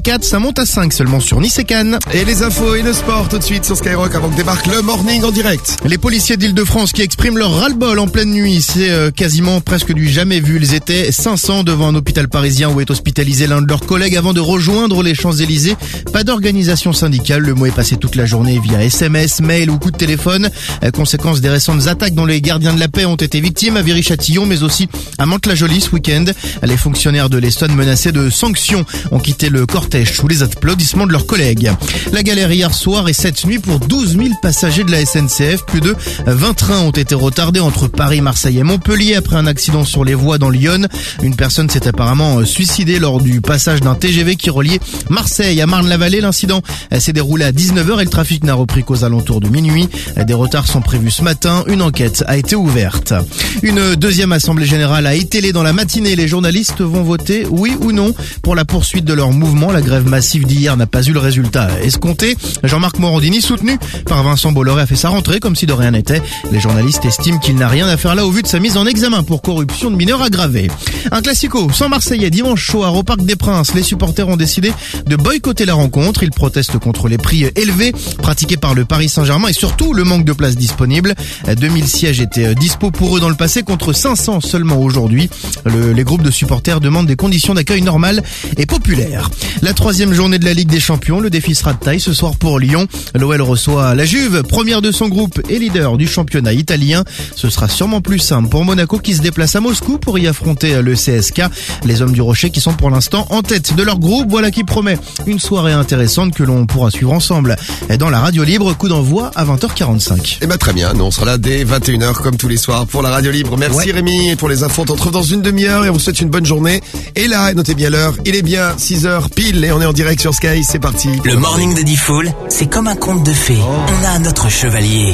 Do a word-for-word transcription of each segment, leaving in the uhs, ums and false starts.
quatre, ça monte à cinq seulement sur Nice et Cannes. Et les infos et le sport tout de suite sur Skyrock avant que débarque le morning en direct. Les policiers d'Île-de-France qui expriment leur ras-le-bol en pleine nuit, c'est euh, quasiment presque du jamais vu. Ils étaient cinq cents devant un hôpital parisien où est hospitalisé l'un de leurs collègues avant de rejoindre les Champs-Élysées. Pas d'organisation syndicale, le mot est passé toute la journée via S M S, mail ou coup de téléphone. Euh, conséquence des récentes attaques dont les gardiens de la paix ont été victimes à Viry-Châtillon mais aussi à Mantes-la-Jolie ce week-end. Les fonctionnaires de l'Essonne menacés de sanctions ont quitté le cortège sous les applaudissements de leurs collègues. La galère hier soir et cette nuit pour douze mille passagers de la S N C F. Plus de vingt trains ont été retardés entre Paris, Marseille et Montpellier après un accident sur les voies dans l'Yonne. Une personne s'est apparemment suicidée lors du passage d'un T G V qui reliait Marseille à Marne-la-Vallée. L'incident s'est déroulé à dix-neuf heures et le trafic n'a repris qu'aux alentours de minuit. Des retards sont prévus ce matin. Une enquête a été ouverte. Une deuxième assemblée générale a étalé dans la matinée. Les journalistes vont voter oui ou non pour la poursuite de leur mouvement. La grève massive d'hier n'a pas eu le résultat escompté. Jean-Marc Morandini, soutenu par Vincent Bolloré, a fait sa rentrée comme si de rien n'était. Les journalistes estiment qu'il n'a rien à faire là au vu de sa mise en examen pour corruption de mineurs aggravée. Un classico sans Marseillais dimanche soir au Parc des Princes. Les supporters ont décidé de boycotter la rencontre. Ils protestent contre les prix élevés pratiqués par le Paris Saint-Germain et surtout le manque de places disponibles. deux mille sièges étaient dispo pour eux dans le passé contre cinq cents seulement aujourd'hui. Le, les groupes de supporters demandent des conditions d'accueil normales et populaires. La troisième journée de la Ligue des Champions, le défi sera de taille ce soir pour Lyon. L'O L reçoit la Juve, première de son groupe et leader du championnat italien. Ce sera sûrement plus simple pour Monaco qui se déplace à Moscou pour y affronter le C S K. Les hommes du Rocher qui sont pour l'instant en tête de leur groupe. Voilà qui promet une soirée intéressante que l'on pourra suivre ensemble dans la radio libre. Coup d'envoi à vingt heures quarante-cinq. Eh ben très bien, nous on sera là dès vingt et une heures comme tous les soirs pour la radio libre. Merci ouais. Rémi et pour les infos. On se retrouve dans une demi-heure et on vous souhaite une bonne journée. Et là, notez bien l'heure, il est bien six heures pile et on est en direct sur Sky, c'est parti. Le morning de Diffoul, c'est comme un conte de fées. Oh. On a notre chevalier,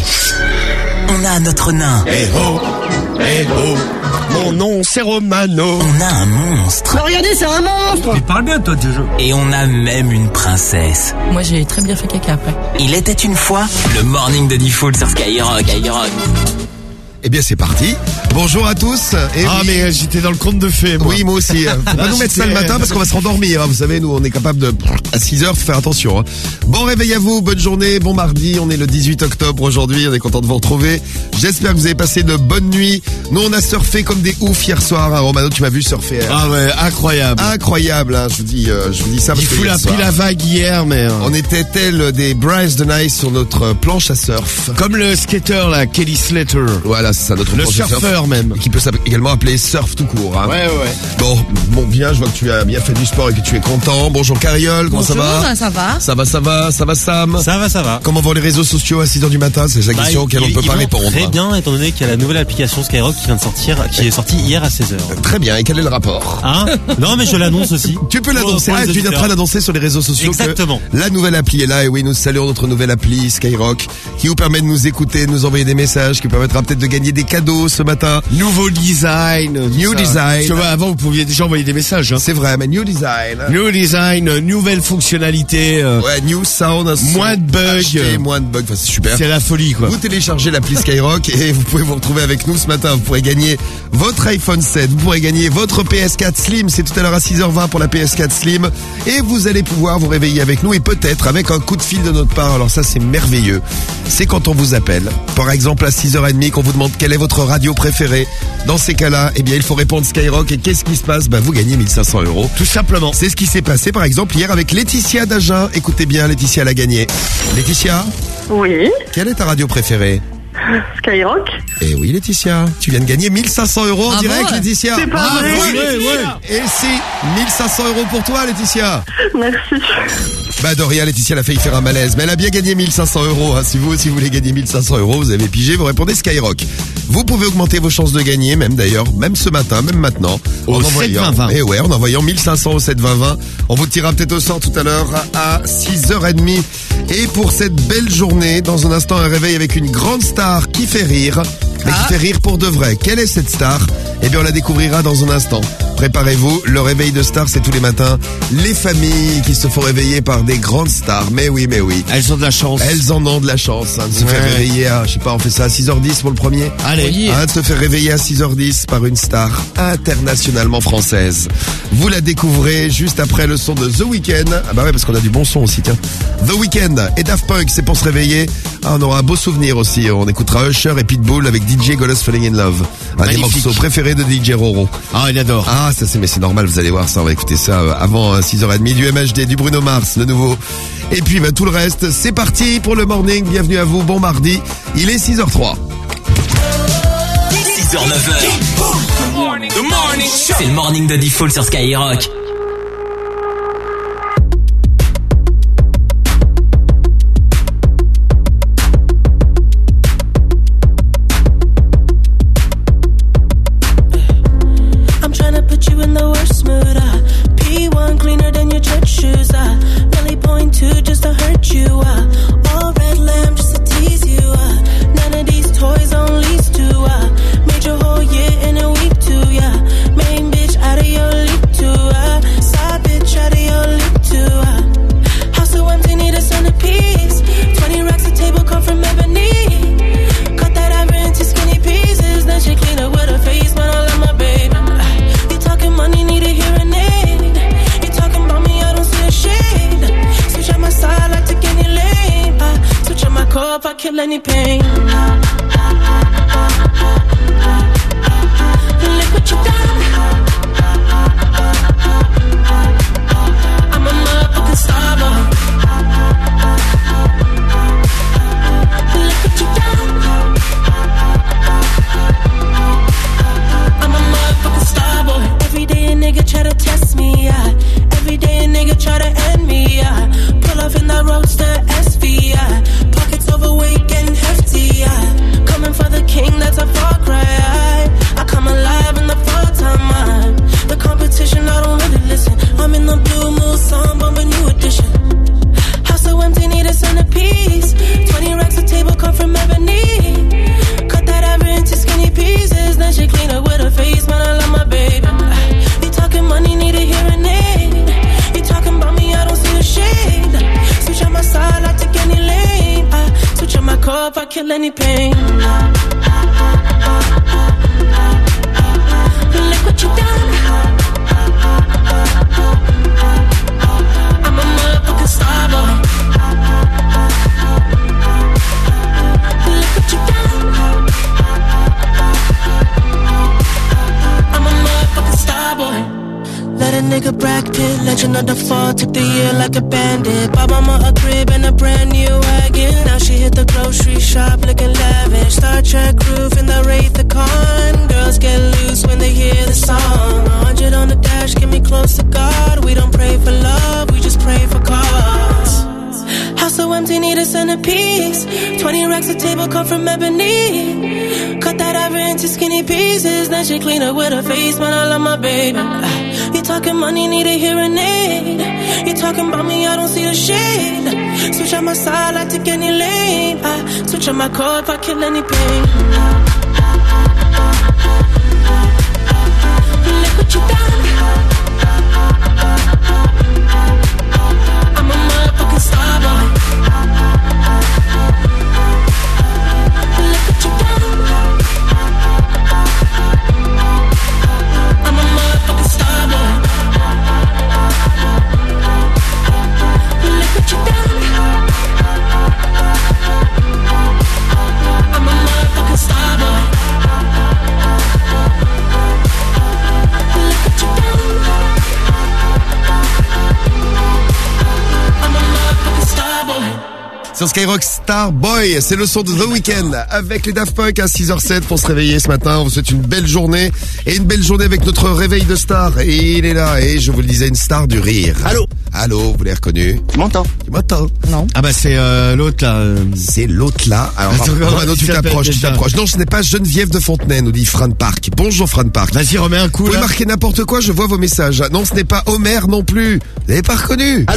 on a notre nain. Eh oh, eh oh, mon nom c'est Romano. On a un monstre. Mais regardez, c'est un monstre. Tu parles bien toi déjà. Et on a même une princesse. Moi j'ai très bien fait caca après. Il était une fois le morning de Diffoul sur Skyrock. Skyrock. Eh bien c'est parti. Bonjour à tous. Et ah oui. mais j'étais dans le conte de fées moi. Oui moi aussi. Faut pas nous mettre ça le matin parce qu'on va se rendormir. Vous savez nous on est capable de à six heures faut faire attention. Bon réveil à vous, bonne journée, bon mardi. On est le dix-huit octobre aujourd'hui. On est content de vous retrouver. J'espère que vous avez passé de bonnes nuits. Nous on a surfé comme des oufs hier soir. Hein. Romano tu m'as vu surfer. Hein. Ah ouais incroyable. Incroyable. Hein. Je vous dis euh, je vous dis ça parce Il que fout la pris la vague hier mais euh... on était tel des Bryce de Nice sur notre planche à surf. Comme le skater là Kelly Slater. Voilà c'est ça notre le planche à surf. Surfeur même. Qui peut également appeler surf tout court. Hein. Ouais, ouais. Bon, bon, bien, je vois que tu as bien fait du sport et que tu es content. Bonjour Cariole, comment Bonjour, ça va? ça va. Ça va, ça va, ça va Sam? Ça va, ça va. Comment vont les réseaux sociaux à six heures du matin? C'est la bah, question auquel on ne peut pas répondre. Très bien, étant donné qu'il y a la nouvelle application Skyrock qui vient de sortir, qui est sortie hier à seize heures. Très bien, et quel est le rapport? Hein? Non, mais je l'annonce aussi. Tu peux l'annoncer, ah, tu es en train d'annoncer sur les réseaux sociaux. Exactement. Que la nouvelle appli est là, et oui, nous saluons notre nouvelle appli Skyrock, qui vous permet de nous écouter, de nous envoyer des messages, qui vous permettra peut-être de gagner des cadeaux ce matin. Nouveau design. New ça. design. Tu vois, avant, vous pouviez déjà envoyer des messages. Hein. C'est vrai, mais new design. New design, nouvelle fonctionnalité. Euh, ouais, new sound. Moins de bugs. Acheter, moins de bugs. Enfin, c'est super. C'est la folie, quoi. Vous téléchargez l'appli Skyrock et vous pouvez vous retrouver avec nous ce matin. Vous pourrez gagner votre iPhone sept. Vous pourrez gagner votre P S quatre Slim. C'est tout à l'heure à six heures vingt pour la P S quatre Slim. Et vous allez pouvoir vous réveiller avec nous et peut-être avec un coup de fil de notre part. Alors ça, c'est merveilleux. C'est quand on vous appelle. Par exemple, à six heures trente, qu'on vous demande quelle est votre radio préférée. Dans ces cas-là, eh bien, il faut répondre Skyrock. Et qu'est-ce qui se passe? Bah, vous gagnez mille cinq cents euros. Tout simplement. C'est ce qui s'est passé, par exemple, hier avec Laetitia d'Agen. Écoutez bien, Laetitia l'a gagné. Laetitia? Oui. Quelle est ta radio préférée? Skyrock. Eh oui, Laetitia. Tu viens de gagner mille cinq cents euros en ah direct, bon Laetitia. C'est pas ah, vrai. Ouais, ouais, ouais. Et c'est mille cinq cents euros pour toi, Laetitia. Merci. Bah, de rien, Laetitia, elle a failli faire un malaise. Mais elle a bien gagné mille cinq cents euros. Hein. Si vous aussi voulez gagner mille cinq cents euros, vous avez pigé, vous répondez Skyrock. Vous pouvez augmenter vos chances de gagner, même d'ailleurs, même ce matin, même maintenant. Au sept vingt vingt. Et ouais, en envoyant mille cinq cents au sept vingt vingt. On vous tirera peut-être au sort tout à l'heure à six heures trente. Et pour cette belle journée, dans un instant, un réveil avec une grande star qui fait rire. Mais ah. qui fait rire pour de vrai. Quelle est cette star? Eh bien, on la découvrira dans un instant. Préparez-vous, le réveil de stars, c'est tous les matins. Les familles qui se font réveiller par des grandes stars. Mais oui, mais oui. Elles ont de la chance. Elles en ont de la chance hein, de se Ouais. faire réveiller à, je sais pas, on fait ça à six heures dix pour le premier. Allez. Hein, de se faire réveiller à six heures dix par une star internationalement française. Vous la découvrez juste après le son de The Weeknd. Ah bah ouais, parce qu'on a du bon son aussi, tiens. The Weeknd et Daft Punk, c'est pour se réveiller. Ah, on aura un beau souvenir aussi. On écoutera Usher et Pitbull avec D J Golos Falling in Love. Un Magnifique. des morceaux préférés de D J Roro. Ah, il adore. Ah, ça c'est, mais c'est normal, vous allez voir ça, on va écouter ça euh, avant euh, six heures trente du M H D, du Bruno Mars, le nouveau. Et puis bah, tout le reste, c'est parti pour le morning, bienvenue à vous, bon mardi, il est six heures zéro trois. six heures neuf heures. C'est le morning de Diffoul sur Skyrock. I'm tryna put you in the worst mood. Uh. P one cleaner than your church shoes. Uh. Really point two just to hurt you. Uh. All red lamb just to tease you. Uh. None of these toys on lease to. Uh. Made your whole year in a week too. Yeah. Main bitch out of your league too. Uh. Side bitch out of your league too. Uh. House so empty, need a centerpiece. Twenty racks of table come from ebony. Cut that ivory into skinny pieces. Then she clean up with her face, but I love my baby. You talking money, need a hearing aid. You talking about me, I don't see a shade. Switch on my side, I take any lane. I switch on my core if I kill any pain. Look what you done. I'm a motherfucking star boy. Look what you done. I'm a motherfucking star boy. Every day a nigga try to test me, yeah. Every day a nigga try to end me, yeah. Pull off in that roadster S V, yeah. Pockets overweight, getting hefty, yeah. Coming for the king, that's a far cry. I, I come alive in the fall time, man. The competition, I don't really listen. I'm in the blue moon, song, bumping new edition. House so empty, need a centerpiece. Twenty racks of table come from ebony. Cut that ivory into skinny pieces. Then she clean up with her face, man, I love my baby. You talking money, need a hearing aid. You talking about me, I don't see a shade. Switch on my side, I take any lane. I switch on my core if I kill any pain. Look what you done. I'm a motherfucking star boy. Look what you done. I'm a motherfucking star boy. Let a nigga Brad Pitt, legend of the fall, took the year like a bandit. Bought mama a crib and a brand new wagon. Now she hit the grocery shop looking lavish. Star Trek roof in the Wraith the Con. Girls get loose when they hear the song. A hundred on the dash, get me close to God. We don't pray for love, we just pray for cause. House so empty, need a centerpiece. Twenty racks of table come from ebony. Cut that ivory into skinny pieces. Then she clean up with her face, man, I love my baby. You talking money, need a hearing aid. You talking about me, I don't see a shade. Switch on my side, I take any lane. I switch on my core if I kill any pain. Look what you done. I'm a motherfucking star boy. Look what you done. I'm a motherfucking star boy. Look what you done. I'm a motherfucking star boy. Look what you done. I'm a motherfucking star boy. Sur Skyrock Star Boy, c'est le son de The Weeknd avec les Daft Punk à six heures zéro sept pour se réveiller ce matin. On vous souhaite une belle journée et une belle journée avec notre réveil de star. Et il est là et je vous le disais, une star du rire. Allô? Allô, vous l'avez reconnu? Tu m'entends? Tu m'entends? Non. Ah bah c'est euh, l'autre là. euh. C'est l'autre là. Alors, Attends, pardon, comment non, il tu s'appelle t'approches, tu déjà t'approches. Non, ce n'est pas Geneviève de Fontenay, nous dit Fran Park. Bonjour Fran Park. Vas-y, remets un coup Vous pouvez là. marquer n'importe quoi, je vois vos messages. Non, ce n'est pas Homer non plus. Vous n'avez pas reconnu? Allô?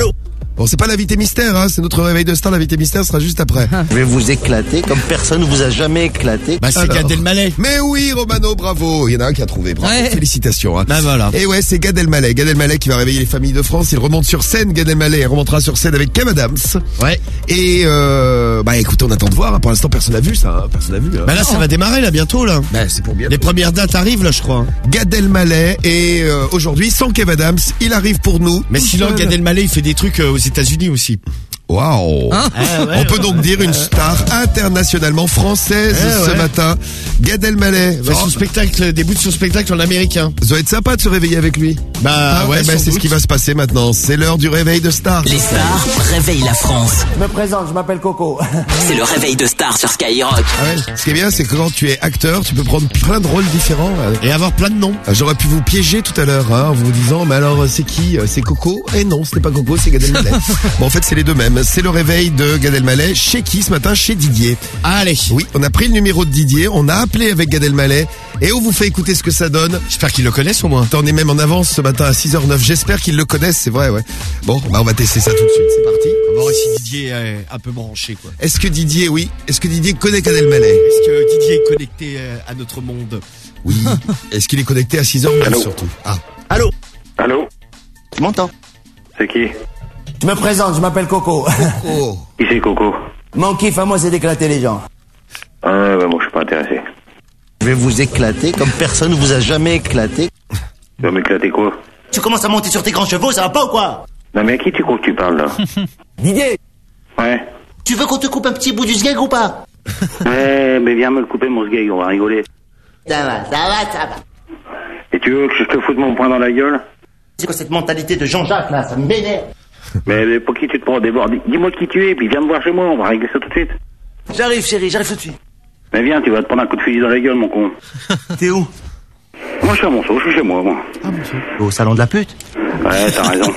Bon, c'est pas l'invité mystère, hein, c'est notre réveil de star. L'invité mystère sera juste après. Je vais vous éclater comme personne ne vous a jamais éclaté. Bah, c'est Alors. Gad Elmaleh. Mais oui, Romano, bravo. Il y en a un qui a trouvé. Bravo. Ouais. Félicitations. Hein. Bah, voilà. Et ouais, c'est Gad Elmaleh. Gad Elmaleh qui va réveiller les familles de France. Il remonte sur scène. Gad Elmaleh remontera sur scène avec Kev Adams. Ouais. Et euh, bah écoutez, on attend de voir. Pour l'instant, personne n'a vu ça. Hein. Personne n'a vu. Hein. Bah là, ça va démarrer, là, bientôt, là. Bah, c'est pour bien. Les premières dates arrivent, là, je crois. Gad Elmaleh et euh, aujourd'hui, sans Kev Adams, il arrive pour nous. Mais tout sinon, seul. Gad Elmaleh, il fait des trucs euh, aux États-Unis aussi. Waouh. Ah ouais, On peut ouais, donc ouais. dire une star internationalement française Eh ce ouais. matin. Gad Elmaleh. Fait son spectacle, débute son spectacle en américain. Ça va être sympa de se réveiller avec lui. Bah, ouais, eh ben, sans c'est ce doute. qui va se passer maintenant. C'est l'heure du réveil de star. Les stars réveillent la France. Je me présente, je m'appelle Coco. C'est le réveil de stars sur Skyrock. Ah ouais. Ce qui est bien, c'est que quand tu es acteur, tu peux prendre plein de rôles différents. Et avoir plein de noms. J'aurais pu vous piéger tout à l'heure, hein, en vous disant, mais alors c'est qui? C'est Coco? Et non, c'était pas Coco, c'est Gad Elmaleh. Bon, en fait, c'est les deux mêmes. C'est le réveil de Gad Elmaleh. Chez qui ce matin? Chez Didier. Allez. Oui, on a pris le numéro de Didier, on a appelé avec Gad Elmaleh et on vous fait écouter ce que ça donne. J'espère qu'ils le connaissent au moins. T'en es même en avance ce matin à six heures neuf. J'espère qu'ils le connaissent, c'est vrai, ouais. Bon, bah on va tester ça tout de suite, c'est parti. On va voir si Didier est un peu branché, quoi. Est-ce que Didier, oui, est-ce que Didier connaît Gad Elmaleh? Est-ce que Didier est connecté euh, à notre monde? Oui. Est-ce qu'il est connecté à six heures neuf Allô. surtout? Ah. Allô, Allô? tu m'entends? C'est qui? Je me présente, je m'appelle Coco. Oh. Qui c'est Coco? Mon kiff à moi, c'est d'éclater les gens. Ah ouais, ouais, moi je suis pas intéressé. Je vais vous éclater comme personne ne vous a jamais éclaté. Tu vas m'éclater quoi? Tu commences à monter sur tes grands chevaux, ça va pas ou quoi? Non mais à qui tu crois que tu parles là? Didier, Ouais. tu veux qu'on te coupe un petit bout du sgeg ou pas? Ouais, mais viens me le couper mon sgeg, on va rigoler. Ça va, ça va, ça va. Et tu veux que je te foute mon poing dans la gueule? C'est quoi cette mentalité de Jean-Jacques là? Ça m'énerve. Mais, mais pour qui tu te prends des bords? Dis- Dis-moi qui tu es, puis viens me voir chez moi, on va régler ça tout de suite. J'arrive chérie, j'arrive tout de suite. Mais viens, tu vas te prendre un coup de fusil dans la gueule mon con. T'es où? Moi je suis à Monceau, je suis chez moi, moi. Au salon de la pute. Ouais, t'as raison.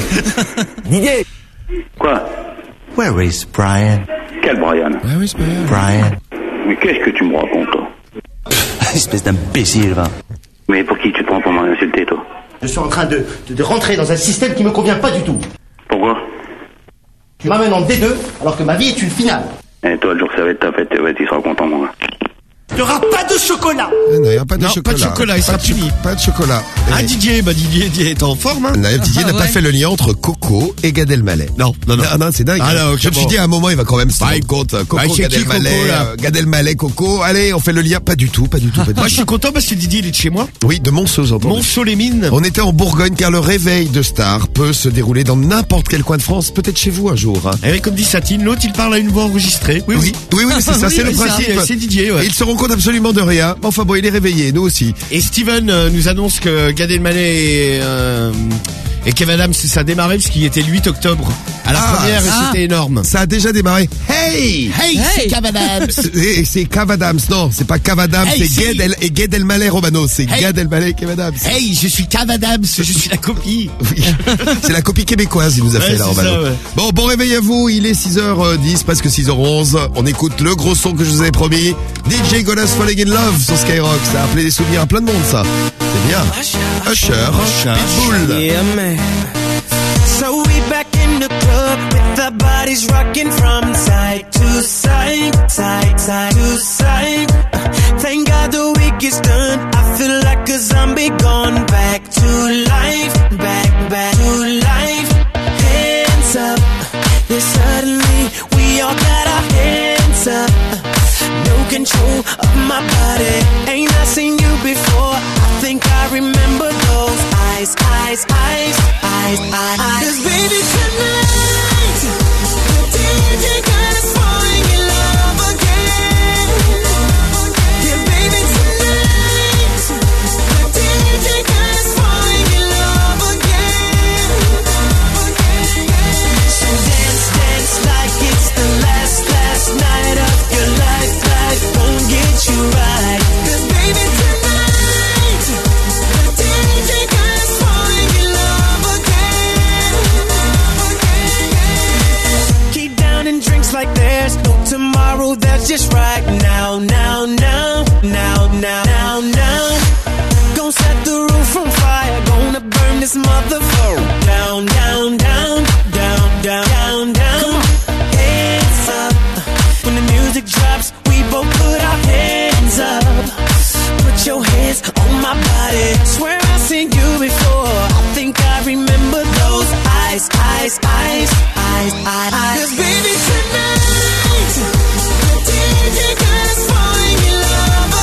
Didier, Quoi? where is Brian? Quel Brian? Ouais, oui, c'est pas grave. Brian. Mais qu'est-ce que tu me racontes, toi? Espèce d'imbécile, va. Mais pour qui tu te prends pour m'insulter, toi? Je suis en train de, de, de rentrer dans un système qui me convient pas du tout. Pourquoi? Tu m'amènes en D deux alors que ma vie est une finale. Et toi, le jour que ça va être ta fête, ouais, tu seras content, moi. Il n'y aura pas de chocolat. Non, il n'y a pas de Non, chocolat. pas de chocolat, il sera de cho- puni. Pas de chocolat. Ah, Eh, Didier, bah Didier, Didier est en forme, hein? non, Didier n'a pas fait le lien entre Coco et Gad Elmaleh. Non, non, non. Ah non, c'est dingue. Ah, hein. non, ok, Je me suis bon. dit à un moment, il va quand même se Bah, rendre compte. Coco, bah, c'est Gad qui, Elmaleh, Coco, là euh, Gad Elmaleh, Coco. Allez, on fait le lien. Pas du tout, pas du tout, pas du Moi, tout. je suis content parce que Didier, il est de chez moi. Oui, de Monceau, j'entends. Monceau-les-Mines. On était en Bourgogne car le réveil de star peut se dérouler dans n'importe quel coin de France, peut-être chez vous un jour. Hein. Et comme dit Satine, l'autre, il parle à une voix enregistrée. Oui, oui. oui, oui, c'est ça, Oui, c'est le oui, principe. C'est Didier, ouais. Et il se rend compte absolument de rien. Enfin bon, il est réveillé, nous aussi. Et Steven euh, nous annonce que Gad Elmaleh et, euh, et Kev Adams, ça a démarré parce qu'il était le huit octobre à la Ah, première et ah. c'était énorme. Ça a déjà démarré. Hey! Hey, c'est Kev Adams. Et c'est Kev Adams, non, c'est pas Kev Adams, Hey, c'est si. Gad El- et Gad Elmaleh Romano, c'est Hey. Gad Elmaleh et Kev Adams. Hey, je suis Kev Adams, je suis la copie. Oui. C'est la copie québécoise, il nous a Ouais, fait là, c'est Romano. ça, ouais. Bon, bon réveil à vous, il est six heures dix, presque six heures onze. On écoute le gros son que je vous avais promis. D J Golas Falling in Love sur Skyrock. Ça a appelé des souvenirs à plein de monde, ça. C'est bien. Usher, Pitbull. Yeah, man. So we back in the club with the bodies rocking from side to side, side, side to side. Thank God the week is done. I feel like a zombie gone back to life, back, back to life. Hands up. Then suddenly we all got our hands up. No control of my body. Ain't I seen you before? I think I remember those eyes, eyes, eyes, eyes, eyes. 'Cause baby tonight, the D J got us falling in love again. Yeah, baby tonight, the D J got us falling in love again. So dance, dance like it's the last, last night of your life. Life won't get you right. 'Cause baby tonight, the D J got us falling in love again. Keep downing drinks like there's no tomorrow. That's just right now, now, now, now, now, now, now. Gonna set the roof on fire. Gonna burn this motherfucker down, down, down, down. down, down, down. Hands up. When the music drops, we both put our hands up. Put your hands on my body. Swear I've seen you before. I think I remember those eyes, eyes, eyes, eyes, eyes. 'Cause baby tonight, the D J got us falling in love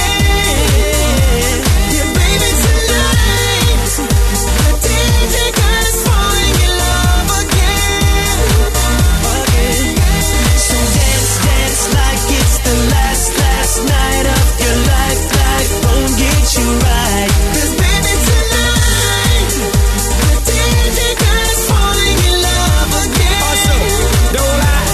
again. Yeah, baby tonight, the D J got us falling in love again. Again. So dance, dance like it's the last, last night of your life. Life won't get you right. 'Cause baby tonight, the D J got us falling in love again. Also, don't lie.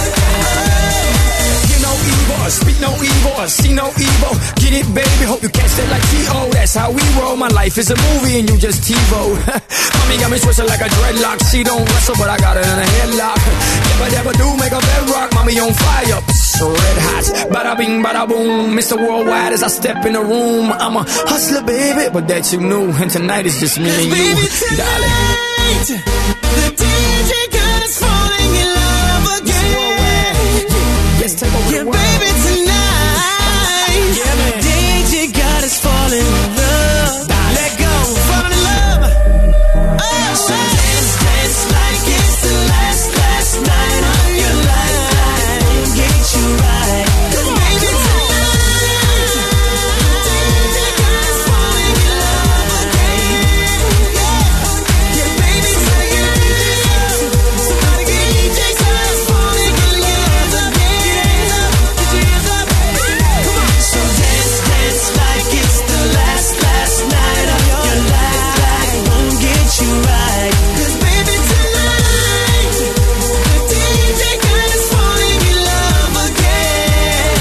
You know evil, speak no evil, see no evil. Get it, baby, hope you catch that like T O. That's how we roll. My life is a movie and you just TiVo. Mommy got me twisted like a dreadlock. She don't wrestle, but I got her in a headlock. Never, never do make a bedrock. Mommy on fire, so red hot. Bada bing, bada boom. Mister Worldwide as I step in the room. I'm a hustler, baby, but that you knew. And tonight is just me and you, baby, tonight, darling. the D J got us falling in love again. Yes, take over Yeah, the world. baby, tonight, Yeah, man. D J got us falling in love. Let go, fall in love. Oh, so dance, dance like it's the last, last night of your life. Won't get you right. 'Cause baby, tonight, D J got us falling in love again. Yeah, yeah, baby, tonight, somebody get D J got us falling in love again. Get your hands up, come on. So dance, dance like it's the last, last night of your life. Life won't get you right. 'Cause baby, tonight, the D J got us falling in love again.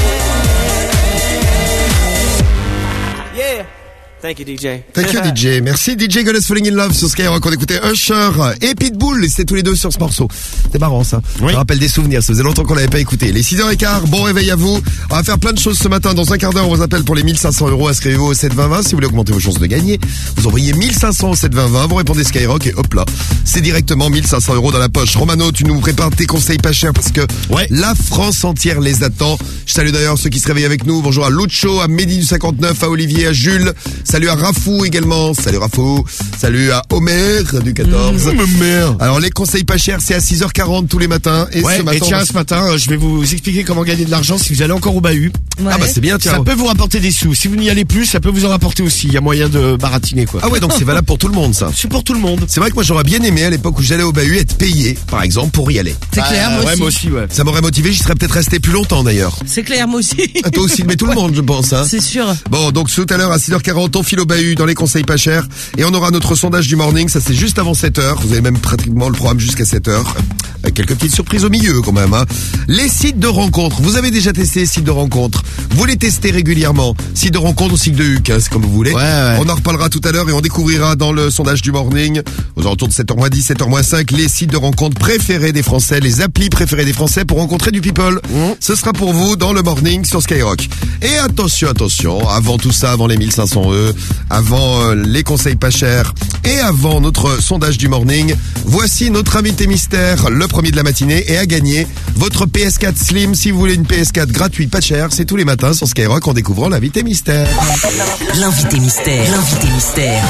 Yeah. Thank you, D J. Thank you D J, merci D J Got Us Falling in Love sur Skyrock. On écoutait Usher et Pitbull, et c'était tous les deux sur ce morceau. C'était marrant ça, Oui. ça rappelle des souvenirs, ça faisait longtemps qu'on l'avait pas écouté. Les six heures quinze, bon réveil à vous. On va faire plein de choses ce matin, dans un quart d'heure on vous appelle pour les mille cinq cents euros, inscrivez-vous au sept vingt vingt si vous voulez augmenter vos chances de gagner. Vous envoyez mille cinq cents au sept vingt vingt, vous répondez Skyrock et hop là, c'est directement mille cinq cents euros dans la poche. Romano, tu nous prépares tes conseils pas chers parce que Ouais. la France entière les attend. Je salue d'ailleurs ceux qui se réveillent avec nous. Bonjour à Lucho, à Mehdi du cinquante-neuf, à Olivier, à Jules. Salut à Rafou également. Salut Rafou. Salut à Omer du quatorze. Mmh, Alors les conseils pas chers, c'est à six heures quarante tous les matins. Et Ouais, ce matin, et tiens, on va- ce matin, euh, je vais vous expliquer comment gagner de l'argent si vous allez encore au bahut. Ah bah c'est bien, tiens. Ça peut vous rapporter des sous. Si vous n'y allez plus, ça peut vous en rapporter aussi. Il y a moyen de baratiner, quoi. Ah ouais, donc c'est valable pour tout le monde ça. C'est pour tout le monde. C'est vrai que moi j'aurais bien aimé à l'époque où j'allais au bahut être payé, par exemple, pour y aller. C'est clair, moi ouais, aussi. moi aussi, ouais. Ça m'aurait motivé, j'y serais peut-être resté plus longtemps d'ailleurs. C'est clair, moi aussi. Ah, toi aussi, mais tout le monde je pense. Hein. C'est sûr. Bon, donc tout à l'heure à six heures quarante, on file au bahut dans les conseils pas chers. Et on aura notre sondage du morning, ça c'est juste avant sept heures. Vous avez même pratiquement le programme jusqu'à sept heures. Avec quelques petites surprises au milieu quand même. Hein. Les sites de rencontres, vous avez déjà testé les sites de rencontres. Vous les testez régulièrement. Sites de rencontres ou sites de huc, hein, c'est comme vous voulez. Ouais, ouais. On en reparlera tout à l'heure et on découvrira dans le sondage du morning, aux alentours de sept heures moins dix, sept heures moins cinq, les sites de rencontres préférés des Français, les applis préférées des Français pour rencontrer du people. Ce sera pour vous dans le morning sur Skyrock. Et attention, attention, avant tout ça, avant les mille cinq cents E, avant euh, les conseils pas chers et avant notre sondage du morning, voici notre invité mystère, le premier de la matinée, et à gagner votre P S quatre Slim. Si vous voulez une P S quatre gratuite, pas chère, c'est tous les matins sur Skyrock en découvrant l'invité mystère. L'invité mystère. L'invité mystère.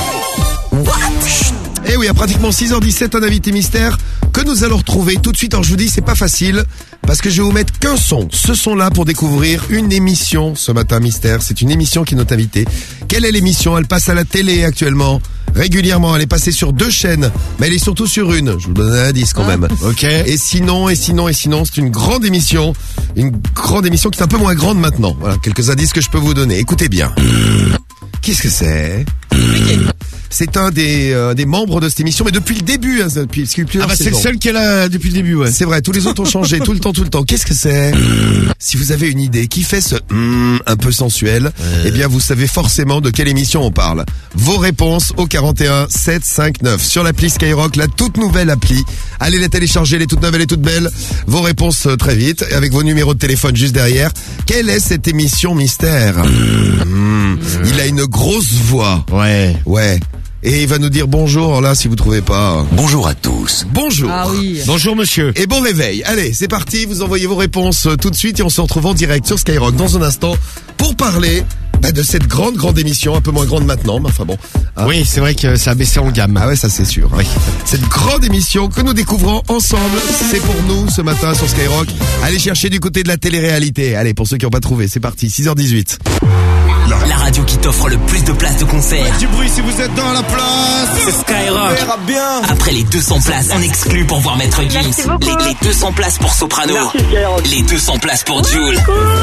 Et oui, à pratiquement six heures dix-sept, un invité mystère que nous allons retrouver tout de suite. Alors je vous dis, c'est pas facile parce que je vais vous mettre qu'un son. Ce son-là pour découvrir une émission ce matin mystère. C'est une émission qui est notre invitée. Quelle est l'émission? Elle passe à la télé actuellement. Régulièrement, elle est passée sur deux chaînes, mais elle est surtout sur une. Je vous donne un indice quand même. Ok. Et sinon, et sinon, et sinon, c'est une grande émission. Une grande émission qui est un peu moins grande maintenant. Voilà, quelques indices que je peux vous donner. Écoutez bien. Qu'est-ce que c'est? C'est un des, euh, des membres de cette émission, mais depuis le début, hein, depuis, depuis plusieurs Ah bah c'est le saisons. seul qui est là depuis le début, ouais. C'est vrai, tous les autres ont changé, tout le temps, tout le temps. Qu'est-ce que c'est? Si vous avez une idée qui fait ce mm, un peu sensuel, eh bien vous savez forcément de quelle émission on parle. Vos réponses au quarante et un sept cinq neuf sur l'appli Skyrock, la toute nouvelle appli. Allez la télécharger, elle est toute neuve, elle est toute belle. Vos réponses euh, très vite, avec vos numéros de téléphone juste derrière. Quelle est cette émission mystère? Mm. Il a une grosse voix. Ouais. Ouais. Et il va nous dire bonjour, là, si vous trouvez pas. Bonjour à tous. Bonjour. Ah oui. Bonjour monsieur. Et bon réveil. Allez, c'est parti, vous envoyez vos réponses tout de suite et on se retrouve en direct sur Skyrock dans un instant pour parler bah, de cette grande, grande émission, un peu moins grande maintenant, mais enfin bon. Hein. Oui, c'est vrai que ça a baissé en gamme. Ah ouais, ça c'est sûr. Oui. Cette grande émission que nous découvrons ensemble, c'est pour nous ce matin sur Skyrock. Allez chercher du côté de la télé-réalité. Allez, pour ceux qui n'ont pas trouvé, c'est parti, six heures dix-huit. La radio qui t'offre le plus de places de concert. Du bruit si vous êtes dans la place. C'est Skyrock. Après les deux cents places en exclu pour voir Maître Gims, les, les deux cents places pour Soprano, les deux cents places pour Jul.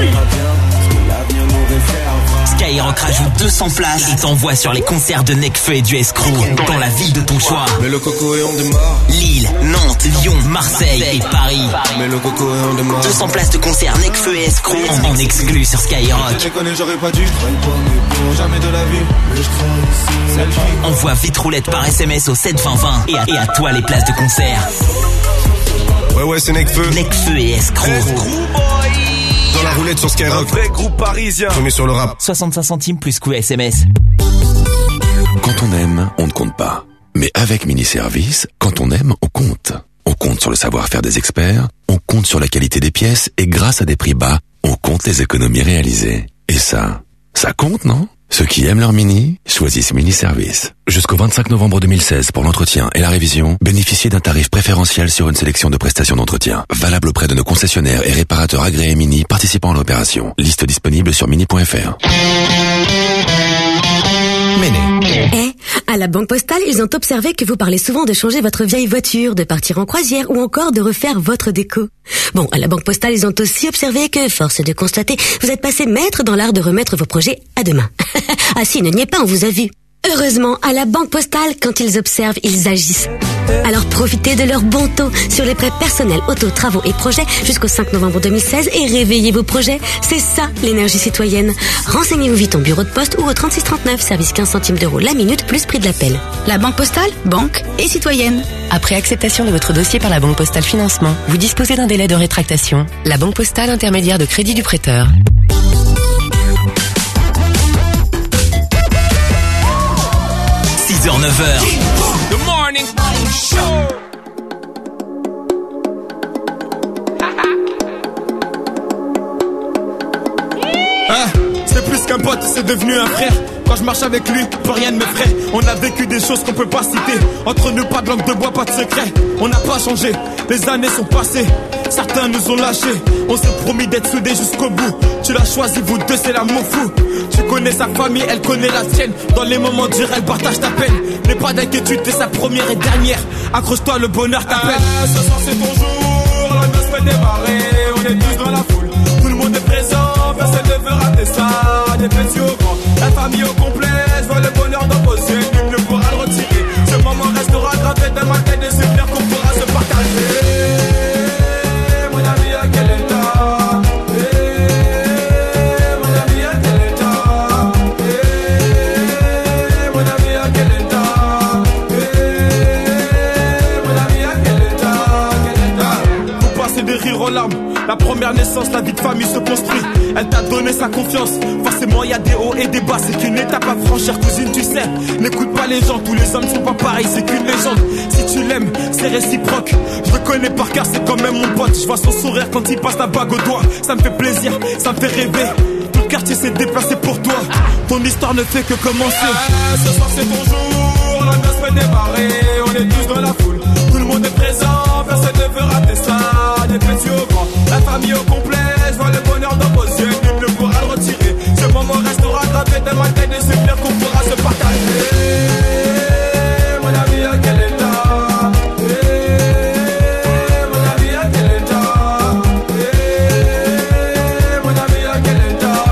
Skyrock rajoute deux cents places et t'envoie sur les concerts de Nekfeu et du Escrew dans la ville de ton choix. Mais le coco et on démarre. Lille, Nantes, Lyon, Marseille et Paris. Mais le coco et on démarre. deux cents places de concert Nekfeu et Escrew en, en exclu sur Skyrock. Je connais, j'aurais pas dû. Jamais de la vie. Mais je crois ici. Envoie vite roulette par S M S au sept vingt vingt et à, et à toi les places de concert. Ouais, ouais, c'est Nekfeu. Nekfeu et Escrew. Dans la roulette sur Skyrock. Un vrai groupe parisien. Je mets sur le rap. soixante-cinq centimes plus coût S M S. Quand on aime, on ne compte pas. Mais avec Mini Service, quand on aime, on compte. On compte sur le savoir-faire des experts, on compte sur la qualité des pièces et grâce à des prix bas, on compte les économies réalisées. Et ça, ça compte, non ? Ceux qui aiment leur Mini, choisissent Mini Service. Jusqu'au vingt-cinq novembre deux mille seize, pour l'entretien et la révision, bénéficiez d'un tarif préférentiel sur une sélection de prestations d'entretien. Valable auprès de nos concessionnaires et réparateurs agréés Mini participant à l'opération. Liste disponible sur mini point f r. Eh, à la Banque Postale, ils ont observé que vous parlez souvent de changer votre vieille voiture, de partir en croisière ou encore de refaire votre déco. Bon, à la Banque Postale, ils ont aussi observé que, force de constater, vous êtes passé maître dans l'art de remettre vos projets à demain. Ah si, ne niez pas, on vous a vu. Heureusement, à la Banque Postale, quand ils observent, ils agissent. Alors profitez de leur bon taux sur les prêts personnels, auto, travaux et projets jusqu'au cinq novembre deux mille seize et réveillez vos projets. C'est ça, l'énergie citoyenne. Renseignez-vous vite en bureau de poste ou au trente-six trente-neuf, service quinze centimes d'euros la minute plus prix de l'appel. La Banque Postale, banque et citoyenne. Après acceptation de votre dossier par la Banque Postale Financement, vous disposez d'un délai de rétractation. La Banque Postale, intermédiaire de crédit du prêteur. six heures neuf heures. The morning show. Ah, c'est plus qu'un pote, c'est devenu un frère. Quand je marche avec lui, plus rien ne m'effraie. On a vécu des choses qu'on peut pas citer. Entre nous, pas de langue de bois, pas de secret. On n'a pas changé, les années sont passées. Certains nous ont lâchés. On s'est promis d'être soudés jusqu'au bout. Tu l'as choisi, vous deux, c'est l'amour fou. Tu connais sa famille, elle connaît la tienne. Dans les moments durs, elle partage ta peine. N'aie pas d'inquiétude, t'es sa première et dernière. Accroche-toi, le bonheur t'appelle. Ah, ce soir c'est ton jour, la noce fait démarrer. On est tous dans la foule, tout le monde est présent. Personne ne veut rater ça, des petits au grand. La famille au complet, je vois le bonheur dans vos yeux. Nul ne pourra le retirer. Ce moment restera gravé dans ma tête. Des souvenirs qu'on pourra se partager. Mon ami, à quel état? Mon ami, à quel état? Mon ami, à quel état? Mon ami, à quel état? Quel état? Vous passez des rires aux larmes. La première naissance, la vie de famille se construit. Elle t'a donné sa confiance. Forcément, y a des hauts et des bas. C'est qu'une étape à franchir, cousine, tu sais. N'écoute pas les gens, tous les hommes sont pas pareils. C'est qu'une légende. Si tu l'aimes, c'est réciproque. Je le connais par cœur, c'est quand même mon pote. Je vois son sourire quand il passe la bague au doigt. Ça me fait plaisir, ça me fait rêver. Tout le quartier s'est déplacé pour toi. Ton histoire ne fait que commencer. Ah, ce soir, c'est ton jour. La noce fait démarrer. On est tous dans la foule. Tout le monde est présent. Personne ne veut rater ça. Des petits au grand. La famille au complet, je vois le bonheur dans vos yeux, nul ne pourra le retirer. Ce moment restera gravé dans ma tête, des souvenirs qu'on pourra se partager. Mon ami, à quel état? Mon ami, à quel état? Mon ami, à quel état?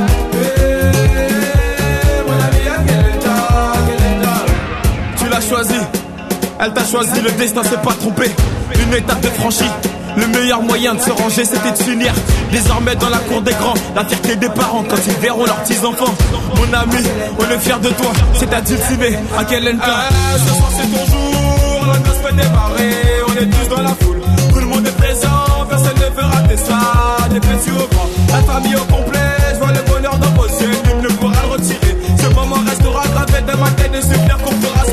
Mon ami, à quel état? Quel état? Tu l'as choisi, elle t'a choisi, le destin s'est pas trompé. Une étape de franchie. Le meilleur moyen de se ranger, c'était de s'unir. Désormais dans la cour des grands, la fierté des parents quand ils verront leurs petits-enfants. Mon ami, on est fiers de toi, c'est à dulcimer. À quel état? Ah, ce soir c'est ton jour, la noce fait démarrer. On est tous dans la foule, tout le monde est présent. Personne ne veut rater ça, des petits au grand. La famille au complet, je vois le bonheur dans vos yeux. Nul ne pourra le retirer. Ce moment restera gravé dans ma tête, des souvenirs qu'on pourra se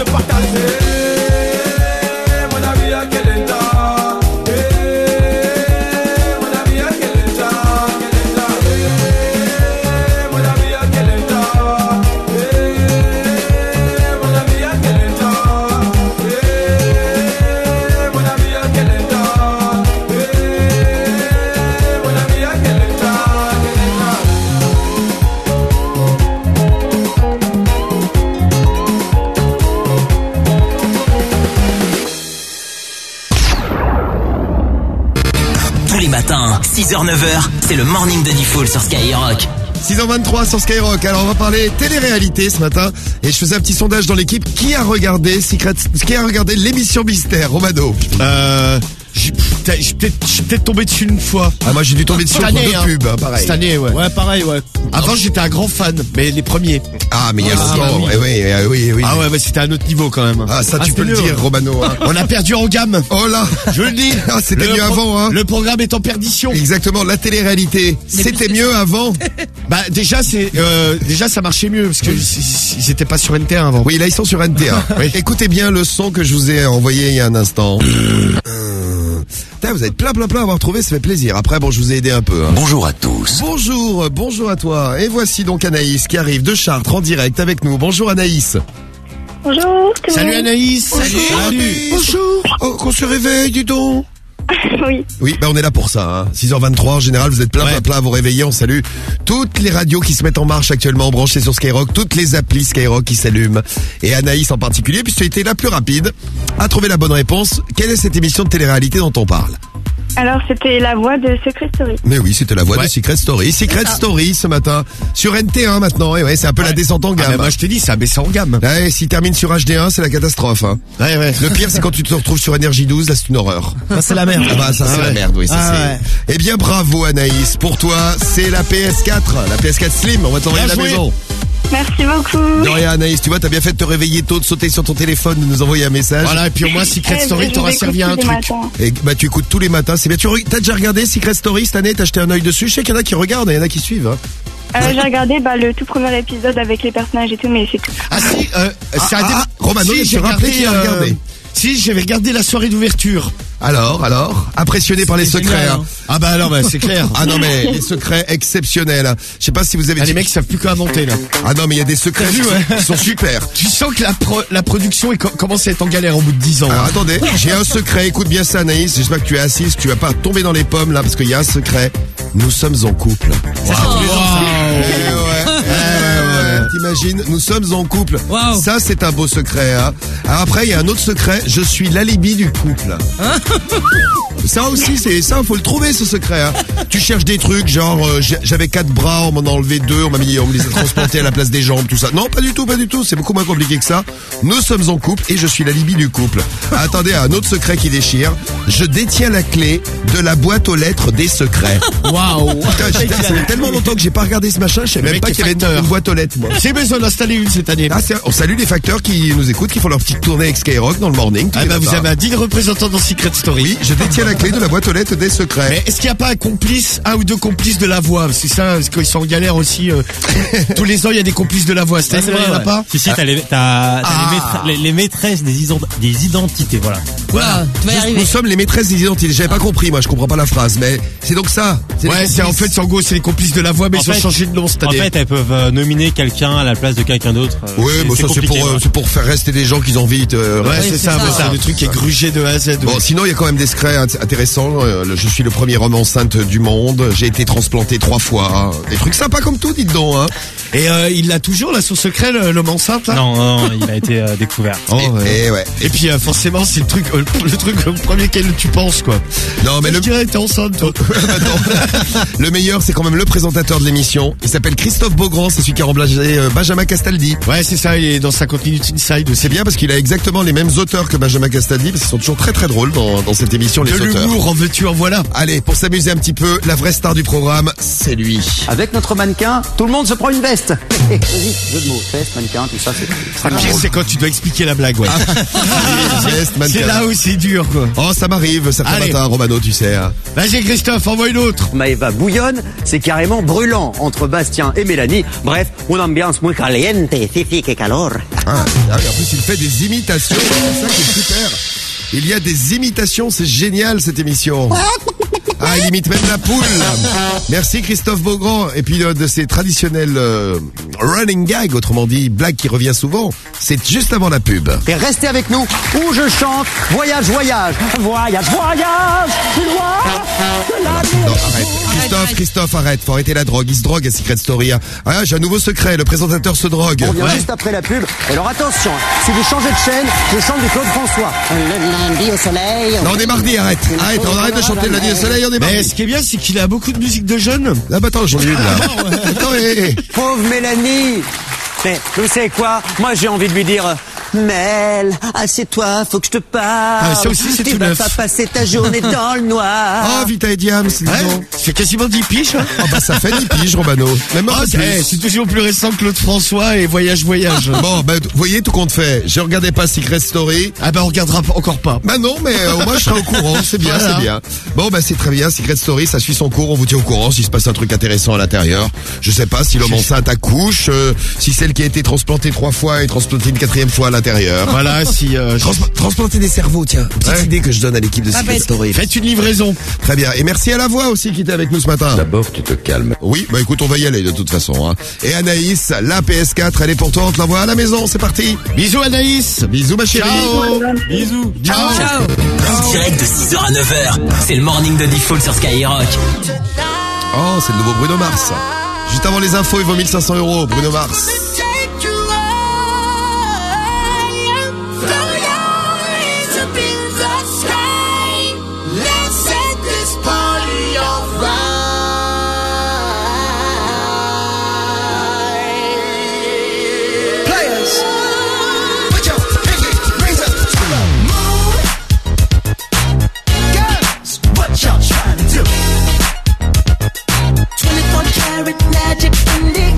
les matins. six heures neuf heures, c'est le morning de Diffoul sur Skyrock. six heures vingt-trois sur Skyrock. Alors on va parler télé-réalité ce matin. Et je faisais un petit sondage dans l'équipe. Qui a regardé Secret, qui a regardé l'émission Mystère, Romano? Euh... J'ai peut-être peut tombé dessus une fois. Ah moi j'ai dû tomber dessus Cette entre année, deux hein. pubs, hein, pareil. Cette année, ouais. Ouais, pareil, ouais. Avant j'étais un grand fan, mais les premiers. Ah mais il y a Ah, longtemps. bah oui. Eh oui, eh oui, oui. Ah ouais, mais c'était un autre niveau quand même. Ah ça Ah, tu peux c'était le mieux, dire, hein. Romano. Hein. On a perdu en gamme. Oh là, Je le dis. Ah, c'était Le mieux pro- avant, hein. Le programme est en perdition. Exactement, la télé-réalité. C'était mieux avant. Bah déjà c'est euh, déjà ça marchait mieux parce que ils ils étaient pas sur N T un avant. Oui, là ils sont sur N T un. Oui. Écoutez bien le son que je vous ai envoyé il y a un instant. Euh, putain, vous êtes plein plein plein à avoir trouvé, ça fait plaisir. Après bon, je vous ai aidé un peu. Hein. Bonjour à tous. Bonjour, bonjour à toi. Et voici donc Anaïs qui arrive de Chartres en direct avec nous. Bonjour Anaïs. Bonjour. tout le Salut monde. Anaïs. Salut. Anaïs. Bonjour. Oh, qu'on se réveille, dis donc. Oui. Oui, bah on est là pour ça. Hein. six heures vingt-trois, en général, vous êtes plein, Ouais. plein, plein à vous réveiller. On salue toutes les radios qui se mettent en marche actuellement, branchées sur Skyrock, toutes les applis Skyrock qui s'allument. Et Anaïs en particulier, puisque tu as été la plus rapide à trouver la bonne réponse. Quelle est cette émission de télé-réalité dont on parle? Alors, c'était la voix de Secret Story. Mais oui, c'était la voix Ouais. de Secret Story. Secret Story ce matin sur N T un maintenant. Et ouais, c'est un peu la descente en Ah, gamme. mais moi je t'ai dit ça a baissé en gamme. Ouais, s'il termine sur H D un, c'est la catastrophe. Hein. Ouais ouais. Le pire, c'est quand tu te retrouves sur Énergie douze, là, c'est une horreur. Ça, c'est la merde. Ah bah ça c'est Ah la ouais. merde, oui, ça Ah c'est. ouais. Eh bien bravo Anaïs, pour toi c'est la P S quatre, la P S quatre Slim, on va t'envoyer à Bien la joué. maison. Merci beaucoup. De rien Anaïs, tu vois, t'as bien fait de te réveiller tôt, de sauter sur ton téléphone, de nous envoyer un message. Voilà et puis au moins Secret Eh, Story je t'aura vous servi à un écoute tous les truc. matins. Et bah tu écoutes tous les matins, c'est bien. Tu re- t'as déjà regardé Secret Story cette année, t'as jeté un œil dessus. Je sais qu'il y en a qui regardent, et il y en a qui suivent. Hein. Euh, j'ai regardé bah, le tout premier épisode avec les personnages et tout, mais c'est tout. Ah si, euh, c'est ah, un débat. ah, Romano, si, il j'ai te rappelait qu'il a euh, regardé. Si, j'avais regardé la soirée d'ouverture. Alors, alors, impressionné par les C'était secrets. génial, Hein. hein. Ah bah alors, bah, c'est clair. Ah non mais les secrets exceptionnels. Je sais pas si vous avez. Ah, les mecs savent plus quoi inventer là. Ah non mais il y a des secrets T'as vu, qui sont- ouais. qui sont super. Tu sens que la, pro- la production est co- commence à être en galère au bout de dix ans. Alors hein. attendez, j'ai un secret, écoute bien ça Anaïs, j'espère que tu es assise, que tu vas pas tomber dans les pommes là, parce qu'il y a un secret. Nous sommes en couple. Ça, c'est tous les ans, ça. Eh ouais, eh ouais, ouais. T'imagines, nous sommes en couple. Waouh. Ça c'est un beau secret. Hein. Alors après il y a un autre secret, je suis l'alibi du couple. Ça aussi, c'est ça, faut le trouver ce secret. Hein. Tu cherches des trucs genre euh, j'ai- j'avais quatre bras, on m'en a enlevé deux, on m'a mis, on me les a transplantés à la place des jambes, tout ça. Non, pas du tout, pas du tout. C'est beaucoup moins compliqué que ça. Nous sommes en couple et je suis l'alibi du couple. Ah, attendez, un autre secret qui déchire. Je détiens la clé de la boîte aux lettres des secrets. Waouh. Putain, j'ai- ça fait tellement longtemps que j'ai pas regardé ce machin, je savais Le même mec pas est qu'il y avait une, facteur. une boîte aux lettres. Moi. J'ai besoin d'installer une cette année. Ah, c'est- on salue les facteurs qui nous écoutent, qui font leur petite tournée avec Skyrock dans le morning. tous Ah les bah vous matins. avez un digne représentant dans Secret Story. Oui, je détiens la clé de la boîte aux lettres des secrets. Mais est-ce qu'il n'y a pas un complice, un ou deux complices de la voix? C'est ça, parce qu'ils sont en galère aussi. euh, tous les ans, il y a des complices de la voix. Cette Ouais, année, c'est il n'y en vrai, a ouais. pas? Si, si, t'as les, t'as, t'as Ah. les, maîtres- les, les maîtresses des, ident- des identités, voilà. Voilà, tu vas y Nous arriver. sommes les maîtresses des identités. J'avais pas compris, moi, je comprends pas la phrase, mais c'est donc ça. C'est les Ouais, c'est en complices. fait, c'est en gros, c'est les complices de la voix, mais En ils ont fait- changé de nom cette En année. fait, elles peuvent euh, nominer quelqu'un à la place de quelqu'un d'autre. Euh, Oui, c'est- bon, ça c'est compliqué, pour, euh, voilà. c'est pour faire rester des gens qu'ils ont envie. Euh, ouais, ouais. c'est c'est ça, ça. bon, c'est le truc qui est grugé de A à Z. Bon, sinon, il y a quand même des secrets int- intéressants. Euh, le- je suis le premier homme enceinte du monde. J'ai été transplanté trois fois. Des trucs sympas comme tout, dites donc. Hein. Et euh, il l'a toujours, là, son secret, le- l'homme enceinte, là? Non, non, il a été euh, découvert. Oh, et, ouais. et ouais. Et puis, euh, forcément, c'est le truc, euh, le truc, le premier quel tu penses, quoi. Non, mais Je le, dirais, t'es enceinte, toi. Attends. Le meilleur, c'est quand même le présentateur de l'émission. Il s'appelle Christophe Beaugrand. C'est celui qui a remplacé euh, Benjamin Castaldi. Ouais, c'est ça, il est dans cinquante minutes inside aussi. C'est bien parce qu'il a exactement les mêmes auteurs que Benjamin Castaldi, parce qu'ils sont toujours très très drôles dans, dans cette émission, les De auteurs. l'humour, en veux-tu, en voilà. Allez, pour s'amuser un petit peu, la vraie star du programme, c'est lui. Avec notre mannequin, tout le monde se prend une veste. Vas-y, jeu de mots, veste, mannequin, tout ça, c'est Le extrêmement pire, drôle. c'est quand tu dois expliquer la blague, ouais. Veste, mannequin. C'est là où c'est dur, quoi. Oh, ça m'arrive certains Allez. matins, Romano, tu sais. hein. Vas-y, Christophe, envoie une autre. Maëva bouillonne, c'est carrément brûlant entre Bastien et Mélanie. Bref, une ambiance muy caliente, fifi que calor. Ah, ah oui, en plus, il fait des imitations. C'est ça qui est super. Il y a des imitations, c'est génial cette émission. Ah, il imite même la poule. Merci Christophe Beaugrand. Et puis euh, de ces traditionnels euh, running gags, autrement dit, blague qui revient souvent, c'est juste avant la pub. Et restez avec nous où je chante Voyage, voyage, voyage, voyage, plus loin de la Non, arrête. Christophe, Christophe, arrête, faut arrêter la drogue. Il se drogue à Secret Story. Hein. Ah, j'ai un nouveau secret, le présentateur se drogue. On vient Ouais. juste après la pub. Alors attention, si vous changez de chaîne, je chante du Claude François. Le lundi au soleil. Non, on est mardi, arrête. Arrête, on arrête de chanter le lundi au soleil, on est mardi. Mais ce qui est bien, c'est qu'il a beaucoup de musique de jeunes. Ah bah attends, j'en ai une là. Attends, hé, hé. Pauvre Mélanie. Mais vous savez quoi? Moi j'ai envie de lui dire... Mel, assieds-toi, faut que je te parle. Ah, ça aussi, c'est tu tout vas neuf. pas passer ta journée dans le noir. Oh, Vita et Diam, c'est Ouais, bon. ça fait quasiment dix piges. Hein. Oh bah ça fait dix piges, Romano. Même un Ah, peu c'est, plus. eh, c'est toujours plus récent que Claude François et Voyage Voyage. Bon, bah, vous voyez tout compte fait. Je regardais pas Secret Story. Ah bah on regardera pas- encore pas. Bah non, mais euh, au moins je serai au courant. C'est bien, Voilà. c'est bien. Bon, bah c'est très bien. Secret Story, ça suit son cours. On vous tient au courant s'il se passe un truc intéressant à l'intérieur. Je sais pas si l'homme enceinte accouche, euh, si celle qui a été transplantée trois fois est transplantée une quatrième fois à l'intérieur. Voilà, si... Euh, Trans- transplanter des cerveaux, tiens. Petite Ouais. idée que je donne à l'équipe de Ah, Secret bah, Story. faites une livraison. Très bien. Et merci à la voix aussi qui était avec nous ce matin. D'abord, tu te calmes. Oui, bah écoute, on va y aller de toute façon. Hein. Et Anaïs, la P S quatre, elle est pour toi. On te l'envoie à la maison. C'est parti. Bisous Anaïs. Bisous ma chérie. Ciao. Bisous. Ciao. Ciao. En direct de six heures à neuf heures, c'est le morning de Default sur Skyrock. Oh, c'est le nouveau Bruno Mars. Juste avant les infos, il vaut mille cinq cents euros. Bruno Mars. Magic in the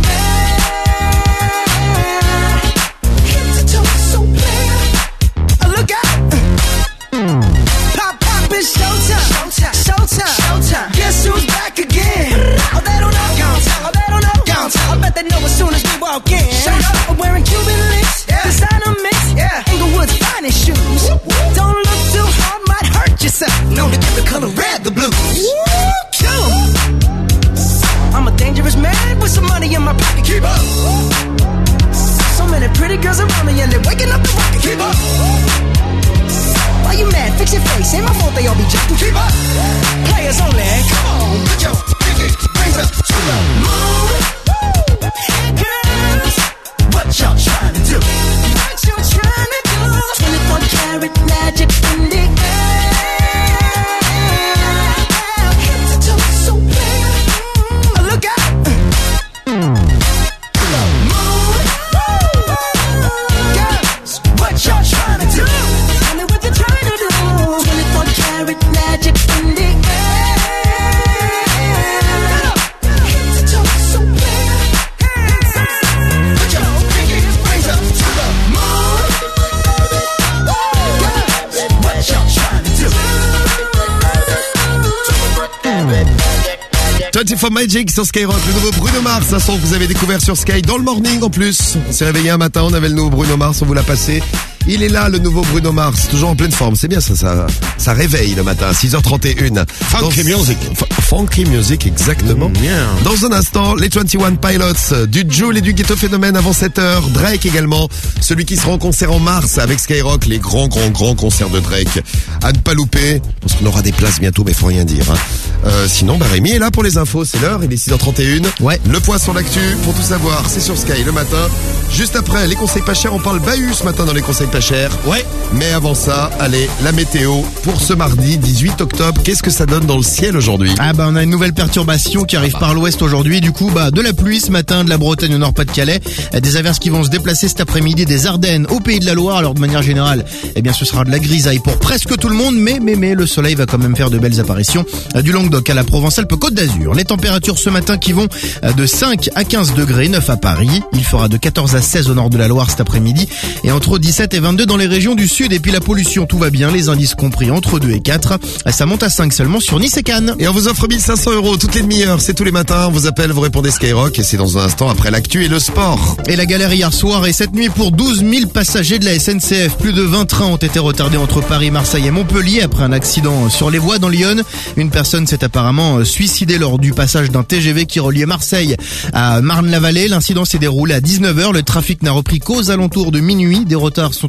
air. Head to toe, so clear. Look out! Pop, pop, it's showtime. Showtime. Showtime. Showtime. Guess who's back again? Oh, they don't know. Oh, they don't know. I bet they know as soon as we walk in. I'm wearing Cuban links. Yeah. Designer mix. Yeah. Inglewood's finest shoes. Whoop, whoop. Don't look too hard, might hurt yourself. Known to give the color red the blues. Kill 'em. I'm a dangerous man with some money in my pocket. Keep up. So many pretty girls around me and they're waking up the rocket. Keep up. Why you mad? Fix your face. Ain't my fault they all be jacking. Keep up. Players only. Come on, put your pinky rings up to the moon. Hey girls, what y'all trying to do? What you trying to do? twenty-four karat magic in the air. Head to toe, so clear. Look out! Moon. Girls, what y'all trying to do? Tell me what you're trying to do. twenty-four karat magic in the air. Head to toe, so clear. Put your pinky rings up to the moon. Girls, what y'all trying to do? vingt-quatre Magic sur Skyrock, le nouveau Bruno Mars, un son que vous avez découvert sur Sky dans le morning en plus. On s'est réveillé un matin, on avait le nouveau Bruno Mars, on vous l'a passé. Il est là, le nouveau Bruno Mars, toujours en pleine forme. C'est bien ça, ça, ça réveille le matin, six heures trente et une. Funky music. F- funky music, exactement. Mmh, bien. Dans un instant, les vingt et un Pilots, du Jul et du Ghetto Phénomène avant sept heures. Drake également, celui qui sera en concert en mars avec Skyrock, les grands, grands, grands concerts de Drake. À ne pas louper, parce qu'on aura des places bientôt, mais faut rien dire. Hein. Euh, sinon, bah Rémi est là pour les infos, c'est l'heure, il est six heures trente et une. Ouais. Le point sur l'actu, pour tout savoir, c'est sur Sky le matin. Juste après, les conseils pas chers, on parle bahut ce matin dans les conseils pas chers. Ouais. Mais avant ça, allez, la météo pour ce mardi dix-huit octobre. Qu'est-ce que ça donne dans le ciel aujourd'hui? Ah bah on a une nouvelle perturbation qui arrive par l'ouest aujourd'hui. Du coup, bah de la pluie ce matin de la Bretagne au Nord-Pas-de-Calais. Des averses qui vont se déplacer cet après-midi des Ardennes au Pays de la Loire. Alors de manière générale, eh bien ce sera de la grisaille pour presque tout le monde. Mais mais mais le soleil va quand même faire de belles apparitions. Du Languedoc à la Provence-Alpes-Côte d'Azur. Les températures ce matin qui vont de cinq à quinze degrés, neuf à Paris. Il fera de quatorze à seize au nord de la Loire cet après-midi. Et entre dix-sept et vingt-deux dans les régions du sud. Et puis la pollution, tout va bien. Les indices compris entre deux et quatre. Ça monte à cinq seulement sur Nice et Cannes. Et on vous offre mille cinq cents euros toutes les demi-heures. C'est tous les matins. On vous appelle, vous répondez Skyrock. Et c'est dans un instant après l'actu et le sport. Et la galère hier soir et cette nuit pour douze mille passagers de la S N C F. Plus de vingt trains ont été retardés entre Paris, Marseille et Montpellier après un accident sur les voies dans l'Yonne. Une personne s'est apparemment suicidée lors du passage d'un T G V qui reliait Marseille à Marne-la-Vallée. L'incident s'est déroulé à dix-neuf heures. Le trafic n'a repris qu'aux alentours de minuit. Des retards sont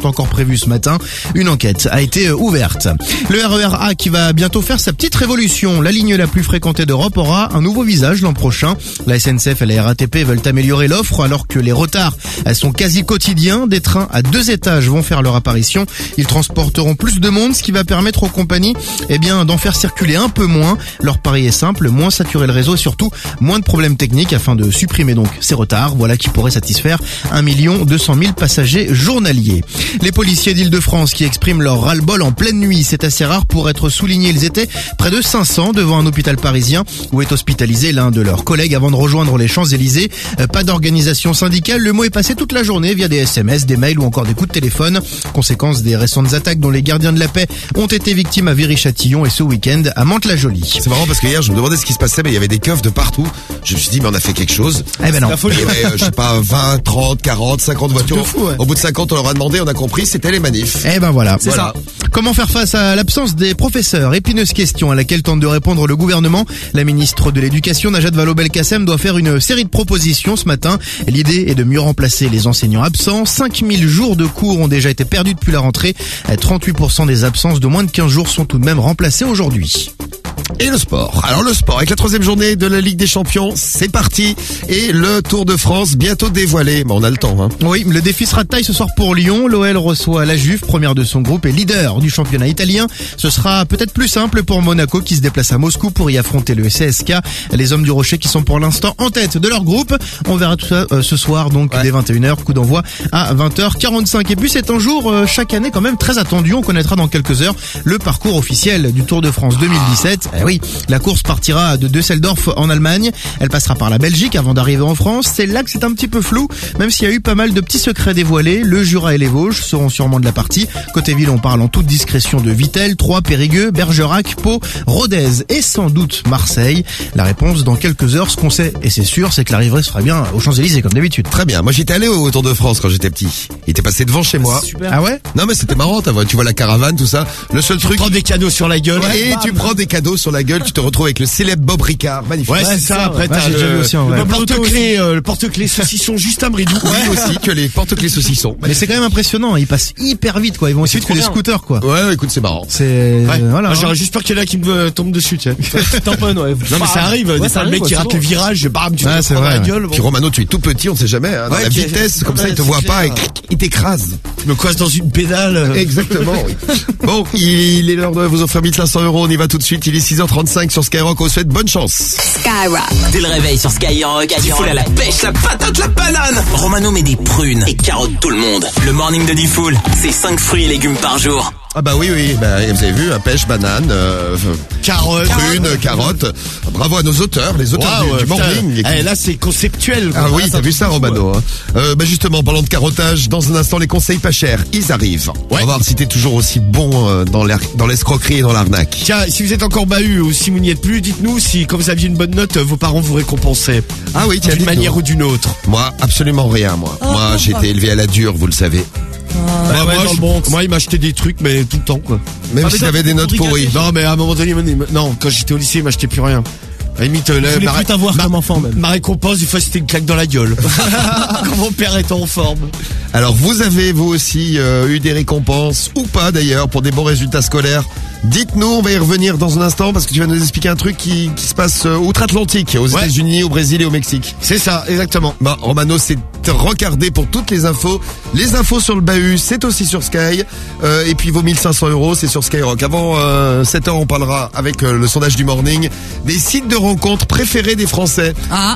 sont encore prévues ce matin. Une enquête a été ouverte. Le R E R A qui va bientôt faire sa petite révolution. La ligne la plus fréquentée d'Europe aura un nouveau visage l'an prochain. La S N C F et la R A T P veulent améliorer l'offre alors que les retards sont quasi quotidiens. Des trains à deux étages vont faire leur apparition. Ils transporteront plus de monde, ce qui va permettre aux compagnies eh bien, d'en faire circuler un peu moins. Leur pari est simple, moins saturer le réseau et surtout moins de problèmes techniques afin de supprimer donc ces retards. Voilà qui pourrait satisfaire un million deux cent mille passagers journaliers. Les policiers d'Île-de-France qui expriment leur ras-le-bol en pleine nuit, c'est assez rare pour être souligné. Ils étaient près de cinq cents devant un hôpital parisien où est hospitalisé l'un de leurs collègues avant de rejoindre les Champs-Élysées. Pas d'organisation syndicale, le mot est passé toute la journée via des S M S, des mails ou encore des coups de téléphone. Conséquence des récentes attaques dont les gardiens de la paix ont été victimes à Viry-Châtillon et ce week-end à Mantes-la-Jolie. C'est marrant parce que hier je me demandais ce qui se passait, mais il y avait des keufs de partout. Je me suis dit mais on a fait quelque chose. Eh ben non. Il y avait, euh, je sais pas, vingt, trente, quarante, cinquante voitures. Fou, ouais. Au bout de cinquante, on leur a demandé, on a compris, c'était les manifs. Eh ben voilà. C'est voilà. ça. Comment faire face à l'absence des professeurs? Épineuse question à laquelle tente de répondre le gouvernement. La ministre de l'Éducation, Najat Vallaud-Belkacem, doit faire une série de propositions ce matin. L'idée est de mieux remplacer les enseignants absents. cinq mille jours de cours ont déjà été perdus depuis la rentrée. trente-huit pour cent des absences de moins de quinze jours sont tout de même remplacées aujourd'hui. Et le sport. Alors le sport, avec la troisième journée de la Ligue des Champions, c'est parti. Et le Tour de France bientôt dévoilé. Bon, on a le temps, hein. Oui, le défi sera de taille ce soir pour Lyon. L'O L reçoit la Juve, première de son groupe et leader du championnat italien. Ce sera peut-être plus simple pour Monaco qui se déplace à Moscou pour y affronter le C S K. Les hommes du Rocher qui sont pour l'instant en tête de leur groupe. On verra tout ça euh, ce soir, donc ouais. Dès vingt et une heures, coup d'envoi à vingt heures quarante-cinq. Et puis c'est un jour euh, chaque année quand même très attendu. On connaîtra dans quelques heures le parcours officiel du Tour de France deux mille dix-sept. Eh oui, la course partira de Düsseldorf en Allemagne. Elle passera par la Belgique avant d'arriver en France. C'est là que c'est un petit peu flou, même s'il y a eu pas mal de petits secrets dévoilés. Le Jura et les Vosges seront sûrement de la partie. Côté ville, on parle en toute discrétion de Vittel, Troyes, Périgueux, Bergerac, Pau, Rodez et sans doute Marseille. La réponse dans quelques heures. Ce qu'on sait, et c'est sûr, c'est que l'arrivée se fera bien aux Champs-Élysées comme d'habitude. Très bien. Moi, j'étais allé au Tour de France quand j'étais petit. Il était passé devant chez moi. Super. Ah ouais? Non, mais c'était marrant. Tu vois la caravane, tout ça. Le seul tu truc. prends des cadeaux sur la gueule. Ouais, et bam. Tu prends des cadeaux sur la gueule. Tu te retrouves avec le célèbre Bob Ricard. Magnifique. Ouais, c'est ça. Après, ouais, t'as le, aussi, ouais. le porte-clés, euh, le porte-clés saucisson juste un bridou. Ouais, aussi que les porte-clés saucissons. Mais c'est quand même impressionnant. Ils passent hyper vite, quoi. Ils vont aussi vite que des scooters, quoi. Ouais, ouais, écoute, c'est marrant. C'est, ouais. voilà. Moi, j'aurais juste peur qu'il y en a qui me tombe dessus, tu sais. Tamponne, ouais. Non, mais ça arrive. Ouais, ça le mec qui rate le virage, bam, tu ouais, te prends la gueule. Puis Romano, tu es tout petit, on sait jamais, hein. Dans la vitesse, comme ça, il te voit pas et il t'écrase. Je me coince dans une pédale. Exactement, oui. Bon, il est l'heure de vous offrir mille cinq cents euros. On y va tout de suite. Il est six heures trente-cinq sur Skyrock. On vous souhaite bonne chance. Skyrock. Dès le réveil sur Skyrock, Diffoul à la pêche, la patate, la banane. Romano met des prunes et carotte tout le monde. Le morning de Diffoul, c'est cinq fruits et légumes par jour. Ah bah oui, oui, bah, vous avez vu, un pêche, banane, euh, carotte, prune, carotte. Bravo à nos auteurs, les auteurs wow, du, du morning. Eh, là, c'est conceptuel. Ah oui, t'as vu ça, Romano, hein. euh, bah justement, parlant de carottage, dans un instant, les conseils pas chers, ils arrivent. Ouais. On va voir si t'es toujours aussi bon euh, dans, dans l'escroquerie et dans l'arnaque. Tiens, si vous êtes encore bahut ou si vous n'y êtes plus, dites-nous si, quand vous aviez une bonne note, vos parents vous récompensaient. Ah oui, tiens, d'une manière ou d'une autre. Moi, absolument rien, moi. Oh, moi, j'ai été élevé à la dure, vous le savez. Ah, bah, moi, je, moi, il m'achetait des trucs, mais tout le temps, quoi. Même si t'avais des notes pourries. Non, mais à un moment donné, non, quand j'étais au lycée, il m'achetait plus rien. À la limite, là, ma, plus t'avoir ma, comme enfant, même. Ma récompense, des fois, c'était une claque dans la gueule. Quand mon père était en forme. Alors, vous avez, vous aussi, euh, eu des récompenses, ou pas d'ailleurs, pour des bons résultats scolaires. Dites-nous, on va y revenir dans un instant, parce que tu vas nous expliquer un truc qui, qui se passe euh, outre-Atlantique, aux ouais. États-Unis, au Brésil et au Mexique. C'est ça, exactement. Bah, Romano, c'est recardé pour toutes les infos. Les infos sur le bahut, c'est aussi sur Sky. Euh, et puis vos mille cinq cents euros, c'est sur Skyrock. Avant euh, sept heures, on parlera avec euh, le sondage du morning des sites de rencontres préférés des Français. Ah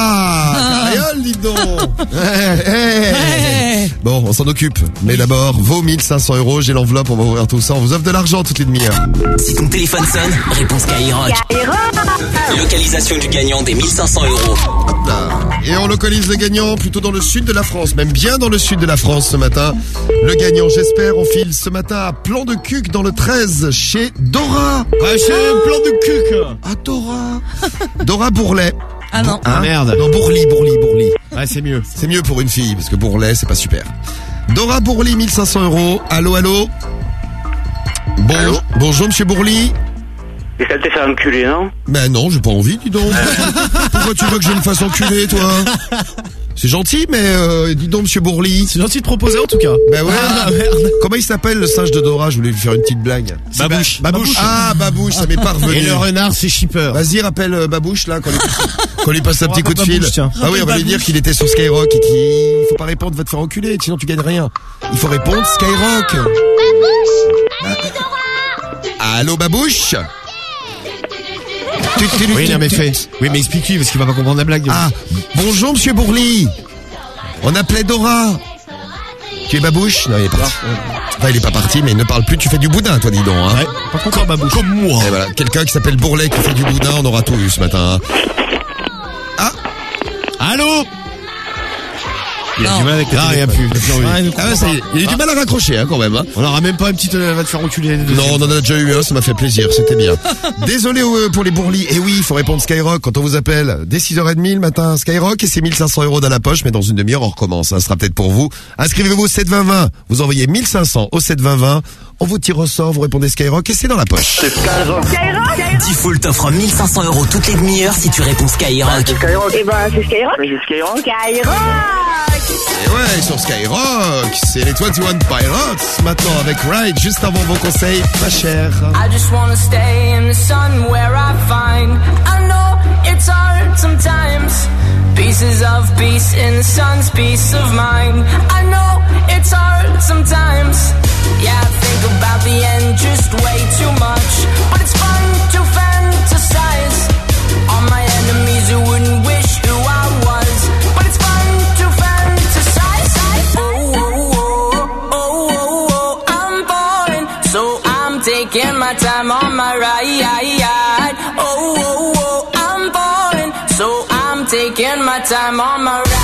Ah, Cariole, dis donc. hey, hey. Hey. Bon, on s'en occupe. Mais d'abord, vos mille cinq cents euros, j'ai l'enveloppe, on va ouvrir tout ça. On vous offre de l'argent toutes les demi-heures. Si ton téléphone sonne, réponse Skyrock. Localisation du gagnant des mille cinq cents euros. Hop là. Et on localise le gagnant plutôt dans le sud de la France, même bien dans le sud de la France ce matin. Le gagnant, j'espère, on file ce matin à Plan de Cuc dans le treize chez Dora. Ouais, chez Plan de Cuc. Ah, Dora. Dora Bourlet. Ah non. Hein? Ah merde. Non, Bourli, Bourli, Bourli. Ouais, c'est mieux. C'est mieux pour une fille, parce que Bourlet, c'est pas super. Dora Bourli, mille cinq cents euros. Allô, allô. Bon, allô bonjour, monsieur Bourli. Et ça te fait enculer, non? Ben non, j'ai pas envie, dis donc. Pourquoi tu veux que je me fasse enculer, toi? C'est gentil, mais euh, dis donc, monsieur Bourli. C'est gentil de proposer en tout cas. Ben ouais. Ah, merde. Comment il s'appelle le singe de Dora? Je voulais lui faire une petite blague. Babouche. Ba- Babouche. Ah, Babouche, ça m'est pas revenu. Et le renard, c'est Shipper. Vas-y, rappelle euh, Babouche là, qu'on lui, qu'on lui passe un On petit coup de rappelle fil. Babouche, tiens. Ah oui, on va lui dire qu'il était sur Skyrock et qu'il faut pas répondre, va te faire enculer, sinon tu gagnes rien. Il faut répondre Skyrock. Babouche. Allô, Babouche? Oui, non, mais fait. Oui, mais explique-lui parce qu'il va pas comprendre la blague. Ah, bonjour, monsieur Bourli. On appelait Dora. Tu es Babouche? Non, il est parti. Enfin, il est pas parti, mais il ne parle plus. Tu fais du boudin, toi, dis donc. Hein. Ouais, pas encore Babouche. Comme moi. Et voilà, quelqu'un qui s'appelle Bourlet qui fait du boudin, on aura tout vu ce matin. Ah. Allô? Il a non. du mal avec le Ah, il y a téléphone. plus. Non, oui. Ah ouais, ça y est. Il a eu du mal à raccrocher, hein, quand même. Hein. On aura même pas une petite euh, va te faire enculer. Non, on en a déjà eu un, ça m'a fait plaisir, c'était bien. Désolé euh, pour les bourlis. Et oui, il faut répondre Skyrock quand on vous appelle. Dès six heures trente le matin, Skyrock, et c'est mille cinq cents euros dans la poche, mais dans une demi-heure, on recommence. Ça sera peut-être pour vous. Inscrivez-vous au sept vingt vingt. Vous envoyez mille cinq cents au sept vingt vingt. On vous tire au sort, vous répondez Skyrock et c'est dans la poche. C'est Skyrock. Skyrock. Diffoul t'offre mille cinq cents euros toutes les demi-heures si tu réponds Skyrock. C'est Skyrock. Et bah, c'est Skyrock. Mais c'est Skyrock. Skyrock. Et ouais, sur Skyrock, c'est les vingt et un Pilots, maintenant avec Ride, juste avant vos conseils, pas cher. I just wanna stay in the sun where I find I know it's hard sometimes. Pieces of peace in the sun's peace of mind. I know it's hard sometimes. Yeah, I think about the end just way too much. But it's fun to fantasize on my enemies who wouldn't wish who I was. But it's fun to fantasize. Oh, oh, oh, oh, oh, oh, I'm falling, so I'm taking my time on my ride. Oh, oh, oh, I'm falling, so I'm taking my time on my ride.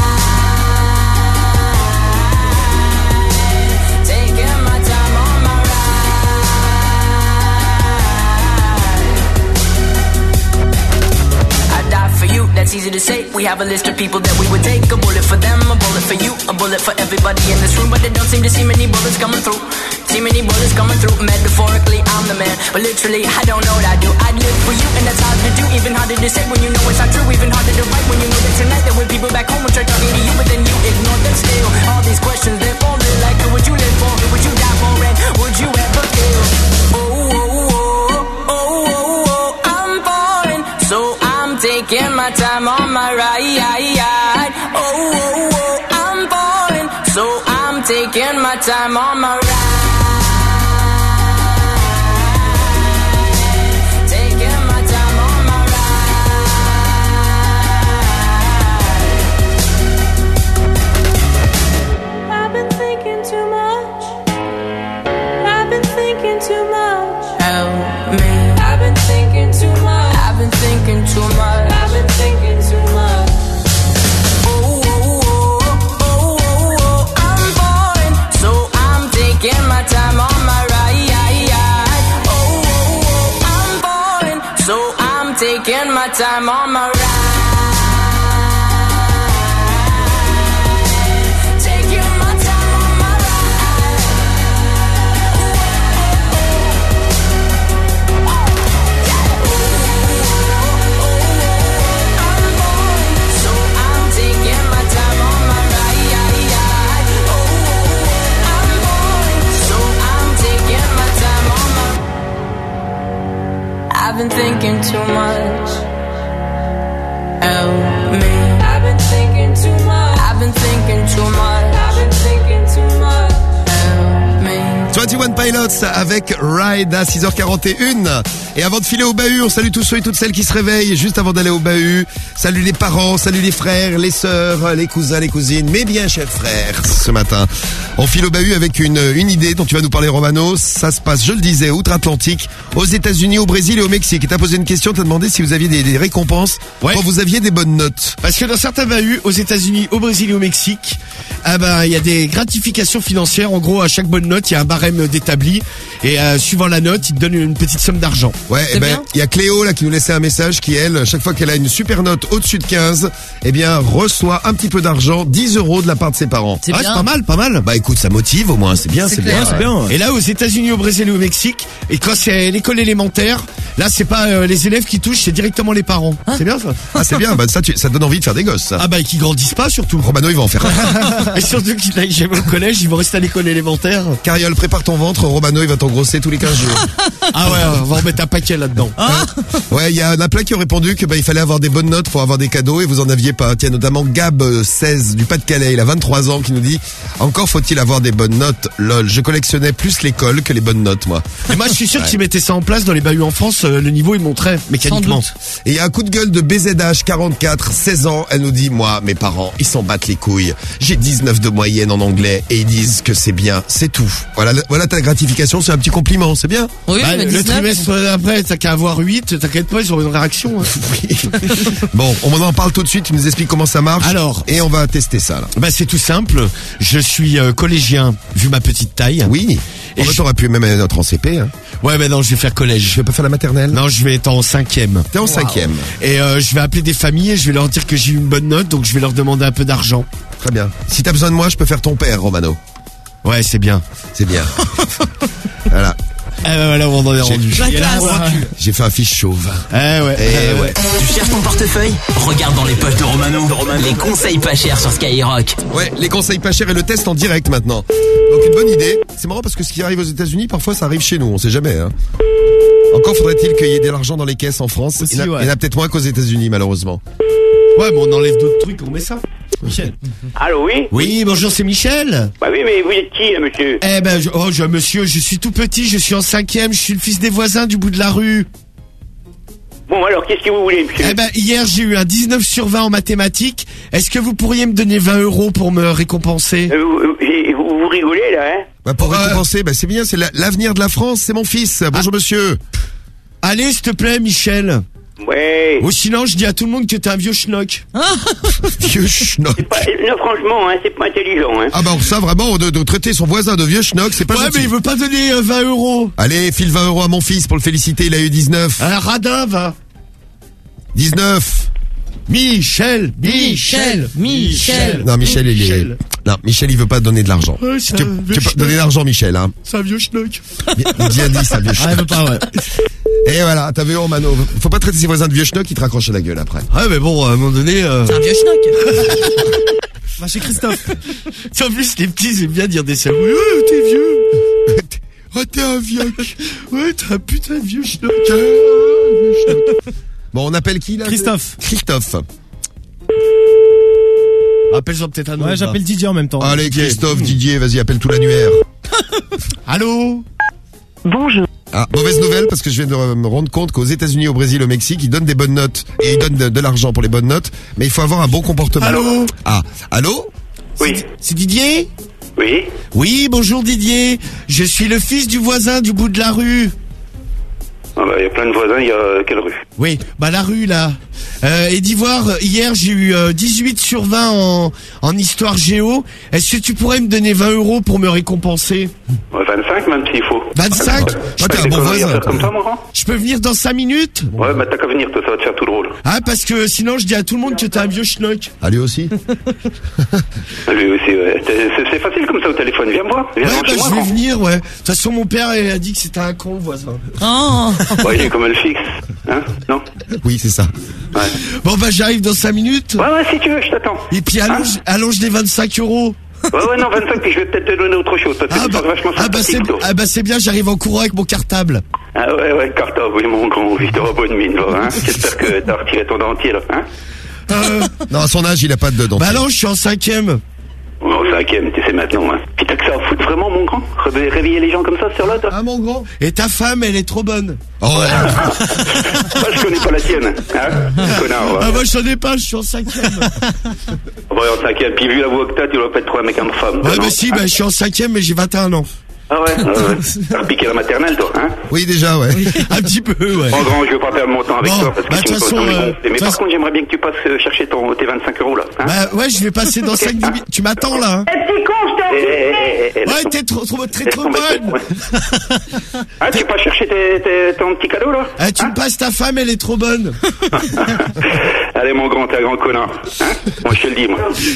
That's easy to say. We have a list of people that we would take. A bullet for them, a bullet for you, a bullet for everybody in this room. But they don't seem to see many bullets coming through. See many bullets coming through. Metaphorically, I'm the man, but literally, I don't know what I do. I'd live for you, and that's hard to do. Even harder to say when you know it's not true. Even harder to write when you know that tonight there were people back home who tried talking to you, but then you ignored them still. All these questions, they're falling like, who would you live for? Who would you die for? And would you ever kill? Oh, oh, oh, oh, oh, oh, I'm falling, so I'm taking my time on my ride. Oh, oh, oh, I'm falling, so I'm taking my time on my ride. Taking my time on my ride. I've been thinking too much. I've been thinking too much. Help me. I've been thinking too much. I've been thinking too much. I've been thinking too much. Oh, oh, oh, oh, oh, oh, I'm falling, so I'm taking my time on my ride. Oh, oh, oh, I'm falling, so I'm taking my time on my ride. Taking my time on my ride. I've been thinking too much. Help me. I've been thinking too much. I've been thinking too much. I've been thinking too much. Help me. vingt et un Pilots avec Ride à six heures quarante et une. Et avant de filer au bahut, on salue tous ceux et toutes celles qui se réveillent juste avant d'aller au bahut. Salut les parents, salut les frères, les sœurs, les cousins, les cousines, mes bien chers frères. Ce matin, on file au bahut avec une, une idée dont tu vas nous parler, Romano. Ça se passe, je le disais, outre-Atlantique, aux États-Unis, au Brésil et au Mexique. Et t'as posé une question, t'as demandé si vous aviez des, des récompenses ouais. quand vous aviez des bonnes notes. Parce que dans certains bahuts, aux États-Unis, au Brésil et au Mexique, ah ben, il y a des gratifications financières. En gros, à chaque bonne note, il y a un barème système d'établi et euh, suivant la note, il te donne une petite somme d'argent. Ouais, C'est eh ben, bien. il y a Cléo là qui nous laissait un message qui elle, chaque fois qu'elle a une super note au-dessus de quinze, eh bien reçoit un petit peu d'argent, dix euros de la part de ses parents. C'est ah, c'est pas mal, pas mal. Bah écoute, ça motive au moins, c'est bien, C'est c'est clair, bien. c'est bien. Et là, aux États-Unis, au Brésil et au Mexique, et quand c'est l'école élémentaire, là, c'est pas euh, les élèves qui touchent, c'est directement les parents. C'est bien ça. Ah c'est bien, bah ça, tu, ça te donne envie de faire des gosses. Ça. Ah bah, et qui grandissent pas surtout. Romano, il va en faire un. Et surtout qu'ils n'aillent jamais au collège, ils vont rester à l'école élémentaire. Cariole, prépare ton ventre, Romano, il va t'engrosser tous les quinze jours. Ah ouais, on va en mettre un paquet là-dedans. Ouais, il y a un plein qui ont répondu que bah il fallait avoir des bonnes notes pour avoir des cadeaux et vous en aviez pas. Tiens, notamment Gab euh, seize du Pas-de-Calais, il a vingt-trois ans qui nous dit encore faut-il avoir des bonnes notes. Lol, je collectionnais plus l'école que les bonnes notes moi. Et moi je suis sûr Ouais. qu'ils mettaient ça en place dans les bahuts en France, euh, le niveau il monterait mécaniquement. Et il y a un coup de gueule de B Z H quarante-quatre, seize ans, elle nous dit moi mes parents, ils s'en battent les couilles. J'ai dix-neuf de moyenne en anglais et ils disent que c'est bien, c'est tout. Voilà voilà ta gratification, c'est un petit compliment, c'est bien. Oui, bah, le trimestre après, t'as qu'à avoir huit, t'inquiète pas, ils auront une réaction. Hein. Bon, on m'en parle tout de suite, tu nous expliques comment ça marche. Alors, et on va tester ça là. Bah c'est tout simple, je suis euh, collégien vu ma petite taille. Oui. Et je t'aurais pu même être en C P. Hein. Ouais, mais non, je vais faire collège. Je vais pas faire la maternelle. Non, je vais être en cinquième. T'es en cinquième. Et euh, je vais appeler des familles et je vais leur dire que j'ai eu une bonne note, donc je vais leur demander un peu d'argent. Très bien. Si t'as besoin de moi, je peux faire ton père, Romano. Ouais, c'est bien. C'est bien. Voilà. Eh ben voilà, on en est rendu. La classe. J'ai fait un fiche chauve. Eh ouais. Eh ouais. Tu cherches ton portefeuille? Regarde dans les poches de Romano. Les conseils pas chers sur Skyrock. Ouais, les conseils pas chers et le test en direct maintenant. Donc une bonne idée. C'est marrant parce que ce qui arrive aux États-Unis, parfois ça arrive chez nous, on sait jamais. Hein. Encore faudrait-il qu'il y ait de l'argent dans les caisses en France. Aussi, il y en a, ouais. il y en a peut-être moins qu'aux États-Unis, malheureusement. Ouais, mais on enlève d'autres trucs, on met ça. Michel. Allô, oui? Oui, bonjour, c'est Michel. Bah oui, mais vous êtes qui, là, monsieur? Eh ben, je, oh, je, monsieur, je suis tout petit, je suis en cinquième, je suis le fils des voisins du bout de la rue. Bon, alors, qu'est-ce que vous voulez, monsieur? Eh ben, hier, j'ai eu un dix-neuf sur vingt en mathématiques. Est-ce que vous pourriez me donner vingt euros pour me récompenser? Euh, vous, vous, vous rigolez, là, hein? Bah pour récompenser, bah c'est bien, c'est la- l'avenir de la France, c'est mon fils. Bonjour monsieur. Allez, s'il te plaît, Michel. Ouais. Ou sinon, je dis à tout le monde que t'es un vieux schnock. Vieux schnock. C'est pas, non, franchement, hein, c'est pas intelligent, hein. Ah bah ça vraiment, de, de traiter son voisin de vieux schnock, c'est pas Ouais, gentil. mais il veut pas donner euh, vingt euros. Allez, file vingt euros à mon fils pour le féliciter, il a eu dix-neuf. Un radin, va. dix-neuf. Michel, Michel, Michel. Non, Michel, il est... Michel. Non, Michel, il veut pas donner de l'argent. Ouais, c'est tu un tu vieux peux pas schnock. donner de l'argent, Michel, hein. C'est un vieux schnock. Bien, bien dit, ça, vieux Ah, schnock. il veut pas, ouais. Et voilà, t'as vu, Romano. Faut pas traiter ses voisins de vieux schnock, ils te raccrochent la gueule après. Ouais, mais bon, à un moment donné... Euh... C'est un vieux schnock. Va chez Christophe. En plus, les petits, ils aiment bien dire des salauds. Ouais, t'es vieux. Oh, t'es un vieux. Ouais, t'es un putain de vieux schnock. Ah, vieux schnock. Bon, on appelle qui, là? Christophe. Christophe. Appelle-en peut-être un autre. Ouais, j'appelle Didier en même temps. Allez, Christophe, Didier, vas-y, appelle tout l'annuaire. Allô? Bonjour. Ah, mauvaise nouvelle, parce que je viens de me rendre compte qu'aux États-Unis, au Brésil, au Mexique, ils donnent des bonnes notes. Et ils donnent de, de l'argent pour les bonnes notes. Mais il faut avoir un bon comportement. Allô? Ah, allô? Oui. C'est Didier? Oui. Oui, bonjour Didier. Je suis le fils du voisin du bout de la rue. Ah bah, il y a plein de voisins, il y a quelle rue? Oui, bah la rue là. Euh, et d'Ivoire, hier j'ai eu euh, dix-huit sur vingt en, en histoire géo. Est-ce que tu pourrais me donner vingt euros pour me récompenser? Ouais, vingt-cinq même s'il faut. vingt-cinq? Ah, t'es un bon voisin. Comme ça, mon grand? Je peux venir dans cinq minutes? Ouais, bah t'as qu'à venir, toi, ça va te faire tout le rôle. Ah, parce que sinon je dis à tout le monde que t'es un vieux schnock. Ah, lui aussi? Ah, lui aussi, ouais. C'est c'est facile comme ça au téléphone, viens me voir. Viens Ouais, devant bah chez moi, je vais grand. venir, ouais. De toute façon, mon père il a dit que c'était un con, le voisin. Oh. Ouais, il est comme elle fixe. Hein? Non? Oui, c'est ça. Ouais. Bon bah j'arrive dans cinq minutes. Ouais, ouais, si tu veux, je t'attends. Et puis allonge, allonge les vingt-cinq euros. Ouais, ouais, non, vingt-cinq, puis je vais peut-être te donner autre chose. Toi, tu Ah bah, vachement ah, bah c'est sympathique, toi. ah bah c'est bien, j'arrive en courant avec mon cartable. Ah ouais, ouais, cartable, oui, mon grand, oui, t'auras bonne mine, là, hein. J'espère que t'as retiré ton dentier, là, hein. Euh, Non, à son âge, il a pas de dents. bah non, je suis en cinquième. Bon, cinquième, tu sais maintenant, hein. Puis t'as que ça à foutre vraiment, mon grand? Réve- Réveiller les gens comme ça sur l'autre? Ah mon grand. Et ta femme, elle est trop bonne. Oh, Moi, je connais pas la tienne, hein. Connard, ouais. Ah moi j'en ai pas, je suis en cinquième. Ouais, en cinquième, puis vu la voix que t'as, tu dois pas être trop un mec en femme. Ouais non? bah si, bah je suis en cinquième mais j'ai vingt et un ans. Ah ouais, ouais, ouais. T'as repiqué la maternelle, toi, hein? oui, déjà, ouais. Un petit peu, ouais. En grand, je veux pas perdre mon temps avec Bon, toi parce que bah, tu de me toute poses dans façon, mes euh, gonfles. Mais de par toute contre, j'aimerais bien que tu passes euh, chercher ton, tes vingt-cinq euros, là, hein? Bah ouais, je vais passer dans cinq minutes. Tu m'attends là, hein? Eh, petit con, je te eh, eh, Ouais, t'es trop, trop, très trop bonne. Ah, tu peux chercher tes, tes, ton petit cadeau, là? Ah, tu me passes ta femme, elle est trop bonne. Allez, mon grand, t'es un grand connard. Hein? Moi, je te le dis, moi.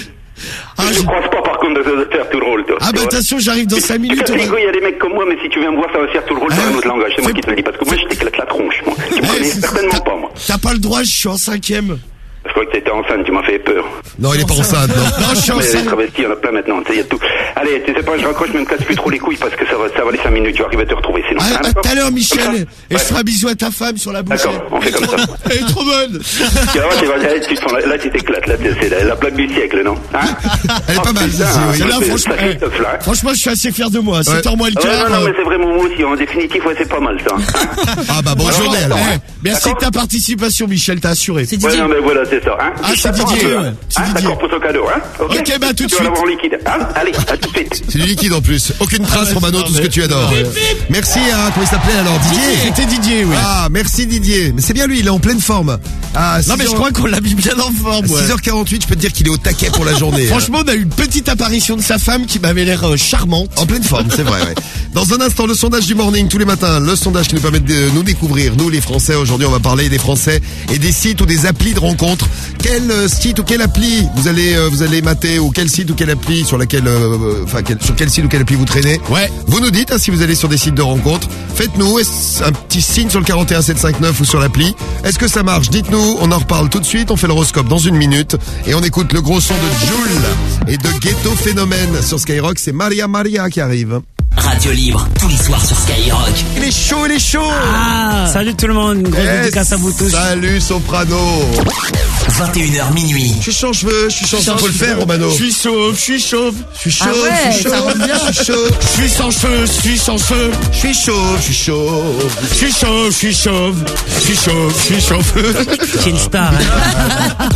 Ah, je je... ne croise pas, par contre, de, de faire tout le rôle, toi. Ah, bah, attention, j'arrive dans cinq minutes. Il y a des mecs comme moi, mais si tu viens me voir, ça va faire tout le rôle ah, dans un autre langage. C'est moi fait... qui te le dis, parce que moi, je t'éclate la tronche, moi. Tu me connais certainement pas, moi. T'as pas le droit, je suis en cinquième. Je crois que t'étais enceinte, tu m'as fait peur. Non, il est pas enceinte, non. Non, je suis mais enceinte. les travestis, il y en a plein maintenant, tu sais, il y a tout. Allez, tu sais pas, je raccroche, mais me casse plus trop les couilles parce que ça va, ça va les cinq minutes, tu vas arriver à te retrouver, sinon. Ah, hein, à tout à l'heure, Michel. Et je ouais. ferai un bisou à ta femme sur la bouche. D'accord, on fait comme ça. Elle est trop bonne. Tu vas voir, tu vas, là, tu te prends, là, tu t'éclates, là, c'est la, la plaque du siècle, non? Hein? Elle est pas mal, putain, celle-ci, oui. Là, franchement, ça, stuff, là, hein. franchement, je suis assez fier de moi. Ouais. C'est en moi le Ouais, cœur. non, non, mais c'est vraiment moi aussi, en définitive, ouais, c'est pas mal, ça. Hein? Ah bah bonne journée alors. Eh, merci de ta participation, Michel, t'as assuré. C'est Ouais, Didier. non, mais voilà, c'est ça, hein? Ah, Je c'est t'attends Didier, un peu, ouais. hein. C'est Hein, Didier. d'accord pour ton cadeau, hein? Ok, bah, tout de Tu vas suite. l'avoir en liquide, hein? Allez, à tout de suite. C'est du liquide en plus. Aucune trace, Ah, Romano, non, tout ce mais- que tu adores. Ouais. Merci à, comment il s'appelait alors, Didier? C'était Didier, oui. Ah, merci Didier. Mais c'est bien lui, il est en pleine forme. Ah, Non, mais je crois qu'on l'a mis bien en forme, ouais. six heures quarante-huit, je peux te dire qu'il est au taquet pour la journée. Franchement, on a eu une petite apparition de sa femme qui m'avait l'air euh, charmante. En pleine forme, c'est vrai, ouais. Dans un instant, le sondage du morning, tous les matins. Le sondage qui nous permet de nous découvrir, nous les Français. Aujourd'hui, on va parler des Français et des sites ou des applis de rencontres. Quel euh, site ou quelle appli vous allez euh, vous allez mater, ou quel site ou quelle appli sur laquelle, euh, enfin, quel, sur quel site ou quelle appli vous traînez. Ouais. Vous nous dites, hein, si vous allez sur des sites de rencontres. Faites-nous un petit signe sur le quarante et un sept cent cinquante-neuf ou sur l'appli. Est-ce que ça marche? Dites-nous, on en reparle tout de suite. On fait l'horoscope dans une minute. Et on écoute le gros son de Jul et de Ghetto Phénomène sur Skyrock. C'est Maria Maria qui arrive. Radio libre, tous les soirs sur Skyrock. Il est chaud, il est chaud. Ah, salut tout le monde, une grosse Eh, dédicace à vous tous. Salut Soprano. vingt et une heures minuit. Je suis chaud, je veux, je suis chaud, faut le faire, Romano. Je suis chauve, je suis chauve. Je suis chaud, Ah ouais, je suis chaud, ça rentre bien. je suis chaud. Je suis sans cheveux, je suis sans cheveux. Je suis chaud, je suis chaud. Je suis chauve, je suis chauve. Je suis chauve, je suis chauve. C'est une star. Hein.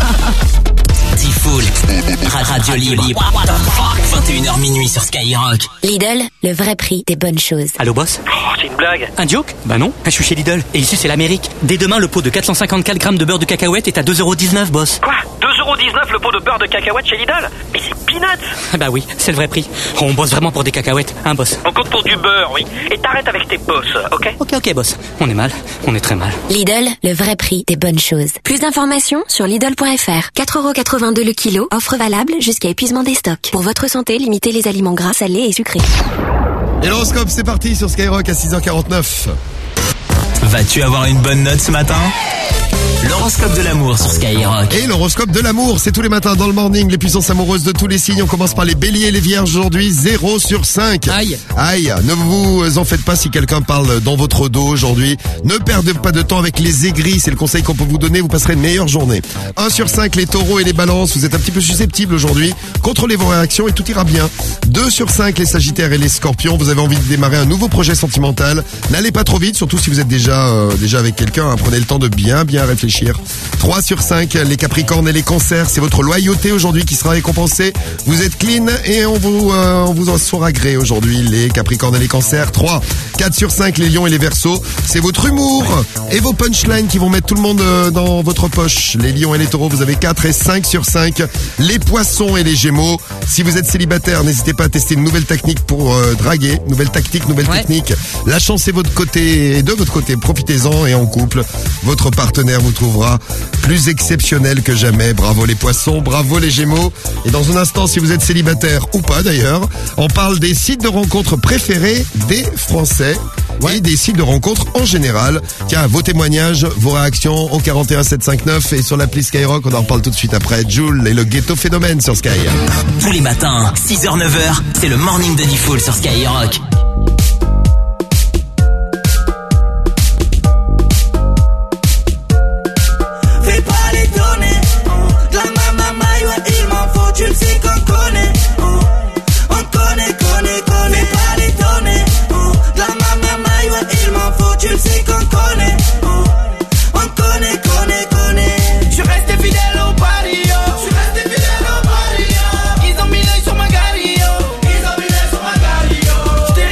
T-Full, Radio libre. vingt et une heures minuit sur Skyrock. Lidl, le vrai prix des bonnes choses. Allô boss? Oh, c'est une blague. Un joke? Bah non, je suis chez Lidl. Et ici c'est l'Amérique. Dès demain, le pot de quatre cent cinquante-quatre grammes de beurre de cacahuète est à deux euros dix-neuf, boss. Quoi? deux euros dix-neuf le pot de beurre de cacahuète chez Lidl? Mais c'est peanuts. Ah bah oui, c'est le vrai prix. On bosse vraiment pour des cacahuètes, hein boss? On compte pour du beurre, oui. Et t'arrêtes avec tes boss, ok? Ok, ok boss. On est mal, on est très mal. Lidl, le vrai prix des bonnes choses. Plus d'informations sur Lidl point F R. quatre euros quatre-vingt-deux le kilo, offre valable jusqu'à épuisement des stocks. Pour votre santé, limitez les aliments gras, salés et sucrés. Et l'horoscope, c'est parti sur Skyrock à six heures quarante-neuf. Vas-tu avoir une bonne note ce matin? L'horoscope de l'amour sur Skyrock. Et l'horoscope de l'amour, c'est tous les matins dans le morning, les puissances amoureuses de tous les signes. On commence par les béliers et les vierges aujourd'hui, zéro sur cinq. Aïe. Aïe, ne vous en faites pas si quelqu'un parle dans votre dos aujourd'hui. Ne perdez pas de temps avec les aigris, c'est le conseil qu'on peut vous donner, vous passerez une meilleure journée. un sur cinq, les taureaux et les balances, vous êtes un petit peu susceptibles aujourd'hui. Contrôlez vos réactions et tout ira bien. deux sur cinq, les sagittaires et les scorpions, vous avez envie de démarrer un nouveau projet sentimental. N'allez pas trop vite, surtout si vous êtes déjà, euh, déjà avec quelqu'un, hein. Prenez le temps de bien bien réfléchir. trois sur cinq, les capricornes et les cancers, c'est votre loyauté aujourd'hui qui sera récompensée. Vous êtes clean et on vous, euh, on vous en saura gré aujourd'hui, les capricornes et les cancers. trois, quatre sur cinq, les lions et les verseaux, c'est votre humour et vos punchlines qui vont mettre tout le monde euh, dans votre poche. Les lions et les taureaux, vous avez quatre et cinq sur cinq, les poissons et les gémeaux. Si vous êtes célibataire, n'hésitez pas à tester une nouvelle technique pour euh, draguer, nouvelle tactique, nouvelle Ouais. technique. La chance est votre côté et de votre côté, profitez-en. Et en couple, votre partenaire vous trouvera plus exceptionnel que jamais. Bravo les poissons, bravo les gémeaux. Et dans un instant, si vous êtes célibataire ou pas d'ailleurs, on parle des sites de rencontres préférés des Français et des sites de rencontres en général. Tiens, vos témoignages, vos réactions au quarante et un sept cent cinquante-neuf et sur l'appli Skyrock, on en reparle tout de suite après. Jul et le Ghetto Phénomène sur Sky. Tous les matins, six heures neuf heures, c'est le morning de Diffoul sur Skyrock. Fais pas l'étonner, oh. La maman maille, ouais, il m'en faut, tu le sais qu'on connaît, oh. On connaît, connaît, connaît. Fais pas l'étonner, oh. La maman maille, ouais, il m'en faut, tu le sais qu'on connaît, oh. On connaît, connaît, connaît. Je suis resté fidèle au barrio. Je suis resté fidèle au barrio. Ils ont mis l'œil sur ma gario. Ils ont mis l'œil sur ma gario. J't'ai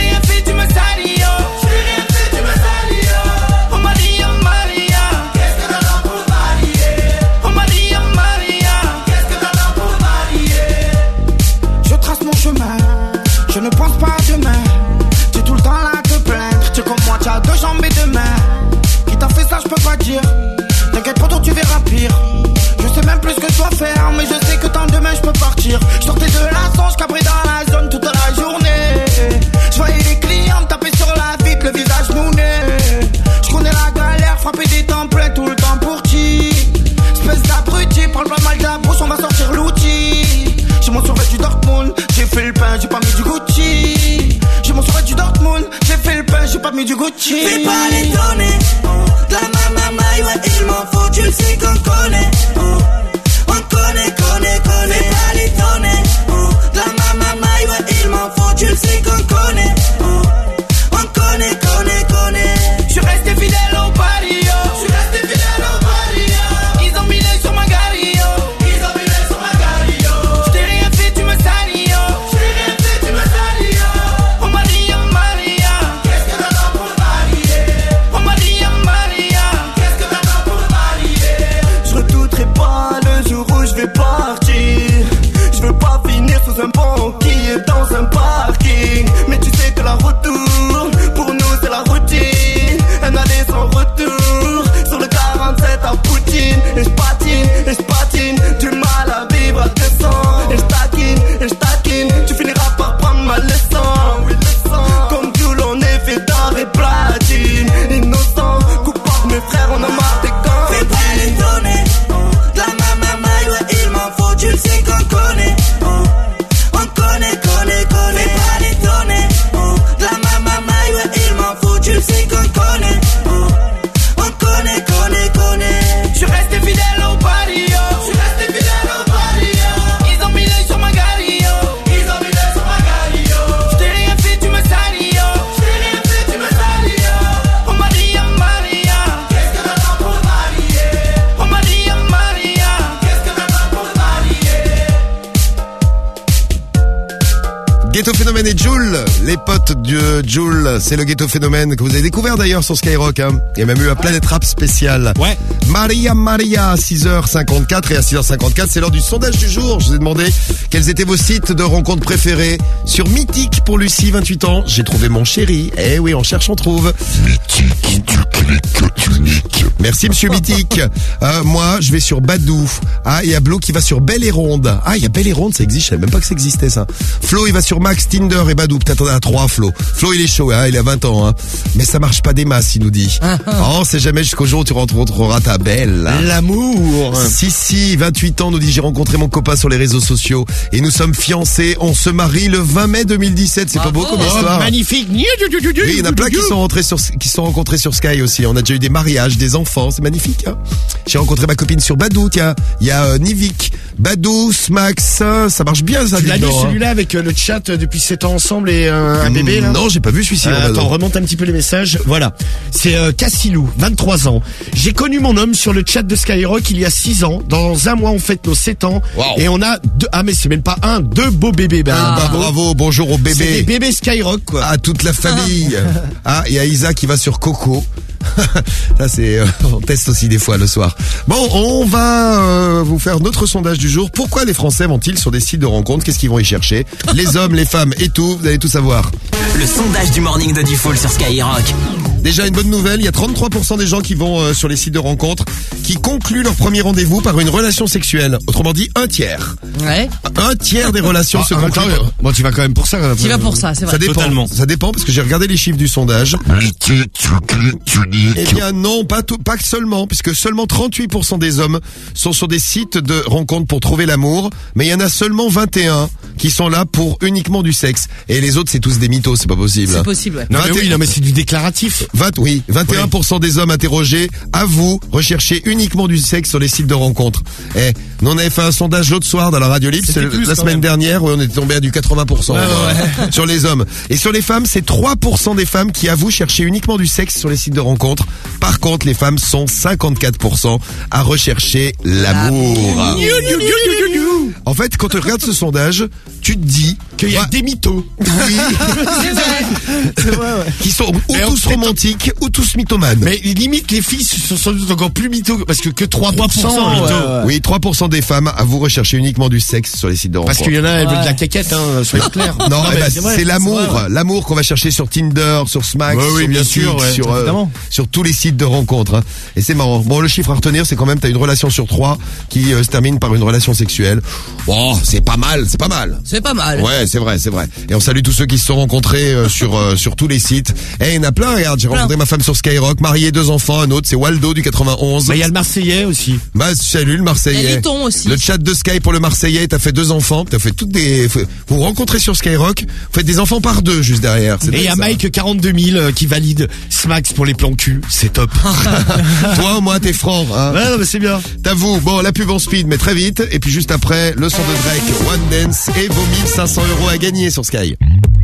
mentir. Je sortais de la songe, cabré dans la zone toute la journée. Je voyais les clients me taper sur la vitre, le visage mouné. Je connais la galère, frapper des templates tout le temps pour qui. Espèce d'abruti, parle pas mal de la brousse, on va sortir l'outil. J'ai mon survêt du Dortmund, j'ai fait le pain, j'ai pas mis du Gucci. J'ai mon survêt du Dortmund, j'ai fait le pain, j'ai pas mis du Gucci. Fais pas l'étonner, oh. De la mamamaille, ouais, il m'en faut, tu le sais qu'on connaît, oh. On connaît, connaît, connaît. Fais pas l'étonner, oh. De la mamamaille, ouais, il m'en faut, tu le sais qu'on connaît, oh. On connaît, connaît, connaît. J'suis resté fidèle au barrio, j'suis resté fidèle au barrio. Ils ont mis l'œil sur ma gario, ils ont mis l'œil sur ma gario. J't'ai rien fait, tu me salis, yo. J't'ai rien fait, tu me salis, yo. Oh Maria, Maria, qu'est-ce que t'attends pour varier? Oh Maria, Maria, qu'est-ce que t'attends pour varier? J'redouterai pas le jour où j'vais partir. J'veux pas finir sous un pont qui est dans un parking. Mais tu sais que la retour, pour nous c'est la routine. Un aller sans retour, sur le quarante-sept à Poutine. Et j'patine, et j'patine, du mal à vivre à deux cents. Et j'taquine, et j'taquine, tu finiras par prendre ma leçon. Oui, leçon. Comme tout l'on est fait d'or et platine. Innocent, coupable, mes frères, on a marre des camps. Fais pas l'étonner, oh. De la mamamaille, ouais, il m'en faut, tu le sais qu'on connaît, oh. On connaît, connaît, connaît. Fais pas l'étonner, oh. De la mamamaille, ouais, il m'en faut, tu le sais qu'on connaît, oh. On connaît, connaît, connaît. J'suis resté fidèle au barrio, j'suis resté fidèle au barrio. Ils ont mis l'œil sur ma gario, ils ont mis l'œil sur ma gario. J't'ai rien fait, tu me salis, yo. J't'ai rien fait, tu me salis, yo. Oh Maria, Maria, qu'est-ce que t'attends pour varier? Oh Maria, Maria, qu'est-ce que t'attends pour varier? Ghetto Phénomène et Joule, les potes de Joule, c'est le Ghetto Phénomène que vous avez découvert d'ailleurs sur Skyrock, hein. Il y a même eu un Planète Rap spécial. Ouais. Maria Maria, à six heures cinquante-quatre, et à six heures cinquante-quatre, c'est l'heure du sondage du jour. Je vous ai demandé quels étaient vos sites de rencontres préférés. Sur Mythique pour Lucie, vingt-huit ans, j'ai trouvé mon chéri. Eh oui, on cherche, on trouve. Mythique, du clic unique. Merci monsieur Mythique. Euh, moi, je vais sur Badou. Ah, il y a Blo qui va sur Belle et Ronde. Ah, il y a Belle et Ronde, ça existe, je savais même pas que ça existait ça. Flo, il va sur Max, Tinder et Badou. Peut-être on a trois, Flo. Flo, il est chaud, hein, il a vingt ans, hein. Mais ça marche pas des masses, il nous dit. Oh, c'est jamais jusqu'au jour où tu rencontreras ta belle. Hein. L'amour. Si, si, vingt-huit ans, nous dit, j'ai rencontré mon copain sur les réseaux sociaux et nous sommes fiancés. On se marie le vingt mai deux mille dix-sept. C'est pas beau comme histoire. Oh, magnifique. Oui, il y en a plein qui sont rentrés sur, qui sont rencontrés sur Sky aussi. On a déjà eu des mariages, des enfants. C'est magnifique, hein. J'ai rencontré ma copine sur Badou, tiens. Il y a euh, Nivik, Badou, Smax, hein, ça marche bien, ça. Tu l'as lu hein. celui-là avec euh, le chat euh, depuis sept ans ensemble et euh, un bébé là? Non, j'ai pas vu celui-ci. Euh, attends, remonte un petit peu les messages. Voilà. C'est euh, Cassilou, vingt-trois ans. J'ai connu mon homme sur le chat de Skyrock il y a six ans. Dans un mois, on fête nos sept ans. Wow. Et on a deux, ah mais c'est même pas un, deux beaux bébés. Ben, ah, bravo. bravo, bonjour aux bébés. C'est des bébés Skyrock, quoi. À toute la famille. Ah, il y a Isa qui va sur Coco. Ça c'est, euh, on teste aussi des fois le soir. Bon, on va euh, vous faire notre sondage du jour. Pourquoi les Français vont-ils sur des sites de rencontres? Qu'est-ce qu'ils vont y chercher? Les hommes, les femmes et tout, vous allez tout savoir. Le sondage du morning de Diffoul sur Skyrock. Déjà une bonne nouvelle, il y a trente-trois pour cent des gens qui vont euh, sur les sites de rencontres qui concluent leur premier rendez-vous par une relation sexuelle. Autrement dit, un tiers. Ouais. Un tiers des relations ah, se concluent. Attends, euh, bon, tu vas quand même pour ça. Là, tu vas pour ça, c'est vrai. Ça dépend. Totalement. Ça dépend parce que j'ai regardé les chiffres du sondage. Eh bien non, pas tout, pas seulement, puisque seulement trente-huit pour cent des hommes sont sur des sites de rencontres pour trouver l'amour, mais il y en a seulement vingt et un qui sont là pour uniquement du sexe. Et les autres, c'est tous des mythos, c'est pas possible. C'est possible, ouais. Non, mais oui, non, mais c'est du déclaratif. vingt, oui, vingt et un pour cent oui. des hommes interrogés avouent rechercher uniquement du sexe sur les sites de rencontres. Eh, nous on avait fait un sondage l'autre soir dans la radio libre, c'est la semaine même. dernière, où on était tombé à du quatre-vingts pour cent ouais, ouais. sur les hommes. Et sur les femmes, c'est trois pour cent des femmes qui avouent chercher uniquement du sexe sur les sites de rencontres. Par contre, les femmes sont cinquante-quatre pour cent à rechercher l'amour. Ah. En fait, quand tu regardes ce sondage, tu te dis qu'il y a bah, des mythos. Oui. C'est vrai. C'est vrai, ouais. Qui sont ou tous romantiques. romantiques ou tous mythomanes. Mais limite, les filles sont sans doute encore plus mythos, parce que que trois pour cent. trois pour cent, mythos. ouais, ouais. Oui, trois pour cent des femmes avouent rechercher uniquement du sexe sur les sites de rencontres. Parce qu'il y en a, elles veulent de la caquette, hein, soyons clairs. Non, Non, eh mais ben, c'est vrai, c'est l'amour, c'est vrai. l'amour qu'on va chercher sur Tinder, sur Smack, Ouais, oui, sur bien Mythic, sûr, ouais, sur, euh, évidemment. sur tous les sites de rencontres. Hein. Et c'est marrant. Bon, le chiffre à retenir, c'est quand même, t'as une relation sur trois qui euh, se termine par une relation sexuelle. Oh, c'est pas mal, c'est pas mal. C'est pas mal. Ouais, c'est vrai, c'est vrai. Et on salue tous ceux qui se sont rencontrés euh, sur euh, sur tous les sites. Et il y en a plein, regarde, j'ai Plein. rencontré ma femme sur Skyrock, marié, deux enfants, un autre, c'est Waldo du quatre-vingt-onze. Bah, il y a le Marseillais aussi. Bah, salut le Marseillais. Il y a Lyton aussi. Le chat de Sky pour le Marseillais, t'as fait deux enfants, t'as fait toutes des... Vous vous rencontrez sur Skyrock, vous faites des enfants par deux juste derrière. C'est Et il y a dingue, ça. Mike quarante-deux mille euh, qui valide Smax pour les plans cul. C'est top. Toi, moi, t'es franc. Hein. Ouais, non, mais c'est bien. T'avoues, bon, la pub en speed, mais très vite. Et puis juste après, le son de Drake, One Dance et vos mille cinq cents euros à gagner sur Sky.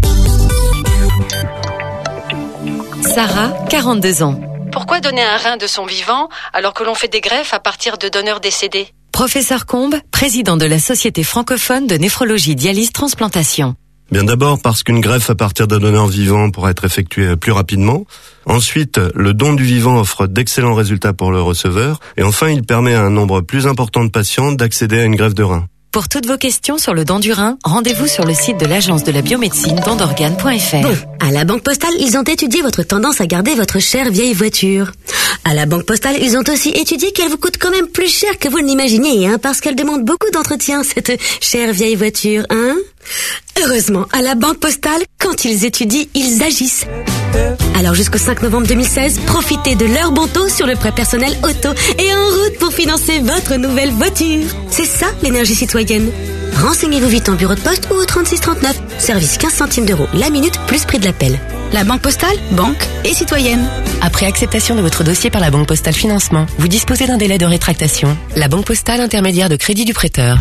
Sarah, quarante-deux ans. Pourquoi donner un rein de son vivant alors que l'on fait des greffes à partir de donneurs décédés? Professeur Combe, président de la Société francophone de néphrologie dialyse transplantation. Bien d'abord parce qu'une greffe à partir d'un donneur vivant pourra être effectuée plus rapidement. Ensuite, le don du vivant offre d'excellents résultats pour le receveur. Et enfin, il permet à un nombre plus important de patients d'accéder à une greffe de rein. Pour toutes vos questions sur le don du rein, rendez-vous sur le site de l'Agence de la biomédecine don d'organes point f r. Bon, à la Banque Postale, ils ont étudié votre tendance à garder votre chère vieille voiture. À la Banque Postale, ils ont aussi étudié qu'elle vous coûte quand même plus cher que vous ne l'imaginiez, hein, parce qu'elle demande beaucoup d'entretien, cette chère vieille voiture, hein. Heureusement, à la Banque Postale, quand ils étudient, ils agissent. Alors jusqu'au cinq novembre deux mille seize, profitez de leur bon taux sur le prêt personnel auto et en route pour financer votre nouvelle voiture. C'est ça l'énergie citoyenne. Renseignez-vous vite en bureau de poste ou au trente-six trente-neuf. Service quinze centimes d'euros la minute plus prix de l'appel. La Banque Postale, banque et citoyenne. Après acceptation de votre dossier par la Banque Postale Financement, vous disposez d'un délai de rétractation. La Banque Postale, intermédiaire de crédit du prêteur.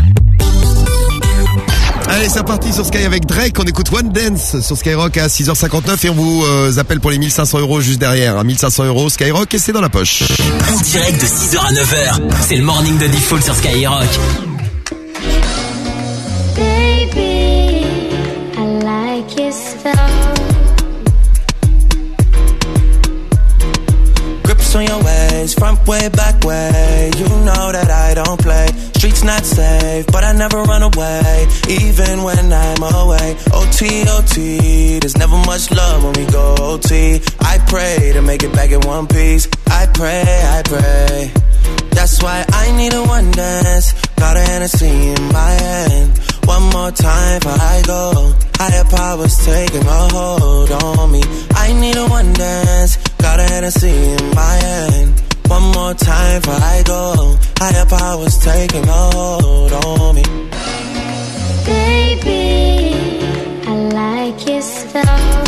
Allez, c'est reparti sur Sky avec Drake. On écoute One Dance sur Skyrock à six heures cinquante-neuf et on vous euh, appelle pour les mille cinq cents euros juste derrière. Hein. mille cinq cents euros Skyrock et c'est dans la poche. En direct de six heures à neuf heures, c'est le morning de Diffoul sur Skyrock. Baby, I like your style. Grips on your ways, front way, back way. You know that I don't play. Streets not safe, but I never run away, even when I'm away. O T, O T, there's never much love when we go O T. I pray to make it back in one piece. I pray, I pray. That's why I need a one dance. Got a Hennessy in my hand. One more time before I go. Higher powers taking a hold on me. I need a one dance. Got a Hennessy in my hand. One more time before I go. Higher powers taking a hold on me. Baby, I like your style.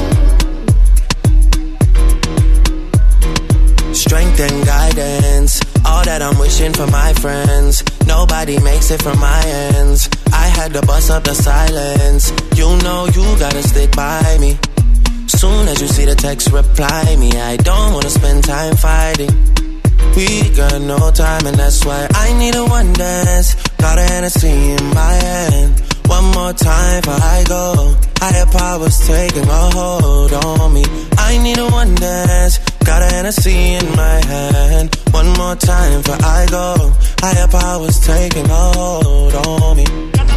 Strength and guidance, all that I'm wishing for my friends. Nobody makes it from my ends. I had to bust up the silence. You know you gotta stick by me. Soon as you see the text, reply me. I don't wanna spend time fighting. We got no time and that's why I need a one dance. Got a Hennessy in my hand. One more time before I go. Higher powers taking a hold on me. I need a one dance. Got a Hennessy in my hand. One more time before I go. Higher powers taking a hold on me.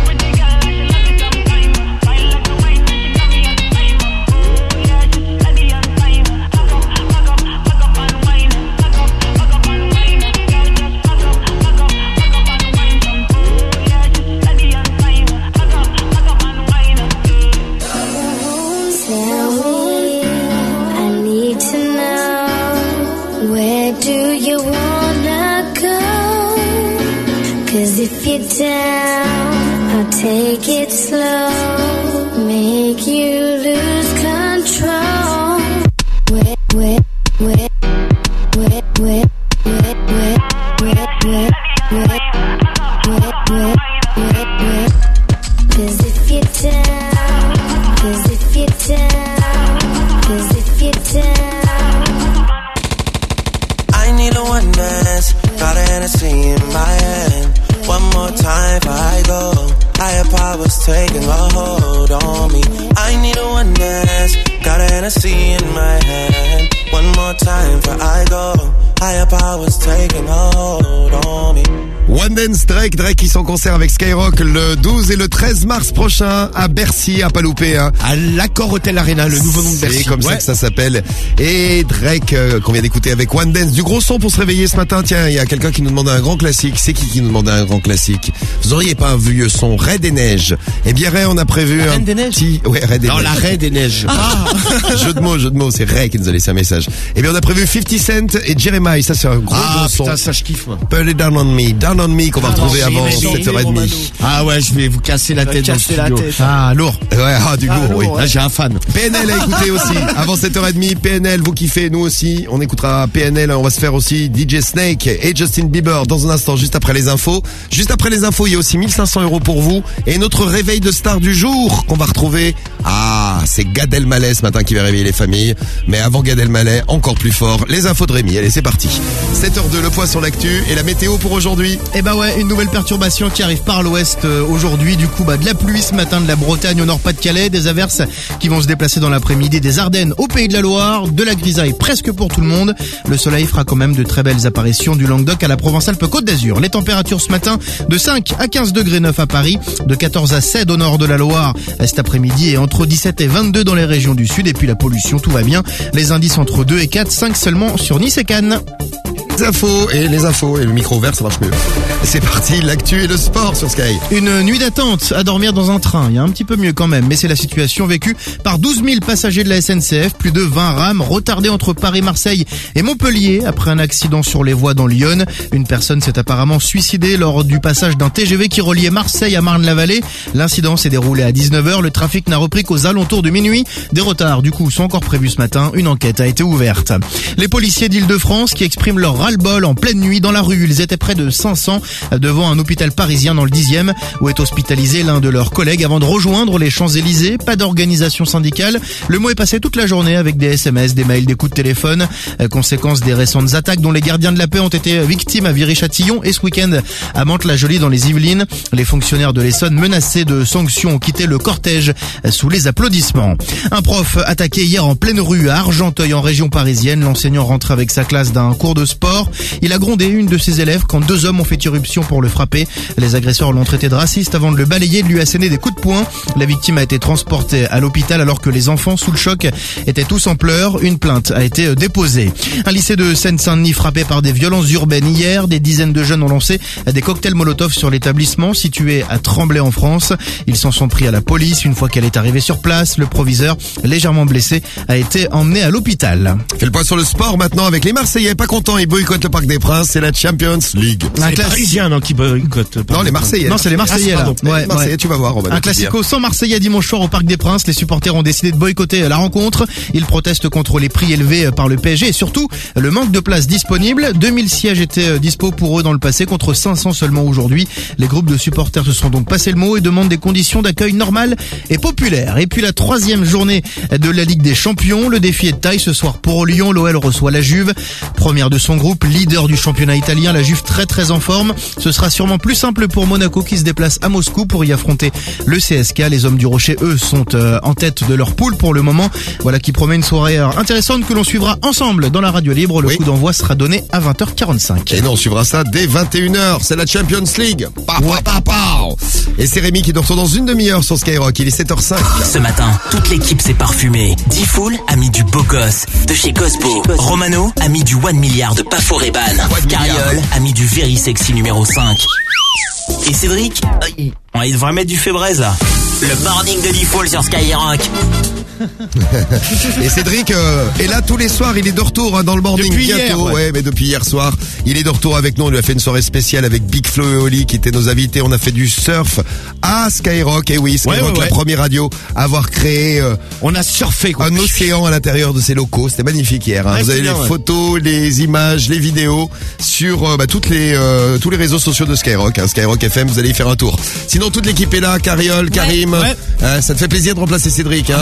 If you're down, I'll take it slow, make you lose control. Wet, wet, wet, wet, wet, wet, wet, wet, wet, wet, wet, wet, wet, wet. 'Cause if you're down, 'cause if you're down, 'cause if you're down. I need a one dance, got a Hennessy in my hand. One more time before I go. Higher powers taking a hold on me. I need a one dance. Got a Hennessy in my hand. One more time for I go. Higher powers taking hold on me. One Dance Drake, Drake qui sont en concert avec Skyrock le douze et le treize mars prochain à Bercy, à pas louper, hein. À l'Accor Hotel Arena, le nouveau nom de Bercy. C'est comme ouais. ça que ça s'appelle. Et Drake, euh, qu'on vient d'écouter avec One Dance. Du gros son pour se réveiller ce matin. Tiens, il y a quelqu'un qui nous demande un grand classique. C'est qui qui nous demande un grand classique? Vous auriez pas un vieux son? Raid des Neiges. Eh bien, Ray, on a prévu la un Reine des Neiges. petit, ouais, Raid des Non, Neiges. la Raid des Neiges. Ah. jeu de mots, jeu de mots. C'est Ray qui nous a laissé un message. Eh bien, on a prévu fifty Cent et Jeremiah. Ça, c'est un gros Ah, gros son. putain, ça, je kiffe, moi. Put it down on me. Down on me qu'on va Ah, retrouver non, avant j'ai- j'ai- sept heures trente. Ah ouais, je vais vous casser la tête dans le casser la studio. tête. Ah, lourd. Ouais, ah, du Ah, lourd, lourd, oui. ouais. Là, j'ai un fan. P N L à écouter aussi. Avant sept heures trente, P N L, vous kiffez, nous aussi. On écoutera P N L, on va se faire aussi D J Snake et Justin Bieber dans un instant, juste après les infos. Juste après les infos, il y a aussi mille cinq cents euros pour vous. Et notre réveil de star du jour qu'on va retrouver. Ah, c'est Gad Elmaleh ce matin qui va réveiller les familles. Mais avant Gad Elmaleh, encore plus fort, les infos de Rémi. Allez, c'est parti. sept heures deux, le point sur l'actu et la météo pour aujourd'hui. Eh bah ouais, une nouvelle perturbation qui arrive par l'ouest euh, aujourd'hui. Du coup, bah de la pluie ce matin de la Bretagne au Nord-Pas-de-Calais, des averses qui vont se déplacer dans l'après-midi des Ardennes au Pays de la Loire, de la grisaille presque pour tout le monde. Le soleil fera quand même de très belles apparitions du Languedoc à la Provence-Alpes-Côte d'Azur. Les températures ce matin de cinq à quinze degrés neuf à Paris, de quatorze à seize au nord de la Loire cet après-midi et entre dix-sept et vingt-deux dans les régions du sud. Et puis la pollution, tout va bien. Les indices entre deux et quatre, cinq seulement sur Nice et Cannes. Les infos et les infos et le micro ouvert, ça marche mieux. C'est parti, l'actu et le sport sur Sky. Une nuit d'attente à dormir dans un train. Il y a un petit peu mieux quand même, mais c'est la situation vécue par douze mille passagers de la S N C F. Plus de vingt rames retardées entre Paris, Marseille et Montpellier après un accident sur les voies dans l'Yonne. Une personne s'est apparemment suicidée lors du passage d'un T G V qui reliait Marseille à Marne-la-Vallée. L'incident s'est déroulé à dix-neuf heures. Le trafic n'a repris qu'aux alentours de minuit. Des retards, du coup, sont encore prévus ce matin. Une enquête a été ouverte. Les policiers d'Île-de-France qui expriment leur ras-le-bol en pleine nuit dans la rue. Ils étaient près de cinq cents devant un hôpital parisien dans le dixième où est hospitalisé l'un de leurs collègues avant de rejoindre les Champs-Élysées. Pas d'organisation syndicale. Le mot est passé toute la journée avec des S M S, des mails, des coups de téléphone. Euh, conséquence des récentes attaques dont les gardiens de la paix ont été victimes à Viry-Châtillon et ce week-end à Mantes-la-Jolie dans les Yvelines. Les fonctionnaires de l'Essonne menacés de sanctions ont quitté le cortège sous les applaudissements. Un prof attaqué hier en pleine rue à Argenteuil en région parisienne. L'enseignant rentrait avec sa classe d'un cours de sport. Il a grondé une de ses élèves quand deux hommes ont fait irruption pour le frapper. Les agresseurs l'ont traité de raciste avant de le balayer et de lui asséner des coups de poing. La victime a été transportée à l'hôpital alors que les enfants sous le choc étaient tous en pleurs. Une plainte a été déposée. Un lycée de Seine-Saint-Denis frappé par des violences urbaines hier. Des dizaines de jeunes ont lancé des cocktails Molotov sur l'établissement situé à Tremblay en France. Ils s'en sont pris à la police. Une fois qu'elle est arrivée sur place, le proviseur, légèrement blessé, a été emmené à l'hôpital. Fait le point sur le sport maintenant avec les Marseillais. Pas contents, ils boycottent le Parc des Princes. C'est la Champions League. C'est les Parisiens, non, qui boycottent. Non, les Marseillais. Non, c'est les Marseillais Ah, là. pardon. Ouais, les Marseillais, ouais. tu vas voir. On va Un classico sans Marseillais dimanche soir au Parc des Princes. Les supporters ont décidé de boycotter la rencontre. Ils protestent contre les prix élevés par le P S G et surtout le manque de places disponibles. deux mille sièges étaient dispo pour eux dans le passé contre cinq cents seulement aujourd'hui. Les groupes de supporters se sont donc passé le mot et demandent des conditions d'accueil normales et populaires. Et puis la troisième journée de la Ligue des Champions. Le défi est de taille ce soir pour Lyon. L'O L reçoit la Juve. Première de son groupe, leader du championnat italien. La Juve très très en forme. Ce sera sûrement plus simple pour Monaco qui se déplace à Moscou pour y affronter le C S K. Les hommes du Rocher, eux, sont euh, en tête de leur poule pour le moment. Voilà qui promet une soirée euh, intéressante que l'on suivra ensemble dans la radio libre. Le Oui. coup d'envoi sera donné à vingt heures quarante-cinq. Et non, on suivra ça dès vingt et une heures. C'est la Champions League. Pa, pa, pa, pa. Et c'est Rémi qui nous retrouve dans une demi-heure sur Skyrock. Il est sept heures cinq. Ce matin, toute l'équipe s'est parfumée. D-Fool a mis du beau gosse de chez Cospo. Romano a mis du One Milliard de Paforeban. Cariol a mis du Very Sexy numéro cinq. Et Cédric, euh, il il devrait mettre du Febreze là. Le morning de D-Fool sur Skyrock. Et Cédric euh, est là tous les soirs, il est de retour hein, dans le morning Depuis bientôt. hier, ouais. ouais, mais depuis hier soir, il est de retour avec nous. On lui a fait une soirée spéciale avec Big Flo et Oli qui étaient nos invités. On a fait du surf à Skyrock. Et oui, Skyrock, Ouais, ouais, la ouais. première radio à avoir créé euh, On a surfé, quoi. un océan à l'intérieur de ses locaux. C'était magnifique hier. Hein. Ouais, Vous c'est avez bien, les ouais. photos, les images, les vidéos sur euh, bah, toutes les euh, tous les réseaux sociaux de Skyrock. Hein. Skyrock F M, vous allez y faire un tour. Sinon, toute l'équipe est là. Cariol, Karim. ouais. Euh, ça te fait plaisir de remplacer Cédric. Hein. À mort, ouais.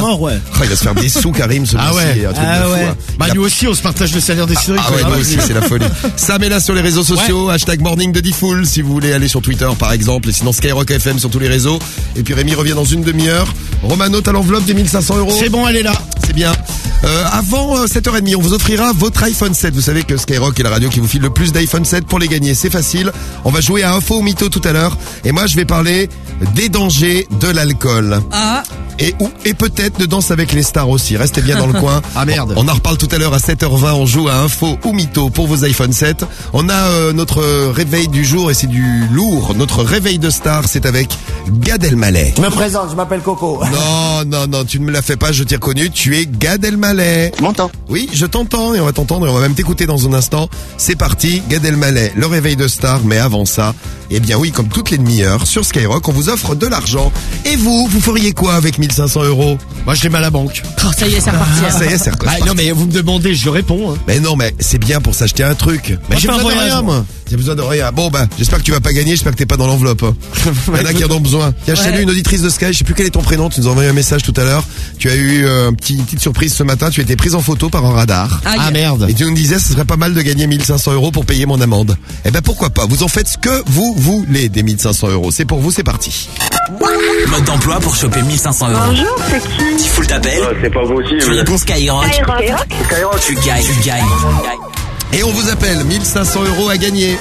Oh, il va se faire des sous, Karim, ce Ah mois-ci, ouais. un truc Ah de fou, ouais. hein. Bah, Il a- nous aussi, on se partage le salaire des cédrics. Ah ouais, moi aussi, c'est la folie. Sam est là sur les réseaux sociaux, hashtag morning de Diffoul, si vous voulez aller sur Twitter par exemple, et sinon Skyrock F M sur tous les réseaux. Et puis Rémi revient dans une demi-heure. Romano, t'as l'enveloppe des mille cinq cents euros. C'est bon, elle est là. C'est bien. Euh, avant euh, sept heures trente, on vous offrira votre iPhone sept. Vous savez que Skyrock est la radio qui vous file le plus d'iPhone sept. Pour les gagner, c'est facile. On va jouer à Info ou Mytho tout à l'heure. Et moi, je vais parler des dangers de l'alcool. Ah. Et, ou, et peut-être de Danse avec les stars aussi. Restez bien dans le coin. Ah merde. On en reparle tout à l'heure à sept heures vingt. On joue à Info ou Mytho pour vos iPhone sept. On a euh, notre réveil du jour et c'est du lourd. Notre réveil de star, c'est avec Gad Elmaleh. Je me présente, je m'appelle Coco. Non, non, non, tu ne me la fais pas, je t'ai reconnu. Tu es Gad Elmaleh. Tu m'entends? Oui, je t'entends et on va t'entendre et on va même t'écouter dans un instant. C'est parti, Gad Elmaleh, le réveil de star. Mais avant ça, eh bien oui, comme toutes les demi-heures, sur Skyrock, on vous offre de l'argent. Et vous, vous feriez quoi avec mille cinq cents euros? Moi, je les mets à la banque. Oh, ça y est, c'est reparti. Ah, ça y est, c'est reparti. Ah, non, mais vous me demandez, je réponds. Hein. Mais non, mais c'est bien pour s'acheter un truc. Mais Moi, j'ai je fais un besoin de voyage, rien, moi. moi. J'ai besoin de rien. Bon, bah, j'espère que tu vas pas gagner, j'espère que t'es pas dans l'enveloppe. Hein. Il y en a qui en ont besoin. Tiens, je Ouais. salue une auditrice de Sky, je sais plus quel est ton prénom, tu nous as envoyé un message tout à l'heure. Tu as eu euh, un petit, une petite surprise ce matin, tu as été prise en photo par un radar. Aïe. Ah merde. Et tu nous disais, ce serait pas mal de gagner mille cinq cents euros pour payer mon amende. Eh ben, pourquoi pas? Vous en faites ce que vous voulez des mille cinq cents euros. C'est pour vous, c'est parti. Mode d'emploi pour choper mille cinq cents euros. Bonjour, c'est qui? Diffoul t'appelle. C'est pas Tu possible. réponds Skyrock. Skyrock. Tu gagnes, tu gagnes. Et on vous appelle, mille cinq cents euros à gagner.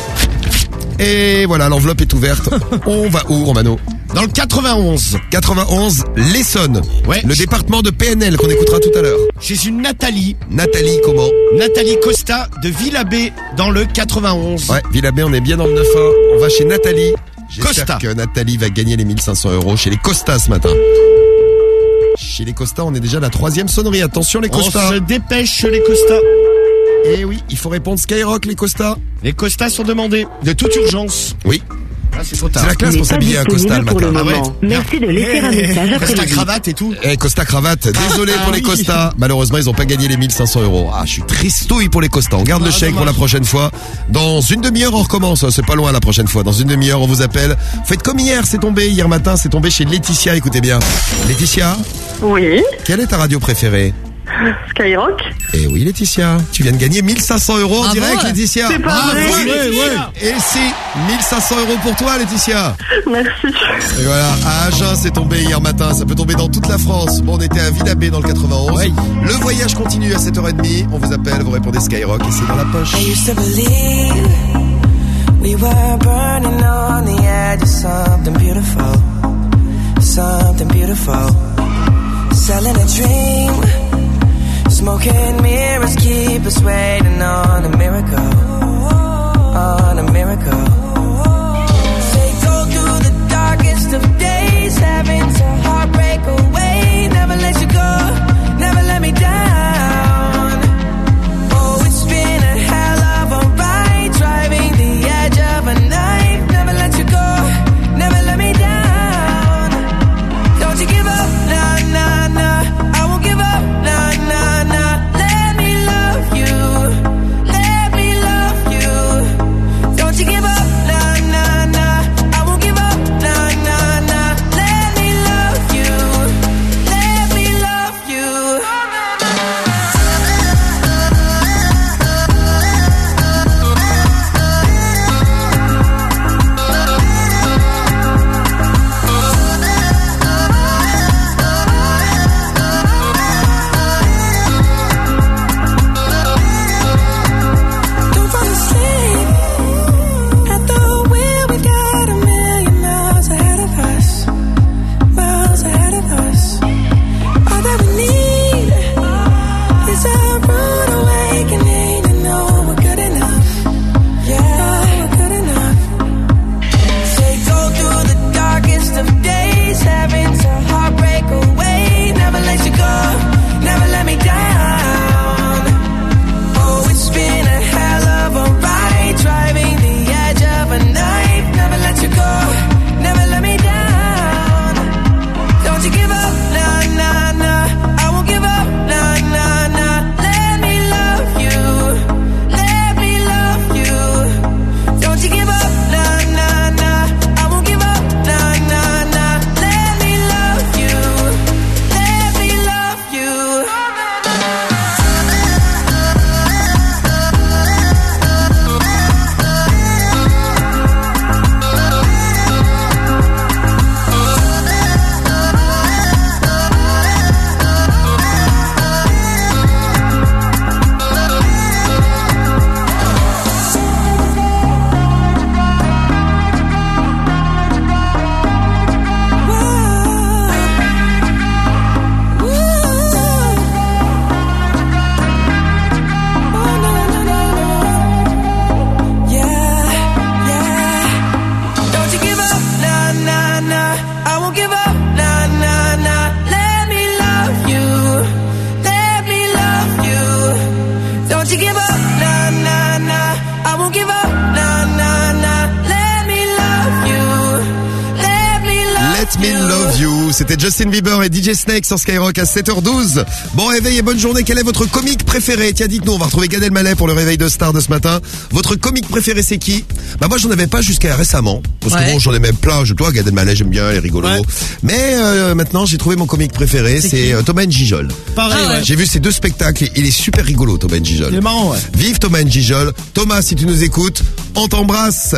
Et voilà, l'enveloppe est ouverte. On va où, Romano? Dans le quatre-vingt-onze. quatre-vingt-onze, l'Essonne. Ouais. Le département de P N L qu'on écoutera tout à l'heure. Chez une Nathalie. Nathalie, comment? Nathalie Costa de Villabé dans le quatre-vingt-onze. Ouais, Villabé, on est bien dans le neuf un. On va chez Nathalie. Costa. J'espère que Nathalie va gagner les mille cinq cents euros chez les Costa ce matin. Chez les Costa, on est déjà à la troisième sonnerie. Attention les On Costa. se dépêche, les Costa. Eh oui, il faut répondre Skyrock les Costa. Les Costa sont demandés. De toute urgence. Oui. Ah, c'est trop tard. C'est la classe pour s'habiller à Costa le matin. Ah ouais. Merci de laisser un message après Costa le cravate et tout. Eh, Costa cravate, désolé Ah, pour les oui. Costa. Malheureusement, ils ont pas gagné les mille cinq cents euros. Ah, je suis tristouille pour les Costa. On garde le Ah, chèque dommage. pour la prochaine fois. Dans une demi-heure, on recommence. C'est pas loin la prochaine fois. Dans une demi-heure, on vous appelle. Faites comme hier, c'est tombé. Hier matin, c'est tombé chez Laetitia. Écoutez bien. Laetitia, Oui, quelle est ta radio préférée? Skyrock. Eh oui, Laetitia. Tu viens de gagner mille cinq cents euros en Ah direct, bon Laetitia. C'est pas Bravo, vrai. ouais, ouais. Et c'est mille cinq cents euros pour toi, Laetitia. Merci. Et voilà, à Agen, c'est tombé hier matin. Ça peut tomber dans toute la France. Bon, on était à Villabé dans le quatre-vingt-onze. Ouais. Le voyage continue à sept heures trente. On vous appelle, vous répondez Skyrock et c'est dans la poche. I used to believe we were burning on the edge of something beautiful, something beautiful. Selling a dream, smoking mirrors keep us waiting on a miracle, on a miracle. Say go through the darkest of days, having to heartbreak away. Never let you go, never let me down. Oh, it's been a hell of a ride, driving the edge of a knife. Never let you go, never let me down. Don't you give up, nah, nah, nah. I won't give up, nah, nah, nah. Let me love you, let me love you. Don't you give up, C'était Justin Bieber et D J Snake sur Skyrock à sept heures douze. Bon réveil et bonne journée. Quel est votre comique préféré? Tiens, dites-nous, on va retrouver Gad Elmaleh pour le réveil de star de ce matin. Votre comique préféré, c'est qui? Bah moi, j'en avais pas jusqu'à récemment. Parce Ouais. que bon, j'en ai même plein. Je, toi, Gad Elmaleh, j'aime bien, il est rigolo. Ouais. Mais euh, maintenant, j'ai trouvé mon comique préféré, C'est c'est qui euh, Thomas N'Gijol. Pareil, Ah ouais. ouais. J'ai vu ces deux spectacles. Il est super rigolo, Thomas N'Gijol. Il est marrant, ouais. Vive Thomas N'Gijol. Thomas, si tu nous écoutes, on t'embrasse.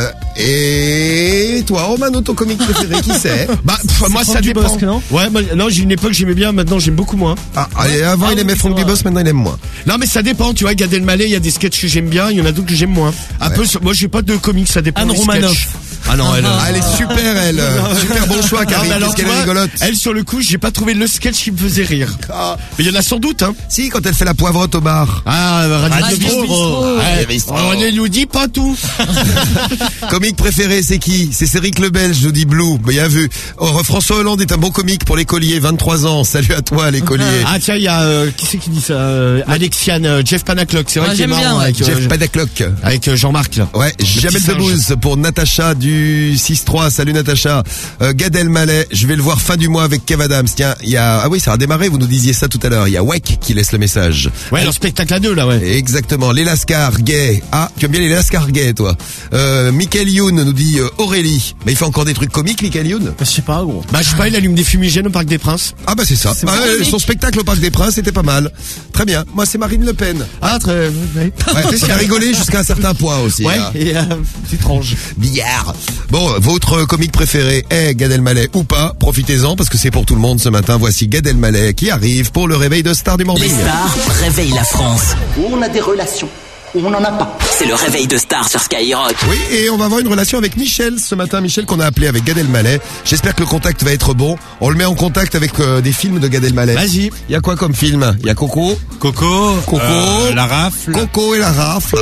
Et toi, Romano, ton comique préféré, qui c'est? Bah, pff, moi, ça dépend. Dubosc, non Ouais, moi, non, j'ai une époque, j'aimais bien, maintenant, j'aime beaucoup moins. Ah, allez, avant, Ah il oui, aimait c'est Franck vrai. Dubosc, maintenant, il aime moins. Non, mais ça dépend, tu vois, Gad Elmaleh, il y a des sketchs que j'aime bien, il y en a d'autres que j'aime moins. Un peu, moi, j'ai pas de comique, ça dépend Anne des Romanoff. sketchs. Ah non, elle, Ah, elle est super, elle. Super bon choix, Non, Karine. mais alors, Qu'est-ce tu qu'elle est vois, rigolote. elle, sur le coup, j'ai pas trouvé le sketch qui me faisait rire. Mais il y en a sans doute, hein. Si, quand elle fait la poivrotte au bar. Ah, Radio Radio Bistro. Bistro. Ouais. Radio Bistro. On ne nous dit pas tout. Comique préféré, c'est qui? C'est Céric Lebelge, je vous dis Blue. Bien vu. Oh, François Hollande est un bon comique pour l'écolier, vingt-trois ans. Salut à toi, l'écolier. Ah, tiens, il y a, euh, qui c'est qui dit ça? Euh, Alexiane, euh, Jeff Panaclock. C'est vrai Ah, qu'il est j'aime marrant bien, ouais. avec, euh, Jeff Padaclock. avec euh, Jean-Marc, là. Ouais, Jamel petit Debbouze pour Natacha du six trois. Salut Natacha. Euh, Gad Elmaleh, je vais le voir fin du mois avec Kev Adams. Tiens, il y a, ah oui, ça a démarré, vous nous disiez ça tout à l'heure. Il y a Weck qui laisse le message. Ouais, leur spectacle à deux, là, ouais. Exactement, les Lascars gay. Ah, tu aimes bien les Lascars gay, toi. Euh, Michael Youn nous dit euh, Aurélie. Mais il fait encore des trucs comiques, Michael Youn. Je sais pas, gros. Bah, je sais pas, il allume des fumigènes au Parc des Princes. Ah bah c'est ça. C'est Ah, bon, ouais, comique. son spectacle au Parc des Princes était pas mal. Très bien. Moi c'est Marine Le Pen. Ah, très, ouais. Ouais, qui a rigolé jusqu'à un certain point aussi. Ouais, hein. et, euh, c'est étrange. Billard. Bon, votre comique préféré est Gad Elmaleh ou pas? Profitez-en parce que c'est pour tout le monde ce matin. Voici Gad Elmaleh qui arrive pour le réveil de star du Les morning. stars réveillent la France. On a des relations, on n'en a pas. C'est le réveil de star sur Skyrock. Oui, et on va avoir une relation avec Michel ce matin. Michel qu'on a appelé avec Gad Elmaleh. J'espère que le contact va être bon. On le met en contact avec euh, des films de Gad Elmaleh. Vas-y. Il y a quoi comme film? Il y a Coco, Coco, Coco, euh, la rafle. Coco et la rafle.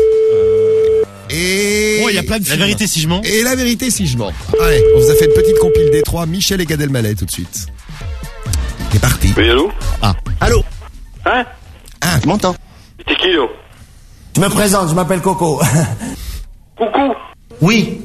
Et Oh, il y a plein de La films. vérité si je mens. Et la vérité si je mens. Allez, on vous a fait une petite compile des trois. Michel et Gad Elmaleh tout de suite. C'est parti. Oui, allô? Allô? Hein? Ah, tu m'entends? C'est qui, là? Je me présente, je m'appelle Coco. Coucou? Oui,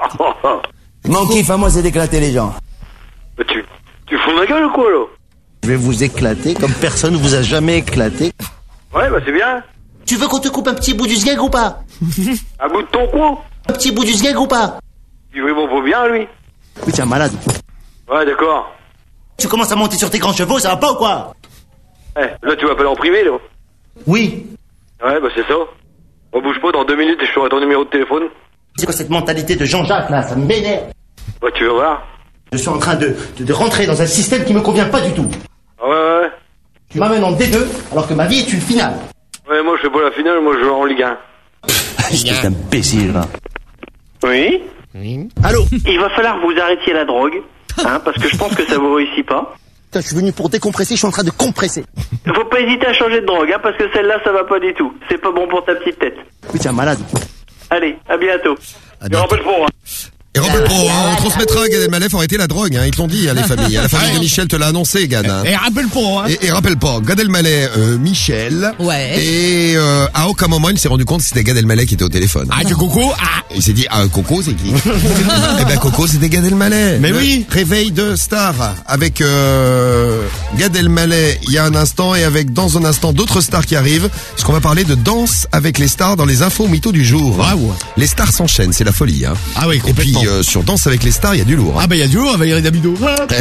mon kiff à moi c'est d'éclater les gens. Bah, tu, tu fous ma gueule ou quoi, là? Je vais vous éclater comme personne vous a jamais éclaté. Ouais, bah c'est bien. Tu veux qu'on te coupe un petit bout du sgeg ou pas? Un bout de ton cou? Un petit bout du sgeg ou pas? Il vraiment pas bien, lui. Oui, t'es un malade. Ouais, d'accord. Tu commences à monter sur tes grands chevaux, ça va pas ou quoi? Eh, là, tu m'appelles en privé, là? Oui. Ouais, bah c'est ça. On bouge pas, dans deux minutes, je ferai ton numéro de téléphone. C'est quoi cette mentalité de Jean-Jacques là? Ça m'énerve. Ouais, tu vas voir. Je suis en train de, de, de rentrer dans un système qui me convient pas du tout. Ah ouais, ouais, ouais. Tu m'amènes en D deux alors que ma vie est une finale. Ouais, moi, je fais pas la finale, moi, je joue en Ligue un. Espèce d'imbécile là. Oui? Allô? Il va falloir que vous arrêtiez la drogue, hein, parce que je pense que ça vous réussit pas. Putain, je suis venu pour décompresser, je suis en train de compresser. Faut pas hésiter à changer de drogue, hein, parce que celle-là, ça va pas du tout. C'est pas bon pour ta petite tête. Oui, t'es un malade. Allez, à bientôt. À bientôt. Et rappelle pour, hein. Et rappelle pro, hein, on transmettra à Gad Elmaleh, faut arrêter la drogue, hein, ils te l'ont dit, hein, les familles. La famille de Michel te l'a annoncé, Gad. Hein. Et rappelle pas, hein. Et, et rappelle pas, Gad Elmaleh, euh, Michel. Ouais. Et euh, à aucun moment il s'est rendu compte que c'était Gad Elmaleh qui était au téléphone. Ah, que Coco, ah. Il s'est dit, ah, Coco, c'est qui? Eh ben, Coco, c'était Gad Elmaleh. Mais Le oui. Réveil de star avec euh, Gad Elmaleh il y a un instant et avec dans un instant d'autres stars qui arrivent. Parce qu'on va parler de danse avec les stars dans les infos mythos du jour. Waouh. Les stars s'enchaînent, c'est la folie. Hein. Ah oui, Et puis complètement. euh, sur Danse avec les stars, il y a du lourd. Hein. Ah bah, il y a du haut, Valérie Damido.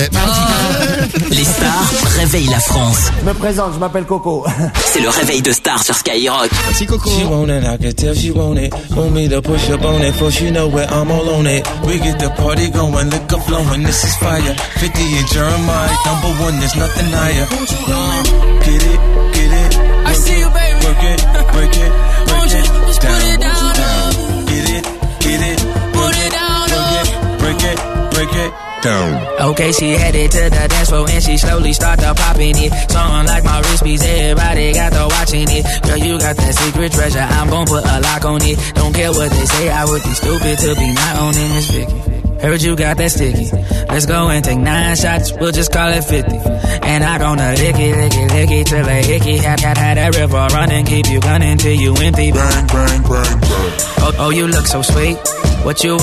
Eh, Les stars réveillent la France. Je me présente, je m'appelle Coco. C'est le réveil de star sur Skyrock. Merci Coco. She want it, I can tell she want it. Want me to push up on it, for she know where I'm all on it. We get the party going, liquor flowing, this is fire. fifty and Jeremiah, number one, there's nothing higher. Get it, get it. I see you, baby. Work it, break it, break it. Just put it down. Get it, get it. Put it down. Work it, break it, break it. Down. Okay, she headed to the dance floor and she slowly started popping it. Something like my wrist piece, everybody got to watching it. Girl, you got that secret treasure, I'm gon' put a lock on it. Don't care what they say, I would be stupid to be not owning this Vicky. Heard you got that sticky. Let's go and take nine shots, we'll just call it fifty. And I gonna lick it, lick it, lick it till a hickey. Had, had, had that river running, keep you gunning till you empty. Bang, bang, bang, bang. Oh, oh, you look so sweet. What you working back?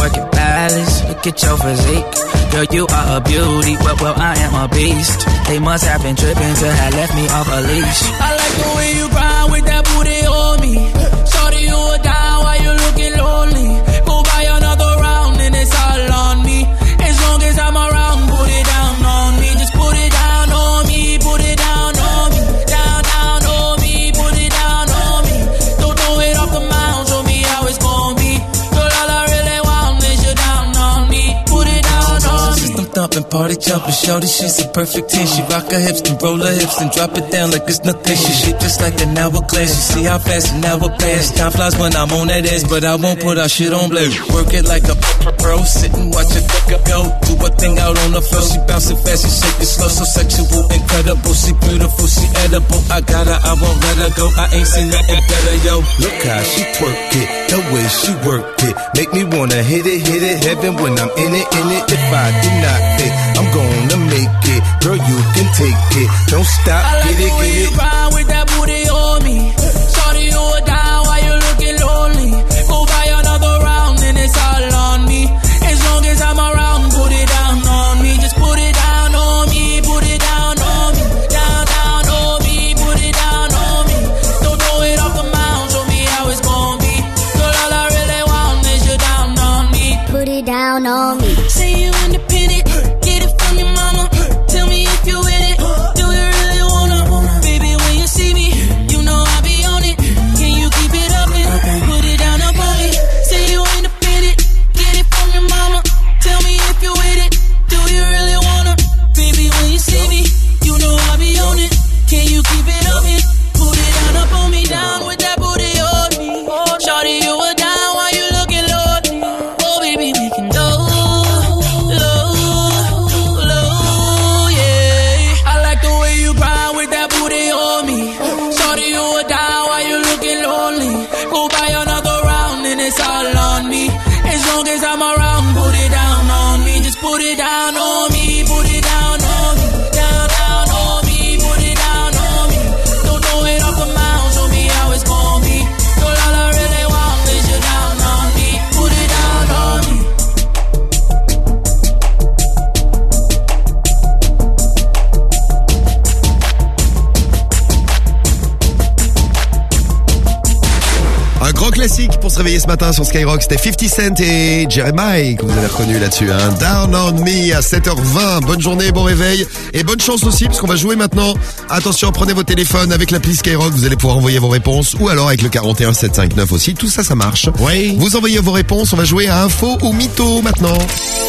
stylish. Look at your physique. Girl, you are a beauty. Well, well, I am a beast. They must have been tripping to have left me off a leash. I like the way you grind with that booty on me. Shorty, you are down while you looking lonely. Go buy another round and it's all on me. As long as I'm around, put it down on me. Just put it down on me. Put it down on me. Down, down on me. Put it down on me. Don't throw it off the mound. Show me how it's gonna be. Girl, all I really want is you down on me. Put it down on me. System thumping, party jumping. Shorty, she's a perfect ten. She rock her hips, then roll her hips, and drop it down like it's nothing. She shit just like an hourglass. You see how fast an hour pass. Time flies when I'm on that ass, but I won't put our shit on blast. Work it like a pro, sit and watch it go. Do a thing out on the floor. She bouncing fast, she shake it slow, so sexual, incredible. She beautiful, she edible. I got her, I won't let her go. I ain't seen nothing better, yo. Look how she twerk it, the way she work it, make me wanna hit it, hit it, heaven when I'm in it, in it. If I did not fit, I'm gonna make it. Girl, you can take it, don't stop, I like get it, the way get you it. grind with that booty on me. Shorty, you are down while you looking lonely. Go buy another round and it's all on me. As long as I'm around, put it down on me. Just put it down on me. Put it down on me. Down, down on me. Put it down on me. Don't throw it off the mound. Show me how it's gonna be. Girl, all I really want is you down on me. Put it down on me. Say you independent. Get it from your mama. Tell me if you with it. Do you really wanna? Baby, when you see me, you know I be on it. Can you keep it up and put it down up on me? Say you independent. Get it from your mama. Tell me if you with it. Do you really wanna? Baby, when you see me, you know I be on it. Can you keep it up and put it down up on me? Down with that booty on me. Shorty, you were down while you looking lonely. Oh, baby, we can go low, low, yeah. I like the way you grind with that booty on me. Shorty, you were down while you looking lonely. Go buy another round and it's all on me. As long as I'm around, put it down on me. Just put it down on me. Put it down on me. Down, down on me. Put it down on me. Don't throw it off the mound. Show me how it's gonna be. Girl, all I really want is you down on me. Put it down on me. Un grand classique pour se réveiller ce matin sur Skyrock, c'était fifty Cent et Jeremiah que vous avez reconnu là-dessus, hein. Down on Me à sept heures vingt. Bonne journée, bon réveil et bonne chance aussi parce qu'on va jouer maintenant. Attention, prenez vos téléphones avec l'appli Skyrock, vous allez pouvoir envoyer vos réponses ou alors avec le quarante et un sept cent cinquante-neuf aussi, tout ça ça marche. Oui. Vous envoyez vos réponses, on va jouer à info ou mytho maintenant.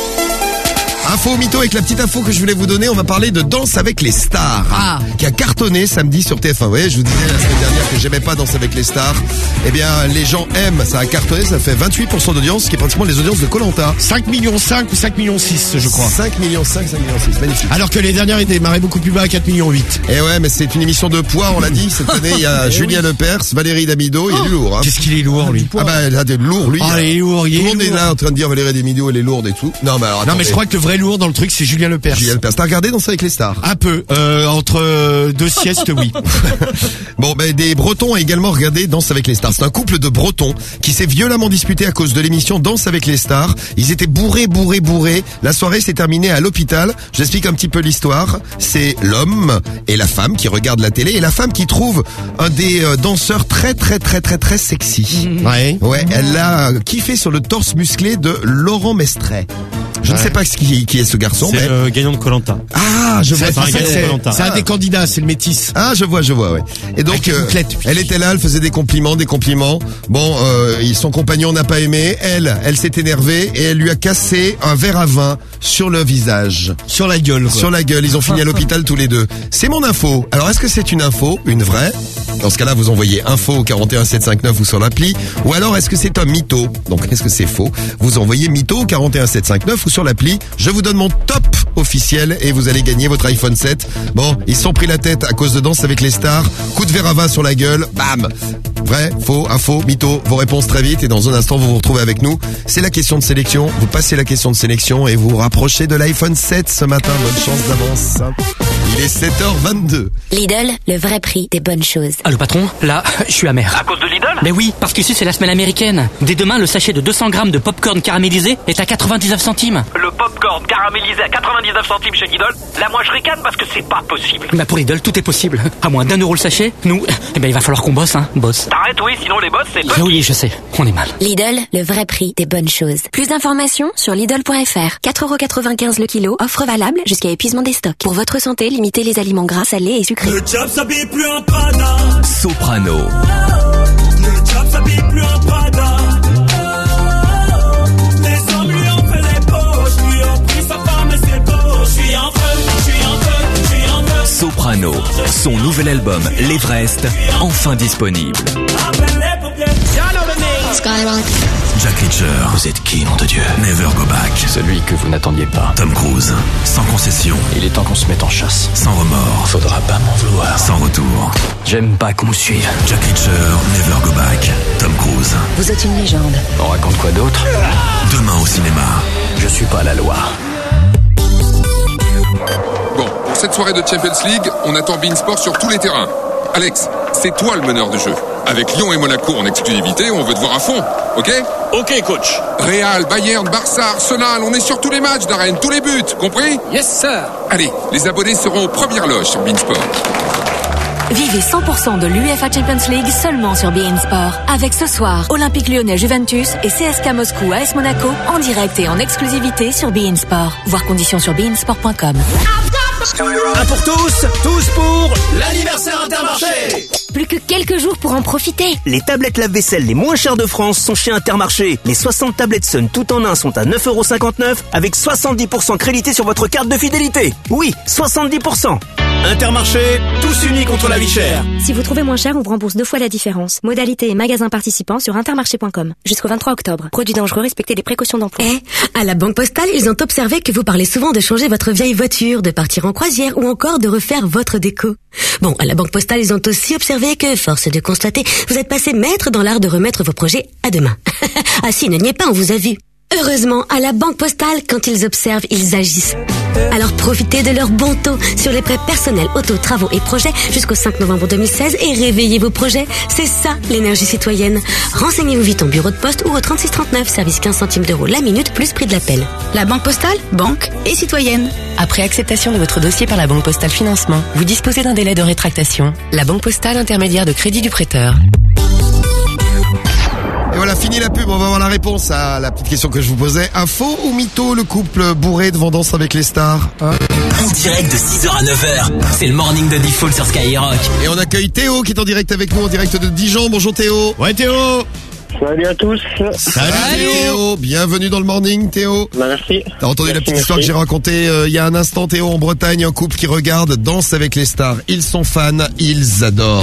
Info ou mytho, avec la petite info que je voulais vous donner, on va parler de Danse avec les stars, Ah. qui a cartonné samedi sur T F un. Vous voyez, je vous disais la semaine dernière que j'aimais pas Danse avec les stars. Eh bien, les gens aiment, ça a cartonné, ça fait vingt-huit pour cent d'audience, ce qui est pratiquement les audiences de Koh-Lanta. cinq millions cinq ou cinq millions six, je crois. cinq millions cinq, cinq millions six, magnifique. Alors que les dernières étaient démarrées beaucoup plus bas à quatre millions huit. Eh ouais, mais c'est une émission de poids, on l'a dit. Cette année, il y a Eh Julien oui. Lepers, Valérie Damido, il est lourd, hein. Qu'est-ce qu'il est lourd, lui. Ah bah, il a des lourds, lui. Ah, il est lourd, il Tout est le monde est lourd. là en train de dire Valérie Damido, elle est lourde et tout. Non, mais alors, Non, mais attendez. je crois que le vrai lourd dans le truc, c'est Julien Lepers. Julien Lepers. T'as regardé Danse avec les stars? Un peu. Euh, entre euh, deux siestes, oui. Bon, ben, des Bretons ont également regardé Danse avec les stars. C'est un couple de Bretons qui s'est violemment disputé à cause de l'émission Danse avec les stars. Ils étaient bourrés, bourrés, bourrés. La soirée s'est terminée à l'hôpital. Je explique un petit peu l'histoire. C'est l'homme et la femme qui regardent la télé et la femme qui trouve un des euh, danseurs très, très, très, très, très sexy. Ouais. Ouais, elle a kiffé sur le torse musclé de Laurent Mestret. Je ne Ouais. sais pas qui, qui est ce garçon, C'est mais... le gagnant de Koh-Lanta. Ah, je vois. C'est un c'est- gagnant de c'est- Koh-Lanta. C'est un des candidats, c'est le métis. Ah, je vois, je vois, ouais. Et donc, Avec une euh, bouclette, puis- elle était là, elle faisait des compliments, des compliments. Bon, euh, il- son compagnon n'a pas aimé. Elle, elle s'est énervée et elle lui a cassé un verre à vin sur le visage. Sur la gueule, quoi. Sur la gueule. Ils ont fini à l'hôpital tous les deux. C'est mon info. Alors, est-ce que c'est une info, une vraie? Dans ce cas-là, vous envoyez info au quarante et un sept cent cinquante-neuf ou sur l'appli. Ou alors, est-ce que c'est un mytho? Donc, est-ce que c'est faux? Vous envoyez mytho au quarante et un sept cent cinquante-neuf ou sur l'appli. Je vous donne mon top officiel et vous allez gagner votre iPhone sept. Bon, ils se sont pris la tête à cause de Danse avec les stars. Coup de verre à vin sur la gueule. Bam! Vrai, faux, info, mytho. Vos réponses très vite et dans un instant, vous vous retrouvez avec nous. C'est la question de sélection. Vous passez la question de sélection et vous vous rapprochez de l'iPhone sept ce matin. Bonne chance d'avance. Il est sept heures vingt-deux. Lidl, le vrai prix des bonnes choses. Ah, le patron, là, je suis amer. À cause de Lidl? Mais oui, parce qu'ici c'est la semaine américaine. Dès demain, le sachet de deux cents grammes de popcorn caramélisé est à quatre-vingt-dix-neuf centimes. Le popcorn caramélisé à quatre-vingt-dix-neuf centimes chez Lidl? Là, moi, je ricane parce que c'est pas possible. Bah pour Lidl, tout est possible. À moins d'un euro le sachet, nous, eh ben il va falloir qu'on bosse, hein, boss. T'arrêtes, oui, sinon les boss, c'est Ah oui, je sais, on est mal. Lidl, le vrai prix des bonnes choses. Plus d'informations sur Lidl point F R. quatre euros quatre-vingt-quinze le kilo, offre valable jusqu'à épuisement des stocks. Pour votre santé, limitez les aliments gras, salés et sucrés. Le job s'habille plus en Prada. Soprano. Le job s'habille plus en Prada. Les hommes lui ont fait les poches, lui ont pris sa femme et ses beaux. Je suis en feu, je suis en feu, je suis en feu. Soprano. Son nouvel album, l'Everest, enfin disponible. Skyrock. Jack Reacher. Vous êtes qui, nom de Dieu? Never Go Back. Celui que vous n'attendiez pas. Tom Cruise. Sans concession. Il est temps qu'on se mette en chasse. Sans remords. Faudra pas m'en vouloir. Sans retour. J'aime pas qu'on me suive. Jack Reacher, Never Go Back. Tom Cruise. Vous êtes une légende. On raconte quoi d'autre? Demain au cinéma. Je suis pas la loi. Bon, pour cette soirée de Champions League, on attend beIN Sport sur tous les terrains. Alex, c'est toi le meneur de jeu. Avec Lyon et Monaco en exclusivité, on veut te voir à fond, ok? Ok, coach. Real, Bayern, Barça, Arsenal, on est sur tous les matchs d'arène, tous les buts, compris? Yes, sir. Allez, les abonnés seront aux premières loges sur beIN Sport. Vivez cent pour cent de l'UEFA Champions League seulement sur beIN Sport. Avec ce soir, Olympique Lyonnais Juventus et C S K Moscou A S Monaco en direct et en exclusivité sur beIN Sport. Voir conditions sur beIN Sport point com. Un pour tous, tous pour l'anniversaire Intermarché. Plus que quelques jours pour en profiter. Les tablettes lave-vaisselle les moins chères de France sont chez Intermarché. Les soixante tablettes Sun tout en un sont à neuf euros cinquante-neuf avec soixante-dix pour cent crédité sur votre carte de fidélité. Oui, soixante-dix pour cent. Intermarché, tous unis contre la vie chère. Si vous trouvez moins cher, on vous rembourse deux fois la différence. Modalité et magasins participants sur intermarché point com. Jusqu'au vingt-trois octobre. Produits dangereux, respectez les précautions d'emploi. Eh, à la Banque Postale, ils ont observé que vous parlez souvent de changer votre vieille voiture, de partir en croisière ou encore de refaire votre déco. Bon, à la Banque Postale, ils ont aussi observé que, force est de constater, vous êtes passé maître dans l'art de remettre vos projets à demain. Ah si, ne niez pas, on vous a vu. Heureusement, à la Banque Postale, quand ils observent, ils agissent. Alors profitez de leur bon taux sur les prêts personnels, auto, travaux et projets jusqu'au cinq novembre deux mille seize et réveillez vos projets. C'est ça, l'énergie citoyenne. Renseignez-vous vite en bureau de poste ou au trente-six trente-neuf, service quinze centimes d'euros la minute plus prix de l'appel. La Banque Postale, banque et citoyenne. Après acceptation de votre dossier par la Banque Postale Financement, vous disposez d'un délai de rétractation. La Banque Postale, intermédiaire de crédit du prêteur. Et voilà, fini la pub, on va voir la réponse à la petite question que je vous posais. Info ou mytho, le couple bourré devant Danse avec les stars, hein? En direct de six heures à neuf heures, c'est le morning de Diffoul sur Skyrock. Et on accueille Théo qui est en direct avec nous, en direct de Dijon. Bonjour Théo. Ouais Théo. Salut à tous. Salut, Salut Théo. Bienvenue dans le morning Théo. Bah, merci. T'as entendu merci, la petite merci. histoire que j'ai racontée euh, il y a un instant Théo, en Bretagne, un couple qui regarde Danse avec les stars. Ils sont fans, ils adorent.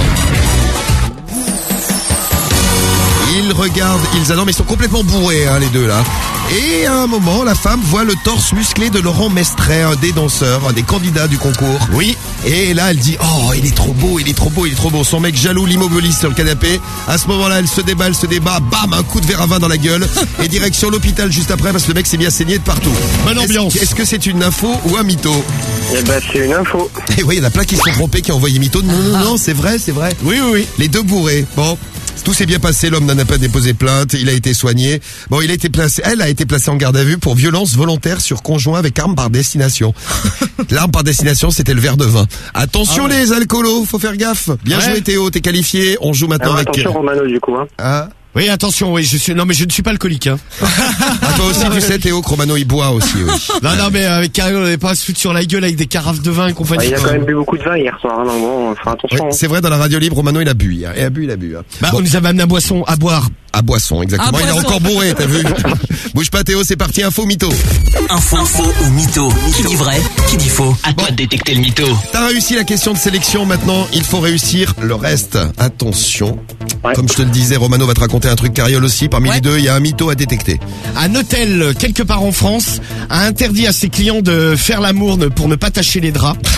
Ils regardent, ils adorent, mais ils sont complètement bourrés, hein, les deux là. Et à un moment, la femme voit le torse musclé de Laurent Mestret, un des danseurs, un des candidats du concours. Oui. Et là, elle dit, oh, il est trop beau, il est trop beau, il est trop beau. Son mec jaloux l'immobilise sur le canapé. À ce moment-là, elle se déballe, se débat, bam, un coup de verre à vin dans la gueule. Et direction l'hôpital juste après parce que le mec s'est mis à saigner de partout. Bonne ambiance. Est-ce, est-ce que c'est une info ou un mytho? Eh ben, c'est une info. Et oui, il y en a plein qui se sont trompés, qui ont envoyé mytho. Non, non, non, c'est vrai, c'est vrai. Oui, oui, oui. Les deux bourrés. Bon. Tout s'est bien passé, l'homme n'en a pas déposé plainte, il a été soigné. Bon, il a été placé, elle a été placée en garde à vue pour violence volontaire sur conjoint avec arme par destination. L'arme par destination, c'était le verre de vin. Attention ah ouais. Les alcoolos, faut faire gaffe. Bien ouais. joué Théo, t'es qualifié. On joue maintenant Alors, avec... Attention Romano du coup. Hein. Ah. Oui, attention, oui, je suis, non, mais je ne suis pas alcoolique, hein. Ah, toi aussi, tu sais, Théo, Romano, il boit aussi, oui. Non, non, mais avec Carré, on n'avait pas à se foutre sur la gueule avec des carafes de vin et compagnie. Ah, il a quand même bu beaucoup de vin hier soir, hein, donc bon, faut faire attention. Oui, c'est vrai, dans la radio libre, Romano, il a bu hier. Il a bu, il a bu. Hein. Bah, bon. On nous avait amené à boisson, à boire. À boisson, exactement. À il boisson. Est encore bourré, t'as vu? Bouge pas, Théo, c'est parti, info, mytho. Info, info ou mytho. Qui dit vrai? Qui dit faux? À toi de détecter le mytho. T'as réussi la question de sélection, maintenant, il faut réussir le reste. Attention. Ouais. Comme je te le disais, Romano va te raconter un truc carriole aussi. Parmi ouais. les deux, il y a un mytho à détecter. Un hôtel, quelque part en France, a interdit à ses clients de faire l'amour pour ne pas tacher les draps.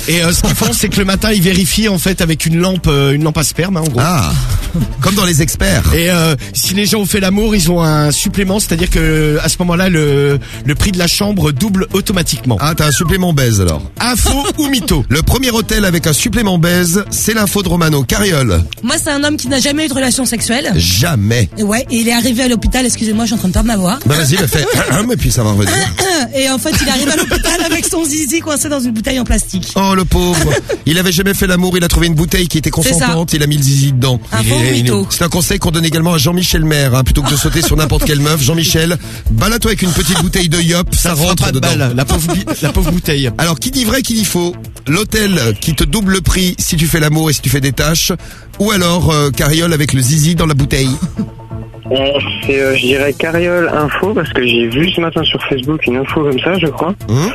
Et euh, ce qu'ils font, c'est que le matin, ils vérifient en fait avec une lampe, euh, une lampe à sperme, hein, en gros. Ah, comme dans les experts. Et euh, si les gens ont fait l'amour, ils ont un supplément, c'est-à-dire que à ce moment-là, le le prix de la chambre double automatiquement. Ah, t'as un supplément baise alors. Info ou mytho? Le premier hôtel avec un supplément baise, c'est l'info de Romano. Cariole. Moi, c'est un homme qui n'a jamais eu de relation sexuelle. Jamais. Ouais, et il est arrivé à l'hôpital, excusez-moi, je suis en train de perdre ma voix. Bah vas-y, bah fais un, mais puis ça va revenir. Et en fait, il arrive à l'hôpital avec son zizi coincé dans une bouteille en plastique. Oh, le pauvre. Il avait jamais fait l'amour, il a trouvé une bouteille qui était consentante, il a mis le zizi dedans. Info ou mytho? C'est un conseil qu'on donne également à Jean-Michel Maire, hein, plutôt que de sauter sur n'importe quelle meuf. Jean-Michel, balade-toi avec une petite bouteille de Yop, ça, Ça fera rentre pas de dedans. balle, la pauvre, bi- la pauvre bouteille. Alors, qui dit vrai, qui dit faux? L'hôtel qui te double le prix si tu fais l'amour et si tu fais des tâches, ou alors euh, Cariole avec le zizi dans la bouteille? Euh, c'est, euh, je dirais Cariole Info, parce que j'ai vu ce matin sur Facebook une info comme ça, je crois. Hum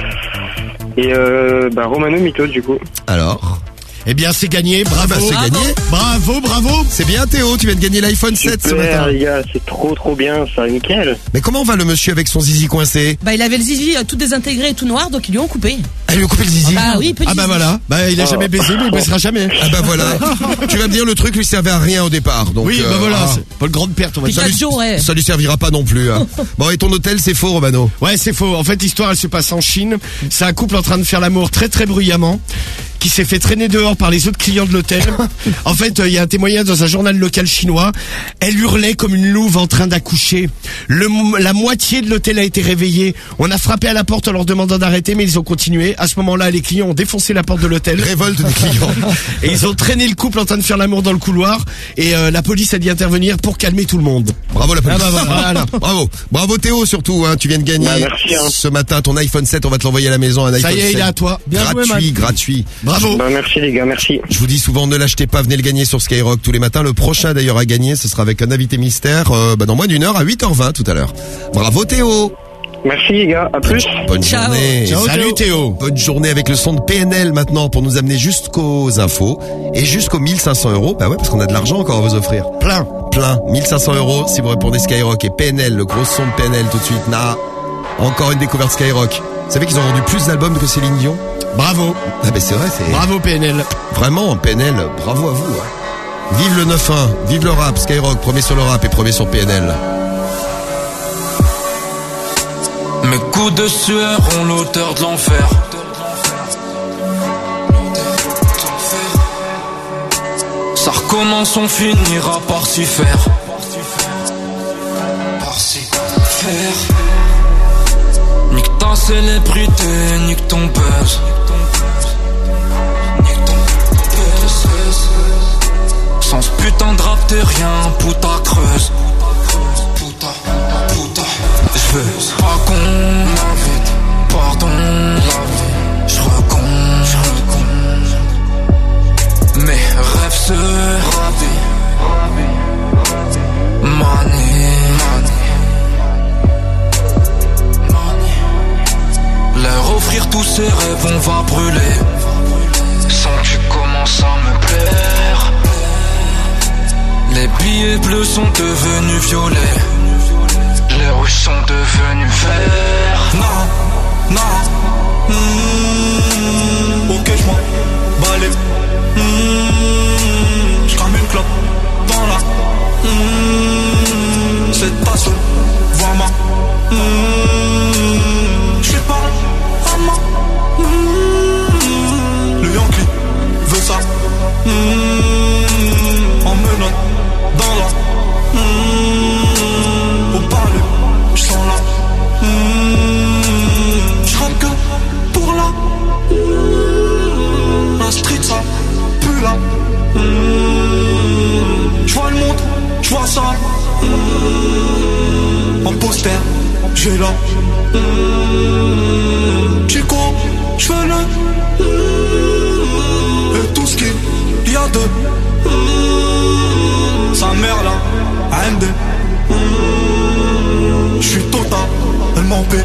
Et euh, bah Romano mytho du coup. Alors? Eh bien, c'est gagné, bravo. Bah, c'est gagné. Bravo, bravo. C'est bien Théo, tu viens de gagner l'iPhone sept ce Super, matin. les gars, c'est trop trop bien, ça, nickel. Mais comment va le monsieur avec son zizi coincé? Bah, il avait le zizi euh, tout désintégré et tout noir, donc ils lui ont coupé. Ah, il lui a coupé le zizi? Bah oui, petit Ah bah zizi. voilà, bah il a jamais baisé, mais il baissera jamais. Ah bah voilà. Tu vas me dire, le truc lui servait à rien au départ. Donc, Oui, bah euh, voilà, ah. c'est pas une grande perte, on va dire. Pikachu, ouais. Ça lui servira pas non plus. Hein. Bon, et ton hôtel, c'est faux, Romano? Ouais, c'est faux. En fait, l'histoire, elle se passe en Chine. C'est un couple en train de faire l'amour très très bruyamment, qui s'est fait traîner dehors par les autres clients de l'hôtel. En fait, il y a un témoignage dans un journal local chinois. Elle hurlait comme une louve en train d'accoucher. Le, la moitié de l'hôtel a été réveillée. On a frappé à la porte en leur demandant d'arrêter, mais ils ont continué. À ce moment-là, les clients ont défoncé la porte de l'hôtel. Révolte des clients. Et ils ont traîné le couple en train de faire l'amour dans le couloir. Et euh, la police a dû intervenir pour calmer tout le monde. Bravo la police. Ah bah voilà. Bravo. Bravo Théo surtout, hein. Tu viens de gagner Bah, merci, hein. ce matin ton iPhone sept. On va te l'envoyer à la maison. Un iPhone Ça y est, sept. il est à toi. Bien joué, gratuit, man. gratuit. Bravo. Bah merci les gars, merci. Je vous dis souvent, ne l'achetez pas, venez le gagner sur Skyrock tous les matins. Le prochain d'ailleurs à gagner, ce sera avec un invité mystère euh, bah, dans moins d'une heure à huit heures vingt tout à l'heure. Bravo Théo. Merci les gars, à plus. Bonne Ciao. journée. Ciao, Salut Théo. Bonne journée avec le son de P N L maintenant pour nous amener jusqu'aux infos et jusqu'aux mille cinq cents euros. Bah ouais, parce qu'on a de l'argent encore à vous offrir. Plein. Plein. mille cinq cents euros si vous répondez Skyrock et P N L, le gros son de P N L tout de suite. Na. Encore une découverte Skyrock. Vous savez qu'ils ont vendu plus d'albums que Céline Dion? Bravo. Ah ben c'est vrai, c'est... Bravo P N L. Vraiment, P N L, bravo à vous. Hein. Vive le neuf un, vive le rap, Skyrock, premier sur le rap et premier sur P N L. Mes coups de sueur ont l'odeur de l'enfer. Ça recommence, on finira par s'y faire. Par s'y faire. Nique ta célébrité, nique ton buzz. Nique ton buzz. Sans ce putain de rap, t'es rien, puta creuse. Puta, puta. Je veux pas qu'on m'invite, pardon la vie. Je recompte, je recompte. Mes rêves se ravient. Money, money. Leur offrir tous ces rêves, on va brûler. Sans que tu commences à me plaire. Les billets bleus sont devenus violets. Les rouges sont devenus verts. Non, non. Mmh, ok, je m'en balais. Mmh, je crame une clope dans la. Mmh, c'est ta seule voix, ma. Mmh, je parle à ma. Mmh, le Yankee veut ça. Mmh, en menotte dans la. Mmh, au palais, j'sens la. Mmh, j'rappe que pour la. Mmh, la street ça pue là. Mmh, j'vois le monde, j'vois ça. Mmh, en poster, j'ai là. Mmh, Chico, j'fais le. Mmh, et tout ce qu'il y a de. Mmh, sa mère là, A M D. Je suis total, elle m'en paie.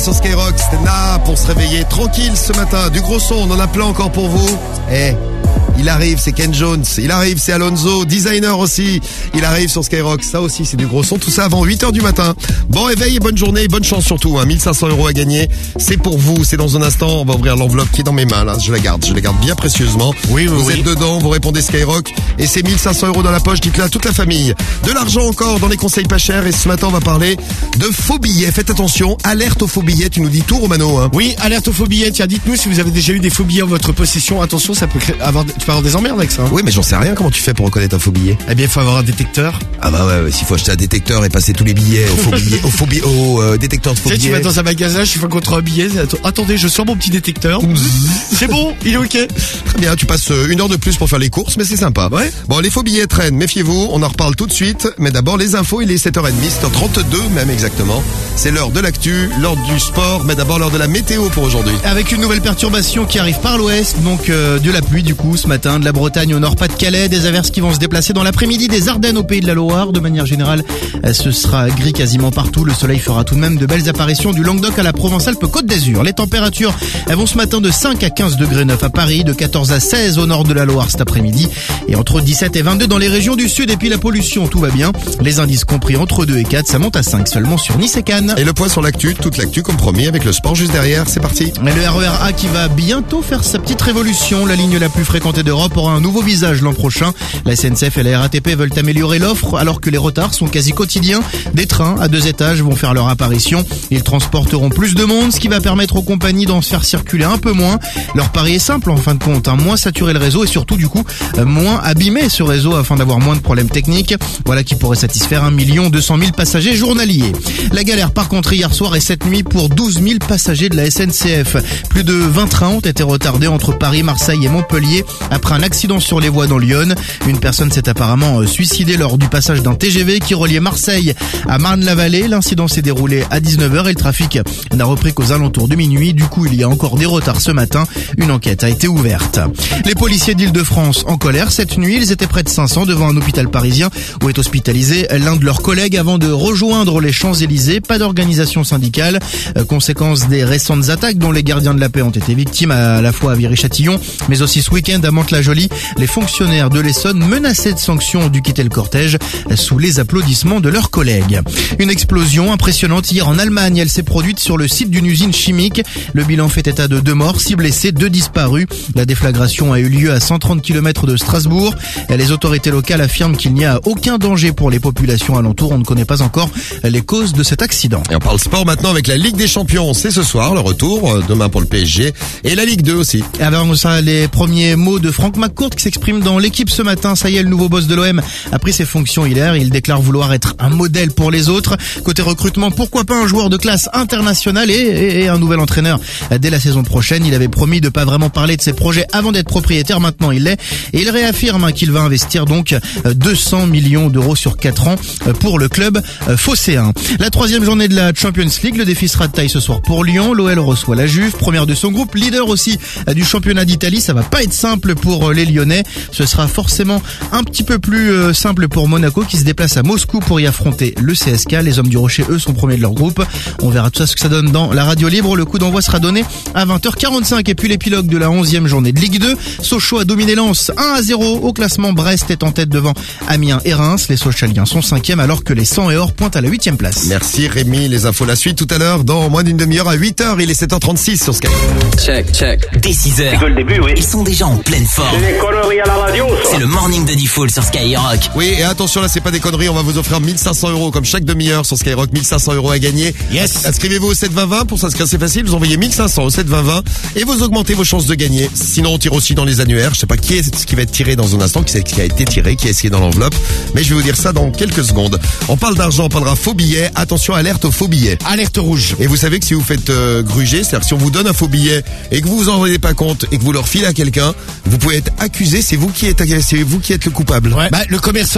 sur Skyrock, c'était là pour se réveiller tranquille ce matin. Du gros son, on en a plein encore pour vous. Eh, il arrive, c'est Ken Jones. Il arrive, c'est Alonso, designer aussi. Il arrive sur Skyrock, ça aussi c'est du gros son. Tout ça avant huit heures du matin. Bon réveil et bonne journée, bonne chance surtout. Hein. mille cinq cents euros à gagner, c'est pour vous. C'est dans un instant, on va ouvrir l'enveloppe qui est dans mes mains. Là, je la garde, je la garde bien précieusement. Oui, oui, vous oui. êtes dedans, vous répondez Skyrock et c'est mille cinq cents euros dans la poche. Dites-le à toute la famille. De l'argent encore dans les conseils pas chers. Et ce matin, on va parler de faux billets. Faites attention, alerte aux faux billets. Tu nous dis tout, Romano. Hein. Oui, alerte aux faux billets. Tiens, dites-nous si vous avez déjà eu des faux billets en votre possession. Attention, ça peut créer, avoir, tu peux avoir des emmerdes avec ça. Hein. Oui, mais j'en sais rien. Comment tu fais pour reconnaître un faux billet? Eh bien, il faut avoir un détecteur. Ah bah ouais, ouais s'il faut acheter un détecteur et passer tous les billets au faux billet, au faux billet, au euh, détecteur de faux Tu sais, billets. tu vas dans un magasin, je fois contre un billet. Attendez, je sors mon petit détecteur. C'est bon, il est ok. Très bien, tu passes une heure de plus pour faire les courses, mais c'est sympa. Ouais. Bon, les faux billets traînent, méfiez-vous, on en reparle tout de suite. Mais d'abord, les infos, il est sept heures trente, sept heures trente-deux même exactement. C'est l'heure de l'actu, l'heure du sport, mais d'abord l'heure de la météo pour aujourd'hui. Avec une nouvelle perturbation qui arrive par l'ouest, donc euh, de la pluie du coup ce matin, de la Bretagne au nord Pas-de-Calais, des averses qui vont se déplacer dans l'après-midi, des Ardennes au pays de la Loire. De manière générale, euh, ce sera gris quasiment partout. Le soleil fera tout de même de belles apparitions du Languedoc à la Provence-Alpes-Côte d'Azur. Les températures, elles vont ce matin de cinq à quinze degrés neuf à Paris, de quatorze à seize au nord de la Loire cet après-midi, et entre dix-sept et vingt-deux dans les régions du sud. Et puis la pollution, tout va bien. Les indices compris entre deux et quatre, ça monte à cinq seulement sur Nice et Cannes. Et le point sur l'actu, toute l'actu comme promis avec le sport juste derrière, c'est parti. Et le R E R A qui va bientôt faire sa petite révolution. La ligne la plus fréquentée d'Europe aura un nouveau visage l'an prochain. La S N C F et la R A T P veulent améliorer l'offre alors que les retards sont quasi quotidiens. Des trains à deux étages vont faire leur apparition. Ils transporteront plus de monde, ce qui va permettre aux compagnies d'en se faire circuler un peu moins. Leur pari est simple en fin de compte, hein, moins saturer le réseau et surtout du coup euh, moins abîmer ce réseau afin d'avoir moins de problèmes techniques. Voilà qui pourrait satisfaire un million deux cent mille passagers journaliers. La galère par contre hier soir et cette nuit pour douze mille passagers de la S N C F. Plus de vingt trains ont été retardés entre Paris, Marseille et Montpellier après un accident sur les voies dans l'Yonne. Une personne s'est apparemment suicidée lors du passage d'un T G V qui reliait Marseille à Marne-la-Vallée. L'incident s'est déroulé à dix-neuf heures et le trafic n'a repris qu'aux alentours de minuit. Du coup, il y a encore des retards ce matin. Une enquête a été ouverte. Les policiers d'Île-de-France en colère cette nuit. Ils étaient près de cinq cents devant un hôpital parisien où est hospitalisé l'un de leurs collègues avant de rejoindre les Champs-Élysées. Pas d'organisation syndicale. Euh, conséquence des récentes attaques dont les gardiens de la paix ont été victimes à la fois à Viry-Châtillon, mais aussi ce week-end à Mantes-la-Jolie. Les fonctionnaires de l'Essonne menacés de sanctions ont dû quitter le cortège sous les applaudissements de leurs collègues. Une explosion impressionnante hier en Allemagne. Elle s'est produite sur le site d'une usine chimique. Le bilan fait état de deux morts, six blessés, deux disparus. La déflagration a eu lieu à cent trente kilomètres de Strasbourg. Les autorités locales affirment qu'il n'y a aucun danger pour les populations alentours. On ne connaît pas encore les causes de cet accident. Et on parle sport maintenant avec la Ligue des Champions. C'est ce soir le retour, demain pour le P S G et la Ligue deux aussi. Et avant ça, les premiers mots de Franck McCourt qui s'exprime dans l'équipe ce matin. Ça y est, le nouveau boss de l'O M a pris ses fonctions hier. Il déclare vouloir être un modèle pour les autres. Côté recrutement, pourquoi pas un joueur de classe internationale et, et, et un nouvel entraîneur dès la saison prochaine. Il avait promis de pas vraiment parler de ses projets avant d'être propriétaire. Maintenant, il l'est. Et il réaffirme qu'il va investir donc deux cents millions d'euros sur quatre ans pour le club phocéen. La troisième journée de la Champions League. Le défi sera de taille ce soir pour Lyon. L'O L reçoit la Juve, première de son groupe, leader aussi du championnat d'Italie. Ça va pas être simple pour les Lyonnais. Ce sera forcément un petit peu plus simple pour Monaco qui se déplace à Moscou pour y affronter le C S K. Les hommes du Rocher, eux, sont premiers de leur groupe. On verra tout ça ce que ça donne dans la radio libre. Le coup d'envoi sera donné à vingt heures quarante-cinq. Et puis l'épilogue de la onzième journée de Ligue deux. Sochaux a dominé Lens un à zéro. Au classement, Brest est en tête devant Amiens et Reims. Les Sochaliens sont cinquièmes alors que les cent et or pointent à la huitième place. Merci Rémi. Les infos la suite tout à l'heure dans moins d'une demi-heure à huit heures. Il est sept heures trente-six sur Sky. Check, check. Dès six heures. C'est que le début, oui. Ils sont déjà en pleine forme. C'est des conneries à la radio, ça. C'est le morning de Diffoul sur Skyrock. Oui, et attention là, c'est pas des conneries. On va vous offrir mille cinq cents euros comme chaque demi-heure sur Skyrock. mille cinq cents euros à gagner. Yes. Inscrivez-vous au sept vingt vingt. Pour s'inscrire, c'est facile. Vous envoyez mille cinq cents au sept vingt vingt et vous augmentez vos chances de gagner. Sinon, on tire aussi dans les annuaires. Je sais pas qui est ce qui va être tiré dans un instant, qui c'est qui a été tiré, qui est ce qui est dans l'enveloppe. Mais je vais vous dire ça dans quelques secondes. On parle d'argent, on parlera faux billets. Attention, alerte aux faux billets. Alerte rouge. Et vous savez que si vous faites euh, gruger, c'est-à-dire que si on vous donne un faux billet et que vous vous en rendez pas compte et que vous le refilez à quelqu'un, vous pouvez être accusé. C'est vous qui êtes, c'est vous qui êtes le coupable. Ouais. Bah, le commerçant est en droit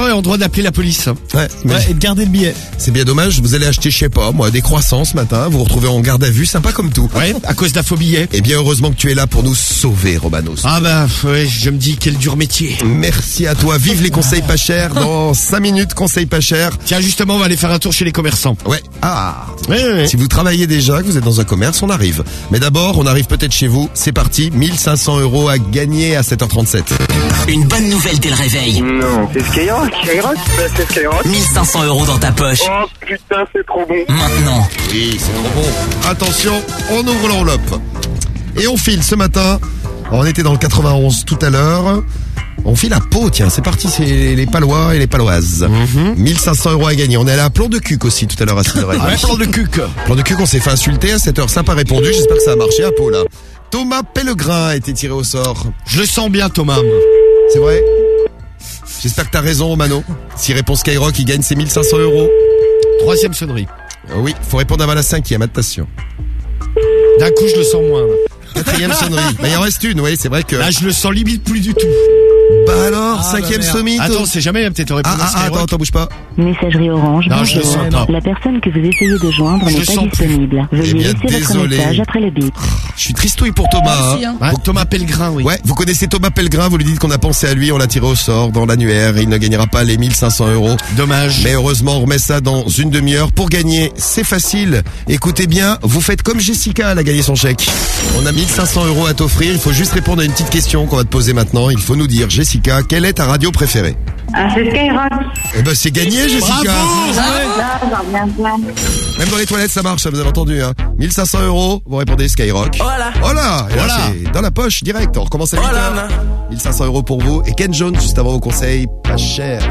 d'appeler la police. Ouais, mais Ouais, et de garder le billet. c'est bien dommage. Vous allez acheter, je sais pas, moi, des croissants ce matin. Vous vous retrouvez en garde à vue, sympa comme tout. Ouais, à cause d'un faux billet. Et bien heureusement que tu es là pour nous sauver, Romanos. Ah bah, ouais, je me dis quel dur métier. Merci à toi. Vive les conseils pas chers. Dans cinq minutes, conseils pas chers. Tiens, justement, on va aller faire un tour chez les commerçants. Ouais. Ah. Ouais, ouais, ouais. Si vous travaillez déjà, que vous êtes dans un commerce, on arrive. Mais d'abord, on arrive peut-être chez vous. C'est parti. mille cinq cents euros à gagner à sept heures trente-sept. Une bonne nouvelle dès le réveil. Non, c'est Skyrock. Skyrock bah, c'est Skyrock. mille cinq cents euros dans ta poche. Oh putain, c'est trop bon. Maintenant. Oui, c'est trop bon. Attention, on ouvre l'enveloppe. Et on file ce matin. On était dans le quatre-vingt-onze tout à l'heure. On file à Pau, tiens, c'est parti, c'est les Palois et les Paloises. Mm-hmm. mille cinq cents euros à gagner. On est allé à Plan de Cuc aussi tout à l'heure à six heures trente. Ouais, plan de cuc. Plan de Cuc, on s'est fait insulter à cette heure, ça n'a pas répondu. J'espère que ça a marché à Pau là. Thomas Pellegrin a été tiré au sort. Je le sens bien, Thomas. C'est vrai? J'espère que t'as raison, Mano. S'il répond Skyrock, il gagne ses mille cinq cents euros. Troisième sonnerie. Oui, faut répondre avant la cinquième, attention. D'un coup, je le sens moins. là. Quatrième sonnerie. Bah, il en reste une, oui, c'est vrai que... Là, je le sens limite plus du tout. Bah alors, Ah, cinquième bah merde. sommite. Attends, c'est jamais, peut-être Ah, répondre ah, à ah, Skyrock. attends, attends, bouge pas. Messagerie Orange, Non, je le bonjour. sens pas. La personne que vous essayez de joindre Je n'est le pas sens plus. disponible. Veuillez Eh bien, laisser votre désolé. message après le bip. Je suis tristouille pour Thomas. Moi aussi, hein. Ah, Thomas Pellegrin, oui. Ouais, vous connaissez Thomas Pellegrin, vous lui dites qu'on a pensé à lui, on l'a tiré au sort dans l'annuaire, il ne gagnera pas les mille cinq cents euros. Dommage. Mais heureusement, on remet ça dans une demi-heure. Pour gagner, c'est facile. Écoutez bien, vous faites comme Jessica, elle a gagné son chèque. On a mille cinq cents euros à t'offrir, il faut juste répondre à une petite question qu'on va te poser maintenant. Il faut nous dire, Jessica, quelle est ta radio préférée? Ah, c'est Skyrock. Eh ben, c'est gagné, Jessica. Là, j'en reviens pas. Même dans les toilettes, ça marche, ça, vous avez entendu, hein. mille cinq cents euros, vous répondez Skyrock. Voilà. Voilà. Et là, Voilà. c'est dans la poche, direct. On recommence à huit heures. mille cinq cents euros pour vous. Et Ken Jones, juste avant vos conseils, pas cher.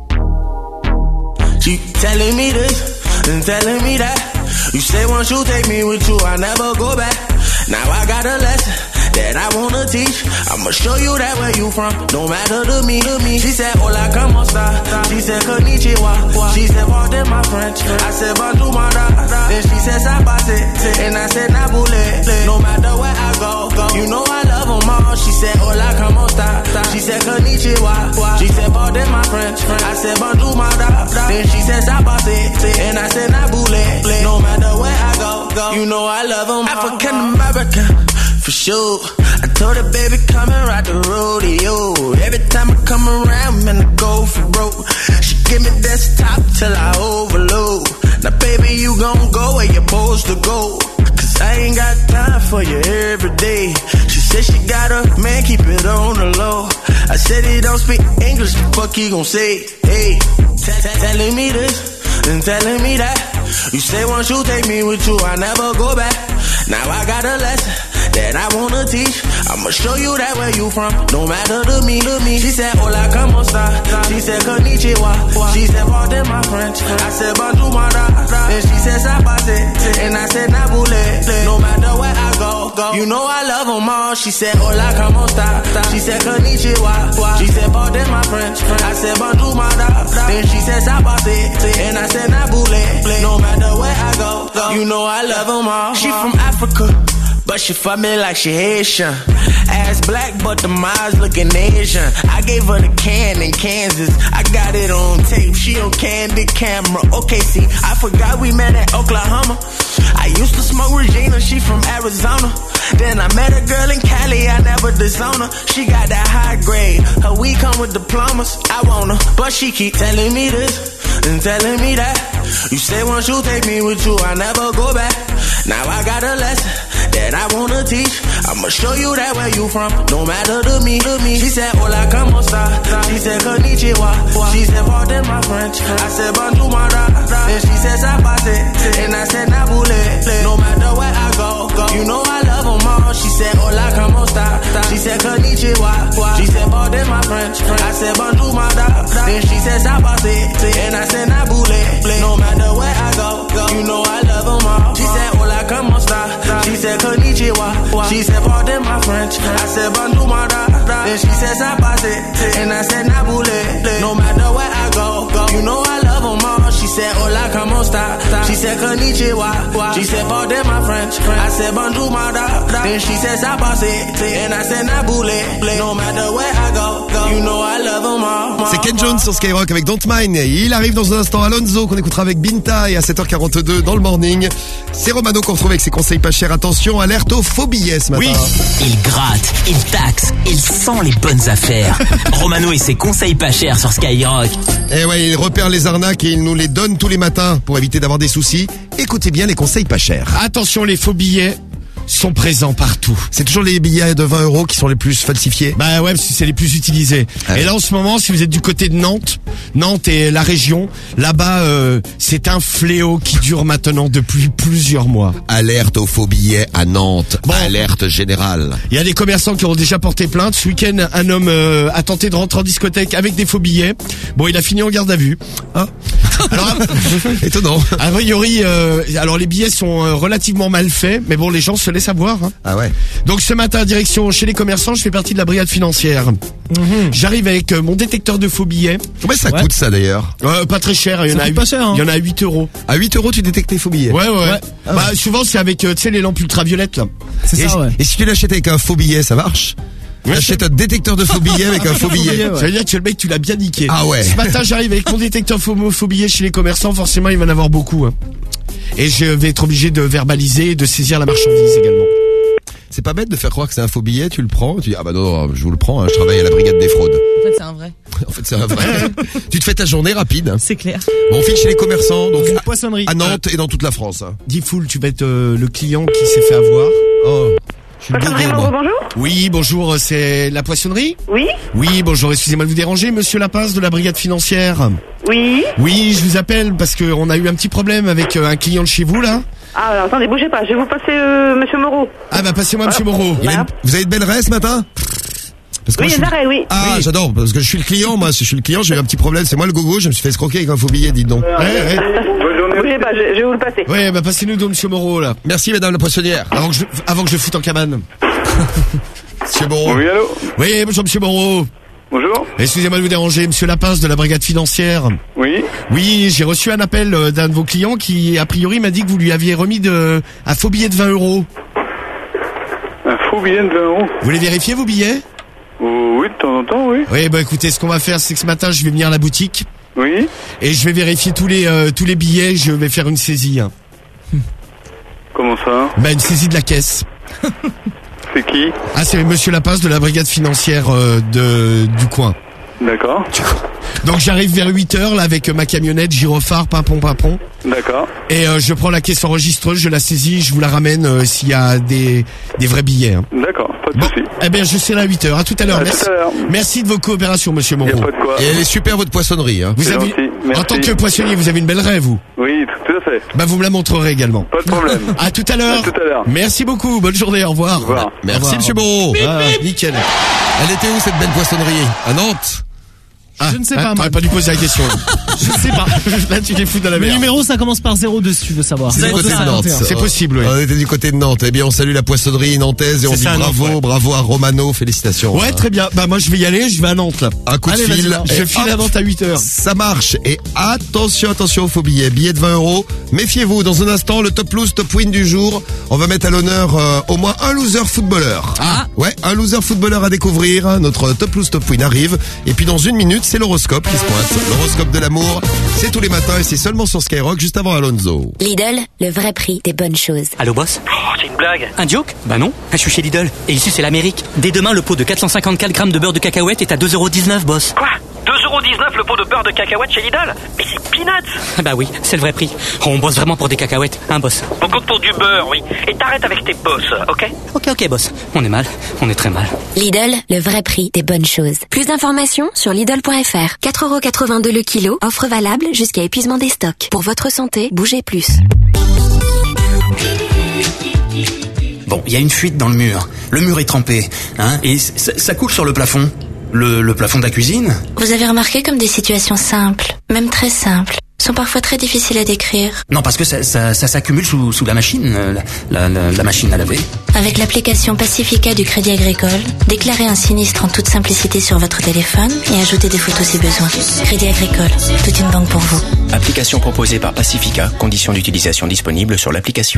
She telling me this and telling me that. You say once you take me with you, I never go back. Now I got a lesson that I wanna teach. I'ma show you that where you from, no matter to me, to me. She said, hola, como esta? She said, konnichiwa. She said, pardon my French. I said, bonjour, my da. Then she said, sabase. And I said, nabule. No matter where I go, go. You know I love them all. She said, hola, como esta? She said, konnichiwa. She said, pardon my French. I said, bonjour, my da. Then she said, sabase. And I said, nabule. No matter where I go, go. You know I love them all. African American. For sure, I told her, baby, come and ride the rodeo. Every time I come around, man, I go for broke. She give me desktop till I overload. Now, baby, you gon' go where you're supposed to go. Cause I ain't got time for you every day. She said she got a man, keep it on the low. I said he don't speak English, the fuck he gon' say? Hey, telling me this and telling me that. You say once you take me with you, I never go back. Now I got a lesson that I wanna teach. I'ma show you that where you from, no matter to me, to me. She said, hola, como esta? She said, konnichiwa. She said, pardon my French. I said, bonjour, my da. Then she said, sabase. And I said, nabule. No matter where I go, go. You know I love them all. She said, hola, como esta? She said, konnichiwa. She said, pardon my French. I said, bonjour, my da. Then she said, sabase. And I said, nabule. No matter where I go, go. You know I love them all. She from Africa, but she fuck me like she Haitian. Ass black, but the eyes looking Asian. I gave her the can in Kansas. I got it on tape. She on candid camera. Okay, see, I forgot we met at Oklahoma. I used to smoke Regina. She from Arizona. Then I met a girl in Cali. I never disown her. She got that high grade. Her weed come with diplomas. I want her, but she keep telling me this and telling me that. You say once you take me with you, I never go back. Now I got a lesson that I wanna teach. I'ma show you that where you from, no matter to me, to me. She said, hola, como esta? She said, konnichiwa. She said, pardon my French. I said, bonjour, my da. Then she said, sabase. And I said, nabule. No matter where I go, go. You know I love them all. She said, hola, como esta? She said, konnichiwa. She said, pardon my French. I said, bonjour, my da. Then she said, sabase. And I said, nabule. No matter where I go, go. You know I love them all. She said, hola, como esta? She said, konnichiwa. She said, pardon my French. I said, bonjour, my da. Then she said, sabase. And I said, nabule. No matter where I go, go. You know I love them all. She said, hola, como esta? She said, konnichiwa. She said, pardon my French. I said, bonjour, my da. Then she said, sabase. And I said, nabule. No matter where I go, go. You know I love them all. C'est Ken Jones sur Skyrock avec Don't Mind. Il arrive dans un instant Alonso qu'on écoutera avec Binta et à sept heures quarante-deux dans le morning. C'est Romano qu'on retrouve avec ses conseils pas chers. Attention, alerte aux faux billets ce matin. Oui. Il gratte, il taxe, il sent les bonnes affaires. Romano et ses conseils pas chers sur Skyrock. Eh ouais, il repère les arnaques et il nous les donne tous les matins pour éviter d'avoir des soucis. Écoutez bien les conseils pas chers. Attention, les faux billets sont présents partout. C'est toujours les billets de vingt euros qui sont les plus falsifiés. Bah ouais, parce que c'est les plus utilisés. Ah. Et là en ce moment, si vous êtes du côté de Nantes, Nantes et la région, là-bas, euh, c'est un fléau qui dure maintenant depuis plusieurs mois. Alerte aux faux billets à Nantes. Bon. Alerte générale. Il y a des commerçants qui ont déjà porté plainte. Ce week-end, un homme euh, a tenté de rentrer en discothèque avec des faux billets. Bon, il a fini en garde à vue. Hein alors, étonnant. A priori, euh, alors les billets sont euh, relativement mal faits, mais bon, les gens se laissent avoir. Hein. Ah ouais. Donc ce matin, direction chez les commerçants, je fais partie de la brigade financière. Mmh. J'arrive avec euh, mon détecteur de faux billets. Combien ça ouais. coûte ça d'ailleurs? euh, Pas très cher. Il y en a, pas cher, hein. Il y en a à huit euros. À huit euros, tu détectes les faux billets? Ouais, ouais. ouais. Ah bah ouais. souvent c'est avec, euh, tu sais, les lampes ultraviolettes là. C'est et, ça, ouais. Et si tu l'achètes avec un faux billet, ça marche? Tu achètes un détecteur de faux billets avec un faux billet. Ouais. Ça veut dire que le mec, tu l'as bien niqué. Ah ouais. Ce matin, j'arrive avec mon détecteur faux, faux billets chez les commerçants. Forcément, il va en avoir beaucoup. Hein. Et je vais être obligé de verbaliser et de saisir la marchandise également. C'est pas bête de faire croire que c'est un faux billet, tu le prends, tu dis ah bah non, je vous le prends, hein, je travaille à la brigade des fraudes. En fait, c'est un vrai. En fait, c'est un vrai. Tu te fais ta journée rapide. Hein. C'est clair. Bon, on file chez les commerçants, donc une à, poissonnerie à Nantes et dans toute la France. Hein. Diffoul, tu vas être euh, le client qui s'est fait avoir. Oh. Je suis le Poissonnerie, gogo, moi. bonjour. Oui, bonjour, c'est la poissonnerie? Oui. Oui, bonjour, excusez-moi de vous déranger, monsieur Lapince de la brigade financière. Oui. Oui, je vous appelle parce que on a eu un petit problème avec euh, un client de chez vous là. Ah, alors, attendez, bougez pas, je vais vous passer euh, monsieur Moreau. Ah bah passez-moi monsieur Moreau. Il a une- Vous avez de belles raies ce matin? Parce que Oui, moi, je il y a suis- de l'arrêt, oui. Ah, Oui. j'adore, parce que je suis le client, moi, si je suis le client, j'ai eu un petit problème, c'est moi le gogo, je me suis fait escroquer avec un faux billet, dites donc. Ouais, ouais. Bougez pas, je, je vais vous le passer. Ouais, bah passez-nous donc monsieur Moreau là. Merci madame la poissonnière. Avant que je, avant que je foute en cabane. Monsieur Moreau. Oui, allô? Oui, bonjour monsieur Moreau. Bonjour. Excusez-moi de vous déranger, monsieur Lapince de la brigade financière. Oui. Oui, j'ai reçu un appel euh, d'un de vos clients qui, a priori, m'a dit que vous lui aviez remis de, un faux billet de vingt euros. Un faux billet de vingt euros? Vous voulez vérifier vos billets? Oh, oui, de temps en temps, oui. Oui, bah écoutez, ce qu'on va faire, c'est que ce matin, je vais venir à la boutique. Oui. Et je vais vérifier tous les, euh, tous les billets, je vais faire une saisie. Hein. Comment ça? Bah une saisie de la caisse. C'est qui? Ah, c'est monsieur Lapince de la brigade financière euh, de, du coin. D'accord. Donc j'arrive vers huit heures là avec ma camionnette gyrophare pimpon pimpon. D'accord. Et euh, je prends la caisse enregistreuse, je la saisis, je vous la ramène euh, s'il y a des des vrais billets. Hein. D'accord, pas de Bon, souci. eh bien je serai là à huit heures. À tout à l'heure. À Merci. tout à l'heure. Merci de vos coopérations, monsieur Y a Moreau. pas de quoi. Et elle est super votre poissonnerie, hein. Vous C'est avez, gentil, merci. en tant que poissonnier, vous avez une belle raie, vous. Oui, tout à fait. Bah vous me la montrerez également. Pas de problème. À tout à l'heure. À tout à l'heure. Merci beaucoup. Bonne journée. Au revoir. Au revoir. Merci Au revoir. monsieur Moreau. Ah, nickel. Elle était où cette belle poissonnerie? À Nantes? Ah, Je ne sais ah, pas, moi. t'aurais pas dû poser la question. Je sais pas. Là, tu les fous dans la Le merde. numéro, ça commence par zéro deux si tu veux savoir. C'est du côté de Nantes. C'est possible, oui. On était du côté de Nantes. Eh bien, on salue la poissonnerie nantaise et on C'est dit ça, bravo, Nantes, ouais. bravo à Romano, félicitations. Ouais, très bien. Bah moi je vais y aller, je vais à Nantes là. Un coup de Allez, fil. vas-y, je et file à hop, Nantes à huit heures. Ça marche. Et attention, attention aux faux billets. Billets de vingt euros. Méfiez-vous. Dans un instant, le top lose, top win du jour. On va mettre à l'honneur euh, au moins un loser footballeur. Ah. Ouais, un loser footballeur à découvrir. Notre top lose, top win arrive. Et puis dans une minute, c'est l'horoscope qui se pointe. L'horoscope de l'amour, c'est tous les matins et c'est seulement sur Skyrock juste avant Alonso. Lidl, le vrai prix des bonnes choses. Allô boss? Oh, c'est une blague. Un joke? Bah non, je suis chez Lidl. Et ici c'est l'Amérique. Dès demain, le pot de quatre cent cinquante-quatre grammes de beurre de cacahuète est à deux euros dix-neuf, boss. Quoi? deux euros dix-neuf le pot de beurre de cacahuète chez Lidl? Mais c'est peanuts. Bah oui, c'est le vrai prix. On bosse vraiment pour des cacahuètes, hein boss? On compte pour du beurre, oui. Et t'arrêtes avec tes boss, ok? Ok, ok boss. On est mal, on est très mal. Lidl, le vrai prix des bonnes choses. Plus d'informations sur Lidl point F R. quatre euros quatre-vingt-deux le kilo, offre valable jusqu'à épuisement des stocks. Pour votre santé, bougez plus. Bon, il y a une fuite dans le mur. Le mur est trempé, hein, et ça, ça coule sur le plafond. Le, le plafond de la cuisine. Vous avez remarqué comme des situations simples, même très simples, sont parfois très difficiles à décrire. Non, parce que ça, ça, ça s'accumule sous, sous la machine, euh, la, la, la machine à laver. Avec l'application Pacifica du Crédit Agricole, déclarez un sinistre en toute simplicité sur votre téléphone et ajoutez des photos si besoin. Crédit Agricole, toute une banque pour vous. Application proposée par Pacifica, conditions d'utilisation disponibles sur l'application.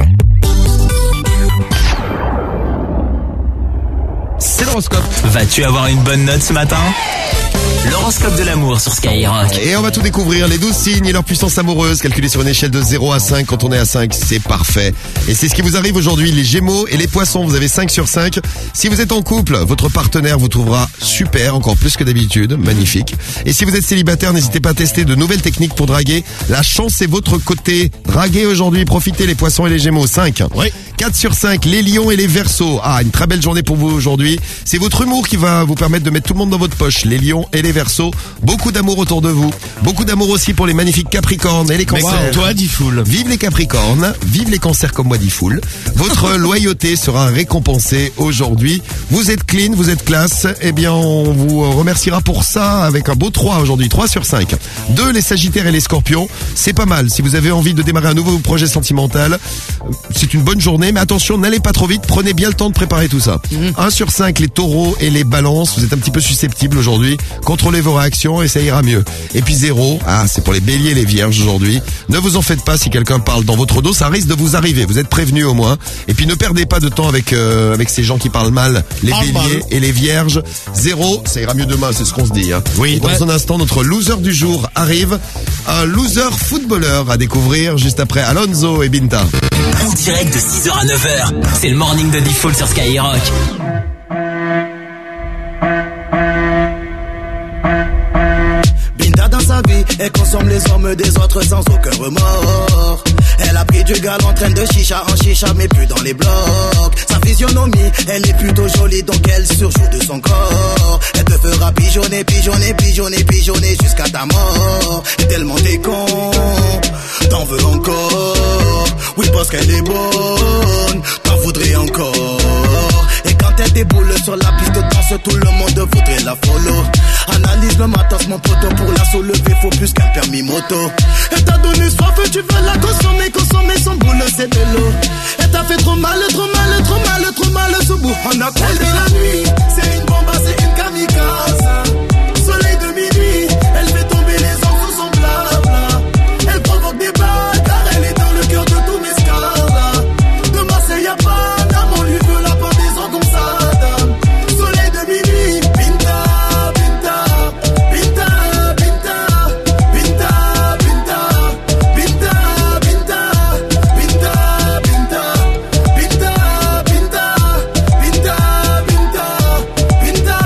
C'est l'horoscope. Vas-tu avoir une bonne note ce matin? L'horoscope de l'amour sur Skyrock. Et on va tout découvrir, les douze signes et leur puissance amoureuse, calculée sur une échelle de zéro à cinq. Quand on est à cinq, c'est parfait. Et c'est ce qui vous arrive aujourd'hui, les Gémeaux et les Poissons. Vous avez cinq sur cinq. Si vous êtes en couple, votre partenaire vous trouvera super, encore plus que d'habitude, magnifique. Et si vous êtes célibataire, n'hésitez pas à tester de nouvelles techniques pour draguer. La chance est votre côté. Draguez aujourd'hui, profitez les Poissons et les Gémeaux. cinq. Oui. quatre sur cinq, les Lions et les Verseaux. Ah, une très belle journée pour vous aujourd'hui. C'est votre humour qui va vous permettre de mettre tout le monde dans votre poche. Les Lions et les Verseaux. Beaucoup d'amour autour de vous. Beaucoup d'amour aussi pour les magnifiques Capricornes et les Cancers. Mais comme toi, Diffoul. Vive les Capricornes, vive les Cancers comme moi, Diffoul. Votre loyauté sera récompensée aujourd'hui. Vous êtes clean, vous êtes classe. Eh bien, on vous remerciera pour ça avec un beau trois aujourd'hui. trois sur cinq. deux, les Sagittaires et les Scorpions. C'est pas mal. Si vous avez envie de démarrer un nouveau projet sentimental, c'est une bonne journée. Mais attention, n'allez pas trop vite. Prenez bien le temps de préparer tout ça. Mmh. un sur cinq, les Taureaux et les Balances. Vous êtes un petit peu susceptibles aujourd'hui. Contrôlez vos réactions et ça ira mieux. Et puis zéro, ah, c'est pour les Béliers et les Vierges aujourd'hui. Ne vous en faites pas si quelqu'un parle dans votre dos, ça risque de vous arriver. Vous êtes prévenus au moins. Et puis ne perdez pas de temps avec euh, avec ces gens qui parlent mal, les Parle Béliers mal. et les Vierges. Zéro, ça ira mieux demain, c'est ce qu'on se dit. Hein. Oui. Et dans Ouais. un instant, notre loser du jour arrive. Un loser footballeur à découvrir juste après Alonso et Binta. En direct de six heures à neuf heures, c'est le morning de Diffoul sur Skyrock. Binta dans sa vie, elle consomme les hommes des autres sans aucun remords. Elle a pris du gal en train de chicha en chicha mais plus dans les blocs. Sa physionomie, elle est plutôt jolie donc elle surjoue de son corps. Elle te fera pigeonner, pigeonner, pigeonner, pigeonner jusqu'à ta mort. Et tellement t'es con, t'en veux encore. Oui parce qu'elle est bonne, t'en voudrais encore. Et quand elle déboule sur la piste de danse, tout le monde voudrait la follow. Analyse le matos mon poteau, pour la soulever faut plus qu'un permis moto. Elle t'a donné soif, tu veux la consommer, consommer son boule c'est de l'eau. Elle t'a fait trop mal, trop mal, trop mal, trop mal sous bout. On a celle de la nuit, c'est une bombe, c'est une kamikaze. Soleil de minuit, elle fait tomber les hommes sous son blabla. Elle provoque des balles car elle est dans le cœur de tous mes scars. De Marseille à Paname, on lui veut la pendaison comme ça. Soleil de minuit, Binta, Binta, Binta, Binta, Binta, Binta, Binta, Binta, Binta, Binta, Binta, Binta, Binta, Binta, Binta,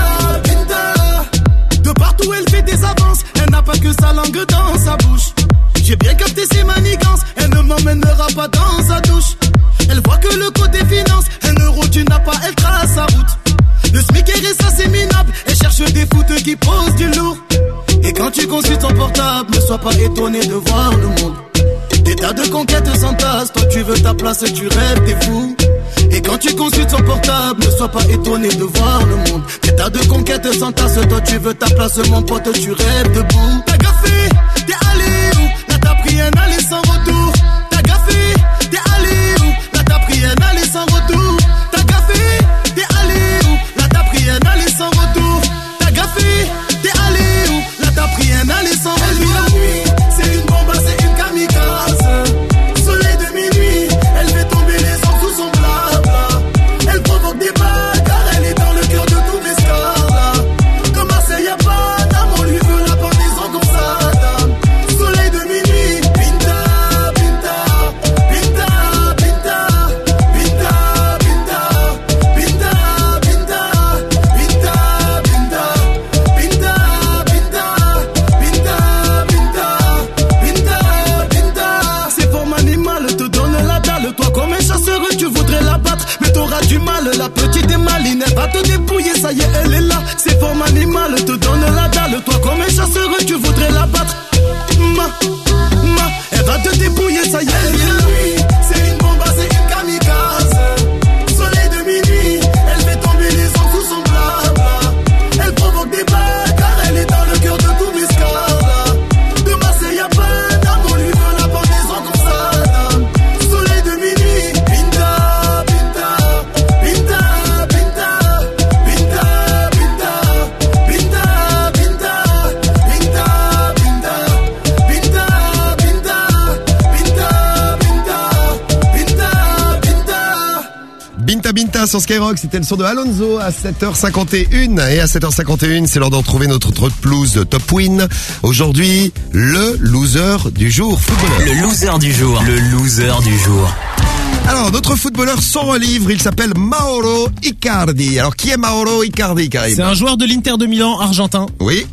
Binta. De partout elle fait des avances, elle n'a pas que sa langue dans sa bouche. J'ai bien capté ses manigances, elle ne m'emmènera pas dans sa douche. Elle voit que le côté finance, un euro tu n'as pas, elle trace sa route. Le SMIC est ça c'est minable, elle cherche des foutes qui posent du lourd. Et quand tu consultes ton portable, ne sois pas étonné de voir le monde. Des tas de conquêtes s'entassent, toi tu veux ta place, tu rêves, t'es fou. Et quand tu consultes ton portable, ne sois pas étonné de voir le monde. Des tas de conquêtes s'entassent, toi tu veux ta place, mon pote, tu rêves debout. T'as gaffé, t'es allé où? Là t'as pris un aller sans retour. T'as gaffé, t'es allé où? Là t'as pris un aller sans retour. T'as gaffé, t'es allé où? Là t'as pris un aller sans retour. T'as gaffé, t'es allé où? Là t'as pris un aller sans retour. Elle vit la nuit, c'est une bombe, c'est une kamikaze. Soleil de minuit, elle fait tomber les hommes sous son blabla. Elle provoque des balles car elle est dans le cœur de tous mes scars. De Marseille à Paname, on lui veut la pendaison comme ça. Soleil de minuit, Binta, Binta, Binta, Binta, Binta, Binta, Binta, Binta, Binta, Binta, Binta, Binta, Binta, Binta, Binta. C'est forme animale, te donne la dalle. Toi comme un chasseur, tu voudrais la battre, mais t'auras du mal. La petite est maline, elle va te dépouiller, ça y est, elle est là. C'est forme animale, te donne la dalle. Toi comme un chasseur, tu voudrais la battre. Ma, ma, elle va te dépouiller, ça y est, elle est là. C'est une bombe, c'est une kamikaze. Soleil de minuit, elle fait tomber les hommes sous son blabla. Elle provoque des balles car elle est dans le cœur de tous mes scars. De Marseille à Paname, on lui veut la pendaison comme ça. Soleil de minuit, Binta, Binta, Binta, Binta, Binta, Binta, Binta, Binta, Binta, Binta, Binta, matin sur Skyrock, c'était le son de Alonso à sept heures cinquante et une. Et à sept heures cinquante et une, c'est l'heure de retrouver notre top blues de Top Win. Aujourd'hui, le loser du jour, footballeur. Le loser du jour. Le loser du jour. Alors, notre footballeur sort un livre, il s'appelle Mauro Icardi. Alors, qui est Mauro Icardi, Karim? C'est un joueur de l'Inter de Milan, argentin. Oui.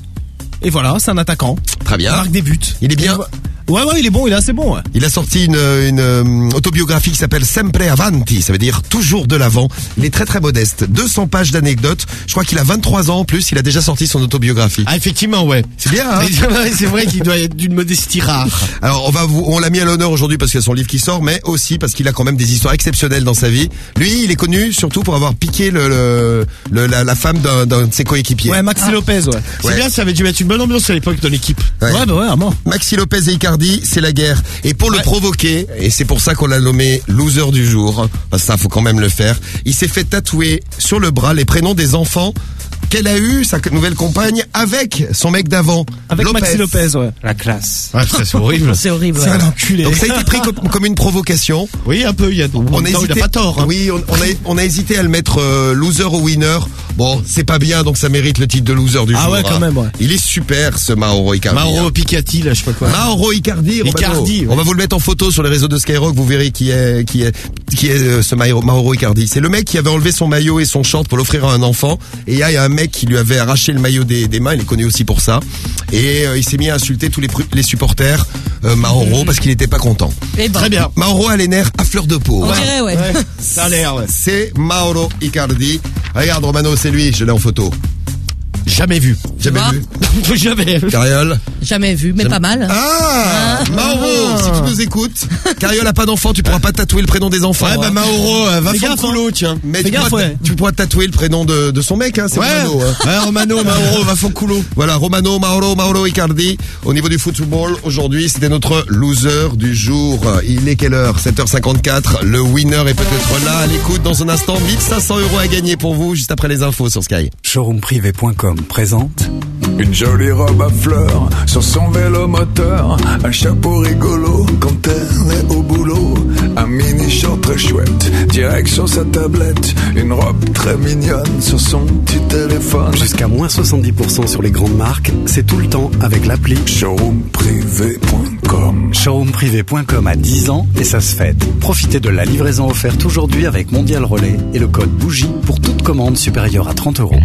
Et voilà, c'est un attaquant. Très bien. Il marque des buts. Il est bien. Ouais, ouais, il est bon, il est assez bon. Ouais. Il a sorti une, une euh, autobiographie qui s'appelle Sempre Avanti, ça veut dire toujours de l'avant. Il est très très modeste, deux cents pages d'anecdotes. Je crois qu'il a vingt-trois ans en plus, il a déjà sorti son autobiographie. Ah, effectivement, ouais. C'est bien, hein? C'est vrai qu'il doit être d'une modestie rare. Alors, on va vous, on l'a mis à l'honneur aujourd'hui parce qu'il y a son livre qui sort, mais aussi parce qu'il a quand même des histoires exceptionnelles dans sa vie. Lui, il est connu surtout pour avoir piqué le, le, le la, la femme d'un, d'un de ses coéquipiers. Ouais, Maxi ah. Lopez, ouais. C'est ouais. bien, ça avait dû mettre une bonne ambiance à l'époque dans l'équipe. Ouais, ouais bah ouais, à mort. Maxi Lopez et Icardi, c'est la guerre. Et pour ouais. le provoquer, et c'est pour ça qu'on l'a nommé loser du jour, parce que ça faut quand même le faire, il s'est fait tatouer sur le bras les prénoms des enfants qu'elle a eu, sa nouvelle compagne, avec son mec d'avant. Avec Lopez. Maxi Lopez, ouais. La classe. Ouais, c'est horrible. C'est horrible. C'est ouais. un enculé. Donc ça a été pris comme, comme une provocation. Oui, un peu, il y a, on a hésité, hésité, il a pas tort. Hein. Oui, on, on, a, on a hésité à le mettre euh, loser ou winner. Bon, c'est pas bien, donc ça mérite le titre de loser du ah jour. Ah ouais, quand hein. même, ouais. Il est super, ce Mauro Icardi. Mauro Picatti, là, je sais pas quoi. Mauro Icardi, Icardi ouais. On va vous le mettre en photo sur les réseaux de Skyrock, vous verrez qui est, qui est, qui est euh, ce Mauro, Mauro Icardi. C'est le mec qui avait enlevé son maillot et son short pour l'offrir à un enfant. Et il y, y a un mec qui lui avait arraché le maillot des, des mains, il est connu aussi pour ça. Et euh, il s'est mis à insulter tous les, les supporters, euh, Mauro, parce qu'il était pas content. Et ben. Très bien. Mauro a les nerfs à fleur de peau. On dirait, ouais. ouais. Ça a l'air, ouais. C'est Mauro Icardi. Regarde, Romano, c'est lui, je l'ai en photo. Jamais vu. Jamais vu. Jamais. Carriole. Jamais vu, mais Jamais... pas mal. Ah, ah Mauro, si tu nous écoutes, Carriole a pas d'enfant, tu pourras pas tatouer le prénom des enfants. Ouais, hein. bah Mauro, euh, va Fais faire gaffe, coulo, tiens. Mais Fais tu, gaffe, pourras, ouais. tu pourras tatouer le prénom de, de son mec, hein, c'est ouais. Romano. Hein. Ouais, Romano, Mauro, va faire coulo. Voilà, Romano, Mauro, Mauro Icardi. Au niveau du football, aujourd'hui, c'était notre loser du jour. Il est quelle heure? sept heures cinquante-quatre. Le winner est peut-être là, à l'écoute dans un instant. mille cinq cents euros à gagner pour vous, juste après les infos sur Sky. showroom privé point com présente une jolie robe à fleurs sur son vélo moteur, un chapeau rigolo quand elle est au boulot, un mini short très chouette, direct sur sa tablette, une robe très mignonne sur son petit téléphone. Jusqu'à moins soixante-dix pour cent sur les grandes marques, c'est tout le temps avec l'appli showroom privé point com. showroom privé point com a dix ans et ça se fête. Profitez de la livraison offerte aujourd'hui avec Mondial Relais et le code bougie pour toute commande supérieure à trente euros.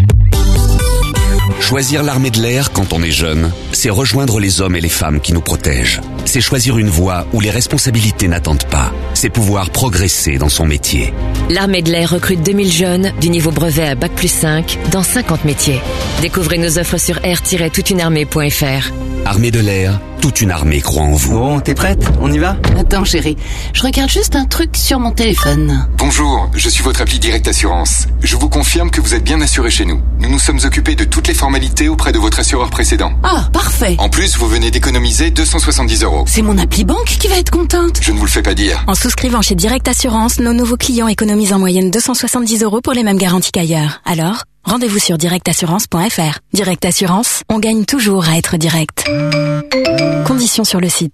Choisir l'armée de l'air quand on est jeune, c'est rejoindre les hommes et les femmes qui nous protègent. C'est choisir une voie où les responsabilités n'attendent pas. C'est pouvoir progresser dans son métier. L'armée de l'air recrute deux mille jeunes du niveau brevet à bac plus cinq dans cinquante métiers. Découvrez nos offres sur air tiret toute une armée point f r. Armée de l'air, toute une armée croit en vous. Bon, t'es prête? On y va? Attends chérie, je regarde juste un truc sur mon téléphone. Bonjour, je suis votre appli Direct Assurance. Je vous confirme que vous êtes bien assuré chez nous. Nous nous sommes occupés de toutes les formalités auprès de votre assureur précédent. Ah, parfait. En plus, vous venez d'économiser deux cent soixante-dix euros. C'est mon appli banque qui va être contente. Je ne vous le fais pas dire. En souscrivant chez Direct Assurance, nos nouveaux clients économisent en moyenne deux cent soixante-dix euros pour les mêmes garanties qu'ailleurs. Alors, rendez-vous sur direct assurance point f r. Direct Assurance, on gagne toujours à être direct. Conditions sur le site.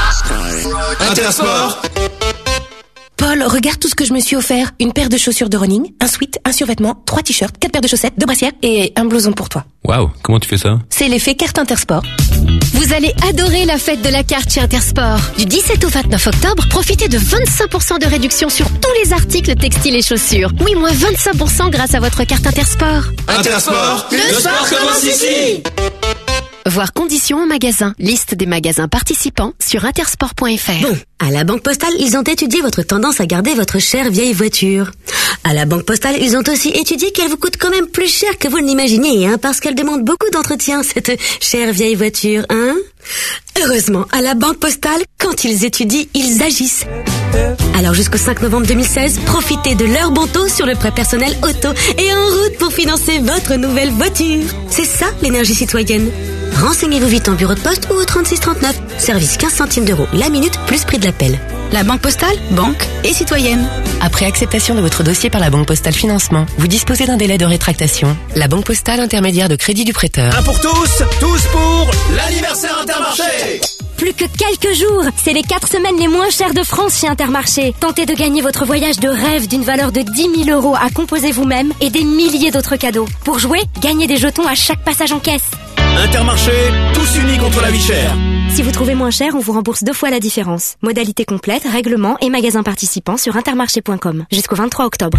Intersport. Paul, regarde tout ce que je me suis offert. Une paire de chaussures de running, un sweat, un survêtement, trois t-shirts, quatre paires de chaussettes, deux brassières et un blouson pour toi. Waouh, comment tu fais ça? C'est l'effet carte Intersport. Vous allez adorer la fête de la carte chez Intersport. Du dix-sept au vingt-neuf octobre, profitez de vingt-cinq pour cent de réduction sur tous les articles textiles et chaussures. Oui, moins vingt-cinq pour cent grâce à votre carte Intersport. Intersport, le sport commence ici. Voir conditions en magasin. Liste des magasins participants sur intersport point f r. Bon, à la Banque Postale, ils ont étudié votre tendance à garder votre chère vieille voiture. À la Banque Postale, ils ont aussi étudié qu'elle vous coûte quand même plus cher que vous ne l'imaginiez, hein, parce qu'elle demande beaucoup d'entretien, cette chère vieille voiture, hein. Heureusement, à la Banque Postale, quand ils étudient, ils agissent. Alors jusqu'au cinq novembre deux mille seize, profitez de leur bon taux sur le prêt personnel auto et en route pour financer votre nouvelle voiture. C'est ça, l'énergie citoyenne. Renseignez-vous vite en bureau de poste ou au trente-six trente-neuf. Service quinze centimes d'euros la minute plus prix de l'appel. La Banque Postale, banque et citoyenne. Après acceptation de votre dossier par la Banque Postale Financement, vous disposez d'un délai de rétractation. La Banque Postale, intermédiaire de crédit du prêteur. Un pour tous, tous pour l'anniversaire Intermarché. plus que quelques jours. C'est les quatre semaines les moins chères de France chez Intermarché. Tentez de gagner votre voyage de rêve d'une valeur de dix mille euros à composer vous-même et des milliers d'autres cadeaux. Pour jouer, gagnez des jetons à chaque passage en caisse. Intermarché, tous unis contre la vie chère. Si vous trouvez moins cher, on vous rembourse deux fois la différence. Modalité complète, règlement et magasins participants sur intermarché point com. Jusqu'au vingt-trois octobre.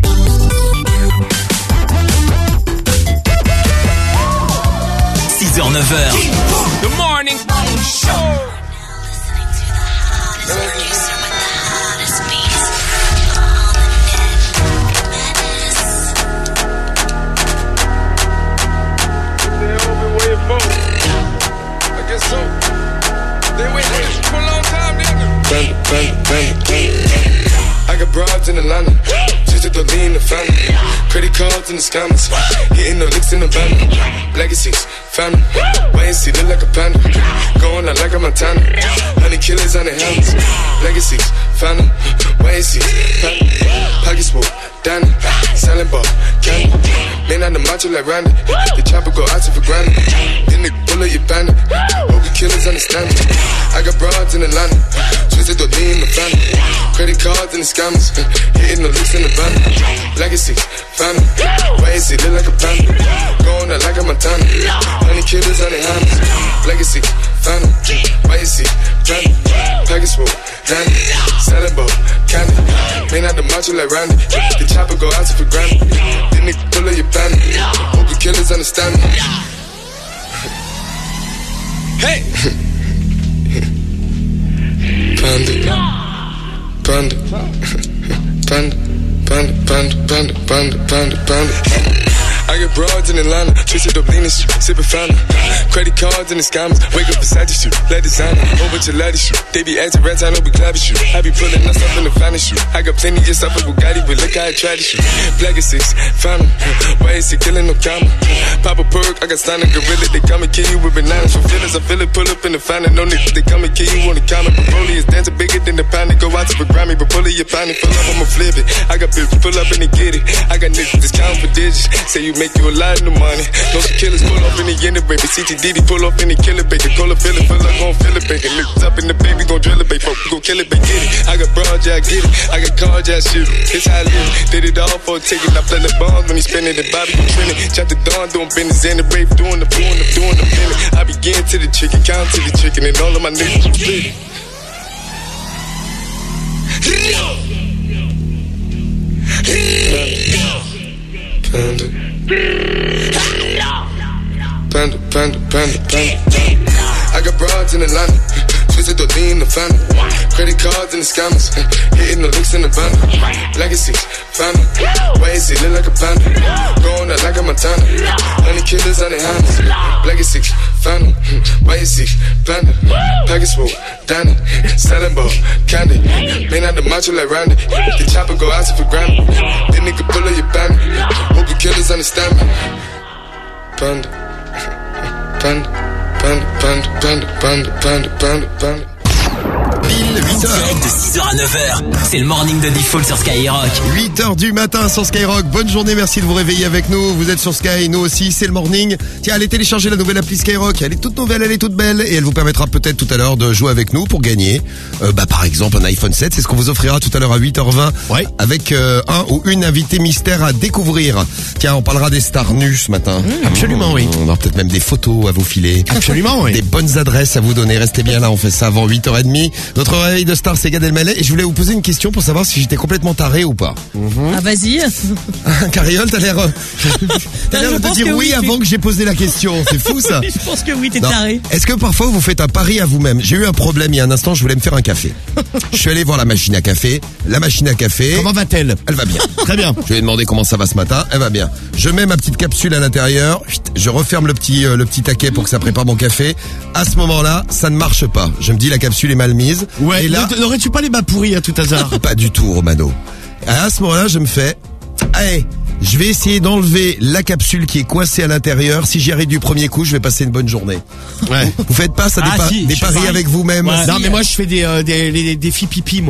six heures neuf heures. Good morning. Panda, panda, panda, panda. I got broads in Atlanta, just to lean the family. Credit cards in the scammers, hitting the licks in the van. Legacies, family, wait and see, look like a panda. Going out like a Montana, honey killers on their hands. Legacies, family, wait and see, family. Pockets full, Danny, selling ball, candy. Man on the macho like Randy, the chopper go out to for granted. Then the bullet you bandit, hope the killers understand it. I got broads in Atlanta, twisted to lean the family. Credit cards and the scammers, hitting the looks in the van. Legacy, family, wait and see, look like a panda. Going out like a Montana, honey killers on their hands. Legacy, family, wait and see, family. Package full, Danny, selling ball, candy. Man out the macho like Randy, the chopper go out to for granted. Then they pull up your bandit, hope the killers understand me. Hey! Panda, panda, panda, panda, panda, panda, panda, panda, panda. I get broads in Atlanta, twisted up leaning shit, sippin' fountain. Credit cards and the scammers, wake up beside you, let designer, over to Laddie shoot. They be acting rats, I know we clapping shoot. I be pulling us up in the finest shoot. I got plenty of stuff with Bugatti, but look how I try to shoot. Black is six, fountain, why is he killing no comma? Pop a perk, I got stunning gorilla, they come and kill you with bananas. For feelings, I feel it, pull up in the fountain, no niggas, they come and kill you on the counter. But Broly is dancing bigger than the pound, they go out to the Grammy, but pull it, you pound it, pull up, I'ma flip it. I got bitches, pull up and they get it. I got niggas, just count for digits, say you make you a lot of money. No some killers pull up in the end of baby. C T D D pull up in the killer baby. Call a feeling, feel like gon' feel it, baby. Niggas up in the baby, gon' drill it, baby. Folk, we gon' kill it, baby. Get it. I got broad, yeah, I get it. I got cards, yeah, I shoot it. It's how I live. Did it all for a ticket. I play the bombs when he spinning the Bobby, I'm trending. Chop the dawn, doing business in the rave, doing the doing the doing the feeling. I begin to the chicken, count to the chicken, and all of my niggas split. Panda. Panda, panda, panda, panda. I got broads in Atlanta, twisted to lean the family. Credit cards and the scammers, hitting the looks in the van. Legacies, family, why is he look like a panda? Going out like a Montana, honey killers on their hands. Legacies, family, why is he panda? Package full, Danny, selling ball, candy. Man out the macho like Randy, the chopper go out to for granted. Then nigga pull up your bandit, hope the killers understand me. Panda, panda, panda, panda, panda, panda, panda, panda. Direct de six heures à neuf heures, c'est le morning de Default sur Skyrock. huit heures du matin sur Skyrock. Bonne journée, merci de vous réveiller avec nous. Vous êtes sur Sky, nous aussi, c'est le morning. Tiens, allez télécharger la nouvelle appli Skyrock. Elle est toute nouvelle, elle est toute belle et elle vous permettra peut-être tout à l'heure de jouer avec nous pour gagner, euh, bah par exemple un iPhone sept. C'est ce qu'on vous offrira tout à l'heure à huit heures vingt. Ouais. Avec euh, un ou une invitée mystère à découvrir. Tiens, on parlera des stars nues ce matin. Mmh, absolument, oui. On aura peut-être même des photos à vous filer. Absolument, oui. Des bonnes adresses à vous donner. Restez bien là, on fait ça avant huit heures trente. Notre réveil de star, c'est Gad Elmaleh. Et je voulais vous poser une question pour savoir si j'étais complètement taré ou pas. Mmh. Ah, vas-y. Cariole, t'as l'air, t'as l'air de dire oui, oui avant que j'ai posé la question. C'est fou, ça. Je pense que oui, t'es non. taré. Est-ce que parfois vous faites un pari à vous-même? J'ai eu un problème il y a un instant, je voulais me faire un café. Je suis allé voir la machine à café. La machine à café. Comment va-t-elle? Elle va bien. Très bien. Je lui ai demandé comment ça va ce matin. Elle va bien. Je mets ma petite capsule à l'intérieur. Je referme le petit, euh, le petit taquet pour que ça prépare mon café. À ce moment-là, ça ne marche pas. Je me dis la capsule est mal mise. Ouais. Et là, n'aurais-tu pas les bas pourris à tout hasard? Pas du tout, Romano. À ce moment-là, je me fais, allez, je vais essayer d'enlever la capsule qui est coincée à l'intérieur. Si j'y arrive du premier coup, je vais passer une bonne journée. Ouais. Vous faites pas ça, des, ah, pa- si, des paris parie. avec vous-même? Ouais, non, mais moi, je fais des, euh, des, des, des défis pipi, moi.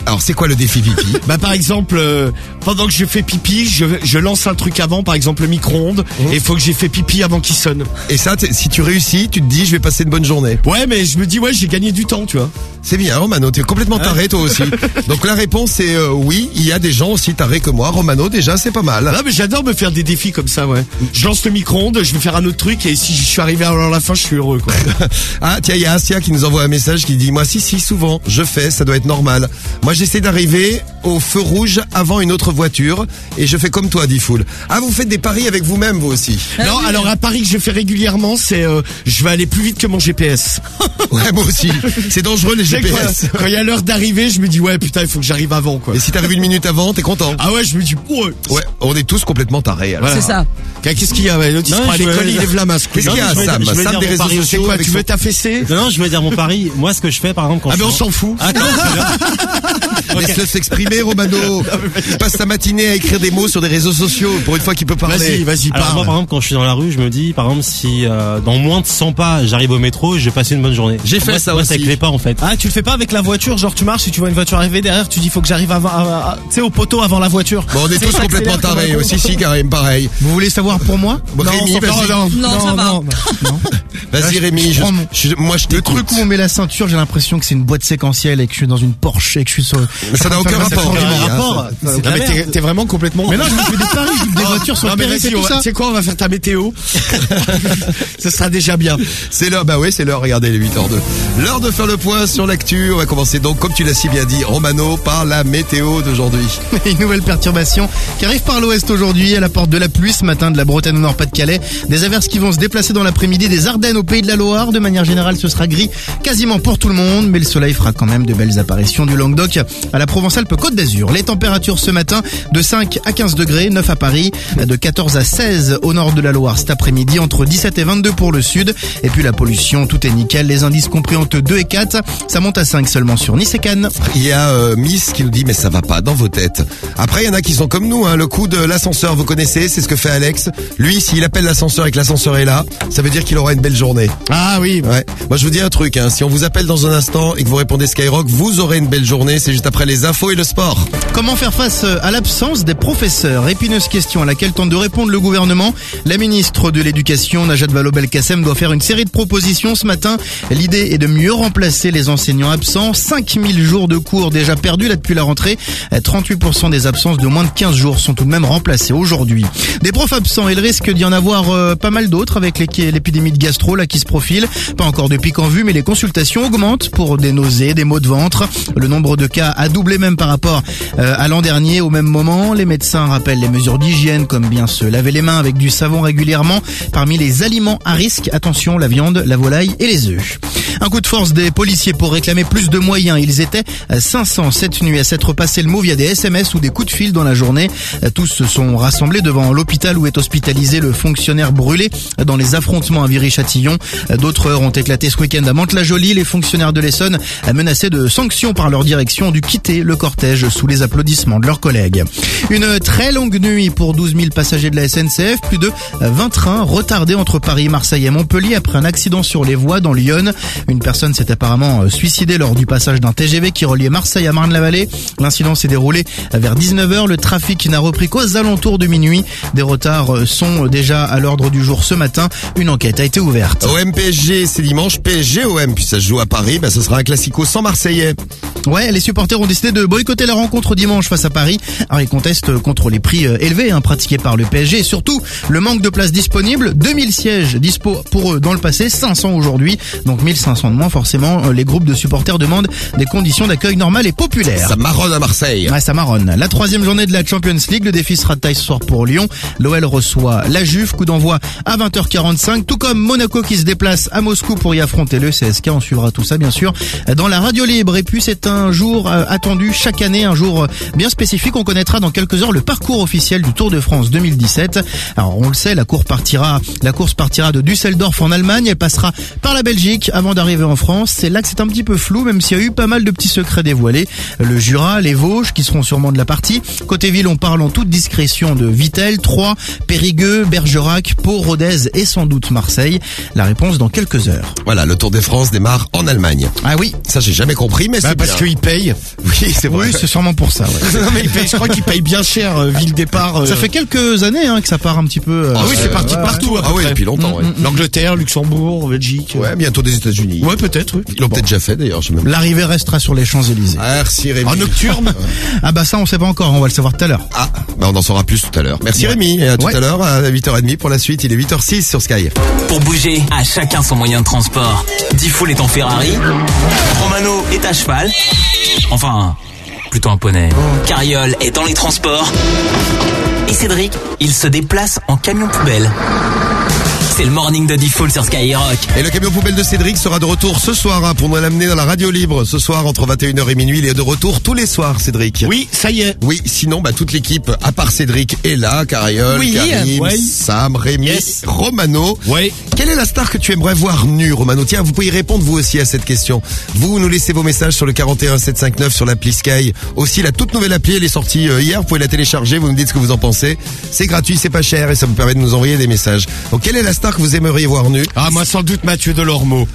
Alors c'est quoi le défi pipi? Bah par exemple, euh, pendant que je fais pipi, je, je lance un truc avant, par exemple le micro-ondes, Mmh. et il faut que j'ai fait pipi avant qu'il sonne. Et ça, t'es- si tu réussis, tu te dis je vais passer une bonne journée. Ouais, mais je me dis ouais, j'ai gagné du temps, tu vois. C'est bien, Romano, t'es complètement taré toi aussi. Donc la réponse c'est euh, oui, il y a des gens aussi tarés que moi. Romano, déjà c'est pas mal. Non mais j'adore me faire des défis comme ça, ouais. Je lance le micro-ondes, je vais faire un autre truc, et si je suis arrivé avant la fin, je suis heureux, quoi. Ah tiens, il y a Asia qui nous envoie un message qui dit moi si si souvent je fais, ça doit être normal. Moi j'essaie d'arriver au feu rouge avant une autre voiture et je fais comme toi, dit Foul. Ah vous faites des paris avec vous-même vous aussi? Non, alors un pari que je fais régulièrement, c'est euh, je vais aller plus vite que mon G P S. Ouais moi aussi. C'est dangereux les G P S. Quand il y a l'heure d'arriver, je me dis ouais putain, il faut que j'arrive avant, quoi. Et si t'arrives une minute avant, t'es content? Ah ouais, je me dis ouais. Ouais, on est tous complètement tarés. alors. Voilà. C'est ça. Qu'est-ce qu'il y a, ouais, l'autre, il se Non, prend à je l'école, veux- il lève la main. ce Qu'est-ce couillon. qu'il y a, je vais- Sam? je vais Sam dire des mon réseaux pari aussi. sociaux Quoi, avec tu son- veux t'affaisser? Non, non, je vais dire mon pari. Moi, ce que je fais, par exemple, quand Ah je mais on suis s'en fout. Ah, non, Laisse-le s'exprimer, Romano. Il passe sa matinée à écrire des mots sur des réseaux sociaux pour une fois qu'il peut parler. Vas-y, vas-y, Alors moi, parle. par exemple, quand je suis dans la rue, je me dis, par exemple, si euh, dans moins de cent pas, j'arrive au métro, je vais passer une bonne journée. J'ai fait Moi, ça moi, aussi. c'est avec les pas, en fait. Ah, tu le fais pas avec la voiture, genre tu marches et tu vois une voiture arriver derrière, tu dis faut que j'arrive avant, à- à- tu sais, au poteau avant la voiture. Bon, on est tous Ça complètement accélère comme un tarés. con. Si, si, Karim, pareil. Vous voulez savoir pour moi? Bon, Rémi, sans- vas-y. non, Non, ça va. non, non. Vas-y, Rémi. Je, prends mon- je- moi, je Le t'écoute. truc où on met la ceinture, j'ai l'impression que c'est une boîte séquentielle et que je suis dans une Porsche et que je suis sur. Mais ça n'a aucun rapport, aucun Rémi, hein, rapport. ça- C'est de Non, la mais t'es, merde. t'es vraiment complètement. Mais non, je me fais des paris, je dis des voitures sur Non, le mais périph' et vas-y, on tout va- ça. tu sais quoi, on va faire ta météo. Ce sera déjà bien. C'est l'heure, bah oui, c'est l'heure, regardez, les huit heures deux. L'heure de faire le point sur l'actu. On va commencer donc, comme tu l'as si bien dit, Romano, par la météo d'aujourd'hui. Une nouvelle perturbation qui arrive par l'ouest aujourd'hui à la porte de la pluie ce matin de la Bretagne au nord Pas-de-Calais. Des averses qui vont se déplacer dans l'après-midi des Ardennes au pays de la Loire. De manière générale, ce sera gris quasiment pour tout le monde, mais le soleil fera quand même de belles apparitions du Languedoc à la Provence-Alpes-Côte d'Azur. Les températures ce matin de cinq à quinze degrés, neuf à Paris, de quatorze à seize au nord de la Loire cet après-midi, entre dix-sept et vingt-deux pour le sud. Et puis la pollution, tout est nickel. Les indices compris entre deux et quatre, ça monte à cinq seulement sur Nice et Cannes. Il y a euh, Miss qui nous dit mais ça va pas dans vos têtes. Après il y en a qui sont comme nous, hein, le coup de l'ascenseur, vous connaissez, c'est ce que fait Alex. Lui, s'il appelle l'ascenseur et que l'ascenseur est là, ça veut dire qu'il aura une belle journée. Ah oui. Ouais. Moi je vous dis un truc, hein, si on vous appelle dans un instant et que vous répondez Skyrock, vous aurez une belle journée. C'est juste après les infos et le sport. Comment faire face à l'absence des professeurs? Épineuse question à laquelle tente de répondre le gouvernement. La ministre de l'Éducation, Najat Vallaud-Belkacem, doit faire une série de propositions ce matin. L'idée est de mieux remplacer les enseignants absents. cinq mille jours de cours déjà perdus là depuis la rentrée. trente-huit pour cent des absences de moins de quinze jours sont tout de même remplacées aujourd'hui. Des profs absents et le risque d'y en avoir euh, pas mal d'autres avec les- l'épidémie de gastro là qui se profile. Pas encore de pic en vue, mais les consultations augmentent pour des nausées, des maux de ventre. Le nombre de cas a doublé même par rapport euh, à l'an dernier. Au même moment, les médecins rappellent les mesures d'hygiène comme bien se laver les mains avec du savon régulièrement. Parmi les aliments à risque, attention, la viande, la volaille et les œufs. Un coup de force des policiers pour réclamer plus de moyens. Ils étaient cinq cents cette nuit à s'être passé le mot via des S M S ou des coups de fil dans la journée. Tous se sont rassemblés devant l'hôpital où est hospitalisé le fonctionnaire brûlé dans les affrontements à Viry-Châtillon. D'autres heures ont éclaté ce week-end à Mantes-la-Jolie. Les fonctionnaires de l'Essonne, menacés de sanctions par leur direction, ont dû quitter le cortège sous les applaudissements de leurs collègues. Une très longue nuit pour douze mille passagers de la S N C F. Plus de vingt trains retardés entre Paris, Marseille et Montpellier après un accident sur les voies dans l'Yonne. Une personne s'est apparemment suicidée lors du passage d'un T G V qui reliait Marseille à Marne-la-Vallée. L'incident s'est déroulé vers dix-neuf heures. Le trafic n'a repris qu'aux alentours de minuit. Des retards sont déjà à l'ordre du jour ce matin. Une enquête a été ouverte. O M P S G, c'est dimanche. P S G O M, puis ça se joue à Paris. Bah, ce sera un classico sans Marseillais. Ouais, les supporters ont décidé de boycotter la rencontre dimanche face à Paris. Alors ils contestent contre les prix élevés hein, pratiqués par le P S G et surtout le manque de places disponibles. deux mille sièges dispo pour eux dans le passé, cinq cents aujourd'hui, donc mille cinq cents de moins. Forcément, les groupes de supporters demandent des conditions d'accueil normales et populaires. Ça marronne à Marseille. Ouais, ça marronne. La troisième journée de la Champions League, le défi sera de taille ce soir pour Lyon. L'O L reçoit la Juve, coup d'envoi à vingt heures quarante-cinq, tout comme Monaco qui se déplace à Moscou pour y affronter le C S K. On suivra tout ça bien sûr dans la radio libre. Et puis c'est un jour euh, attendu chaque année, un jour euh, bien spécifique. On connaîtra dans quelques heures le parcours officiel du Tour de France deux mille dix-sept. Alors on le sait, la course partira, la course partira de Düsseldorf en Allemagne. Elle passera par la Belgique avant d'arriver en France. C'est là que c'est un petit peu flou, même s'il y a eu pas mal de petits secrets dévoilés. Le Jura, les Vosges qui seront sûrement de la partie. Côté ville, on parle en toute discrétion de Vittel, Troyes, Périgueux, Bergerac, Pau, Rodez et sans doute Marseille. La réponse dans quelques heures. Voilà, le Tour de France démarre en Allemagne. Ah oui. Ça j'ai jamais compris, mais Bah, c'est parce bien. qu'il paye. Oui, c'est vrai. Oui, c'est sûrement pour ça. Ouais. Non mais il paye, je crois qu'il paye bien cher, euh, ville départ. Euh... Ça fait quelques années hein, que ça part un petit peu. Euh, ah oui, c'est parti ouais, de partout. ouais. À peu Ah oui, près. depuis longtemps. Ouais. L'Angleterre, Luxembourg, Belgique. Ouais, bientôt des États-Unis. Ouais, peut-être. Oui. Ils l'ont peut-être déjà fait d'ailleurs. Je sais même. L'arrivée restera sur les Champs-Élysées. Ah, merci Rémi. En nocturne. Ah bah ça on sait pas encore, on va le savoir tout à l'heure. Ah, bah on en saura plus tout à l'heure. Merci Ouais. Rémi. Et à tout Ouais. à l'heure à huit heures trente pour la suite. Il est huit heures six sur Sky. Pour bouger, à chacun son moyen de transport. Diffoul est en Ferrari, Romano est à cheval, enfin, plutôt un poney. Carriole est dans les transports, et Cédric, il se déplace en camion poubelle. C'est le morning de Diffoul sur Skyrock. Et le camion poubelle de Cédric sera de retour ce soir hein, pour nous l'amener dans la radio libre. Ce soir entre vingt et une heures et minuit, il est de retour tous les soirs Cédric. Oui, ça y est. Oui, sinon bah toute l'équipe à part Cédric est là, Cariole, Oui, Karim, ouais. Sam, Rémi, Yes. Romano. Ouais. Quelle est la star que tu aimerais voir nue Romano? Tiens, vous pouvez y répondre vous aussi à cette question. Vous nous laissez vos messages sur le quarante et un sept cent cinquante-neuf sur l'appli Sky. Aussi la toute nouvelle appli, elle est sortie euh, hier, vous pouvez la télécharger, vous nous dites ce que vous en pensez. C'est gratuit, c'est pas cher et ça vous permet de nous envoyer des messages. Donc quelle est la star que vous aimeriez voir nue? Ah, moi sans doute Mathieu Delormeau.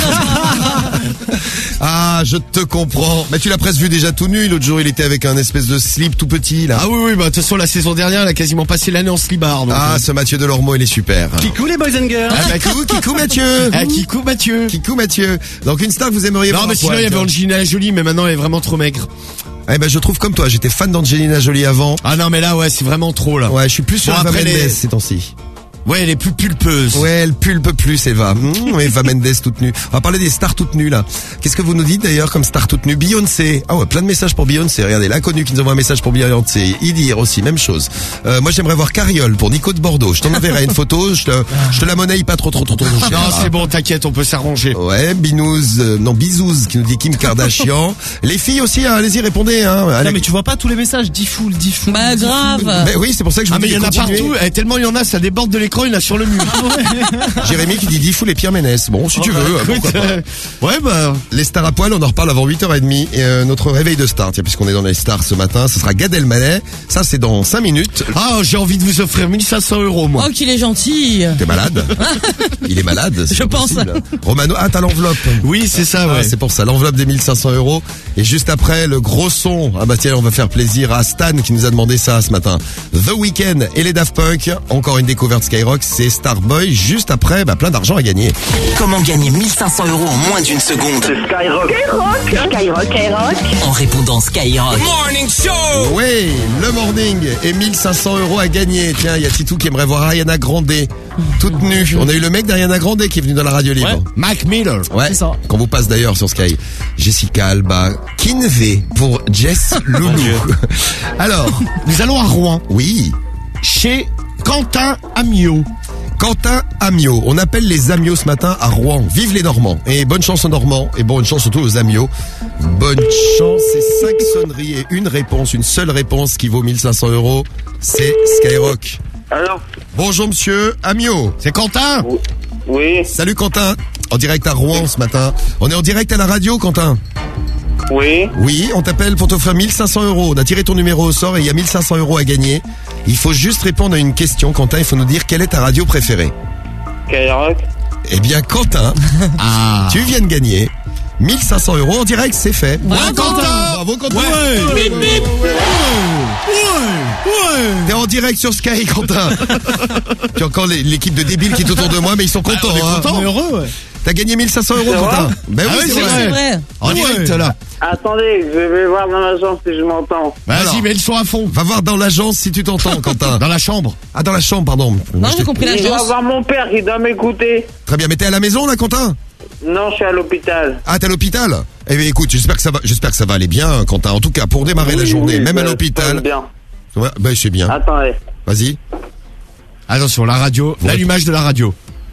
Ah, je te comprends. Mais tu l'as presque vu déjà tout nu. L'autre jour, il était avec un espèce de slip tout petit, là. Ah oui, oui, bah, de toute façon, la saison dernière, il a quasiment passé l'année en slibard. Donc, Ah, euh... ce Mathieu Delormeau, il est super. Kikou les boys and girls. Ah, bah, Kikou, Kikou Mathieu. Ah, Kikou Mathieu. Kikou Mathieu. Donc, une star que vous aimeriez Non, voir. mais à sinon, poil, il y avait tiens. Angelina Jolie, mais maintenant, elle est vraiment trop maigre. Eh ben, je trouve comme toi. J'étais fan d'Angelina Jolie avant. Ah non, mais là, ouais, c'est vraiment trop, là. Ouais, je suis plus sur Bon, Eva après, Mendes les- ces temps-ci. Ouais, elle est plus pulpeuse. Ouais, elle pulpe plus, Eva. Mmh, Eva Mendes toute nue. On va parler des stars toutes nues, là. Qu'est-ce que vous nous dites, d'ailleurs, comme star toute nue? Beyoncé. Ah ouais, plein de messages pour Beyoncé. Regardez, l'inconnu qui nous envoie un message pour Beyoncé. Idir aussi, même chose. Euh, moi, j'aimerais voir Carriole pour Nico de Bordeaux. Je t'en enverrai une photo. Je te, je te la monnaie pas trop, trop, trop, trop cher. Non, c'est bon, t'inquiète, on peut s'arranger. Ouais, Binouz, euh, non, Bizouze qui nous dit Kim Kardashian. Les filles aussi, hein, allez-y, répondez, hein. Allez. Non mais tu vois pas tous les messages. Diffoul, Diffoul. Bah grave. Ben oui, c'est pour ça que je vous Ah, mais dis il y en a continuez. partout. Eh, tellement il y en a, ça déborde de l'écran, il y en a sur le mur. Jérémy qui dit Diffoul et Pierre Ménès. Bon, si tu veux, euh, pourquoi pas. Ouais, bah. Les stars à poil, on en reparle avant huit heures trente et euh, notre réveil de stars, tiens, puisqu'on est dans les stars ce matin, ce sera Gad Elmaleh. Ça, c'est dans cinq minutes. Ah, j'ai envie de vous offrir mille cinq cents euros, moi. Oh qu'il est gentil. T'es malade? Il est malade. c'est Je pas pense. possible. Romano, ah, t'as l'enveloppe. Oui, c'est ça, Ah, ouais. c'est pour ça, l'enveloppe des mille cinq cents euros. Et juste après, le gros son. Ah bah tiens, on va faire plaisir à Stan qui nous a demandé ça ce matin. The Weeknd et les Daft Punk. Encore une découverte Skyrock, c'est Starboy. Juste après, bah plein d'argent à gagner. Comment gagner mille cinq cents euros en moins d'une seconde? Skyrock. Skyrock. Skyrock. Skyrock. En répondant Skyrock. Morning Show. Oui, le morning et mille cinq cents euros à gagner. Tiens, il y a Titou qui aimerait voir Ariana Grande toute nue. On a eu le mec d'Ariana Grande qui est venu dans la radio libre. Ouais. Mac Miller. Ouais, qu'on vous passe d'ailleurs sur Sky. Jessica Alba, Kinvey pour Jess Loulou. Alors, nous allons à Rouen. Oui. Chez Quentin Amiot. Quentin Amiot. On appelle les Amiot ce matin à Rouen. Vive les Normands. Et bonne chance aux Normands. Et bonne chance surtout aux Amiot. Bonne chance. C'est cinq sonneries et une réponse. Une seule réponse qui vaut mille cinq cents euros. C'est Skyrock. Alors? Bonjour monsieur Amiot. C'est Quentin? Oui. Salut Quentin. En direct à Rouen ce matin. On est en direct à la radio, Quentin. Oui. Oui, on t'appelle pour t'offrir mille cinq cents euros. On a tiré ton numéro au sort et il y a mille cinq cents euros à gagner. Il faut juste répondre à une question, Quentin. Il faut nous dire quelle est ta radio préférée. Skyrock. Eh bien, Quentin, ah. tu viens de gagner mille cinq cents euros en direct, c'est fait. Bravo, Quentin. Bravo, Quentin. Ouais. Bip, bip. T'es en direct sur Sky, Quentin. Tu as encore les- l'équipe de débiles qui est autour de moi, mais ils sont contents. on est hein. contents. Heureux, ouais. T'as gagné mille cinq cents euros, C'est Quentin. vrai Ben Ah oui, oui, c'est c'est vrai. C'est vrai. En direct, là. Attendez, je vais voir dans l'agence si je m'entends. Vas-y, Alors. mets le son à fond. Va voir dans l'agence si tu t'entends, Quentin. Dans la chambre. Ah, dans la chambre, pardon. Non, Je j'ai t'ai- compris Je dois l'agence. voir mon père qui doit m'écouter. Très bien, mais t'es à la maison, là, Quentin? Non, je suis à l'hôpital. Ah, t'es à l'hôpital? Eh bien, écoute, j'espère que ça va, j'espère que ça va aller bien, Quentin. En tout cas, pour démarrer la Oui, journée, oui, même à ça- ça l'hôpital. va bien. Ouais, ben, c'est bien. Attendez. Vas-y. Attention, la radio. Ouais. L'allumage de la radio.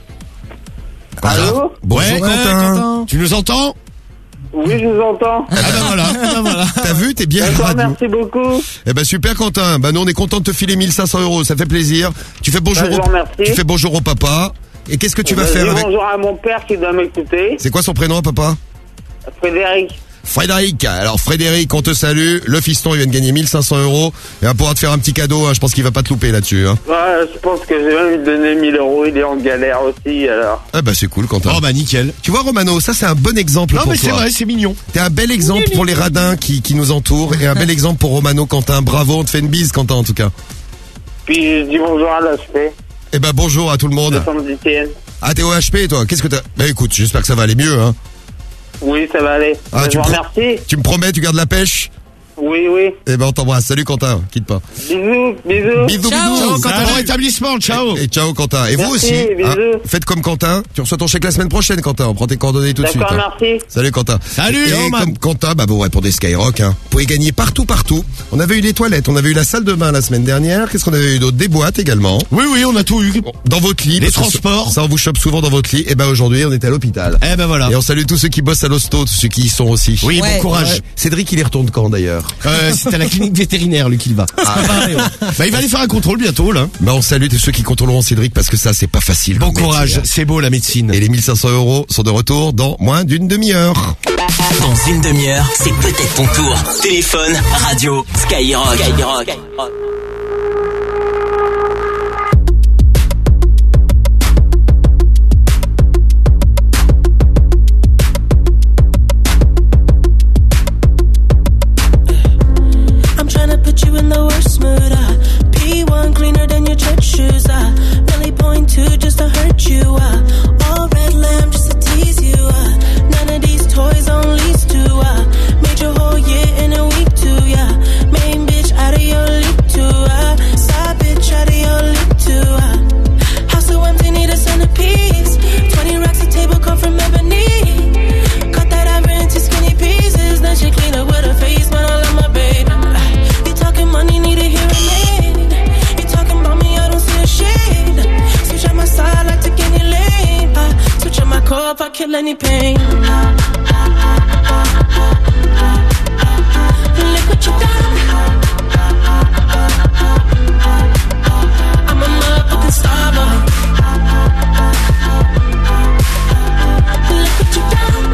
Allô? Bonjour, Ouais, Quentin. Tu nous entends? Oui, je vous entends. Ah ben voilà. T'as vu, t'es bien à la D'accord, radio. merci beaucoup. Eh ben, super, Quentin. Ben, nous, on est content de te filer mille cinq cents euros. Ça fait plaisir. Tu fais bonjour Ben, je au, vous remercie. tu fais bonjour au papa. Et qu'est-ce que tu vas Ben, faire dis avec, bonjour à mon père qui doit m'écouter. c'est quoi son prénom, papa? Frédéric. Frédéric. Alors Frédéric, on te salue. Le fiston, il vient de gagner mille cinq cents euros. Et on pourra te faire un petit cadeau. Hein. Je pense qu'il va pas te louper là-dessus. Hein. Ouais, je pense que j'ai même lui donné mille euros. Il est en galère aussi, alors. Ah bah c'est cool, Quentin. Oh bah nickel. Tu vois, Romano, ça c'est un bon exemple Non pour mais toi. c'est vrai, c'est mignon. T'es un bel exemple pour les radins qui, qui nous entourent. Et un bel exemple pour Romano, Quentin. Bravo, on te fait une bise, Quentin, en tout cas. Puis je dis bonjour à l'H P. Eh ben bonjour à tout le monde. soixante-dix. Ah, t'es au H P, toi. Qu'est-ce que t'as... Bah écoute, j'espère que ça va aller mieux, hein. Oui, ça va aller. Ah, je tu vous me pro- remercie. Tu me promets, tu gardes la pêche? Oui, oui. Eh ben on t'embrasse. Salut Quentin, quitte pas. Bisous, bisous. Bisous, Ciao, bisous. Quentin. Bon rétablissement, ciao. Et, et ciao Quentin. Et Merci, vous aussi, bisous. hein, faites comme Quentin. Tu reçois ton chèque la semaine prochaine, Quentin. On prend tes coordonnées tout de suite. D'accord, hein. merci. Salut Quentin. Salut, Et oh, man. comme Quentin, bah vous répondez Skyrock. Hein. Vous pouvez gagner partout, partout. On avait eu les toilettes, on avait eu la salle de bain la semaine dernière. Qu'est-ce qu'on avait eu d'autre? Des boîtes également. Oui, oui, on a tout eu. Dans votre lit. Les parce que transports. Ça, on vous chope souvent dans votre lit. Et ben aujourd'hui, on est à l'hôpital. Eh ben voilà. Et on salue tous ceux qui bossent à l'hosto, tous ceux qui y sont aussi. Oui, Ouais. bon courage. Ouais. Cédric, il y retourne quand d'ailleurs? Euh, c'est à la clinique vétérinaire, lui, qu'il va. Ah. Bah, il va aller faire un contrôle bientôt, là. Bah on salue tous ceux qui contrôleront Cédric parce que ça c'est pas facile. Bon comme métier, courage, hein. c'est beau la médecine. Et les mille cinq cents euros sont de retour dans moins d'une demi-heure. Dans une demi-heure, c'est peut-être ton tour. Téléphone, radio, Skyrock. Skyrock. I'm tryna put you in the worst mood. Uh. P one cleaner than your church shoes. Uh. Really point two just to hurt you. Uh. All red lamb just to tease you. Uh. None of these toys on lease to. Uh. Made your whole year in a week too. Yeah. Main bitch out of your league too. Uh. Side bitch out of your league too. Uh. House so empty, need a centerpiece. Twenty racks a table come from ebony. Cut that ever into skinny pieces. Then she clean up with her face, but I love my baby. Money need a hearing aid. You talking about me, I don't see a shade. Switch on my side, I take any lane. I switch on my core if I kill any pain. Look what you done. I'm a motherfucking star boy. Look what you done.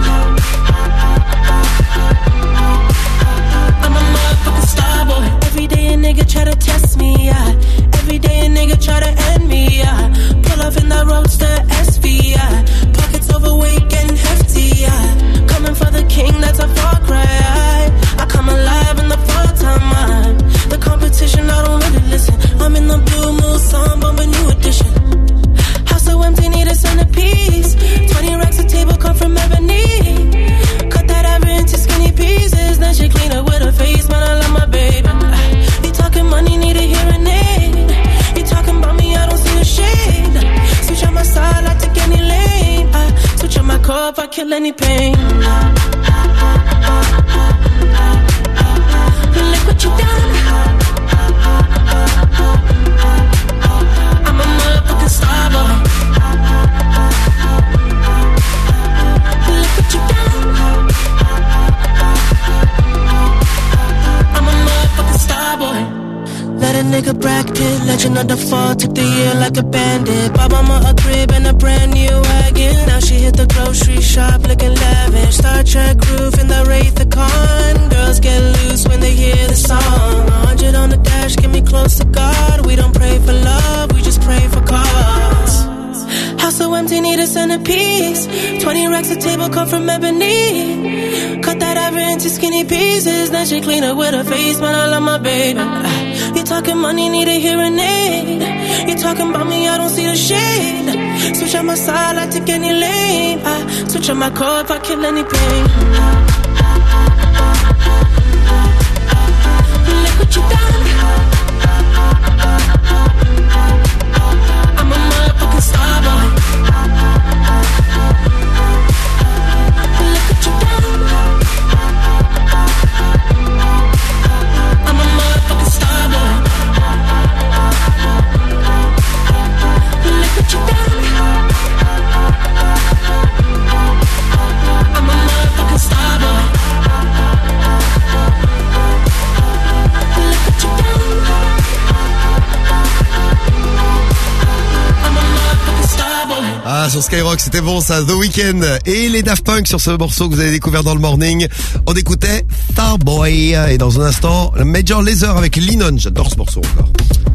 I'm a motherfucking star boy. Every day a nigga try to test me, yeah. Every day a nigga try to end me, yeah. Pull up in that roadster S V, yeah. Pockets overweight, getting hefty, yeah. Coming for the king, that's a far cry. I come alive in the fall time, man. The competition, I don't really listen. I'm in the blue moon, song, bumping new edition. House so empty, need a centerpiece. Twenty racks a table come from ebony. Cut that ever into skinny pieces. Then she clean up with her face, man, I love my baby. You talking money, need a hearing aid. You talking about me, I don't see a shade. Switch on my side, I take any lane. I switch on my core if I kill any pain. Look what you done. I'm a motherfucking star boy. Look what you done. I'm a motherfucking star boy. Let a nigga Brad Pitt, legend of the fall, took the year like a bandit. Bought mama a crib and a brand new wagon. Now she hit the grocery shop looking lavish. Star Trek roof in the Wraith the Con. Girls get loose when they hear the song. A hundred on the dash, get me close to God. We don't pray for love, we just pray for cause. House so empty, need a centerpiece. Twenty racks a table come from ebony. Cut that ever into skinny pieces. Then she clean up with her face, man, I love my baby. You talking money, need a hearing aid. You talking about me, I don't see the shade. Switch on my side, I take any lane. I switch on my core if I kill any pain. Look what you done. I'm a motherfucking star boy. Look what you done. I'm a motherfucking star boy. Look what you done. I'm a motherfucking star boy. sur Skyrock, c'était bon ça, The Weeknd et les Daft Punk sur ce morceau que vous avez découvert dans le morning. On écoutait Starboy et dans un instant, Major Lazer avec Lennon. J'adore ce morceau encore.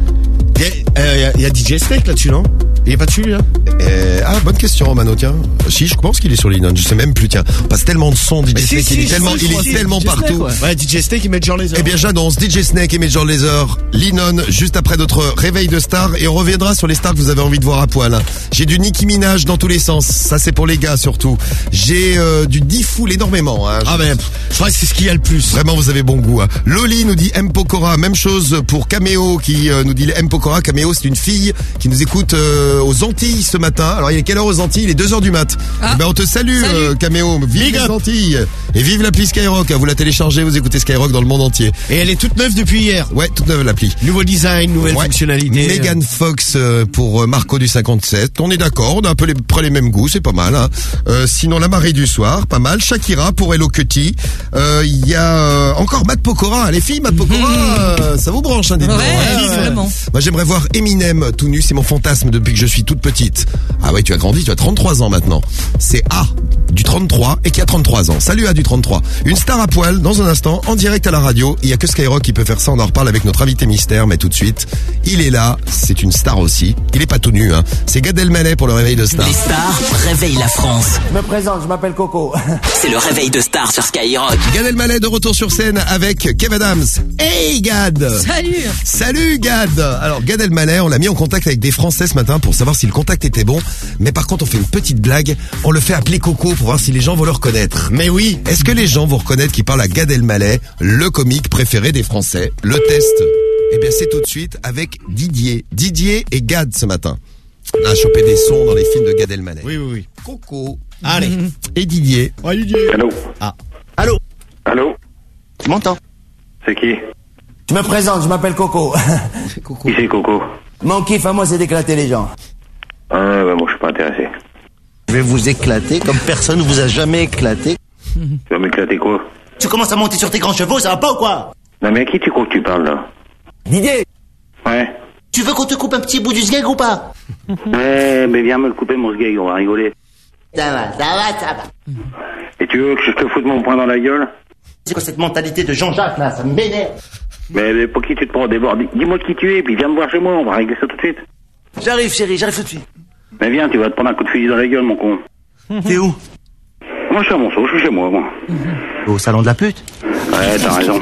Il y, euh, y, y a D J Snake là-dessus, non? Il est pas dessus, là? euh, Ah, bonne question, Mano, tiens. Si, je pense qu'il est sur Lennon, je sais même plus, tiens. On passe tellement de sons, D J Snake, si, il est si, tellement, il est tellement partout. Snake, ouais. ouais, D J Snake et Major Lazer. Eh bien, j'annonce D J Snake et Major Lazer, Lennon, juste après notre réveil de stars, et on reviendra sur les stars que vous avez envie de voir à poil. Hein. J'ai du Nicki Minaj dans tous les sens, ça c'est pour les gars surtout. J'ai euh, du D-Fool énormément. Hein. Ah ben, je crois que c'est ce qu'il y a le plus. Vraiment, vous avez bon goût. Hein. Loli nous dit M. Pokora, même chose pour Cameo qui euh, nous dit M. Pokora. Cameo, c'est une fille qui nous écoute euh, aux Antilles ce matin. Alors il est quelle heure aux Antilles? Il est deux heures du mat. Ah. Eh ben on te salue, salue. Euh, Cameo. Vive Big les up. Antilles. Et vive l'appli Skyrock. Vous la téléchargez, vous écoutez Skyrock dans le monde entier. Et elle est toute neuve depuis hier. Ouais, toute neuve l'appli. Nouveau design, nouvelle ouais. fonctionnalité. Megan Fox euh, pour Marco du cinquante-sept. On est d'accord, on a un peu les, près les mêmes goûts, c'est pas mal. Hein. Euh, sinon la marée du soir, pas mal. Shakira pour Hello Cutie. Il euh, y a euh, encore Matt Pokora. Les filles, Matt Pokora, euh, ça vous branche, hein, dites-moi. Ouais, ouais, ouais, vraiment. Moi j'aimerais voir Eminem tout nu, c'est mon fantasme depuis que je suis toute petite. Ah ouais, tu as grandi, tu as trente-trois ans maintenant. C'est A du trente-trois et qui a trente-trois ans. Salut A du trente-trois. Une star à poil dans un instant en direct à la radio. Il y a que Skyrock qui peut faire ça. On en reparle avec notre invité mystère, mais tout de suite, il est là. C'est une star aussi. Il est pas tout nu, hein. C'est Gad Elmaleh pour le réveil de star. Les stars réveillent la France. Je me présente, je m'appelle Coco. C'est le réveil de star sur Skyrock. Gad Elmaleh de retour sur scène avec Kev Adams. Hey Gad. Salut. Salut Gad. Alors Gad Elmaleh, on l'a mis en contact avec des Français ce matin pour savoir si le contact était bon. Mais par contre, on fait une petite blague. On le fait appeler Coco pour voir si les gens vont le reconnaître. Mais oui. Est-ce que les gens vont reconnaître qu'il parle à Gad Elmaleh, le comique préféré des Français? Le test, eh bien c'est tout de suite avec Didier. Didier et Gad ce matin. On a chopé des sons dans les films de Gad Elmaleh. Oui, oui, oui. Coco. Allez. Et Didier. Ouais, Didier. Allô. Ah. Allô. Allô. Tu m'entends? C'est qui? Je me présente, je m'appelle Coco. Coco. Qui c'est Coco? Mon kiff à moi, c'est d'éclater les gens. Ah ouais, moi je suis pas intéressé. Je vais vous éclater comme personne ne vous a jamais éclaté. Tu vas m'éclater quoi? Tu commences à monter sur tes grands chevaux, ça va pas ou quoi? Non mais à qui tu crois que tu parles là? Didier. Ouais. Tu veux qu'on te coupe un petit bout du sgeg ou pas? Ouais, mais viens me le couper mon sgeg, on va rigoler. Ça va, ça va, ça va. Et tu veux que je te foute mon poing dans la gueule? C'est quoi cette mentalité de Jean-Jacques là? Ça m'énerve. Mais, mais pour qui tu te prends des bords? Dis-moi qui tu es, puis viens me voir chez moi, on va régler ça tout de suite. J'arrive chérie, j'arrive tout de suite. Mais viens, tu vas te prendre un coup de fusil dans la gueule mon con. T'es où? Moi je suis à Monceau, je suis chez moi moi. Au salon de la pute? Ouais, t'as raison.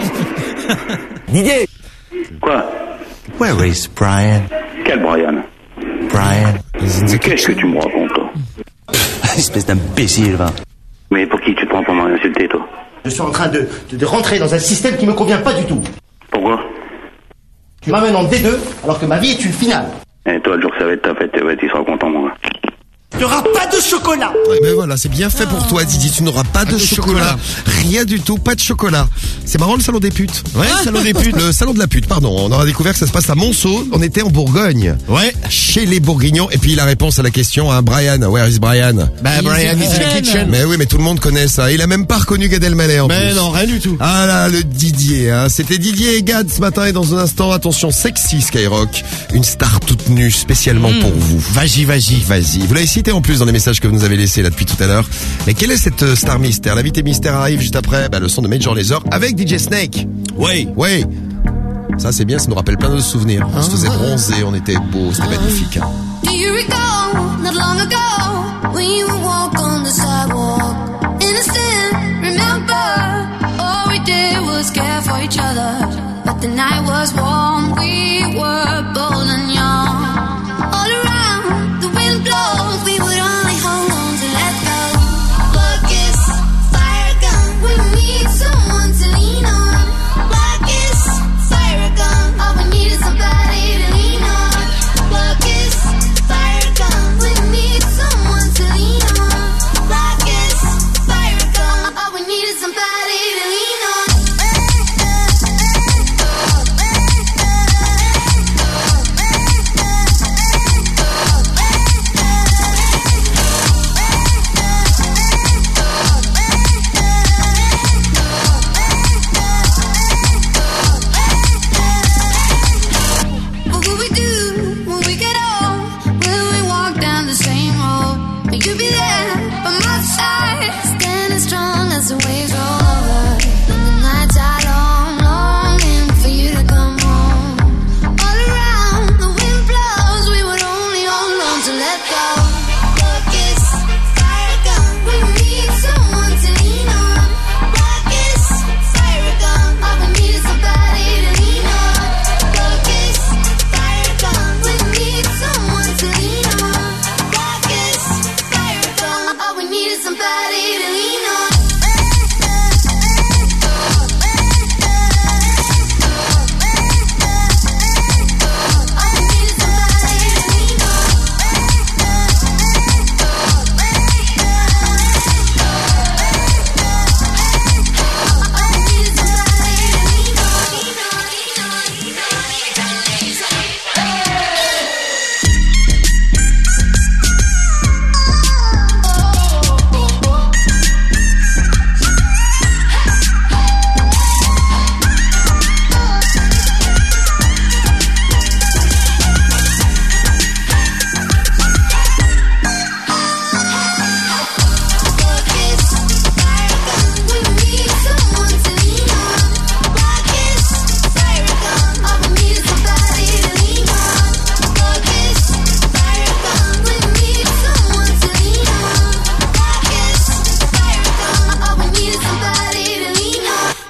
Didier. Quoi? Where is Brian? Quel Brian? Brian. Mais qu'est-ce que tu me racontes toi? Espèce d'imbécile va. Mais pour qui tu te prends pour m'insulter toi? Je suis en train de, de, de rentrer dans un système qui me convient pas du tout. Pourquoi? Tu m'amènes en D deux alors que ma vie est une finale. Et toi, le jour que ça va être ta fête, tu seras content, moi. Tu n'auras pas de chocolat. Ouais, mais voilà, c'est bien fait pour toi, Didier. Tu n'auras pas, pas de, de chocolat. chocolat. Rien du tout, pas de chocolat. C'est marrant le salon des putes. Ouais, le salon des putes. Le salon de la pute, pardon. On aura découvert que ça se passe à Monceau. On était en Bourgogne. Ouais. Chez les Bourguignons. Et puis la réponse à la question, hein, Brian. Where is Brian? Bah, Brian is in the kitchen. Mais oui, mais tout le monde connaît ça. Il a même pas reconnu Gad Elmaleh en mais plus. non, rien du tout. Ah là, le Didier, hein. C'était Didier et Gad ce matin. Et dans un instant, attention, sexy Skyrock. Une star toute nue, spécialement mmh. pour vous. Vas-y, vas-y. Vas-y. Vous l'avez cité en plus dans les messages que vous nous avez laissés là depuis tout à l'heure. Mais quelle est cette star mystère? L'invité mystère arrive juste après bah, le son de Major Lazer avec D J Snake. Ouais. Ouais. Ça c'est bien, ça nous rappelle plein de souvenirs. On se faisait bronzer, on était beau, c'était magnifique. Hein. Do you recall, not long ago, when you would walk on the sidewalk? Innocent, remember, all we did was care for each other. But the night was warm, we were bold and young. All around, the wind blows, we would only hold on to let go. Blood kiss, fire gun, we need someone to lean on. Blood kiss, fire gun, all we need is somebody to lean on. Blood kiss, fire gun, we need someone to lean on. Blood kiss, fire gun, all we need is somebody to lean on.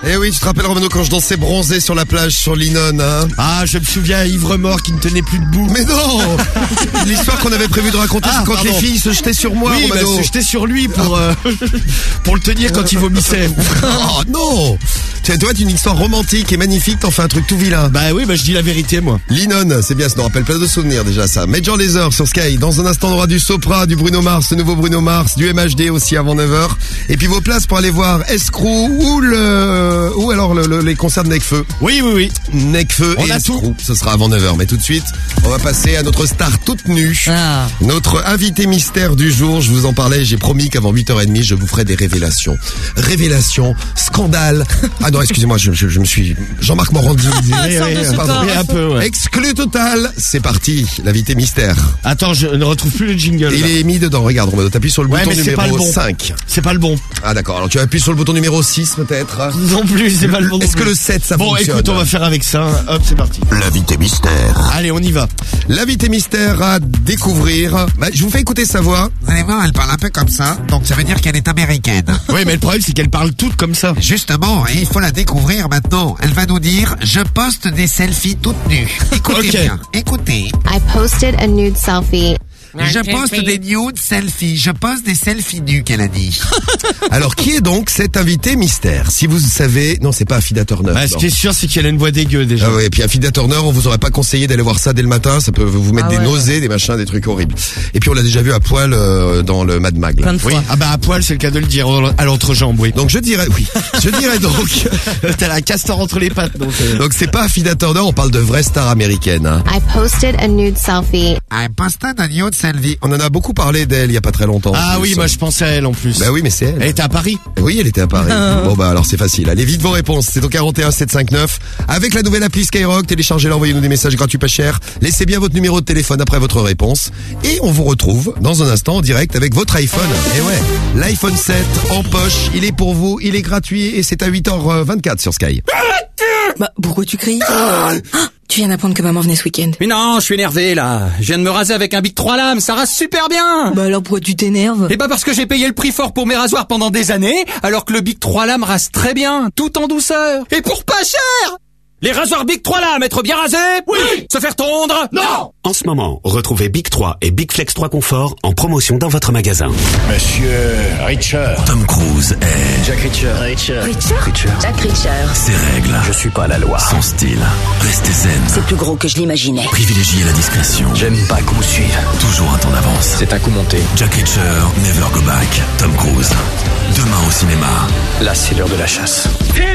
Eh oui, tu te rappelles Romano quand je dansais bronzé sur la plage sur Linon, hein? Ah, je me souviens, ivre mort qui ne tenait plus debout. Mais non! L'histoire qu'on avait prévu de raconter, Ah, c'est quand pardon. les filles se jetaient sur moi, Oui, bah, Romano. se jeter sur lui pour, euh, pour le tenir quand il vomissait. Oh non! Tu vois, une histoire romantique et magnifique, t'en fais un truc tout vilain. Bah oui, bah je dis la vérité, moi. Linon, c'est bien, ça nous rappelle plein de souvenirs déjà ça. Major Lazer sur Sky, dans un instant on aura du Sopra, du Bruno Mars, ce nouveau Bruno Mars, du M H D aussi avant neuf heures. Et puis vos places pour aller voir Escrew ou le, ou alors le, le- les concerts de Necfeu. Oui, oui, oui. Necfeu On et a Escrew, ce sera avant neuf heures. Mais tout de suite, on va passer à notre star toute nue. Ah. Notre invité mystère du jour, je vous en parlais, j'ai promis qu'avant huit heures trente, je vous ferai des révélations. Révélations, scandales. Ah non, excusez-moi, je, je, je me suis... Jean-Marc Morandi. Oui, oui, pardon. Oui, un peu, ouais. Exclu total, c'est parti, l'invité mystère. Attends, je ne retrouve plus le jingle. Il là. est mis dedans, regarde, Romano, t'appuies sur le Ouais, bouton mais c'est pas le numéro bon. cinq. C'est pas le bon. Ah d'accord, alors tu appuies sur le bouton numéro six peut-être. Non plus, c'est pas le bon. non Est-ce que plus. le sept ça Bon, fonctionne? écoute, on va faire avec ça. hein. Hop, c'est parti. L'invité mystère. Allez, on y va. L'invité mystère à découvrir. Bah, je vous fais écouter sa voix. Vous allez voir, elle parle un peu comme ça, donc ça veut dire qu'elle est américaine. Oui, mais le problème, c'est qu'elle parle toutes comme ça. Justement, et il faut la découvrir maintenant. Elle va nous dire, je poste des selfies toutes nues. Écoutez Ok. bien, écoutez. I posted a nude selfie. Je poste des nude selfies. Je poste des selfies nues, qu'elle a dit. Alors qui est donc cet invité mystère? Si vous savez, non c'est pas Affida Turner. Bah, ce non. qui est sûr, c'est qu'elle a une voix dégueu déjà. Ah ouais, et puis Affida Turner, on vous aurait pas conseillé d'aller voir ça dès le matin, ça peut vous mettre Ah des ouais. nausées, des machins, des trucs horribles. Et puis on l'a déjà vu à poil euh, dans le Mad Mag. là. Plein de Oui. fois. Ah bah à poil, c'est le cas de le dire à l'entrejambe, oui. Donc je dirais, oui, je dirais donc, T'as la castor entre les pattes, donc. euh, donc c'est pas Affida Turner, on parle de vraie star américaine. Hein. I posted a nude selfie. I posted a nude selfie. On en a beaucoup parlé d'elle il y a pas très longtemps. en Ah plus. oui, moi je pensais à elle en plus. Bah oui, mais c'est elle. Elle était à Paris. Oui, elle était à Paris. Bon bah alors c'est facile. Allez vite vos réponses. C'est au quarante et un sept cent cinquante-neuf. Avec la nouvelle appli Skyrock, téléchargez-la, envoyez-nous des messages gratuits pas chers. Laissez bien votre numéro de téléphone après votre réponse. Et on vous retrouve dans un instant en direct avec votre iPhone. Et ouais, l'iPhone sept en poche. Il est pour vous, il est gratuit et c'est à huit heures vingt-quatre sur Sky. Bah, pourquoi tu cries? Ah, tu viens d'apprendre que maman venait ce week-end. Mais non, je suis énervé là. Je viens de me raser avec un Bic trois lames, ça rase super bien. Bah alors pourquoi tu t'énerves? Et bah parce que j'ai payé le prix fort pour mes rasoirs pendant des années, alors que le Bic trois lames rase très bien, tout en douceur. Et pour pas cher. Les rasoirs Bic trois lames, être bien rasés? Oui. Se faire tondre? Non. En ce moment, retrouvez Bic trois et Bic Flex trois Confort en promotion dans votre magasin. Monsieur Richard. Tom Cruise est Jack Reacher. Richard. Richard. Jack Reacher. Ses règles. Je suis pas la loi. Son style. Restez zen. C'est plus gros que je l'imaginais. Privilégiez la discrétion. J'aime pas qu'on me suive. Toujours un temps d'avance. C'est un coup monté. Jack Reacher, Never Go Back. Tom Cruise. Demain au cinéma. Là, c'est l'heure de la chasse.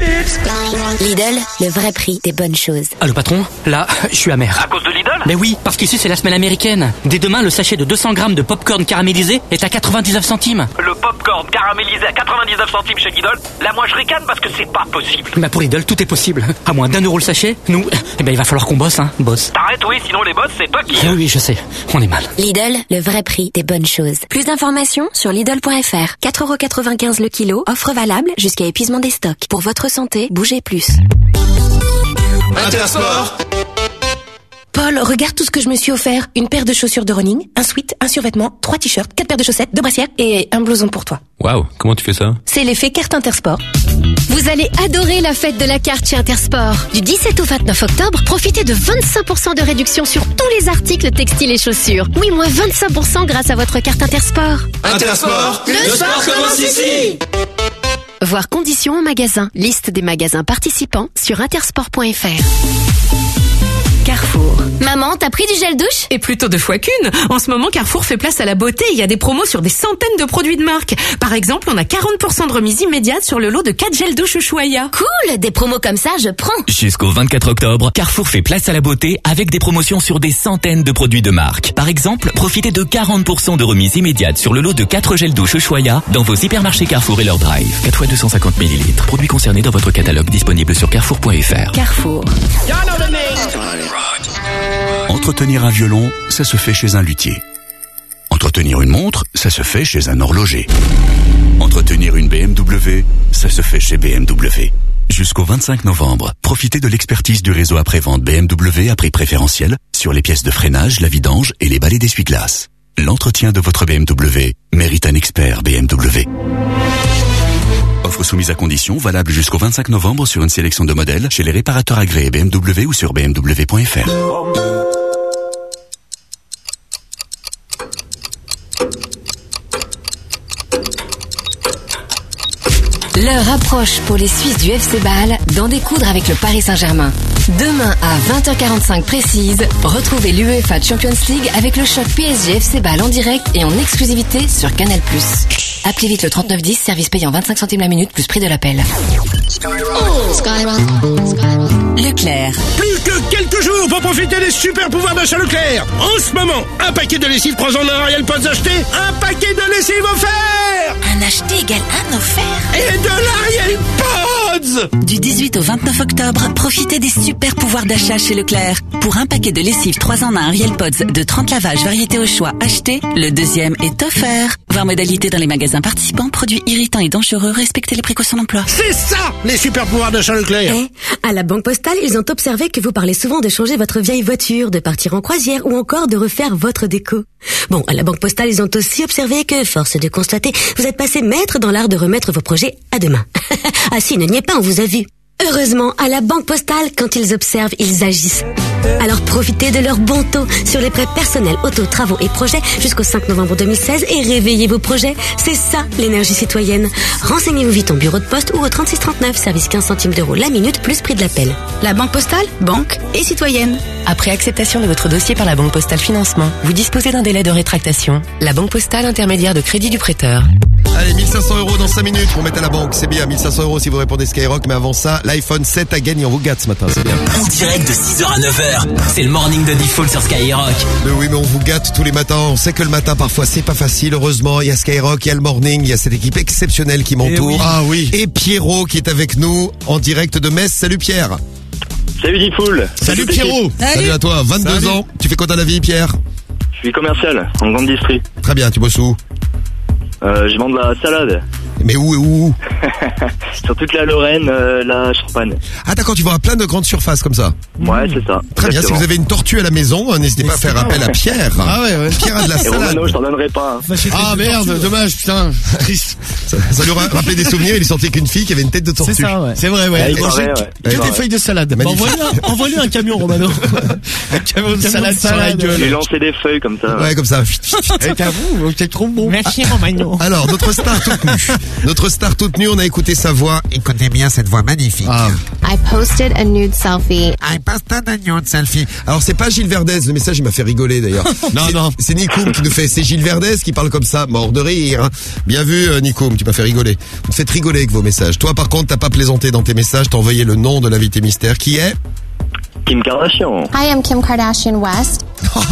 Lidl, le vrai prix des bonnes choses. Ah, le patron, là, je suis amer. À cause de Lidl? Mais oui, parce qu'ici c'est la semaine américaine. Dès demain, le sachet de deux cents grammes de popcorn caramélisé est à quatre-vingt-dix-neuf centimes. Le popcorn caramélisé à quatre-vingt-dix-neuf centimes chez Lidl, là moi je ricane parce que c'est pas possible. Bah pour Lidl, tout est possible. À moins d'un euro le sachet, nous, eh ben il va falloir qu'on bosse, hein, boss. T'arrêtes, oui, sinon les boss, c'est toi qui... Eh oui, je sais, on est mal. Lidl, le vrai prix des bonnes choses. Plus d'informations sur Lidl point F R. quatre euros quatre-vingt-quinze le kilo, offre valable jusqu'à épuisement des stocks. Pour votre santé, bougez plus. Intersport. Paul, regarde tout ce que je me suis offert. Une paire de chaussures de running, un sweat, un survêtement, trois t-shirts, quatre paires de chaussettes, deux brassières et un blouson pour toi. Waouh, comment tu fais ça? C'est l'effet carte Intersport. Vous allez adorer la fête de la carte chez Intersport. Du dix-sept au vingt-neuf octobre, profitez de vingt-cinq pour cent de réduction sur tous les articles textiles et chaussures. Oui, moins vingt-cinq pour cent grâce à votre carte Intersport. Intersport, le sport commence ici. Voir conditions en magasin. Liste des magasins participants sur intersport point F R. Carrefour. Maman, t'as pris du gel douche? Et plutôt deux fois qu'une. En ce moment, Carrefour fait place à la beauté. Il y a des promos sur des centaines de produits de marque. Par exemple, on a quarante pour cent de remise immédiate sur le lot de quatre gels douche Ushuaïa. Cool, des promos comme ça, je prends. Jusqu'au vingt-quatre octobre, Carrefour fait place à la beauté avec des promotions sur des centaines de produits de marque. Par exemple, profitez de quarante pour cent de remise immédiate sur le lot de quatre gels douche Ushuaïa dans vos hypermarchés Carrefour et leur drive. quatre fois deux cent cinquante millilitres. Produits concernés dans votre catalogue disponible sur carrefour point F R. Carrefour. Entretenir un violon, ça se fait chez un luthier. Entretenir une montre, ça se fait chez un horloger. Entretenir une B M W, ça se fait chez B M W. Jusqu'au vingt-cinq novembre, profitez de l'expertise du réseau après-vente B M W à prix préférentiel sur les pièces de freinage, la vidange et les balais d'essuie-glace. L'entretien de votre B M W mérite un expert B M W. Offre soumise à condition, valable jusqu'au vingt-cinq novembre sur une sélection de modèles chez les réparateurs agréés B M W ou sur b m w point f r. L'heure approche pour les Suisses du F C Bâle d'en découdre avec le Paris Saint-Germain. Demain à vingt heures quarante-cinq précise, retrouvez l'UEFA Champions League avec le choc P S G F C Bâle en direct et en exclusivité sur Canal plus. Appelez vite le trente-neuf dix, service payant vingt-cinq centimes la minute plus prix de l'appel. Leclerc. Plus que quelques jours pour profiter des super pouvoirs d'achat Leclerc. En ce moment, un paquet de lessive trois en un Ariel Pods acheté, un paquet de lessive offert. Un acheté égale un offert. Et de l'Ariel Pods. Du dix-huit au vingt-neuf octobre, profitez des super pouvoirs d'achat chez Leclerc. Pour un paquet de lessive trois en un Ariel Pods de trente lavages variété au choix acheté, le deuxième est offert. Voir modalité dans les magasins participants, produits irritants et dangereux, respectez les précautions d'emploi. C'est ça, les super pouvoirs d'achat Leclerc. Eh, à la Banque Postale, ils ont observé que vous parlez souvent de changer votre vieille voiture, de partir en croisière ou encore de refaire votre déco. Bon, à la Banque Postale, ils ont aussi observé que, force est de constater, vous êtes passé maître dans l'art de remettre vos projets à demain. Ah si, ne niez pas, on vous a vu. Heureusement, à la Banque Postale, quand ils observent, ils agissent. Alors profitez de leur bon taux sur les prêts personnels, auto, travaux et projets jusqu'au cinq novembre deux mille seize et réveillez vos projets. C'est ça, l'énergie citoyenne. Renseignez-vous vite en bureau de poste ou au trente-six trente-neuf, service quinze centimes d'euros la minute plus prix de l'appel. La Banque Postale, banque et citoyenne. Après acceptation de votre dossier par la Banque Postale Financement, vous disposez d'un délai de rétractation. La Banque Postale, intermédiaire de crédit du prêteur. Allez, mille cinq cents euros dans cinq minutes pour mettre à la banque, c'est bien, mille cinq cents euros si vous répondez Skyrock, mais avant ça, l'iPhone sept à gagner, on vous gâte ce matin, c'est bien. En direct de six heures à neuf heures, c'est le morning de Diffoul sur Skyrock. Mais oui, mais on vous gâte tous les matins, on sait que le matin parfois c'est pas facile, heureusement, il y a Skyrock, il y a le morning, il y a cette équipe exceptionnelle qui m'entoure. Et oui. Ah oui. Et Pierrot qui est avec nous en direct de Metz, salut Pierre. Salut Diffoul. Salut Pierrot. Salut. Salut à toi, vingt-deux Salut. ans, tu fais quoi dans la vie Pierre? Je suis commercial, en grande distrie. Très bien, tu bosses où? Euh, je vends de la salade. Mais où et où? Sur toute la Lorraine, euh, la Champagne. Ah d'accord, tu vas à plein de grandes surfaces comme ça. Ouais, c'est ça. Très bien, si vous avez une tortue à la maison, n'hésitez pas à faire appel à Pierre. Ah ouais, ouais. Pierre a de la Et salade. Romano, je t'en donnerai pas. Hein. Ah merde, dommage, putain. Triste. Ça, ça lui rappelait des souvenirs, il est sorti avec une fille qui avait une tête de tortue. C'est ça, ouais. C'est vrai, ouais. Ouais, il il mangeait paraît, que, ouais. que des feuilles de salade. Bah, envoie-lui un, envoie-lui un camion, Romano. Un camion de salade sur la gueule. J'ai lancé des feuilles comme ça. Ouais, ouais comme ça. Et t'avoues, c'est trop bon. Merci Romano. Alors, notre star toute nue. Notre star toute nue, on a écouté sa voix. Écoutez bien cette voix magnifique. Ah. I posted a nude selfie. I posted a nude selfie. Alors, c'est pas Gilles Verdez, le message il m'a fait rigoler d'ailleurs. Non, c'est, non. C'est Nikoum qui nous fait, c'est Gilles Verdez qui parle comme ça, mort de rire. Hein. Bien vu, euh, Nikoum, tu m'as fait rigoler. Vous me faites rigoler avec vos messages. Toi, par contre, t'as pas plaisanté dans tes messages, t'as envoyé le nom de l'invité mystère qui est Kim Kardashian. I am Kim Kardashian West.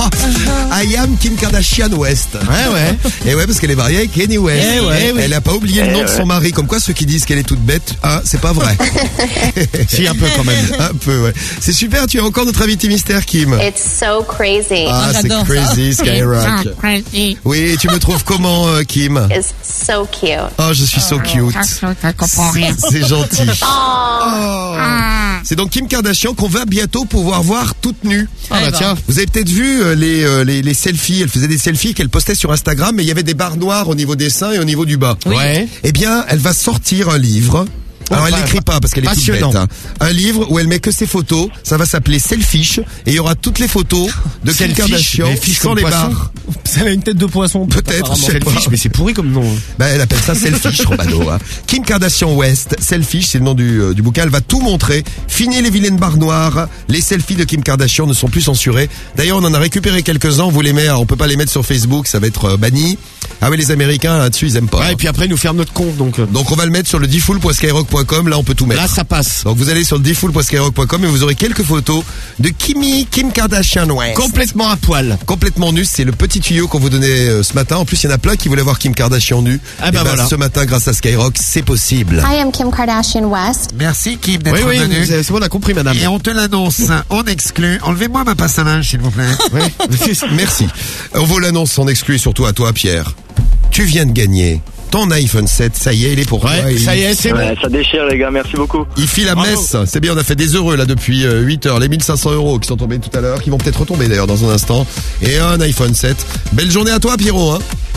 I am Kim Kardashian West. Ouais, ouais. Et ouais, parce qu'elle est mariée avec Kanye West. Eh ouais, Elle a pas oublié le Eh nom de ouais. son mari. Comme quoi, ceux qui disent qu'elle est toute bête, ah, c'est pas vrai. Si, un peu quand même. Un peu, ouais. C'est super, tu as encore notre invité mystère, Kim. It's so crazy. Ah, c'est j'adore crazy, ça. Skyrock. Crazy. Oui, tu me trouves comment, euh, Kim? It's so cute. Oh, je suis so cute. Je comprends rien. C'est gentil. Oh. C'est donc Kim Kardashian qu'on va bientôt pouvoir voir toute nue. Ah bah tiens. Vous avez peut-être vu euh, les, euh, les les selfies. Elle faisait des selfies qu'elle postait sur Instagram, mais il y avait des barres noires au niveau des seins et au niveau du bas. Ouais. Eh bien, elle va sortir un livre. Alors elle Enfin, l'écrit pas parce qu'elle est toute bête. passionnant. Hein. Un livre où elle met que ses photos. Ça va s'appeler Selfish et il y aura toutes les photos de Kim Selfish, Kardashian mais fish sans comme les poisson. barres. Elle a une tête de poisson. Peut-être, je sais pas. Selfish, mais c'est pourri comme nom. Bah, elle appelle ça Selfish, Romano. Hein. Kim Kardashian West, Selfish, c'est le nom du, euh, du bouquin. Elle va tout montrer. Fini les vilaines barres noires. Les selfies de Kim Kardashian ne sont plus censurés. D'ailleurs, on en a récupéré quelques-uns. On vous les met. On peut pas les mettre sur Facebook. Ça va être euh, banni. Ah oui, les Américains, là-dessus, ils aiment pas. Ouais, et puis après, ils nous ferment notre compte, donc. Donc, on va le mettre sur le diffoul point skyrock point com. Là, on peut tout mettre. Là, ça passe. Donc, vous allez sur le diffoul point skyrock point com et vous aurez quelques photos de Kimi, Kim Kardashian West. Complètement à poil. Complètement nu. C'est le petit tuyau qu'on vous donnait euh, ce matin. En plus, il y en a plein qui voulaient voir Kim Kardashian nu. Ah bah et ben, voilà. ce matin, grâce à Skyrock, c'est possible. I am Kim Kardashian West. Merci Kim d'être Oui, oui, venu. c'est c'est bon, on a compris, madame. Et on te l'annonce, on exclut. Enlevez-moi ma passe à linge, s'il vous plaît. Oui. Merci. On vous l'annonce en exclu et surtout à toi, Pierre. Tu viens de gagner ton iPhone sept. Ça y est, il est pour Ouais, toi. Il- ça y est, c'est Ouais, bon. ça déchire les gars, merci beaucoup. Il file à Bravo. Metz. C'est bien, on a fait des heureux là depuis euh, huit heures. Les mille cinq cents euros qui sont tombés tout à l'heure, qui vont peut-être retomber d'ailleurs dans un instant. Et un iPhone sept. Belle journée à toi, Pierrot. Hein.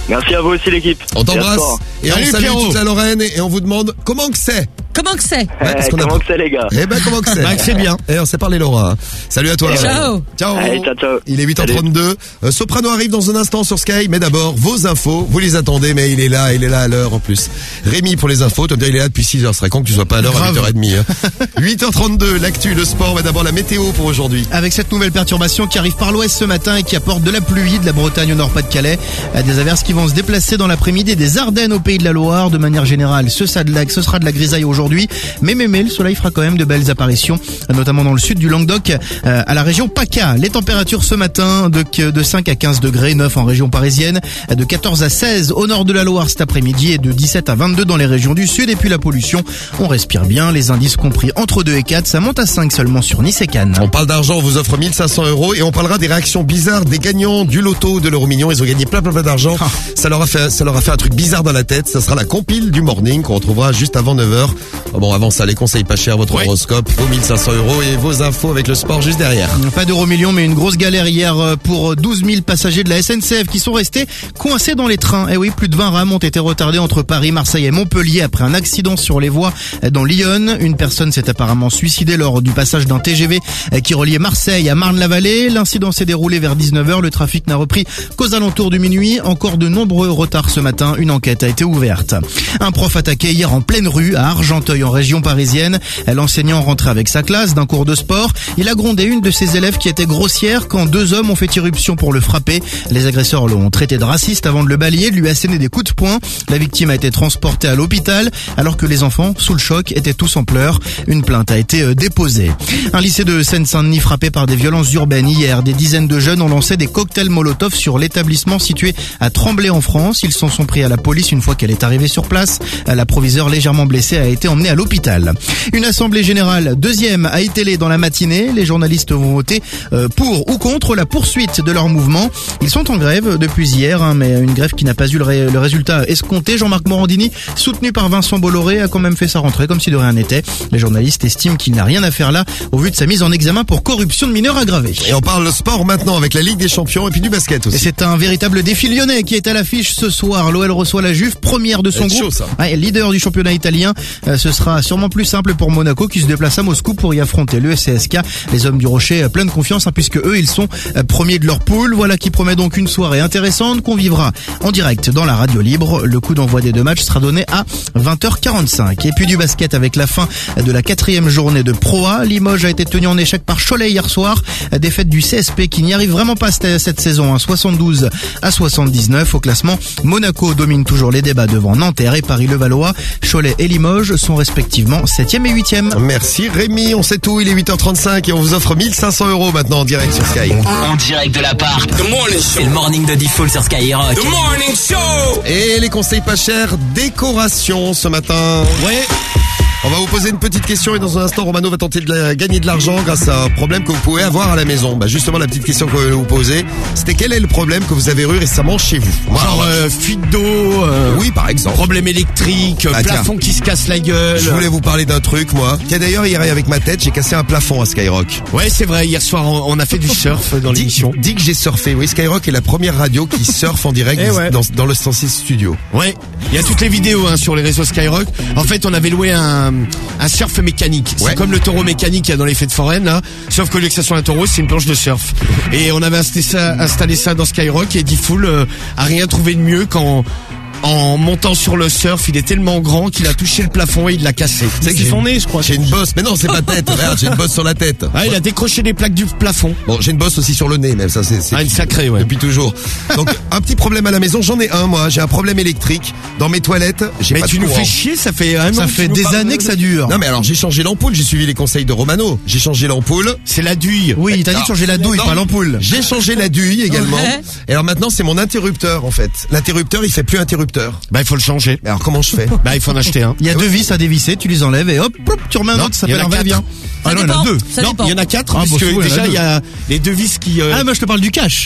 Merci à vous aussi l'équipe. On t'embrasse. Et Salut, on salue Pierrot. toute la Lorraine et on vous demande comment que c'est. Comment que c'est Ouais, parce Eh, qu'on a- comment que c'est les gars? Eh ben comment que c'est Bah, que c'est bien. Et on s'est parlé Laura. Salut à toi. Ciao. Ciao. Allez, ciao, ciao. Il est huit heures trente-deux. Euh, Soprano arrive dans un instant sur Sky, mais d'abord vos infos. Vous les attendez, mais il est là, il est là à l'heure en plus. Rémi pour les infos. Tu vas me dire il est là depuis six heures. Ce serait con que tu sois pas à l'heure à Grave. huit heures trente. Hein. huit heures trente-deux. L'actu, le sport, mais d'abord la météo pour aujourd'hui. Avec cette nouvelle perturbation qui arrive par l'ouest ce matin et qui apporte de la pluie de la Bretagne au Nord-Pas-de-Calais, euh, des averses qui vont se déplacer dans l'après-midi des Ardennes au Pays de la Loire. De manière générale, ce sera de la, ce sera de la grisaille aujourd'hui, mais mais mais le soleil fera quand même de belles apparitions, euh, notamment dans le sud du Languedoc, euh, à la région PACA. Les températures ce matin de, de cinq à quinze degrés, neuf en région parisienne, euh, de quatorze à seize au nord de la Loire cet après-midi et de dix-sept à vingt-deux dans les régions du sud. Et puis la pollution, on respire bien, les indices compris entre deux et quatre, ça monte à cinq seulement sur Nice et Cannes. On parle d'argent, on vous offre mille cinq cents euros et on parlera des réactions bizarres des gagnants du loto de l'euro million. Ils ont gagné plein plein plein d'argent. Ça leur a fait, ça leur a fait un truc bizarre dans la tête. Ça sera la compile du morning qu'on retrouvera juste avant neuf heures. Bon, avant ça, les conseils pas chers, votre horoscope, vos mille cinq cents euros et vos infos avec le sport juste derrière. Pas d'euro million, mais une grosse galère hier pour douze mille passagers de la S N C F qui sont restés coincés dans les trains. Et oui, plus de vingt rames ont été retardés entre Paris, Marseille et Montpellier après un accident sur les voies dans l'Yonne. Une personne s'est apparemment suicidée lors du passage d'un T G V qui reliait Marseille à Marne-la-Vallée. L'incident s'est déroulé vers dix-neuf heures. Le trafic n'a repris qu'aux alentours de minuit. Encore de nombreux retards ce matin. Une enquête a été ouverte. Un prof attaqué hier en pleine rue à Argenteuil en région parisienne. L'enseignant rentrait avec sa classe d'un cours de sport. Il a grondé une de ses élèves qui était grossière quand deux hommes ont fait irruption pour le frapper. Les agresseurs l'ont traité de raciste avant de le balayer, de lui asséner des coups de poing. La victime a été transportée à l'hôpital alors que les enfants, sous le choc, étaient tous en pleurs. Une plainte a été déposée. Un lycée de Seine-Saint-Denis frappé par des violences urbaines hier. Des dizaines de jeunes ont lancé des cocktails Molotov sur l'établissement situé à Tremblay en France. Ils s'en sont pris à la police une fois qu'elle est arrivée sur place. La proviseure légèrement blessée a été emmenée à l'hôpital. Une assemblée générale deuxième a étalé dans la matinée. Les journalistes vont voter euh, pour ou contre la poursuite de leur mouvement. Ils sont en grève depuis hier, hein, mais une grève qui n'a pas eu le, ré- le résultat escompté. Jean-Marc Morandini, soutenu par Vincent Bolloré, a quand même fait sa rentrée comme si de rien n'était. Les journalistes estiment qu'il n'a rien à faire là au vu de sa mise en examen pour corruption de mineurs aggravée. Et on parle sport maintenant avec la Ligue des Champions et puis du basket aussi. Et c'est un véritable défi lyonnais qui est à l'affiche ce soir. L'O L reçoit la Juve, première de son C'est groupe. chaud, ça. Ouais, leader du championnat italien. Euh, ce sera sûrement plus simple pour Monaco qui se déplace à Moscou pour y affronter le C S K. Les hommes du Rocher, euh, plein de confiance hein, puisque eux, ils sont euh, premiers de leur poule. Voilà qui promet donc une soirée intéressante qu'on vivra en direct dans la radio libre. Le coup d'envoi des deux matchs sera donné à vingt heures quarante-cinq. Et puis du basket avec la fin de la quatrième journée de Pro A. Limoges a été tenu en échec par Cholet hier soir. Défaite du C S P qui n'y arrive vraiment pas cette, cette saison. Hein, soixante-douze à soixante-dix-neuf au classement. Monaco domine toujours les débats devant Nanterre et Paris-Levallois. Cholet et Limoges sont respectivement septième et huitième. Merci Rémi, on sait tout, il est huit heures trente-cinq et on vous offre mille cinq cents euros maintenant en direct sur Sky. En direct de l'appart. C'est le morning de Diffoul sur Skyrock. The morning show. Et les conseils pas chers, décoration ce matin. Ouais. On va vous poser une petite question et dans un instant, Romano va tenter de la- gagner de l'argent grâce à un problème que vous pouvez avoir à la maison. Bah justement, la petite question que je vais vous poser, c'était quel est le problème que vous avez eu récemment chez vous? Genre euh, fuite d'eau, euh, oui par exemple. problème électrique, Ah, plafond tiens. qui se casse la gueule. Je voulais vous parler d'un truc, moi. Tiens, d'ailleurs, hier, avec ma tête, j'ai cassé un plafond à Skyrock. Ouais, c'est vrai, hier soir, on on a fait du surf dans Dis, l'émission. dis que j'ai surfé. Oui, Skyrock est la première radio qui surfe en direct Eh ouais. dans, dans le cent six studio. Ouais, il y a toutes les vidéos hein, sur les réseaux Skyrock. En fait, on avait loué un, un surf mécanique. C'est Ouais. comme le taureau mécanique qu'il y a dans les fêtes foraines, là. Sauf qu'au lieu que ça soit un taureau, c'est une planche de surf. Et on avait installé ça, installé ça dans Skyrock et Diffoul euh, a rien trouvé de mieux qu'en en montant sur le surf, il est tellement grand qu'il a touché le plafond et il l'a cassé. C'est C'est son nez, je crois. J'ai une bosse, mais non, c'est ma tête. Regarde, j'ai une bosse sur la tête. Ah, il a décroché les plaques du plafond. Bon, j'ai une bosse aussi sur le nez, même ça, c'est c'est Ah, une sacrée, ouais. depuis toujours. Donc, un petit problème à la maison, j'en ai un, moi. J'ai un problème électrique dans mes toilettes. J'ai Mais pas tu de nous courant. fais chier, ça fait un an Ça que fait tu nous des parles années de- que ça dure. Non, mais alors j'ai changé l'ampoule. J'ai suivi les conseils de Romano. J'ai changé l'ampoule. C'est la douille. Oui, il t'a dit de changer la douille, Non. pas l'ampoule. J'ai changé la douille également. Ouais. Et alors maintenant, c'est mon interrupteur en fait. L'interrupteur, il fait plus interrupteur. Bah, il faut le changer. Mais alors comment je fais? Bah, il faut en acheter un. Il y a deux vis à dévisser, tu les enlèves et hop, hop tu remets un Non, autre, ça il y en s'appelle a un quatre. va-et-vient. Ah non, il y en dépend. a deux. Ça non, dépend. il y en a quatre, Ah, parce bon, que c'est bon, il y en a déjà, deux. il y a les deux vis qui... euh, Ah, moi je te parle du cash.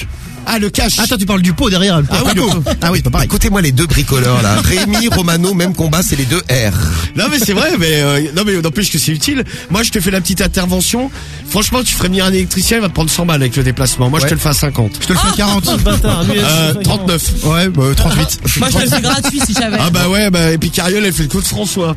Ah, le cash. Attends, tu parles du pot derrière. Le pot. Ah oui, le pot. Ah oui, c'est pas pareil. Écoutez-moi les deux bricoleurs là. Rémi, Romano, même combat, c'est les deux R. Non mais c'est vrai, mais euh, non mais n'empêche que c'est utile. Moi je te fais la petite intervention. Franchement, tu ferais venir un électricien, il va te prendre cent balles avec le déplacement. Moi Ouais. je te le fais à cinquante. Je te le fais à quarante. Ah, bâtard, lui, Euh, c'est- trente-neuf. Ouais, bah, trente-huit. Moi, je te le fais gratuit si j'avais. Ah bah ouais, bah et puis Cariole elle fait le coup de François.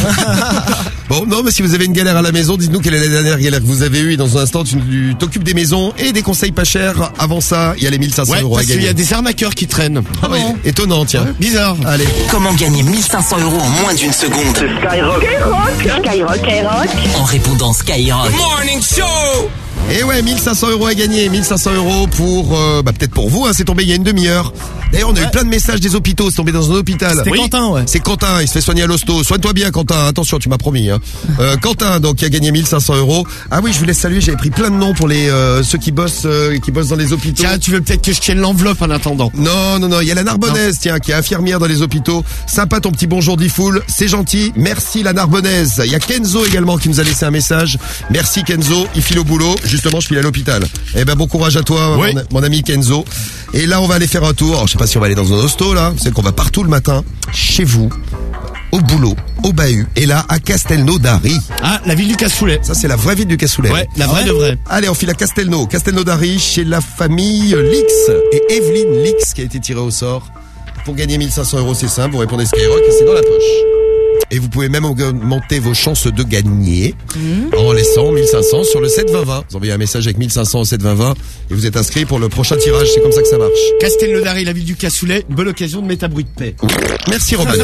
Bon, non, mais si vous avez une galère à la maison, dites-nous quelle est la dernière galère que vous avez eue. Et dans un instant, tu, tu t'occupes des maisons et des conseils pas chers. Avant ça, il y a les mille cinq cents Ouais, euros à parce qu'il gagner. y a des arnaqueurs qui traînent. Ah oui, étonnant, tiens. Bizarre. Allez. Comment gagner mille cinq cents euros en moins d'une seconde Skyrock. Skyrock, Skyrock. en répondant Skyrock? Morning Show. Et ouais, mille cinq cents euros à gagner, mille cinq cents euros pour, euh, bah peut-être pour vous, hein, c'est tombé il y a une demi-heure. D'ailleurs, on a eu plein de messages des hôpitaux, c'est tombé dans un hôpital. C'était Quentin, ouais. C'est Quentin, il se fait soigner à l'hosto. Soigne-toi bien, Quentin, attention, tu m'as promis. Hein. Euh, Quentin, donc, qui a gagné mille cinq cents euros. Ah oui, je voulais saluer, j'avais pris plein de noms pour les euh, ceux qui bossent euh, qui bossent dans les hôpitaux. Tiens, tu veux peut-être que je tienne l'enveloppe en attendant. Non, non, non, il y a la Narbonnaise, tiens, qui est infirmière dans les hôpitaux. Sympa ton petit bonjour d'Ifoul, c'est gentil, merci la Narbonnaise. Il y a Kenzo également qui nous a laissé un message. Merci Kenzo, il file au boulot, justement je file à l'hôpital. Eh ben bon courage à toi, Oui. mon, mon ami Kenzo. Et là on va aller faire un tour, alors, je sais pas si on va aller dans un hosto là, c'est qu'on va partout le matin, chez vous, au boulot, au bahut, et là à Castelnaudary. Ah, la ville du Cassoulet. Ça c'est la vraie ville du Cassoulet. Ouais, la vraie de vraie. Allez, on file à Castelnau, Castelnaudary, chez la famille Lix et Evelyne Lix qui a été tirée au sort. Pour gagner mille cinq cents euros, c'est simple, vous répondez Skyrock et c'est dans la poche. Et vous pouvez même augmenter vos chances de gagner en laissant mille cinq cents sur le sept vingt vingt. Vous envoyez un message avec mille cinq cents au sept vingt vingt et vous êtes inscrit pour le prochain tirage, c'est comme ça que ça marche. Castelnaudary, la ville du Cassoulet, une bonne occasion de mettre un bruit de paix. Merci Roman.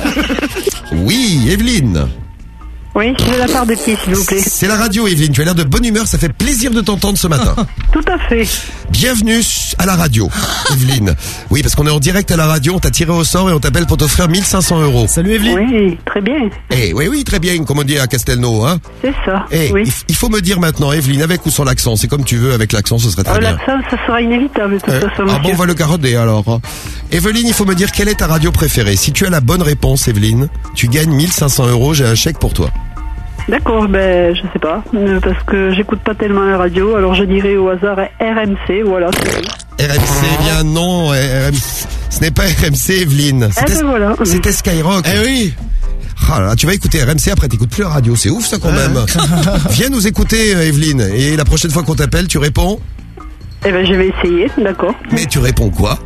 Oui, Evelyne. Oui, de la part de qui, s'il vous plaît? C'est la radio, Evelyne. Tu as l'air de bonne humeur. Ça fait plaisir de t'entendre ce matin. Tout à fait. Bienvenue à la radio, Evelyne. Oui, parce qu'on est en direct à la radio. On t'a tiré au sort et on t'appelle pour t'offrir mille cinq cents euros. Salut Evelyne. Oui, très bien. Eh, oui, oui, très bien, comme on dit à Castelnau, hein. C'est ça. Eh, oui. il, il faut me dire maintenant, Evelyne, avec ou sans l'accent. C'est comme tu veux, avec l'accent, ce serait très Euh, bien. L'accent, ça sera inévitable, de toute Euh, façon, ah bon, monsieur. on va le garder alors. hein. Evelyne, il faut me dire quelle est ta radio préférée. Si tu as la bonne réponse, Evelyne, tu gagnes mille cinq cents euros. J'ai un chèque pour toi. D'accord, ben, je sais pas, euh, parce que j'écoute pas tellement la radio, alors je dirais au hasard R M C, voilà. c'est tout. R M C, eh bien non, R M C, ce n'est pas R M C, Evelyne. Eh ben voilà. C'était Skyrock. Eh oui. Ah là là, tu vas écouter R M C, après t'écoutes plus la radio, c'est ouf ça quand même. Viens nous écouter, euh, Evelyne, et la prochaine fois qu'on t'appelle, tu réponds. Eh ben, je vais essayer, d'accord. Mais tu réponds quoi?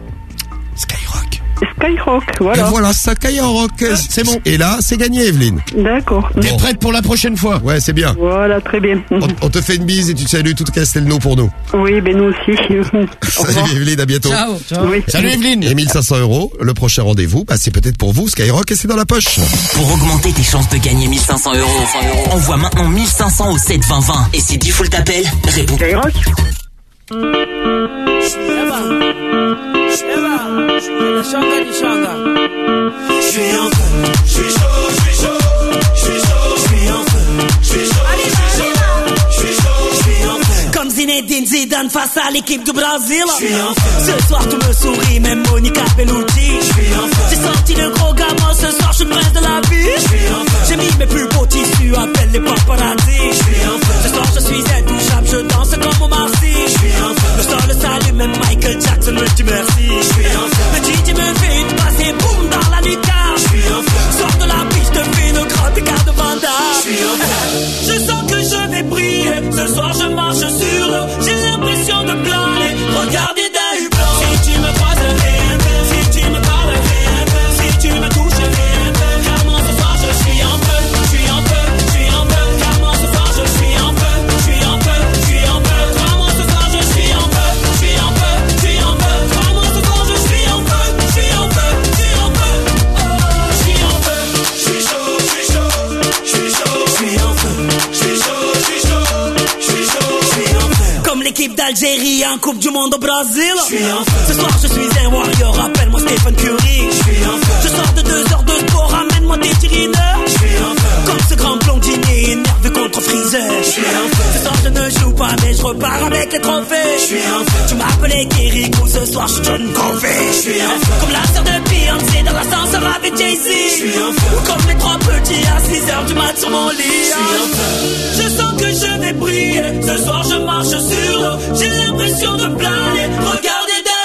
Skyrock, Et voilà. voilà, ça Skyrock. c'est bon. Et là, c'est gagné, Evelyne. D'accord. T'es prête pour la prochaine fois? Ouais, c'est bien. Voilà, très bien. On, on te fait une bise et tu salues tout Castelnau pour nous. Oui, ben nous aussi. Au revoir. Salut Evelyne, à bientôt. Ciao. Ciao. Oui. Salut Evelyne. Et mille cinq cents euros, le prochain rendez-vous, bah, c'est peut-être pour vous, Skyrock, et c'est dans la poche. Pour augmenter tes chances de gagner mille cinq cents euros, envoie maintenant mille cinq cents au sept vingt vingt. Et si Diffoul t'appelle, réponds. Skyrock. Je suis en feu, je suis chaud, je suis chaud, je suis chaud, je suis en feu, je suis chaud, je suis chaud, je suis en feu. Comme Zinedine Zidane face à l'équipe du Brésil. Je suis en feu. Ce soir tu me souris, même Monica Bellucci. Je suis en feu. J'ai sorti le gros gamin, ce soir je suis prince de la vie. Je suis en feu. J'ai mis mes plus beaux tissus, appelle les paparazzi. Je suis en feu. Ce soir je suis intouchable, je danse comme Omar Sy. Je suis en feu. Le sol le salue, même Michael Jackson me dit merci. Je suis en feu. Le D J me fait une passe et boum dans la nucar. Je suis en feu. Sors de la piste, te fais une grande écart de Vanda. Je suis en feu. Je sens que je vais briller. Ce soir je marche sur l'eau. J'ai l'impression de planer. Regardez d'un hublot. Si tu me croises, rien de. Si tu me parles, rien de. Si tu me touches, rien de. Car moi ce soir je suis en feu. Je suis en feu, je suis en feu. Car moi ce soir je suis en feu. Je suis en feu, je suis en feu. Car moi ce soir je suis en feu. Je suis en feu, je suis en feu. Car moi ce soir je suis en feu. Je suis en feu, je suis en feu. Oh, je suis en feu. Je suis chaud, je suis chaud, je suis chaud, je suis en feu. Je suis chaud, je suis chaud, je suis chaud, je suis en feu. Comme l'équipe d'Algérie en Coupe du Monde au Brésil. Je suis en feu. Ce soir je suis un warrior, appelle-moi Stephen Curry. Je suis en feu. Je sors de deux heures de sport, ramène-moi des tirineurs. Je suis en feu. Comme ce grand blondinier énervé contre Freezer. Je suis en feu. Ce soir je ne joue pas mais je repars avec les trophées. Je suis en feu. Tu m'appelais Kirikou, ce soir je suis John Covey. Je suis en feu. Comme la sœur de Beyoncé dans l'ascenseur avec Jay-Z. Je suis en feu. Ou comme les trois petits à six heures du mat sur mon lit. Je suis en feu. Je sens que je vais briller. Ce soir je marche sur l'eau. J'ai l'impression de planer. Regardez d'un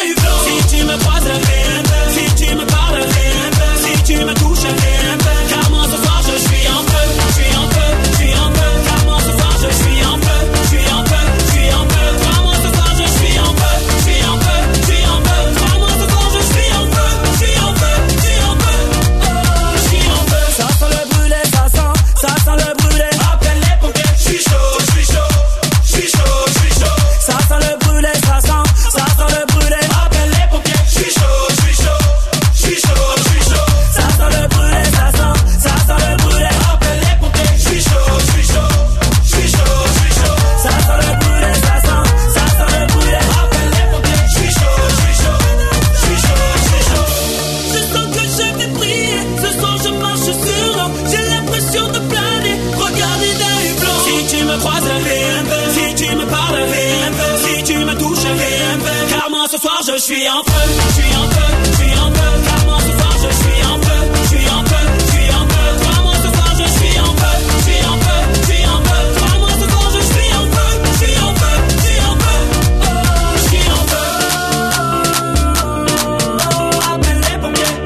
croises, si tu me parles, si tu me touches, car moi ce soir je suis en feu, je suis en feu, je suis en feu, car moi ce soir je suis en feu, je suis en feu, je suis en feu, car moi ce soir je suis en feu, je suis en feu, je suis en feu, car moi ce soir je suis en feu, je suis en feu, je suis en feu, oh, je suis en feu. Oh, appelle les pompiers.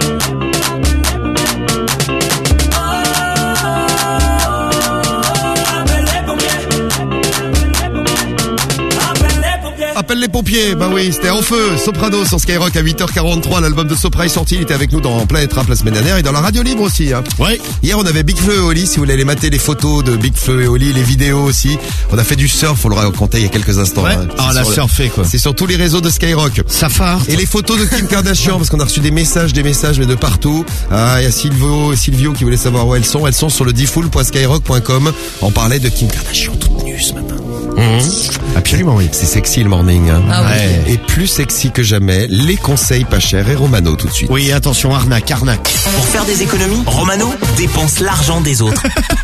Appelle les pompiers, bah oui, c'était en feu. Soprano sur Skyrock à huit heures quarante-trois, l'album de Sopra est sorti, il était avec nous dans Planète Rap la semaine dernière et dans la radio libre aussi. Hein. Ouais. Hier on avait Big Flo et Oli, si vous voulez aller mater les photos de Big Flo et Oli, les vidéos aussi. On a fait du surf, on le racontait il y a quelques instants. Ouais. Hein. Ah, on a surfé quoi. C'est sur tous les réseaux de Skyrock. Safar. Et les photos de Kim Kardashian, parce qu'on a reçu des messages, des messages mais de partout. Ah, il y a Silvio, Silvio qui voulait savoir où elles sont. Elles sont sur le diffoul point skyrock point com. On parlait de Kim Kardashian toute nue ce matin. Mmh. Absolument oui. C'est sexy le morning. Hein. Ah oui. Ouais. Et plus sexy que jamais, les conseils pas chers et Romano tout de suite. Oui, attention, arnaque, arnaque. Pour faire des économies, Romano dépense l'argent des autres.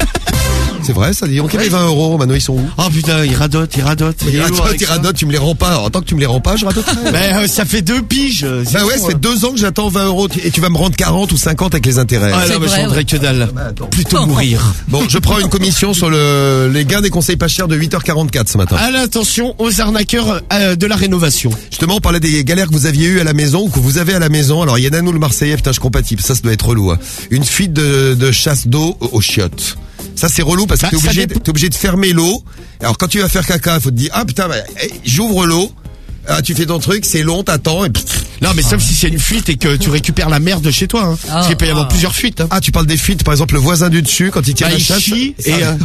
C'est vrai, ça dit. On les vingt euros, Romano, ils sont où? Oh putain, il radote, il radote. Il radote, il radote, tu me les rends pas. En tant que tu me les rends pas, je radote. Mais euh, ça fait deux piges. Bah ouais, ça fait deux ans que j'attends vingt euros et tu vas me rendre quarante ou cinquante avec les intérêts. Ah non, mais je rendrai que dalle. Plutôt mourir. Bon, je prends une commission sur le, les gains des conseils pas chers de huit heures quarante-quatre ce matin. Allez, attention aux arnaqueurs euh, de la rénovation. Justement, on parlait des galères que vous aviez eues à la maison ou que vous avez à la maison. Alors, il y a Nanou le Marseillais, putain, je compatible. Ça, ça doit être relou, hein. Une fuite de, de chasse d'eau aux chiottes. Ça, c'est relou parce que t'es obligé, t'es obligé de fermer l'eau. Alors, quand tu vas faire caca, faut te dire, ah, putain, bah, j'ouvre l'eau. Ah, tu fais ton truc, c'est long, t'attends et pff. Non, mais sauf si c'est une fuite et que tu récupères la merde de chez toi, hein. Parce qu'il peut y avoir plusieurs fuites, hein. Ah, tu parles des fuites, par exemple, le voisin du dessus, quand il tire bah, la il chasse. chie et, euh...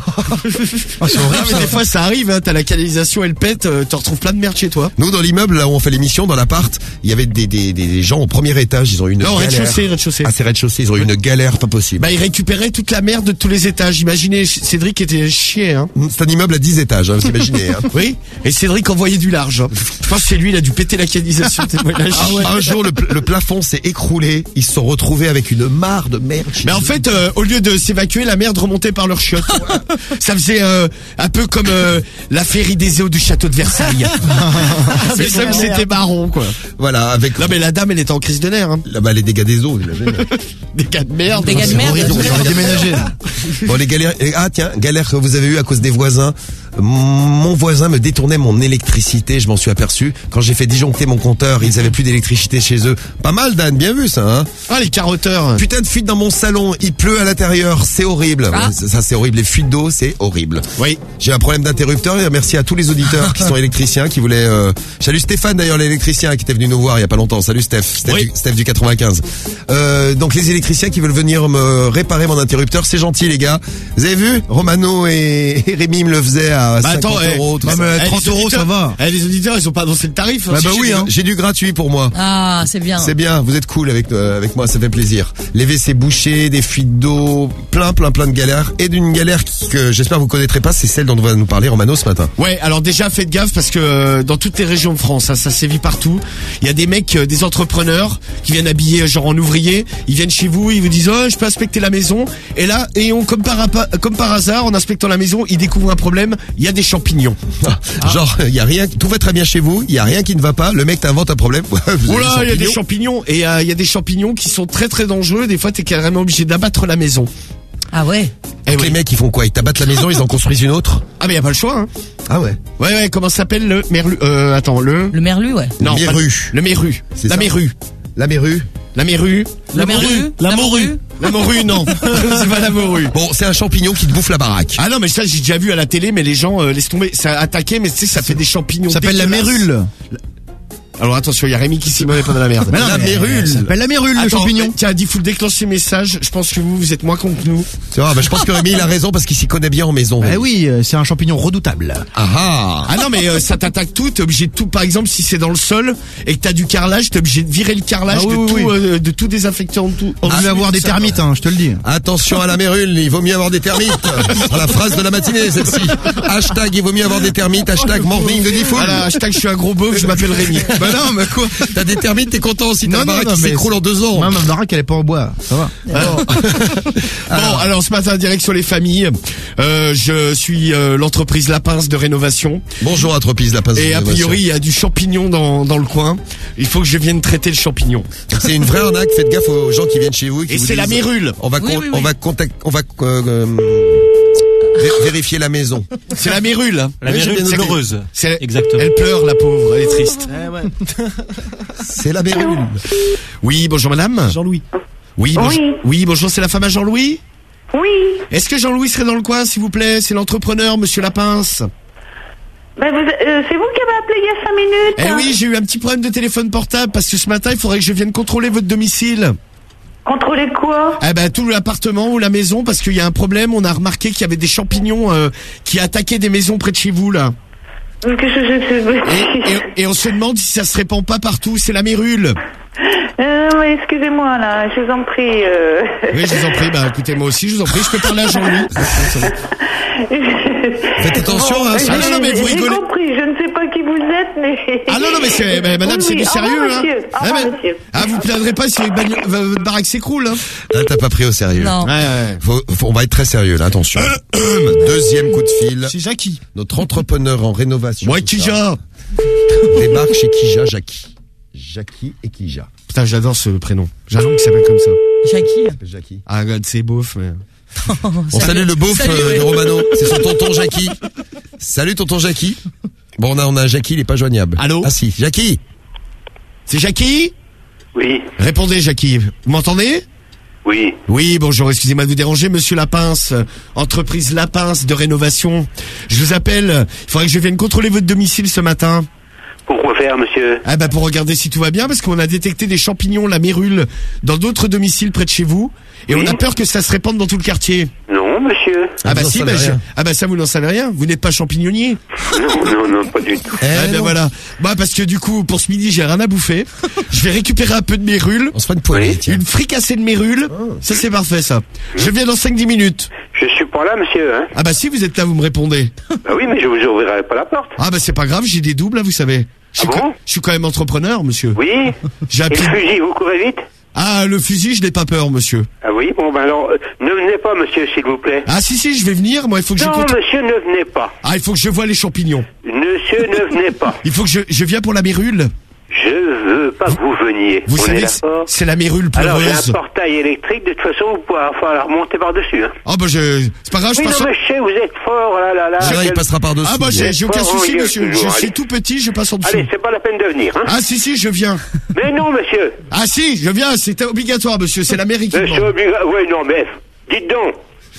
oh, c'est horrible, mais des fois, ça arrive, hein. T'as la canalisation, elle pète, euh, tu retrouves plein de merde chez toi. Nous, dans l'immeuble, là où on fait l'émission, dans l'appart, il y avait des, des, des, des gens au premier étage, ils ont eu une non, galère. rez-de-chaussée, rez-de-chaussée. Ah, c'est rez-de-chaussée, ils ont eu une galère pas possible. Bah, ils récupéraient toute la merde de tous les étages. Imaginez, Cédric était chié, hein. C'est un immeuble à dix étages, hein, vous imaginez, hein. Oui. Et Cédric envoyait du large, hein. Je pense que c'est lui, il a dû péter la canalisation. Ah ouais. Un jour, le, le plafond s'est écroulé. Ils se sont retrouvés avec une mare de merde. Mais en fait, euh, au lieu de s'évacuer, la merde remontait par leurs chiottes. Ça faisait euh, un peu comme euh, la féerie des eaux du château de Versailles. C'est ça que c'était marron, quoi. Voilà, avec. Non, mais la dame, elle était en crise de nerfs. Hein. Là-bas, les dégâts des eaux, imagine. Dégâts de merde. Dégâts de merde. J'aurais déménagé. Bon, les galères. Ah tiens, galère que vous avez eu à cause des voisins. Mon voisin me détournait mon électricité, je m'en suis aperçu. Quand j'ai fait disjoncter mon compteur, ils avaient plus d'électricité chez eux. Pas mal, Dan, bien vu ça, hein. Ah, les carotteurs. Putain de fuite dans mon salon, il pleut à l'intérieur, c'est horrible. Ah. Ça, c'est horrible, les fuites d'eau, c'est horrible. Oui. J'ai un problème d'interrupteur et merci à tous les auditeurs qui sont électriciens, qui voulaient... Euh... Salut Stéphane d'ailleurs, l'électricien qui était venu nous voir il y a pas longtemps. Salut Steph, Steph, oui. du, Steph du quatre-vingt-quinze. Euh, donc les électriciens qui veulent venir me réparer mon interrupteur, c'est gentil les gars. Vous avez vu, Romano et, et Rémi me le faisaient à bah, cinquante attends, euros. Eh, bah, ça. Eh, trente euros, ça va. Eh, les auditeurs, ils ont pas annoncé le tarif. Bah, bah oui, hein. J'ai du gratuit pour moi. Ah, c'est bien. C'est bien, vous êtes cool avec euh, avec moi, ça fait plaisir. Les W C bouchés, des fuites d'eau, plein plein plein de galères et d'une galère qui, que j'espère vous connaîtrez pas, c'est celle dont on va nous parler Romano ce matin. Ouais, alors déjà faites gaffe parce que euh, dans toutes les régions de France, ça, ça sévit partout. Il y a des mecs, euh, des entrepreneurs qui viennent habiller genre en ouvrier, ils viennent chez vous, ils vous disent "Oh, je peux inspecter la maison." Et là, et on comme par comme par hasard, en inspectant la maison, ils découvrent un problème, il y a des champignons. Ah, genre il y a rien, tout va très bien chez vous, il y a rien qui ne va pas, le mec t'invente un problème. Oh là, il y a des champignons et il euh, y a des champignons qui sont très très dangereux, des fois t'es carrément obligé d'abattre la maison. Ah ouais. Et oui. Les mecs ils font quoi? Ils t'abattent la maison, ils en construisent une autre? Ah mais y a pas le choix, hein. Ah ouais. Ouais ouais, comment ça s'appelle le merlu? Euh attends, le Le merlu, ouais. Non, le méru. Le méru. C'est la ça. méru. La méru. La mérue. La morue. La morue. La morue, non. C'est pas la morue. Bon, c'est un champignon qui te bouffe la baraque. Ah non, mais ça, j'ai déjà vu à la télé, mais les gens euh, laissent tomber. Ça a attaqué, mais tu sais, ça fait des champignons. Ça s'appelle la mérule. Alors attention, il y a Rémi qui s'y met pas dans la merde. Mais non, la mais mérule. Ça s'appelle la mérule, le champignon. Tiens, il faut le déclencher message. Je pense que vous, vous êtes moins con que nous. C'est vrai, bah, je pense que Rémi, il a raison parce qu'il s'y connaît bien en maison. Eh oui, c'est un champignon redoutable. Ah ah. Ah non, mais euh, ça t'attaque tout. T'es obligé de tout. Par exemple, si c'est dans le sol et que t'as du carrelage, t'es obligé de virer le carrelage, ah, oui, de, oui, tout, oui. euh, de tout désinfectant, de tout. On veut avoir des termites, hein, je te le dis. Attention à la mérule, il vaut mieux avoir des termites. La phrase de la matinée, celle-ci. Hashtag, il vaut mieux avoir des termites. Hashtag morning de Diffoul. Voilà, hashtag, je suis un gros beauf, je m'appelle Rémi. Bonne Bah non, mais quoi? T'as des termites, t'es content si t'as Non, une non, baraque non, qui mais s'écroule en deux ans. Non, ma baraque, elle est pas en bois. Ça va. Alors, bon, alors ce matin, direct sur les familles, euh, je suis euh, l'entreprise Lapince de rénovation. Bonjour, entreprise Lapince de Et a rénovation. priori, il y a du champignon dans, dans le coin. Il faut que je vienne traiter le champignon. C'est une vraie arnaque, faites gaffe aux gens qui viennent chez vous. Qui Et vous c'est la disent, mérule. On va, Oui, con- oui, oui. on va contact, on va, euh, euh, vé- vérifier la maison. C'est la mérule. Hein. La Oui, mérule j'ai bien noté. pleureuse. C'est- Exactement. Elle pleure, la pauvre, elle est triste. C'est la mérule. Oui, bonjour madame. Jean-Louis. Oui, bonjour. Oui. Oui, bonjour, c'est la femme à Jean-Louis. Oui. Est-ce que Jean-Louis serait dans le coin, s'il vous plaît? C'est l'entrepreneur, monsieur Lapince. Ben vous, euh, c'est vous qui avez appelé il y a cinq minutes. Eh oui, j'ai eu un petit problème de téléphone portable parce que ce matin, il faudrait que je vienne contrôler votre domicile. Contrôler quoi? Eh ben, tout l'appartement ou la maison parce qu'il y a un problème. On a remarqué qu'il y avait des champignons euh, qui attaquaient des maisons près de chez vous, là. Que je, je, je- Et, et on se demande si ça se répand pas partout. C'est la mérule. Euh, non, mais excusez-moi, là, je vous en prie. Euh... Oui, je vous en prie. Bah, écoutez, moi aussi, je vous en prie. Je peux parler à Jean-Louis. Faites attention, hein, Ah non, non, mais vous J'ai rigolez. compris, je ne sais pas qui vous êtes, mais... Ah non, non, mais c'est, mais madame, Oui, c'est oui, du au sérieux, revoir, hein. monsieur. Au Ah, revoir, mais- monsieur. ah, vous plaindrez pas si votre bagno- votre baraque s'écroule, hein. Là, t'as pas pris au sérieux. Non. Ouais, ouais. Faut- faut- on va être très sérieux, là, attention. Deuxième coup de fil. C'est Jackie. Notre entrepreneur en rénovation. Moi, tout ça, Kija. débarque chez Kija Jackie. Jackie et Kija. Putain, j'adore ce prénom. J'ai un nom qui s'appelle comme ça. Jackie. Jackie. Ah, regarde, c'est beauf, mais... On salue le beauf Salut, euh, ouais. de Romano. C'est son tonton Jackie. Salut tonton Jackie. Bon, on a, on a Jackie, il est pas joignable. Allô? Ah si, Jackie. C'est Jackie? Oui, Répondez, Jackie. Vous m'entendez? oui. Oui, bonjour, excusez-moi de vous déranger, monsieur Lapince, euh, entreprise Lapince de rénovation. Je vous appelle, il faudrait que je vienne contrôler votre domicile ce matin. Pourquoi faire, monsieur? Ah bah pour regarder si tout va bien, parce qu'on a détecté des champignons, la mérule, dans d'autres domiciles près de chez vous, et Oui. on a peur que ça se répande dans tout le quartier. Non, monsieur. Ah bah vous en si, savez bah, je- rien. ah bah ça vous n'en savez rien, vous n'êtes pas champignonnier. Non, non, non, pas du tout. Eh ah bah non. voilà, bah parce que du coup, pour ce midi, j'ai rien à bouffer, je vais récupérer un peu de mérule, On se fera une poêlée, Oui. tiens. une fricassée de mérule, ça c'est parfait ça. Je viens dans cinq dix minutes. Je suis pas là, monsieur, hein. Ah bah si, vous êtes là, vous me répondez. Bah oui, mais je vous ouvrirai pas la porte. Ah bah c'est pas grave, j'ai des doubles, là, vous savez. Je suis, Ah bon quand, je suis quand même entrepreneur, monsieur. Oui. J'ai Et appris... le fusil, vous courez vite? Ah, le fusil, je n'ai pas peur, monsieur. Ah oui, bon, ben alors, euh, ne venez pas, monsieur, s'il vous plaît. Ah si, si, je vais venir, moi, il faut que je... Non, compte- monsieur, ne venez pas. Ah, il faut que je voie les champignons. Monsieur, ne venez pas. Il faut que je, je viens pour la mérule. Je veux pas que vous veniez. Vous On savez, est c'est- d'accord? c'est la mérule Alors, j'ai un pleureuse. portail électrique, de toute façon, vous pouvez falloir remonter par-dessus, hein. Ah bah je... C'est pas grave, je Oui, passe... non, mais je sais, vous êtes fort, là, là, là. C'est vrai, il Quel- passera par-dessus. Ah bah j'ai j'ai aucun Fort en souci, gueule, monsieur. Je toujours, suis allez. tout petit, je passe en dessous. Allez, c'est pas la peine de venir, hein. Ah si, si, je viens. Mais non, monsieur. Ah si, je viens, c'est obligatoire, monsieur, c'est la mairie qui Monsieur demande. obliga... Ouais, non, mais... Dites donc.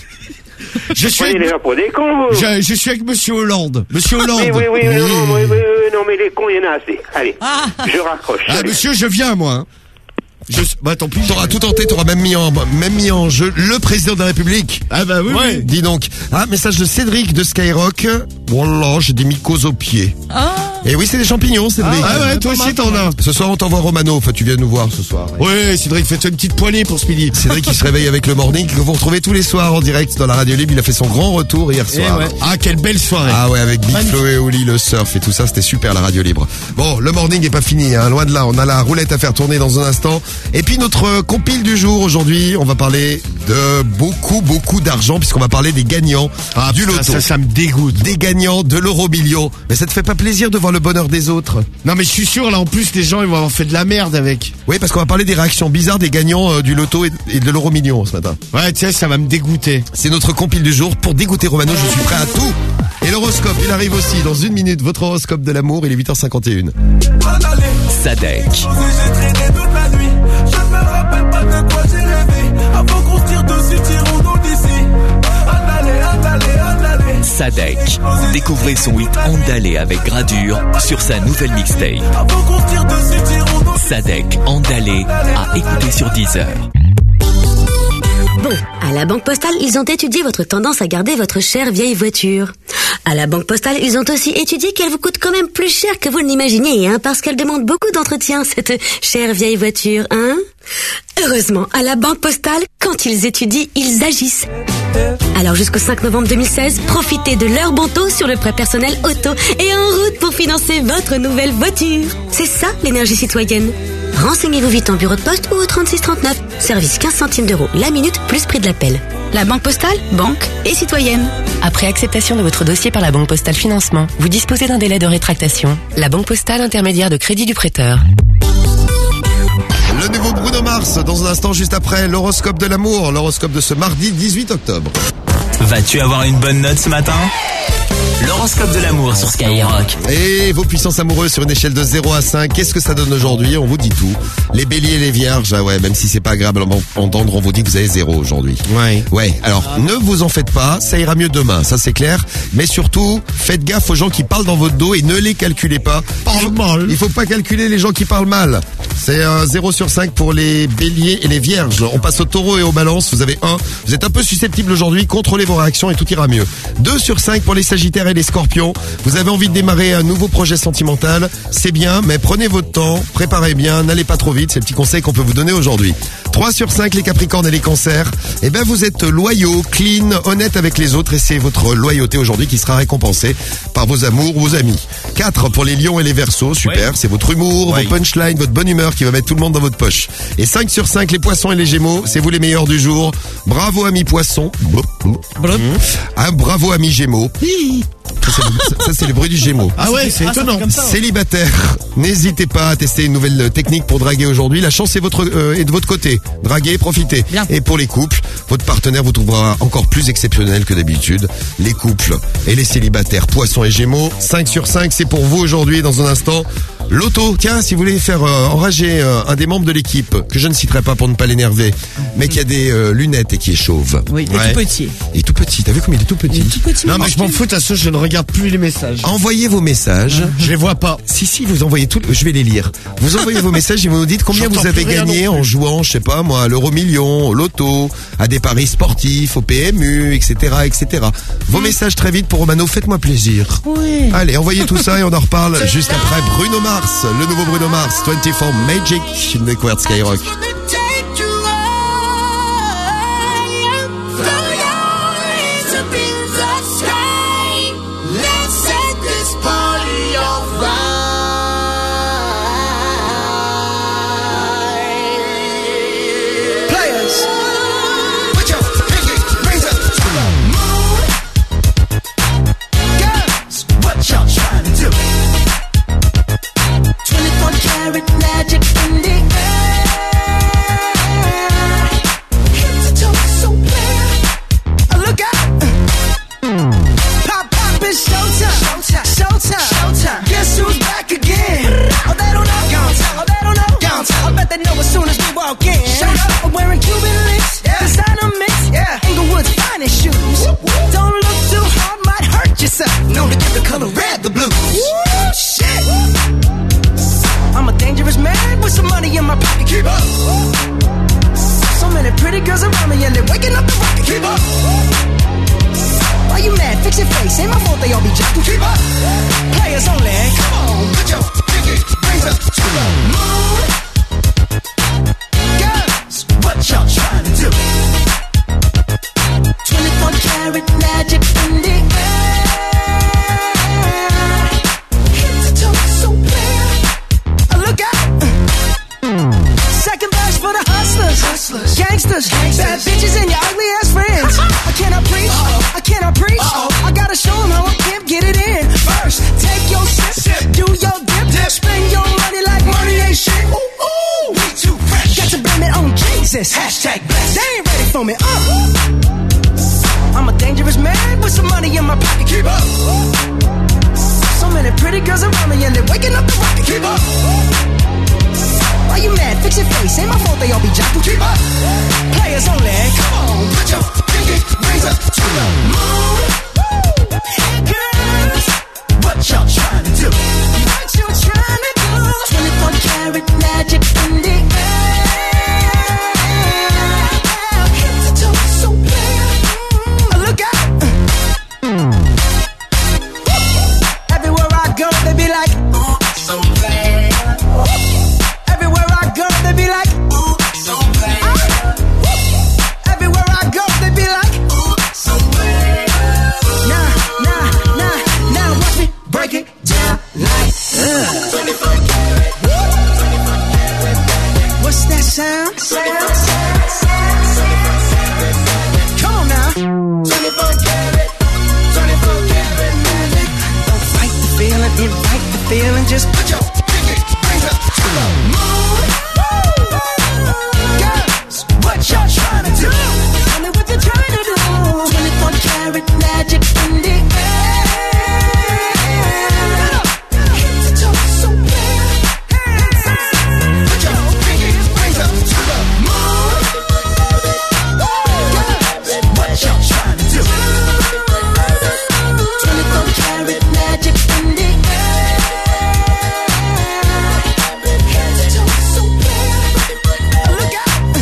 Je suis, Prenez avec... les gens pour des cons, vous. je, je suis avec monsieur Hollande. Monsieur Hollande. Oui, oui, oui, non, non, oui, oui, oui, non, mais les cons, il y en a assez. Allez, je raccroche. Ah allez. monsieur, je viens, moi. hein. Je... Bah tant pis. T'auras tout tenté, t'auras même mis en, même mis en jeu le président de la République. Ah bah oui, oui. Dis donc. Ah, message de Cédric de Skyrock. Wallah, j'ai des mycoses aux pieds. Et oui, c'est des champignons, Cédric. Ah ouais, toi aussi t'en as. Ce soir, on t'envoie Romano. Enfin, tu viens nous voir ce soir. Ouais, Cédric, fais-toi une petite poêlée pour ce midi. Cédric qui se réveille avec le morning que vous retrouvez tous les soirs en direct dans la radio libre. Il a fait son grand retour hier soir. ouais. Ah, quelle belle soirée. Ah ouais, avec Big Flo et Oli, le surf et tout ça, c'était super la radio libre. Bon, le morning est pas fini, hein, loin de là. On a la roulette à faire tourner dans un instant. Et puis notre euh, compile du jour aujourd'hui, on va parler de beaucoup, beaucoup d'argent puisqu'on va parler des gagnants Ah, du putain, loto. ça, ça me dégoûte. Des gagnants de l'euro million. Mais ça te fait pas plaisir de voir le bonheur des autres? Non mais je suis sûr, là en plus les gens ils vont avoir fait de la merde avec. Oui, parce qu'on va parler des réactions bizarres des gagnants euh, du loto et, et de l'euro million ce matin. Ouais, tu sais, ça va me dégoûter. C'est notre compile du jour. Pour dégoûter Romano, je suis prêt à tout. Et l'horoscope, il arrive aussi dans une minute. Votre horoscope de l'amour, il est huit heures cinquante et une. Sadek. J'ai traîné toute la nuit. Je ne me rappelle pas de quoi j'ai rêvé. Avant qu'on se tire dessus, tirons-nous d'ici. Andale, andale, andale. Sadek. Découvrez son hit Andale avec Gradure sur sa nouvelle mixtape. Avant qu'on se tire dessus, tirons-nous d'ici. Sadek Andale à écouter sur Deezer. Bon, à la Banque Postale, ils ont étudié votre tendance à garder votre chère vieille voiture. À la Banque Postale, ils ont aussi étudié qu'elle vous coûte quand même plus cher que vous ne l'imaginiez, hein, parce qu'elle demande beaucoup d'entretien, cette chère vieille voiture, hein. Heureusement, à la Banque Postale, quand ils étudient, ils agissent. Alors jusqu'au cinq novembre deux mille seize, profitez de leur bon taux sur le prêt personnel auto et en route pour financer votre nouvelle voiture. C'est ça l'énergie citoyenne. Renseignez-vous vite en bureau de poste ou au trente-six trente-neuf. Service quinze centimes d'euros la minute plus prix de l'appel. La Banque Postale, banque et citoyenne. Après acceptation de votre dossier par la Banque Postale Financement, vous disposez d'un délai de rétractation. La Banque Postale, intermédiaire de crédit du prêteur. Le nouveau Bruno Mars, dans un instant juste après l'horoscope de l'amour, l'horoscope de ce mardi dix-huit octobre. Vas-tu avoir une bonne note ce matin ? L'horoscope de l'amour sur Skyrock. Et vos puissances amoureuses sur une échelle de zéro à cinq, qu'est-ce que ça donne aujourd'hui ? On vous dit tout. Les béliers et les vierges, ah ouais, même si c'est pas agréable à entendre, on vous dit que vous avez zéro aujourd'hui. Ouais. Ouais, alors ne vous en faites pas, ça ira mieux demain, ça c'est clair. Mais surtout, faites gaffe aux gens qui parlent dans votre dos et ne les calculez pas. Parle mal. Il faut pas calculer les gens qui parlent mal. C'est un zéro sur cinq pour les béliers et les vierges. On passe au taureau et aux balances, vous avez un. Vous êtes un peu susceptible aujourd'hui, contrôlez vos réactions et tout ira mieux. deux sur cinq pour les sagittaires et les scorpions. Vous avez envie de démarrer un nouveau projet sentimental, c'est bien, mais prenez votre temps, préparez bien, n'allez pas trop vite, c'est le petit conseil qu'on peut vous donner aujourd'hui. trois sur cinq les capricornes et les cancers. Eh ben vous êtes loyaux, clean, honnêtes avec les autres et c'est votre loyauté aujourd'hui qui sera récompensée par vos amours ou vos amis. quatre pour les lions et les verseaux, super, ouais. C'est votre humour, ouais. Vos punchlines, votre bonne humeur qui va mettre tout le monde dans votre poche. Et cinq sur cinq les poissons et les gémeaux, c'est vous les meilleurs du jour. Bravo amis poissons. Ah, bravo amis gémeaux. Ça c'est, le, ça, c'est le bruit du gémeau. Ah ouais, c'est ah, étonnant. Célibataire, n'hésitez pas à tester une nouvelle technique pour draguer aujourd'hui. La chance est, votre, euh, est de votre côté. Draguez, profitez. Bien. Et pour les couples, votre partenaire vous trouvera encore plus exceptionnel que d'habitude. Les couples et les célibataires, poissons et gémeaux, cinq sur cinq, c'est pour vous aujourd'hui. Dans un instant, l'auto. Tiens, si vous voulez faire euh, enrager euh, un des membres de l'équipe, que je ne citerai pas pour ne pas l'énerver, mais qui a des euh, lunettes et qui est chauve. Oui, il est ouais. tout petit. Il est tout petit. T'as vu comme il est tout petit? Il est tout petit. Non, mais je m'en fous, t'as ça, je ne regarde plus les messages. Envoyez vos messages. Je les vois pas. Si, si, vous envoyez tout. Je vais les lire. Vous envoyez vos messages et vous nous dites combien vous avez gagné en jouant, je sais pas moi, à l'euro million, au loto, à des paris sportifs, au P M U, et cetera, et cetera. Vos mmh. messages très vite pour Romano. Faites-moi plaisir. Oui. Allez, envoyez tout ça et on en reparle juste après Bruno Mars, le nouveau Bruno Mars, vingt-quatre Magic, une découverte Skyrock. Magic in the air. Head to toe feeling, just put your pinky rings up to the moon. Girls, what y'all trying to do? Tell me what you're trying to do. twenty-four karat magic in the air. Head to toe, so clear. Put your pinky rings up to the moon. Girls, what y'all trying to do? twenty-four karat magic in the air. Head to toe, so clear. Look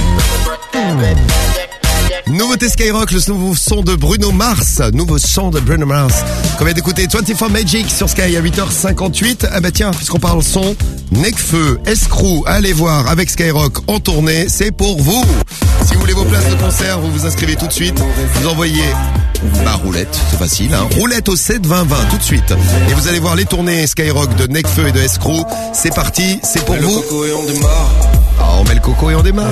out. Nouveauté Skyrock, le nouveau son de Bruno Mars. Nouveau son de Bruno Mars. Qu'on vient d'écouter vingt-quatre Magic sur Sky à huit heures cinquante-huit. Ah bah tiens, puisqu'on parle son, Nekfeu, Escrew, allez voir avec Skyrock en tournée, c'est pour vous. Si vous voulez vos places de concert, vous vous inscrivez tout de suite. Vous envoyez bah, roulette, c'est facile, hein. Roulette au sept vingt vingt tout de suite. Et vous allez voir les tournées Skyrock de Nekfeu et de Escrew. C'est parti, c'est pour vous. Ah, on met le coco et on démarre.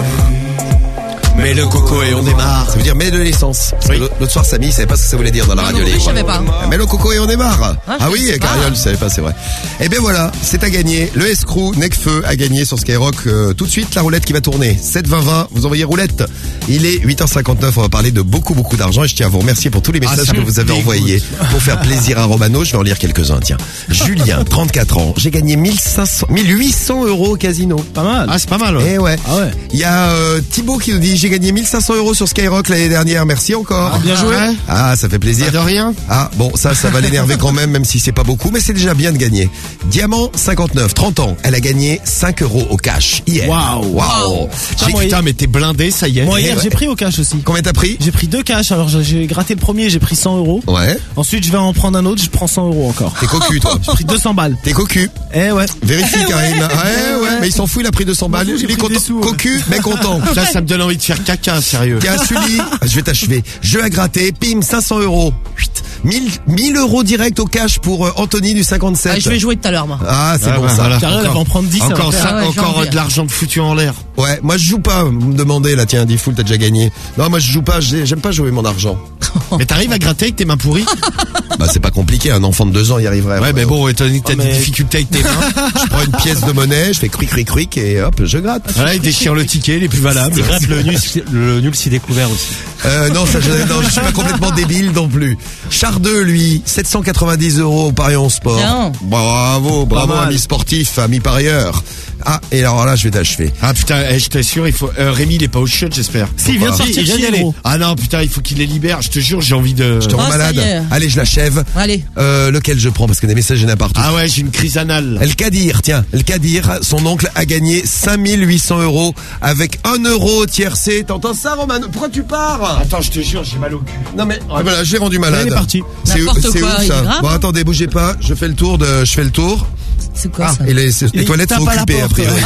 Mets le coco et on démarre. Ça veut dire mets de l'essence. Parce que l'autre soir, Samy, il savait pas ce que ça voulait dire dans la radio. Non, les je savais pas. Mets le coco et on démarre. Ah, Ah oui, je sais Cariole, pas. je savais pas, c'est vrai. Et bien voilà, c'est à gagner. Le Escrew, Nekfeu a gagné sur Skyrock euh, tout de suite. La roulette qui va tourner. sept vingt vingt, vous envoyez roulette. Il est huit heures cinquante-neuf, on va parler de beaucoup, beaucoup d'argent. Et je tiens à vous remercier pour tous les messages Ah, ça que me vous avez dégoûte. envoyés pour faire plaisir à Romano. Je vais en lire quelques-uns, tiens. Julien, trente-quatre ans. J'ai gagné mille cinq cents, mille huit cents euros au casino. Pas mal. Ah, c'est pas mal, ouais. Eh ouais. Ah ouais. Il y a euh, Thibaut qui nous dit j'ai gagné mille cinq cents euros sur Skyrock l'année dernière. Merci encore. Ah, bien joué. Ouais. Ah, ça fait plaisir. Pas de rien. Ah bon, ça, ça va l'énerver quand même, même si c'est pas beaucoup, mais c'est déjà bien de gagner. Diamant, cinquante-neuf, trente ans. Elle a gagné cinq euros au cash hier. Waouh. Waouh. J'ai- Putain, mais t'es blindé, ça y est. Moi, hier, ouais. j'ai pris au cash aussi. Combien t'as pris? J'ai pris deux cash. Alors, j'ai- j'ai gratté le premier, j'ai pris cent euros. Ouais. Ensuite, je vais en prendre un autre, je prends cent euros encore. T'es cocu, toi. J'ai pris deux cents balles. T'es cocu. Eh ouais. Vérifie, Karine. Ouais, ouais, ouais. mais il s'en fout, il a pris deux cents balles. Moi, j'ai Il est pris content. des sous, ouais. Cocu, mais content. Là, ça me donne envie de faire caca, sérieux. Gars, Sully, je vais t'achever. Jeu à gratter, pim, cinq cents euros. mille, mille euros direct au cash pour euh, Anthony du cinquante-sept. Ah, je vais jouer tout à l'heure, moi. Ah, c'est Ah, bon bah, ça. voilà. Carré, elle va en prendre dix. ça va Encore faire. ça, Ah ouais, j'ai encore envie. de l'argent de foutu en l'air. Ouais, moi je joue pas. Vous me demandez là, tiens, Diffoul, t'as déjà gagné. Non, moi je joue pas. j'ai- J'aime pas jouer mon argent. Mais t'arrives à gratter avec tes mains pourries? Bah c'est pas compliqué. Un enfant de deux ans y arriverait. Ouais, mais bon, étant donné que t'as Oh, mais- des difficultés avec tes mains. Je prends une pièce de monnaie, je fais cric cric cric et hop, je gratte. Voilà, il déchire le ticket, les plus valables. Il gratte le nul, le nul si découvert aussi. Euh, non, ça, je, non, je suis pas complètement débile non plus. Chardeux, lui, sept cent quatre-vingt-dix euros au parion sport. Bien. Bravo, bravo, mal. ami sportif, ami parieur. Ah, et alors là, je vais t'achever. Ah putain, eh, je t'assure, il faut. Euh, Rémi, il est pas au shot, j'espère. Si, il vient de Pourquoi sortir, il vient d'y chier, aller. gros. Ah non, putain, il faut qu'il les libère. Je te jure, j'ai envie de. Je te rends Ah, ça malade. y est. Allez, je l'achève. Allez. Euh, lequel je prends parce que des messages, il y en a partout. Ah ouais, j'ai une crise anale. El Kadir, tiens, El Kadir, son oncle a gagné cinq mille huit cents euros avec un euro tiercé. T'entends ça, Roman? Pourquoi tu pars? Attends, je te jure, j'ai mal au cul. Non mais, ah, voilà, j'ai rendu malade. Il est parti. C'est où, N'importe c'est où quoi, il est ça? grave. Bon, attendez, bougez pas. Je fais le tour de, je fais le tour. C'est quoi Ah, ça? et les, les Il toilettes sont tape à la occupées, a porte, priori.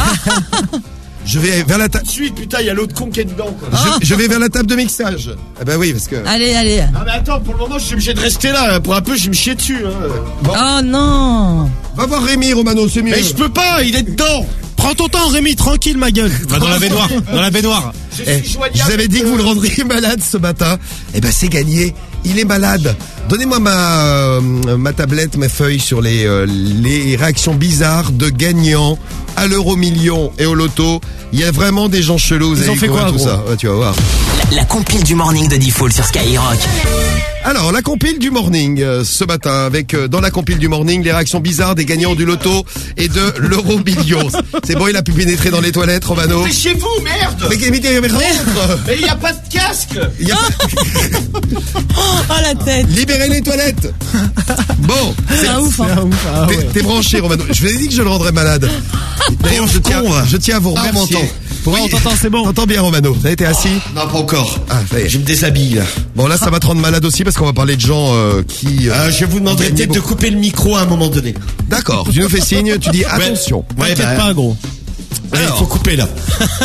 Je vais vers la table. Suite, putain, il y a l'autre con qui est dedans, quoi. Je, je vais vers la table de mixage. Ah bah oui, parce que. Allez, allez. Ah mais attends, pour le moment, je suis obligé de rester là. Pour un peu, je vais me chier dessus. Hein. Oh non. Va voir Rémi, Romano, c'est mieux. Mais je peux pas, il est dedans. Prends ton temps, Rémi, tranquille, ma gueule. Va dans la baignoire, dans la baignoire. Je Eh, suis joignable. je vous avais dit que vous le rendriez malade ce matin. Eh ben c'est gagné. Il est malade. Donnez-moi ma euh, ma tablette, mes feuilles sur les euh, les réactions bizarres de gagnants à l'euro million et au loto. Il y a vraiment des gens chelous. Vous Ils avez ont fait découvert quoi, tout gros ça. Ouais, tu vas voir. La, la compile du morning de Diffoul sur Skyrock. Alors, la compile du morning euh, ce matin avec euh, dans la compile du morning les réactions bizarres des gagnants du loto et de l'euro million. C'est bon, il a pu pénétrer dans les toilettes, Romano. Mais chez vous, merde. Mais, mais, mais, mais rentre. Mais il y a pas de casque. Il y a pas- Oh la tête. Libérez les toilettes. Bon, C'est un ouf, hein. Ah T'es- ouais. T'es branché, Romano. Je vous ai dit que je le rendrais malade. D'ailleurs, je tiens, je tiens à vous Ah, on remercier. m'entend. Oui, on t'entend, c'est bon. T'entends bien, Romano. T'as été assis? Non, pas encore. Ah, ça y est. Je me déshabille là. Bon, là, ça va te rendre malade aussi parce qu'on va parler de gens euh, qui. euh, Euh, je vais vous demander ont peut-être de gagné couper le micro à un moment donné. beaucoup. D'accord. Tu nous fais signe. Tu dis attention. Ouais, T'inquiète bah, pas, gros. ouais, il faut couper là.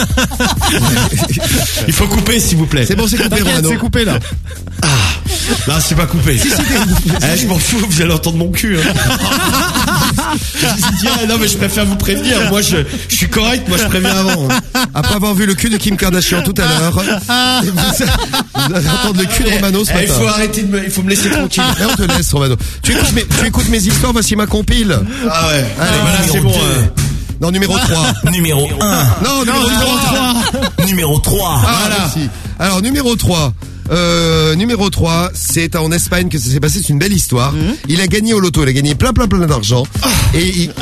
Il faut couper s'il vous plaît. C'est bon, c'est coupé, T'inquiète, Romano. c'est coupé, là. Non, c'est pas coupé. Eh, je m'en fous, vous allez entendre mon cul. Hein. Je dis, non mais je préfère vous prévenir. Moi je, je suis correct. Moi je préviens avant. Après avoir vu le cul de Kim Kardashian tout à l'heure, vous, vous allez entendre le cul de Romano ce Eh, matin. il faut arrêter de me, il faut me laisser tranquille. Et on te laisse, Romano. Tu écoutes mes, tu écoutes mes histoires, voici ma compile. Ah ouais. Allez, Voilà, c'est bon. euh. Non, numéro trois. Numéro un. Non, numéro trois. Numéro trois. Ah, voilà. Merci. Alors, numéro trois. Euh, numéro trois, c'est en Espagne que ça s'est passé, c'est une belle histoire. Mmh. Il a gagné au loto, il a gagné plein plein plein d'argent. Oh. Et il, il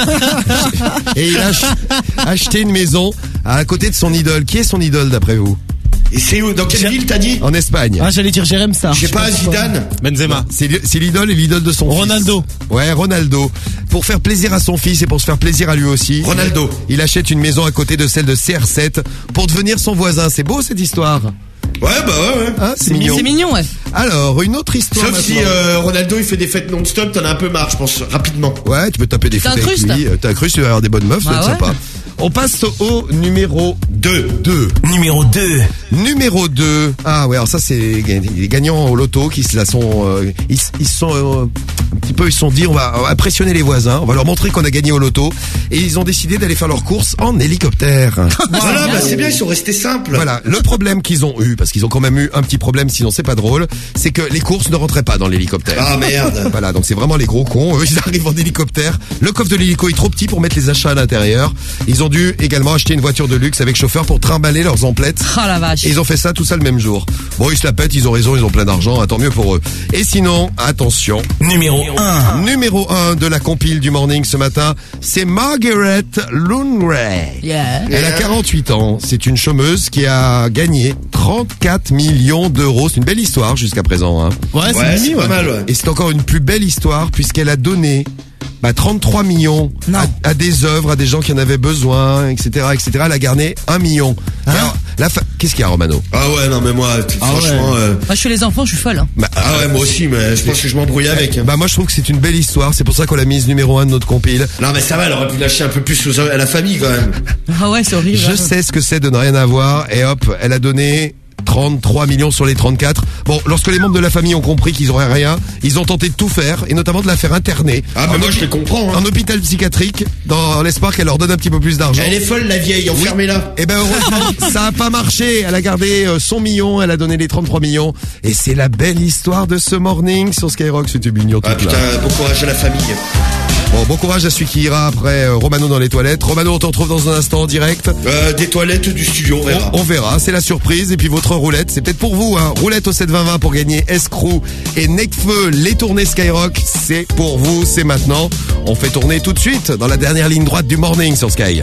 a, et il a ach- acheté une maison à côté de son idole. Qui est son idole d'après vous? Et c'est où? Dans quelle ville t'as dit? En Espagne. Ah, j'allais dire Jérém ça. Je sais pas, Zidane. Benzema. C'est, c'est l'idole et l'idole de son Ronaldo. fils. Ouais, Ronaldo. Pour faire plaisir à son fils et pour se faire plaisir à lui aussi. Ronaldo. Il, il achète une maison à côté de celle de C R sept pour devenir son voisin. C'est beau cette histoire. Ouais, bah ouais, ouais. Hein, c'est mignon. C'est mignon, ouais. Alors, une autre histoire. Sauf si euh, Ronaldo il fait des fêtes non-stop, t'en as un peu marre, je pense, rapidement. Ouais, tu peux taper des T'as fêtes un avec cruste. lui. T'as cru, tu vas avoir des bonnes meufs, Ah ça va être ouais. sympa. On passe au numéro deux. Numéro deux. Numéro deux. Ah ouais, alors ça c'est les gagnants au loto qui se la sont euh, ils, ils sont euh, un petit peu ils se sont dit on va impressionner les voisins, on va leur montrer qu'on a gagné au loto et ils ont décidé d'aller faire leurs courses en hélicoptère. Voilà, bah c'est bien, ils sont restés simples. Voilà, le problème qu'ils ont eu parce qu'ils ont quand même eu un petit problème sinon c'est pas drôle, c'est que les courses ne rentraient pas dans l'hélicoptère. Ah merde. Voilà, donc c'est vraiment les gros cons, eux ils arrivent en hélicoptère. Le coffre de l'hélico est trop petit pour mettre les achats à l'intérieur. Ils ont dû également acheter une voiture de luxe avec chauffeur pour trimballer leurs emplettes. Oh la vache. Et ils ont fait ça tout ça le même jour. Bon, ils se la pètent, ils ont raison, ils ont plein d'argent, hein, tant mieux pour eux. Et sinon, attention. Numéro un. Numéro un de la compile du morning ce matin, c'est Margaret Lundgren. Yeah. Elle a quarante-huit ans. C'est une chômeuse qui a gagné trente-quatre millions d'euros. C'est une belle histoire jusqu'à présent. Hein. Ouais, c'est Ouais, mimi, c'est ouais. pas mal, ouais. Et c'est encore une plus belle histoire puisqu'elle a donné bah, trente-trois millions à, à des œuvres, à des gens qui en avaient besoin, et cetera, et cetera. Elle a gagné un million. Hein Alors, la fa- Qu'est-ce qu'il y a, Romano? Ah ouais, non mais moi, t- Ah franchement... ouais. euh, Moi, je suis les enfants, je suis folle. Hein. Bah, Ah ouais, moi aussi, mais je pense que je m'embrouille avec. Bah moi je trouve que c'est une belle histoire, c'est pour ça qu'on l'a mise numéro un de notre compile. Non mais ça va, elle aurait pu lâcher un peu plus aux- à la famille quand même. Ah ouais, c'est horrible. Je hein. sais ce que c'est de ne rien avoir et hop, elle a donné trente-trois millions sur les trente-quatre. Bon, lorsque les membres de la famille ont compris qu'ils auraient rien, ils ont tenté de tout faire et notamment de la faire interner. Ah mais En moi hôpi- je les comprends. Hein. En hôpital psychiatrique, dans l'espoir qu'elle leur donne un petit peu plus d'argent. Elle est folle la vieille, enfermez-la. Et ben heureusement, ça a pas marché. Elle a gardé euh, son million, elle a donné les trente-trois millions. Et c'est la belle histoire de ce morning sur Skyrock. C'était mignon tout Ah putain, là. bon courage à la famille. Bon, bon courage à celui qui ira après euh, Romano dans les toilettes. Romano, on te retrouve dans un instant en direct. Euh, des toilettes du studio, on verra. On, on verra, c'est la surprise. Et puis votre roulette, c'est peut-être pour vous. Hein. Roulette au sept vingt vingt pour gagner Escrew et Necfeu, les tournées Skyrock. C'est pour vous, c'est maintenant. On fait tourner tout de suite dans la dernière ligne droite du morning sur Sky.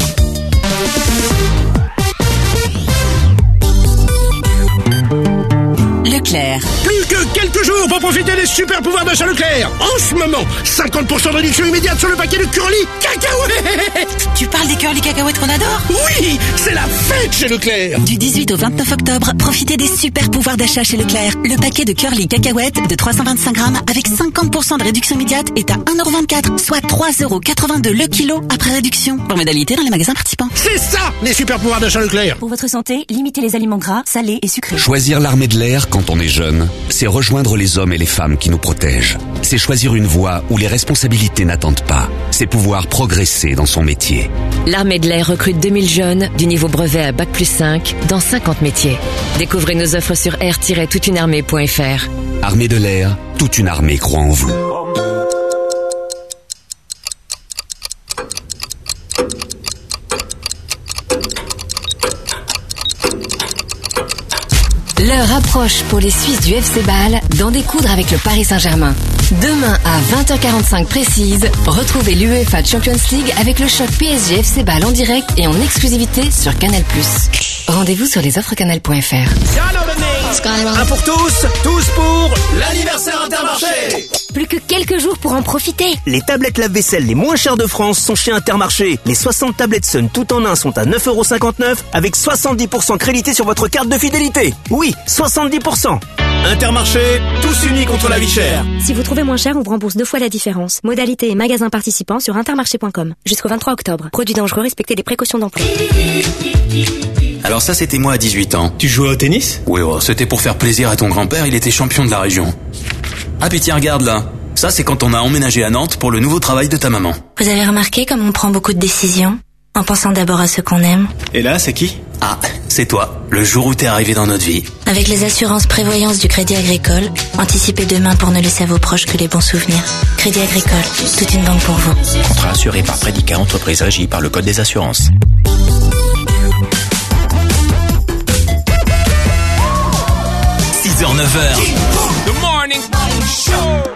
Leclerc. Plus que quelques jours pour profiter des super pouvoirs d'achat Leclerc. En ce moment, cinquante pour cent de réduction immédiate sur le paquet de curly cacahuètes. Tu parles des curly cacahuètes qu'on adore? Oui, c'est la fête chez Leclerc. Du dix-huit au vingt-neuf octobre, profitez des super pouvoirs d'achat chez Leclerc. Le paquet de curly cacahuètes de trois cent vingt-cinq grammes avec cinquante pour cent de réduction immédiate est à un euro vingt-quatre, soit trois euros quatre-vingt-deux le kilo après réduction. Pour modalité dans les magasins participants. C'est ça, les super pouvoirs d'achat Leclerc. Pour votre santé, limitez les aliments gras, salés et sucrés. Choisir l'armée de l'air quand on est jeune, c'est rejoindre les hommes et les femmes qui nous protègent. C'est choisir une voie où les responsabilités n'attendent pas. C'est pouvoir progresser dans son métier. L'armée de l'air recrute deux mille jeunes du niveau brevet à bac plus cinq dans cinquante métiers. Découvrez nos offres sur air tiret toute une armée point f r. Armée de l'air, toute une armée croit en vous. L'heure approche pour les Suisses du F C Bâle d'en découdre avec le Paris Saint-Germain. Demain à vingt heures quarante-cinq précise, retrouvez l'UEFA Champions League avec le choc P S G F C Bâle en direct et en exclusivité sur Canal plus. Rendez-vous sur les offres canal point f r. Un pour tous, tous pour l'anniversaire Intermarché. Plus que quelques jours pour en profiter. Les tablettes lave-vaisselle les moins chères de France sont chez Intermarché. Les soixante tablettes Sun tout en un sont à neuf euros cinquante-neuf avec soixante-dix pour cent crédité sur votre carte de fidélité. Oui, soixante-dix pour cent. Intermarché, tous unis contre la vie chère. Si vous trouvez moins cher, on vous rembourse deux fois la différence. Modalité et magasins participants sur intermarché point com. Jusqu'au vingt-trois octobre. Produits dangereux, respectez les précautions d'emploi. Alors ça, c'était moi à dix-huit ans. Tu jouais au tennis? Oui, oh, c'était pour faire plaisir à ton grand-père, il était champion de la région. Ah puis tiens, regarde là. Ça, c'est quand on a emménagé à Nantes pour le nouveau travail de ta maman. Vous avez remarqué comme on prend beaucoup de décisions en pensant d'abord à ceux qu'on aime? Et là, c'est qui? Ah, c'est toi, le jour où t'es arrivé dans notre vie. Avec les assurances prévoyance du Crédit Agricole, anticipez demain pour ne laisser à vos proches que les bons souvenirs. Crédit Agricole, toute une banque pour vous. Contrat assuré par Prédicat Entreprise régie par le Code des assurances. six heures neuf heures. The morning show.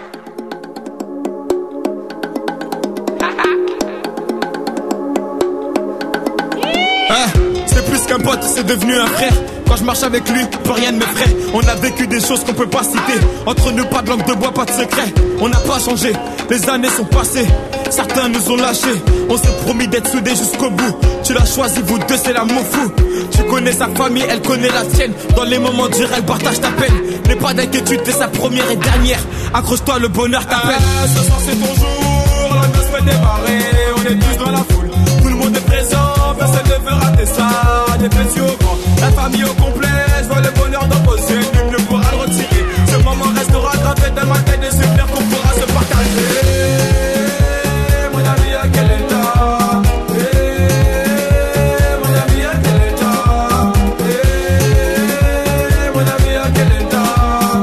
Ah, c'est plus qu'un pote, c'est devenu un frère. Quand je marche avec lui, plus rien ne m'effraie. On a vécu des choses qu'on peut pas citer. Entre nous, pas de langue de bois, pas de secret. On n'a pas changé, les années sont passées. Certains nous ont lâchés. On s'est promis d'être soudés jusqu'au bout. Tu l'as choisi, vous deux, c'est l'amour fou. Tu connais sa famille, elle connaît la tienne. Dans les moments durs, elle partage ta peine. N'aie pas d'inquiétude, t'es sa première et dernière. Accroche-toi, le bonheur t'appelle. Ah, ce soir c'est ton jour, la noce fait démarrer. On est tous dans la foule, tout le monde est présent. Personne ne veut rater ça, des petits au grand. La famille au complet, je vois le bonheur dans vos yeux. Nul ne pourra le retirer. Ce moment restera gravé dans ma tête, des souvenirs qu'on pourra se partager. Mon ami, à quel état? Eh, mon ami, à quel état? Eh, mon ami, à quel état?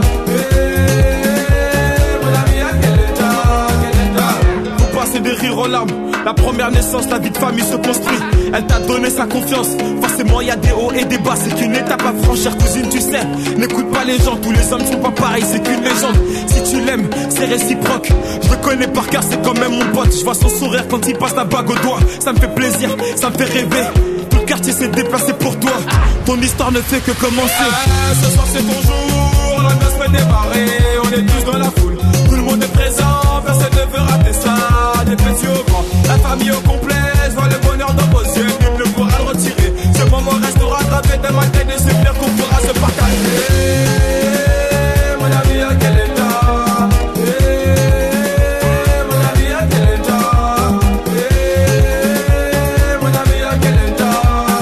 Eh, mon ami, à quel état? Quel état? Vous passez des rires aux larmes. La première naissance, la vie de famille se construit. Elle t'a donné sa confiance. Forcément, y a des hauts et des bas. C'est qu'une étape à franchir, cousine, tu sais. N'écoute pas les gens, tous les hommes sont pas pareils. C'est qu'une légende. Si tu l'aimes, c'est réciproque. Je le connais par cœur, c'est quand même mon pote. Je vois son sourire quand il passe la bague au doigt. Ça me fait plaisir, ça me fait rêver. Tout le quartier s'est déplacé pour toi. Ton histoire ne fait que commencer. Ah, ce soir, c'est ton jour. La noce fait démarrer. On est tous dans la foule. Tout le monde est présent. Personne ne veut rater ça. Des petits au grand. La famille au complet, je vois le bonheur dans vos yeux, nul ne pourra le retirer. Ce moment restera gravé dans ma tête, des souvenirs qu'on pourra se partager. Mon ami, à quel état? Eh, mon ami, à quel état? Eh, mon ami, à quel état?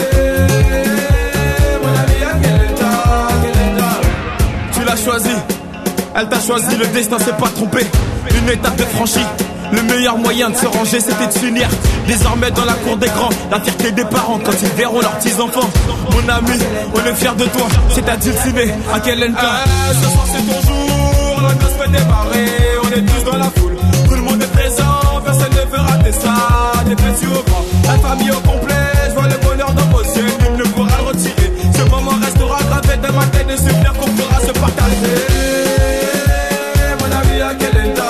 Eh, mon ami, à quel état? Quel état? Tu l'as choisi, elle t'a choisi, le destin s'est pas trompé. Une étape est franchie. Le meilleur moyen de se ranger, c'était de s'unir. Désormais dans la cour des grands, la fierté des parents quand ils verront leurs petits-enfants. Mon ami, on est fiers de toi, c'est à dulciné, à quel état? Ah, ce soir c'est ton jour, la noce fait démarrer. On est tous dans la foule, tout le monde est présent. Personne ne veut rater ça, des petits au grand. La famille au complet, je vois le bonheur dans vos yeux, nul ne pourra le retirer. Ce moment restera gravé dans ma tête, des souvenirs qu'on pourra se partager. Mon ami, à quel état?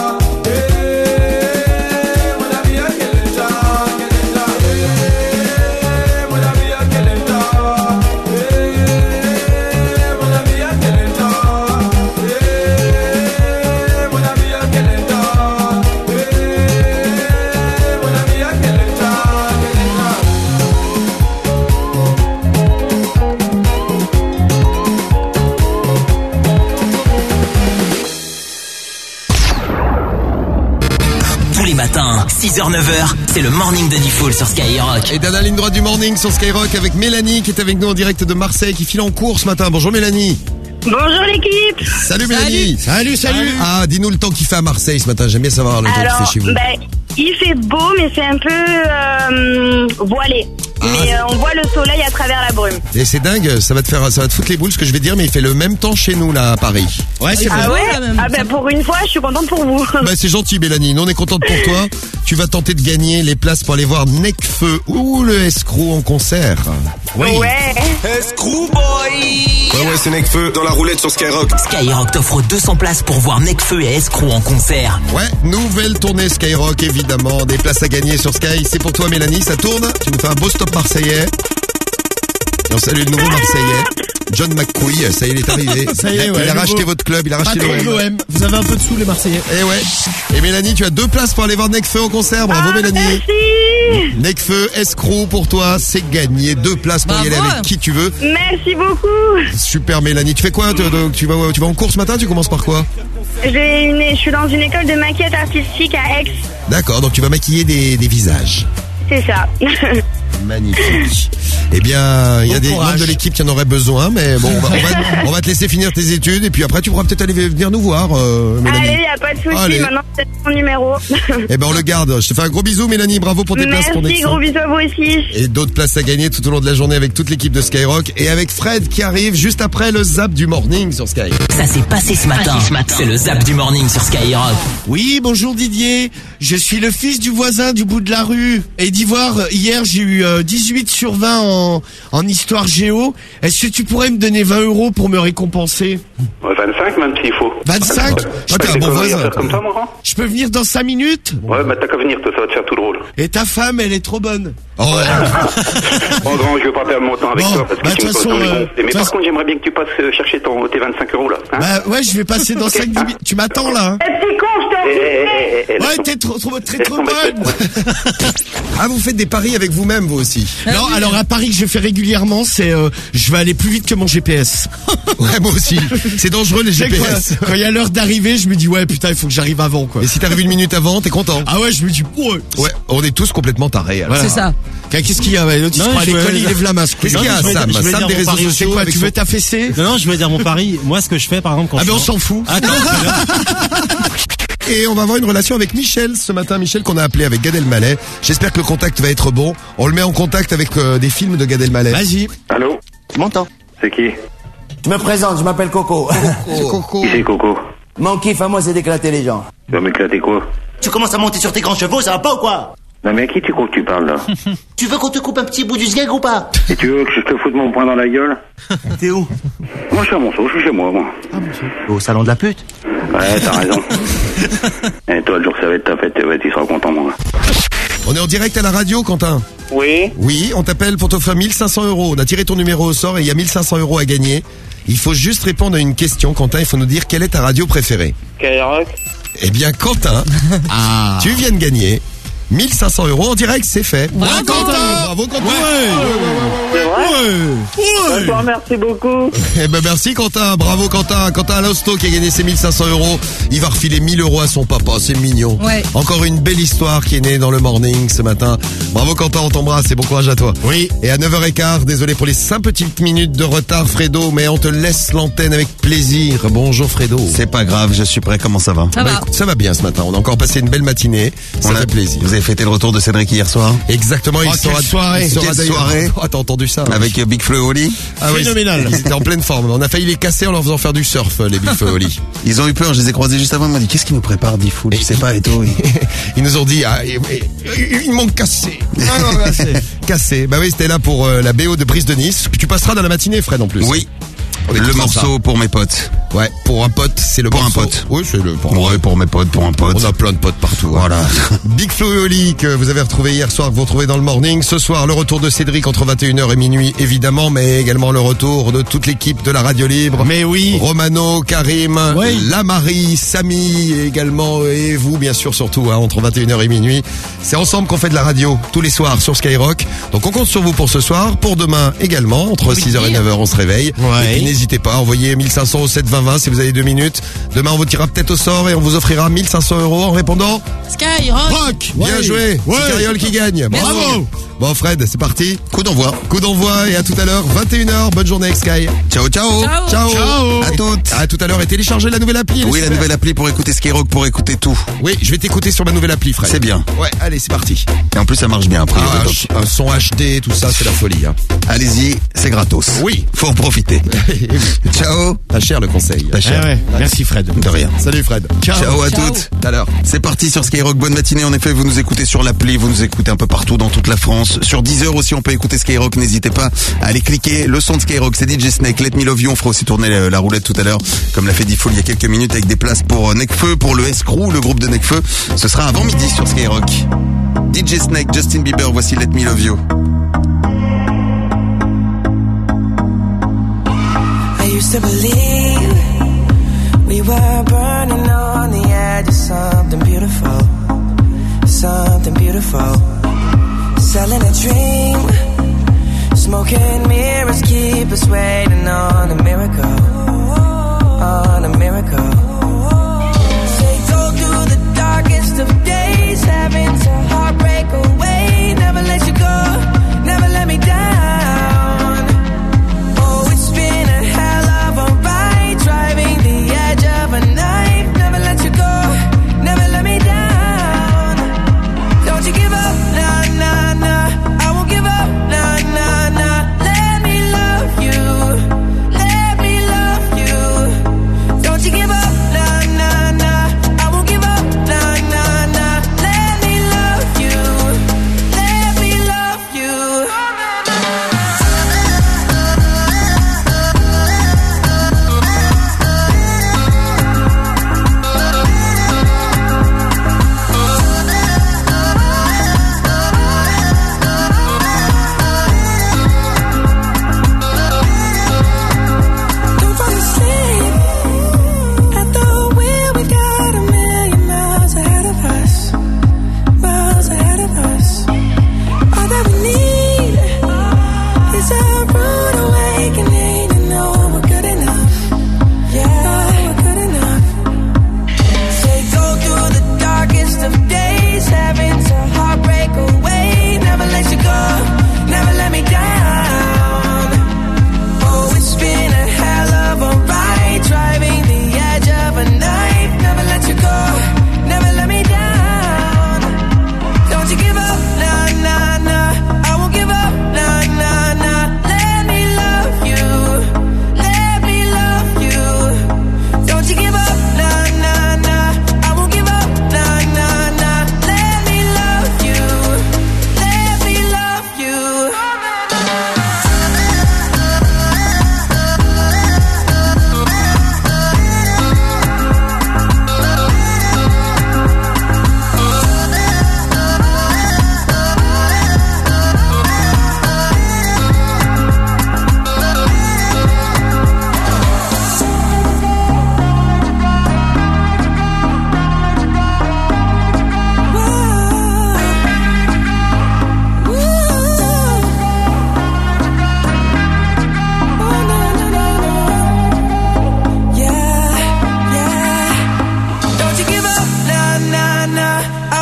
six heures neuf heures, c'est le morning de Diffoul sur Skyrock. Et dans la ligne droite du morning sur Skyrock avec Mélanie qui est avec nous en direct de Marseille, qui file en cours ce matin. Bonjour Mélanie. Bonjour l'équipe. Salut Mélanie. Salut, salut. Ah, dis-nous le temps qu'il fait à Marseille ce matin. J'aime bien savoir le temps Alors, qu'il fait chez vous. Ben, il fait beau, mais c'est un peu euh, voilé. Ah, mais euh, on voit le soleil à travers la brume. Et c'est dingue, ça va te faire, ça va te foutre les boules ce que je vais dire, mais il fait le même temps chez nous là à Paris. Ouais, c'est Ah bon. ouais. Ah ben pour une fois, je suis contente pour vous. Bah c'est gentil Mélanie, nous on est contente pour toi. Tu vas tenter de gagner les places pour aller voir Nekfeu ou le Escrew en concert. Oui. Ouais. Escrew boy. Ouais ouais, c'est Nekfeu dans la roulette sur Skyrock. Skyrock t'offre deux cents places pour voir Nekfeu et Escrew en concert. Ouais, nouvelle tournée Skyrock évidemment, des places à gagner sur Sky. C'est pour toi Mélanie, ça tourne. Tu nous fais un beau stop marseillais. Et on salue le nouveau Marseillais, John McCouille, ça y est, il est arrivé. Ça y est, il, ouais, il a nouveau. racheté votre club, il a racheté Patron de l'O M. l'O M. Vous avez un peu de sous les Marseillais. Et ouais. Et Mélanie, tu as deux places pour aller voir Nekfeu en concert. Bravo Ah, Mélanie. merci. Nekfeu, Escrew pour toi, c'est gagné. Deux places pour y aller avec qui tu veux. Merci beaucoup. Super Mélanie. Tu fais quoi? Tu, tu vas, tu vas en cours ce matin? Tu commences par quoi? J'ai une, je suis dans une école de maquillage artistique à Aix. D'accord, donc tu vas maquiller des, des visages. C'est ça. Magnifique. Eh bien, il y a Bon des courage. membres de l'équipe qui en auraient besoin, mais bon, on va, on va, on va te laisser finir tes études et puis après tu pourras peut-être aller venir nous voir, euh, Mélanie. Allez, y a pas de souci. Allez. Maintenant, c'est ton numéro. Eh ben, on le garde. Je te fais un gros bisou, Mélanie. Bravo pour tes places pour Merci, Nexo. gros bisous à vous aussi. Et d'autres places à gagner tout au long de la journée avec toute l'équipe de Skyrock et avec Fred qui arrive juste après le zap du morning sur Sky. Ça s'est passé ce matin. C'est le zap du morning sur Skyrock. Oui, bonjour Didier. Je suis le fils du voisin du bout de la rue. Et d'Ivoire, hier j'ai eu euh, dix-huit sur vingt en, en histoire géo. Est-ce que tu pourrais me donner vingt euros pour me récompenser? Ouais, vingt-cinq même s'il faut. vingt-cinq? Je peux un bon voisin, faire comme ça, moi. Je peux venir dans cinq minutes? Ouais, bah t'as qu'à venir, toi, ça va te faire tout drôle. Et ta femme, elle est trop bonne. Oh, Bon, grand, je veux pas perdre mon temps avec Bon, toi parce que bah, tu de me toute poses dans façon, les euh, gonfles. Mais de par toute contre, j'aimerais bien que tu passes euh, chercher ton, tes vingt-cinq euros, là. Hein. Bah ouais, je vais passer dans cinq dix minutes. Tu m'attends là, hein? Eh, petit con, je t'en Eh, eh, eh, eh, Ouais, laisse t'es trop, trop, très, laisse trop tomber, bonne. Ah, vous faites des paris avec vous-même, vous aussi. Non, alors un pari que je fais régulièrement, c'est euh, je vais aller plus vite que mon G P S. Ouais, moi aussi. C'est dangereux, les G P S. Quand il y a l'heure d'arriver, je me dis ouais, putain, il faut que j'arrive avant, quoi. Et si t'arrives une minute avant, t'es content. Ah ouais, je me dis ouais. Ouais, on est tous complètement tarés. alors. Voilà. C'est ça. Qu'est-ce qu'il y a? Ouais, l'autre, il se Non, prend à je l'école, vais- il lève la masse. Qu'est-ce qu'il y a, je vais- Sam je vais Sam dire des mon réseaux pari C'est sociaux quoi, avec tu son- veux t'affaisser? Non, non, je vais dire mon pari. Moi, ce que je fais, par exemple, quand Ah je ben on suis en- s'en fout. Attends, Et on va avoir une relation avec Michel ce matin. Michel qu'on a appelé avec Gad Elmaleh. J'espère que le contact va être bon. On le met en contact avec euh, des films de Gad Elmaleh. Vas-y. Allô? Tu m'entends? C'est qui? Je me présente, je m'appelle Coco. Coco. Qui c'est, Coco? Mon kiff à moi, c'est d'éclater les gens. Tu vas m'éclater quoi? Tu commences à monter sur tes grands chevaux, ça va pas ou quoi? Non, mais à qui tu crois que tu parles, là? Tu veux qu'on te coupe un petit bout du sgeg ou pas? Et tu veux que je te foute mon poing dans la gueule? T'es où? Moi, je suis à Monceau, je suis chez moi, moi. Au salon de la pute. Ouais, t'as raison. Et toi, le jour que ça va être ta fête, ouais, tu seras content, moi. On est en direct à la radio, Quentin. Oui? Oui, on t'appelle pour t'offrir mille cinq cents euros. On a tiré ton numéro au sort et il y a mille cinq cents euros à gagner. Il faut juste répondre à une question, Quentin. Il faut nous dire quelle est ta radio préférée. Skyrock? Eh bien, Quentin, Ah. tu viens de gagner mille cinq cents euros en direct, c'est fait. Bravo, Quentin. Bravo, Quentin. C'est vrai? Ouais. D'accord, merci beaucoup. Eh ben merci Quentin, bravo Quentin. Quentin Alosto qui a gagné ses mille cinq cents euros. Il va refiler mille euros à son papa, c'est mignon. Ouais. Encore une belle histoire qui est née dans le morning ce matin. Bravo Quentin, on t'embrasse et bon courage à toi. Oui. Et à neuf heures quinze, désolé pour les cinq petites minutes de retard Fredo, mais on te laisse l'antenne avec plaisir. Bonjour Fredo. C'est pas grave, je suis prêt, comment ça va? Ça Bah, va. écoute, ça va bien ce matin, on a encore passé une belle matinée. Ça On a- fait plaisir. Vous avez fêté le retour de Cédric hier soir? Exactement, il Oh, sera, quelle soirée. il sera Quelle d'ailleurs- soirée. Oh, t'as entendu ça? Avec euh, Big Flo et Oli? Ah oui, Phénoménal. Ils étaient en pleine forme. On a failli les casser en leur faisant faire du surf, les Big Flo et Oli. Ils ont eu peur, je les ai croisés juste avant, ils m'ont dit qu'est-ce qui nous prépare, Diffoul? Je sais pas et tout. Ils nous ont dit, ah, ils, ils m'ont cassé. Ah non, cassé. Cassé. Bah oui, c'était là pour euh, la B O de Brise de Nice, que tu passeras dans la matinée, Fred, en plus. Oui. On est Le tous en morceau pour mes potes. Ouais, pour un pote, c'est le Pour un morceau. pote. Oui, c'est le pour Ouais, pour mes potes, pour un pote. On a plein de potes partout. hein. Voilà. Big Flo et Oli que vous avez retrouvé hier soir, que vous retrouvez dans le morning. Ce soir, le retour de Cédric entre vingt et une heures et minuit, évidemment, mais également le retour de toute l'équipe de la radio libre. Mais oui. Romano, Karim, Oui. Lamari, Samy également, et vous, bien sûr, surtout, hein, entre vingt et une heures et minuit. C'est ensemble qu'on fait de la radio tous les soirs sur Skyrock. Donc on compte sur vous pour ce soir, pour demain également, entre six heures et neuf heures, on se réveille. Ouais. Et puis n'hésitez pas, envoyez mille cinq cents au sept vingt vingt si vous avez deux minutes. Demain, on vous tirera peut-être au sort et on vous offrira mille cinq cents euros en répondant. Skyrock. Rock. Bien Ouais. joué, Ouais. c'est Cariole qui gagne. Bravo. Bon Fred, c'est parti. Coup d'envoi. Coup d'envoi et à tout à l'heure, vingt et une heures. Bonne journée avec Sky. Ciao, ciao. Ciao. Ciao. Ciao. À toutes. À tout à l'heure et téléchargez la nouvelle appli. elle est Oui, la super. nouvelle appli pour écouter Skyrock, pour écouter tout. Oui, je vais t'écouter sur ma nouvelle appli, Fred. C'est bien. Ouais, allez, c'est parti. Et en plus, ça marche bien après. Ah, le ch- top. un son H D, tout ça, c'est la folie. Hein. Allez-y, c'est gratos. Oui. Faut en profiter. Ciao. Pas cher le conseil. Pas Ah cher. ouais. Merci Fred. De rien. Salut Fred. Ciao. Ciao à Ciao. toutes. Tout à l'heure. C'est parti sur Skyrock, bonne matinée. En effet, vous nous écoutez sur l'appli, vous nous écoutez un peu partout dans toute la France. Sur Deezer aussi, on peut écouter Skyrock. N'hésitez pas à aller cliquer. Le son de Skyrock, c'est D J Snake, Let Me Love You. On fera aussi tourner la, la roulette tout à l'heure, comme l'a fait Diffoul il y a quelques minutes, avec des places pour euh, Necfeu, pour le S-Crew, le groupe de Necfeu. Ce sera avant midi sur Skyrock. D J Snake, Justin Bieber, voici Let Me Love You. I used to believe we were burning on the edge of something beautiful, something beautiful. Selling a dream, smoking mirrors keep us waiting on a miracle, on a miracle. Say go through the darkest of days, having to heartbreak away, never let you go, never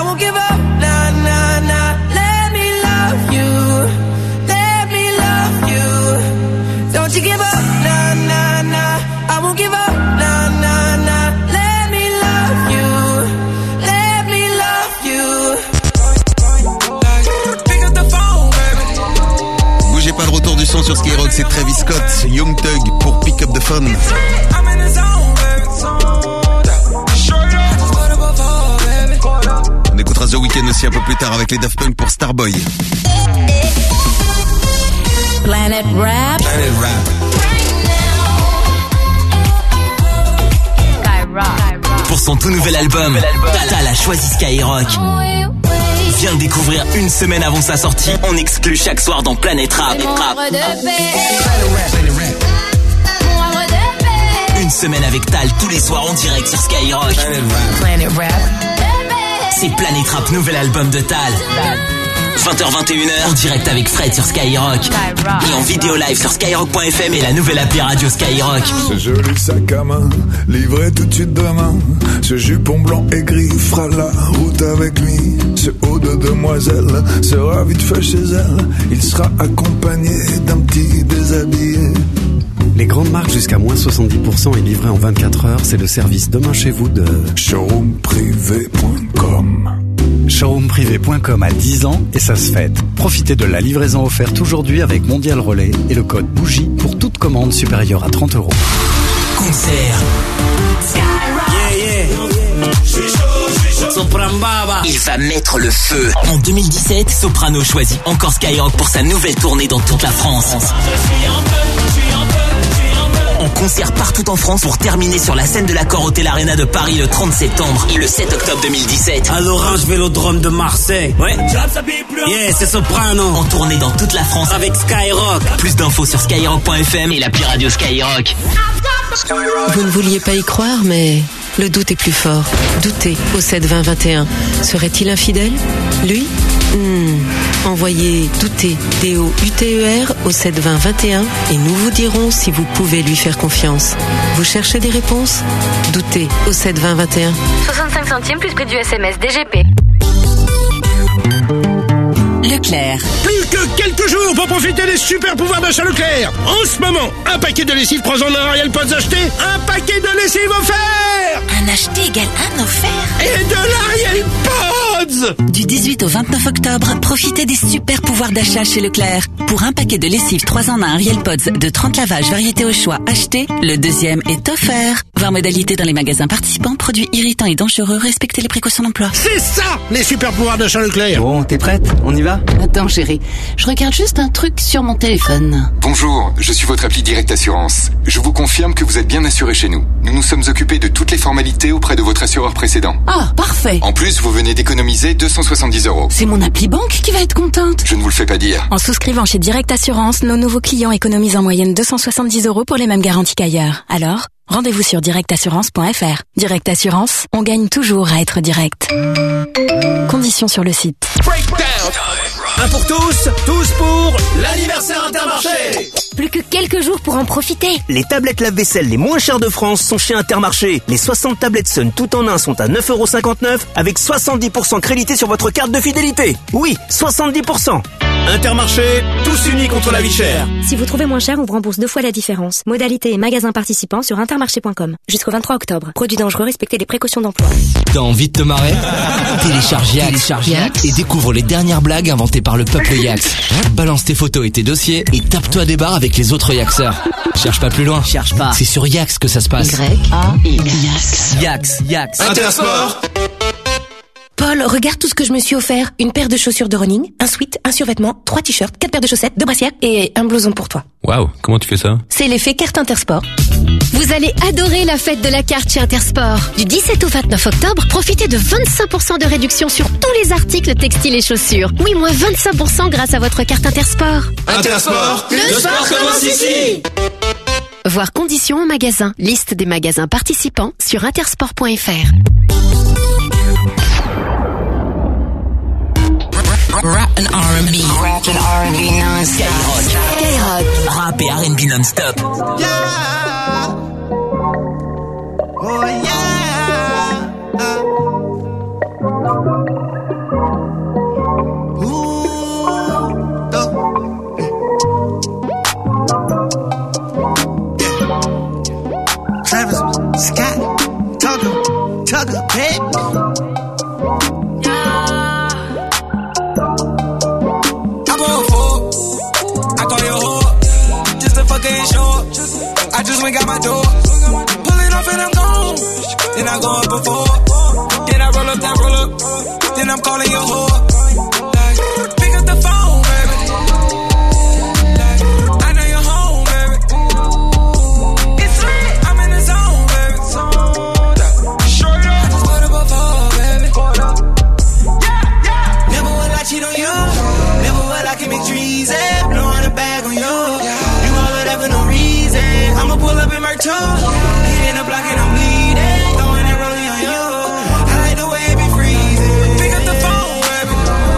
won't give up, nah, nah, nah. Let me love you, let me love you. Don't you give up, nah, nah, nah. I won't give up, nah, nah, nah. Let me love you, let me love you. Pick up the phone, baby. Bougez pas, le retour du son sur Skyrock, c'est Travis Scott, Young Thug pour Pick Up the Phone. On écoutera The Weeknd aussi un peu plus tard avec les Daft Punk pour Starboy. Planet Rap. Planet Rap. Pour son tout nouvel album, Tal a choisi Skyrock. Viens le découvrir une semaine avant sa sortie, on exclut chaque soir dans Planet Rap. Une semaine avec Tal tous les soirs en direct sur Skyrock. Planet Rap. C'est Planet Rap, nouvel album de Tal. vingt heures vingt et une heures en direct avec Fred sur Skyrock. Et en vidéo live sur skyrock point f m et la nouvelle appli radio Skyrock. Ce joli sac à main, livré tout de suite demain. Ce jupon blanc et gris fera la route avec lui. Ce haut de demoiselle sera vite fait chez elle. Il sera accompagné d'un petit déshabillé. Les grandes marques jusqu'à moins soixante-dix pour cent et livrées en vingt-quatre heures, c'est le service demain chez vous de showroom privé point com. showroom privé point com a dix ans et ça se fête. Profitez de la livraison offerte aujourd'hui avec Mondial Relais et le code BOUGIE pour toute commande supérieure à trente euros. Concert. Yeah, yeah. Sopran Baba. Il va mettre le feu. En deux mille dix-sept, Soprano choisit encore Skyrock pour sa nouvelle tournée dans toute la France. En concert partout en France pour terminer sur la scène de l'Accor Hotel Arena de Paris le trente septembre et le sept octobre deux mille dix-sept. À l'Orange Vélodrome de Marseille. Ouais. Yeah, c'est Soprano. En tournée dans toute la France avec Skyrock. Plus d'infos sur skyrock point f m et l'appli radio Skyrock. Vous ne vouliez pas y croire, mais le doute est plus fort. Doutez au sept vingt vingt et un. Serait-il infidèle? Lui? Hmm. Envoyez douter, D O U T E R au sept vingt vingt et un et nous vous dirons si vous pouvez lui faire confiance. Vous cherchez des réponses? Doutez au sept vingt vingt et un. soixante-cinq centimes plus prix du S M S D G P. Leclerc. Plus que quelques jours pour profiter des super pouvoirs d'achat Leclerc. En ce moment, un paquet de lessive trois en un Ariel Pods acheté, un paquet de lessive offert. Un acheté égale un offert. Et de l'Ariel Pods. Du dix-huit au vingt-neuf octobre, profitez des super pouvoirs d'achat chez Leclerc. Pour un paquet de lessive trois en un Ariel Pods de trente lavages variété au choix acheté, le deuxième est offert. Voir modalité dans les magasins participants, produits irritants et dangereux, respectez les précautions d'emploi. C'est ça, les super pouvoirs d'achat Leclerc. Bon, t'es prête? On y va? Attends chérie, je regarde juste un truc sur mon téléphone. Bonjour, je suis votre appli Direct Assurance. Je vous confirme que vous êtes bien assuré chez nous. Nous nous sommes occupés de toutes les formalités auprès de votre assureur précédent. Ah, parfait. En plus, vous venez d'économiser deux cent soixante-dix euros. C'est mon appli banque qui va être contente. Je ne vous le fais pas dire. En souscrivant chez Direct Assurance, nos nouveaux clients économisent en moyenne deux cent soixante-dix euros pour les mêmes garanties qu'ailleurs. Alors, rendez-vous sur direct assurance point f r. Direct Assurance, on gagne toujours à être direct. Conditions sur le site. Un pour tous, tous pour l'anniversaire Intermarché. Plus que quelques jours pour en profiter. Les tablettes lave-vaisselle les moins chères de France sont chez Intermarché. Les soixante tablettes Sun tout en un sont à neuf euros cinquante-neuf avec soixante-dix pour cent crédité sur votre carte de fidélité. Oui, soixante-dix pour cent. Intermarché, tous unis contre la vie chère. Si vous trouvez moins cher, on vous rembourse deux fois la différence. Modalité et magasins participants sur intermarché point com. Jusqu'au vingt-trois octobre. Produits dangereux, respectez les précautions d'emploi. T'as envie de te marrer? Télécharge Yax. Télécharge Yax et découvre les dernières blagues inventées par le peuple Yax. Balance tes photos et tes dossiers et tape-toi des barres avec les autres Yaxeurs. Cherche pas plus loin. Cherche pas. C'est sur Yax que ça se passe. Y A X. Yax. Yax. Intersport. Paul, regarde tout ce que je me suis offert. Une paire de chaussures de running, un sweat, un survêtement, trois t-shirts, quatre paires de chaussettes, deux brassières et un blouson pour toi. Waouh, comment tu fais ça? C'est l'effet carte Intersport. Vous allez adorer la fête de la carte chez Intersport. Du dix-sept au vingt-neuf octobre, profitez de vingt-cinq pour cent de réduction sur tous les articles textiles et chaussures. Oui, moins vingt-cinq pour cent grâce à votre carte Intersport. Intersport, le sport commence ici. Voir conditions au magasin. Liste des magasins participants sur intersport point f r. Rap and R and B. Rap and R and B non-stop. Skyrock. Skyrock. Rap et R and B non-stop. Yeah. Oh yeah. Woman got my door. Pulling off and I'm gone. Then I go up before. Then I roll up, that roll up. Then I'm calling your whore. Like, pick up the phone, baby. Like, I know you're home, baby. It's lit. I'm in the zone, baby. Short up. I just put up a four, baby. Yeah, yeah. Never will I cheat on you. Never will I commit treason. Blowing a bag on you. You all of that for no reason. I'ma pull up in my two. Hit in the block and I'm bleeding. Throwing it rolling on you. I like the way it be freezing. Pick up the phone, baby.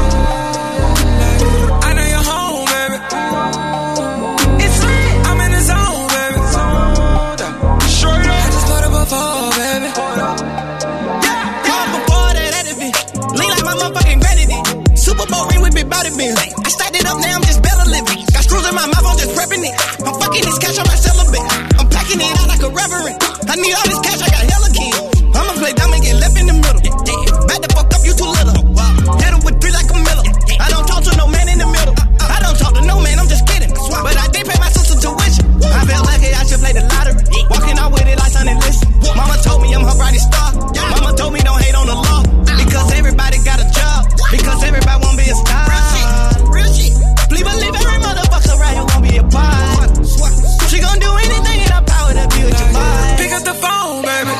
I know you're home, baby. It's lit. I'm in the zone, baby. Short up. I just put up a four, baby. Yeah, yeah. Before that, that is me. Lean like my motherfucking granddaddy. Super Bowl ring with big body bins. I stacked it up, now I'm just better living. Got screws in my mouth, I'm just prepping it. I'm fucking this cash on my celibate. I'm packing it out like a reverend. I need all this cash, I got hella kids. I'ma play dumb and get left in the middle. Back the fuck up, you too little. Hit him with three like a miller. I don't talk to no man in the middle. I don't talk to no man, I'm just kidding. But I did pay my sister tuition. I felt like I should play the lottery. Walking out with it like Sunday list. Mama told me I'm her brightest star. Mama told me don't hate on the law. Because everybody got a job. Because everybody won't be a star. Real shit, real shit. Please believe every motherfucker right here won't be a part. She gon' do anything in her power to be with your vibe. Pick up the phone, baby.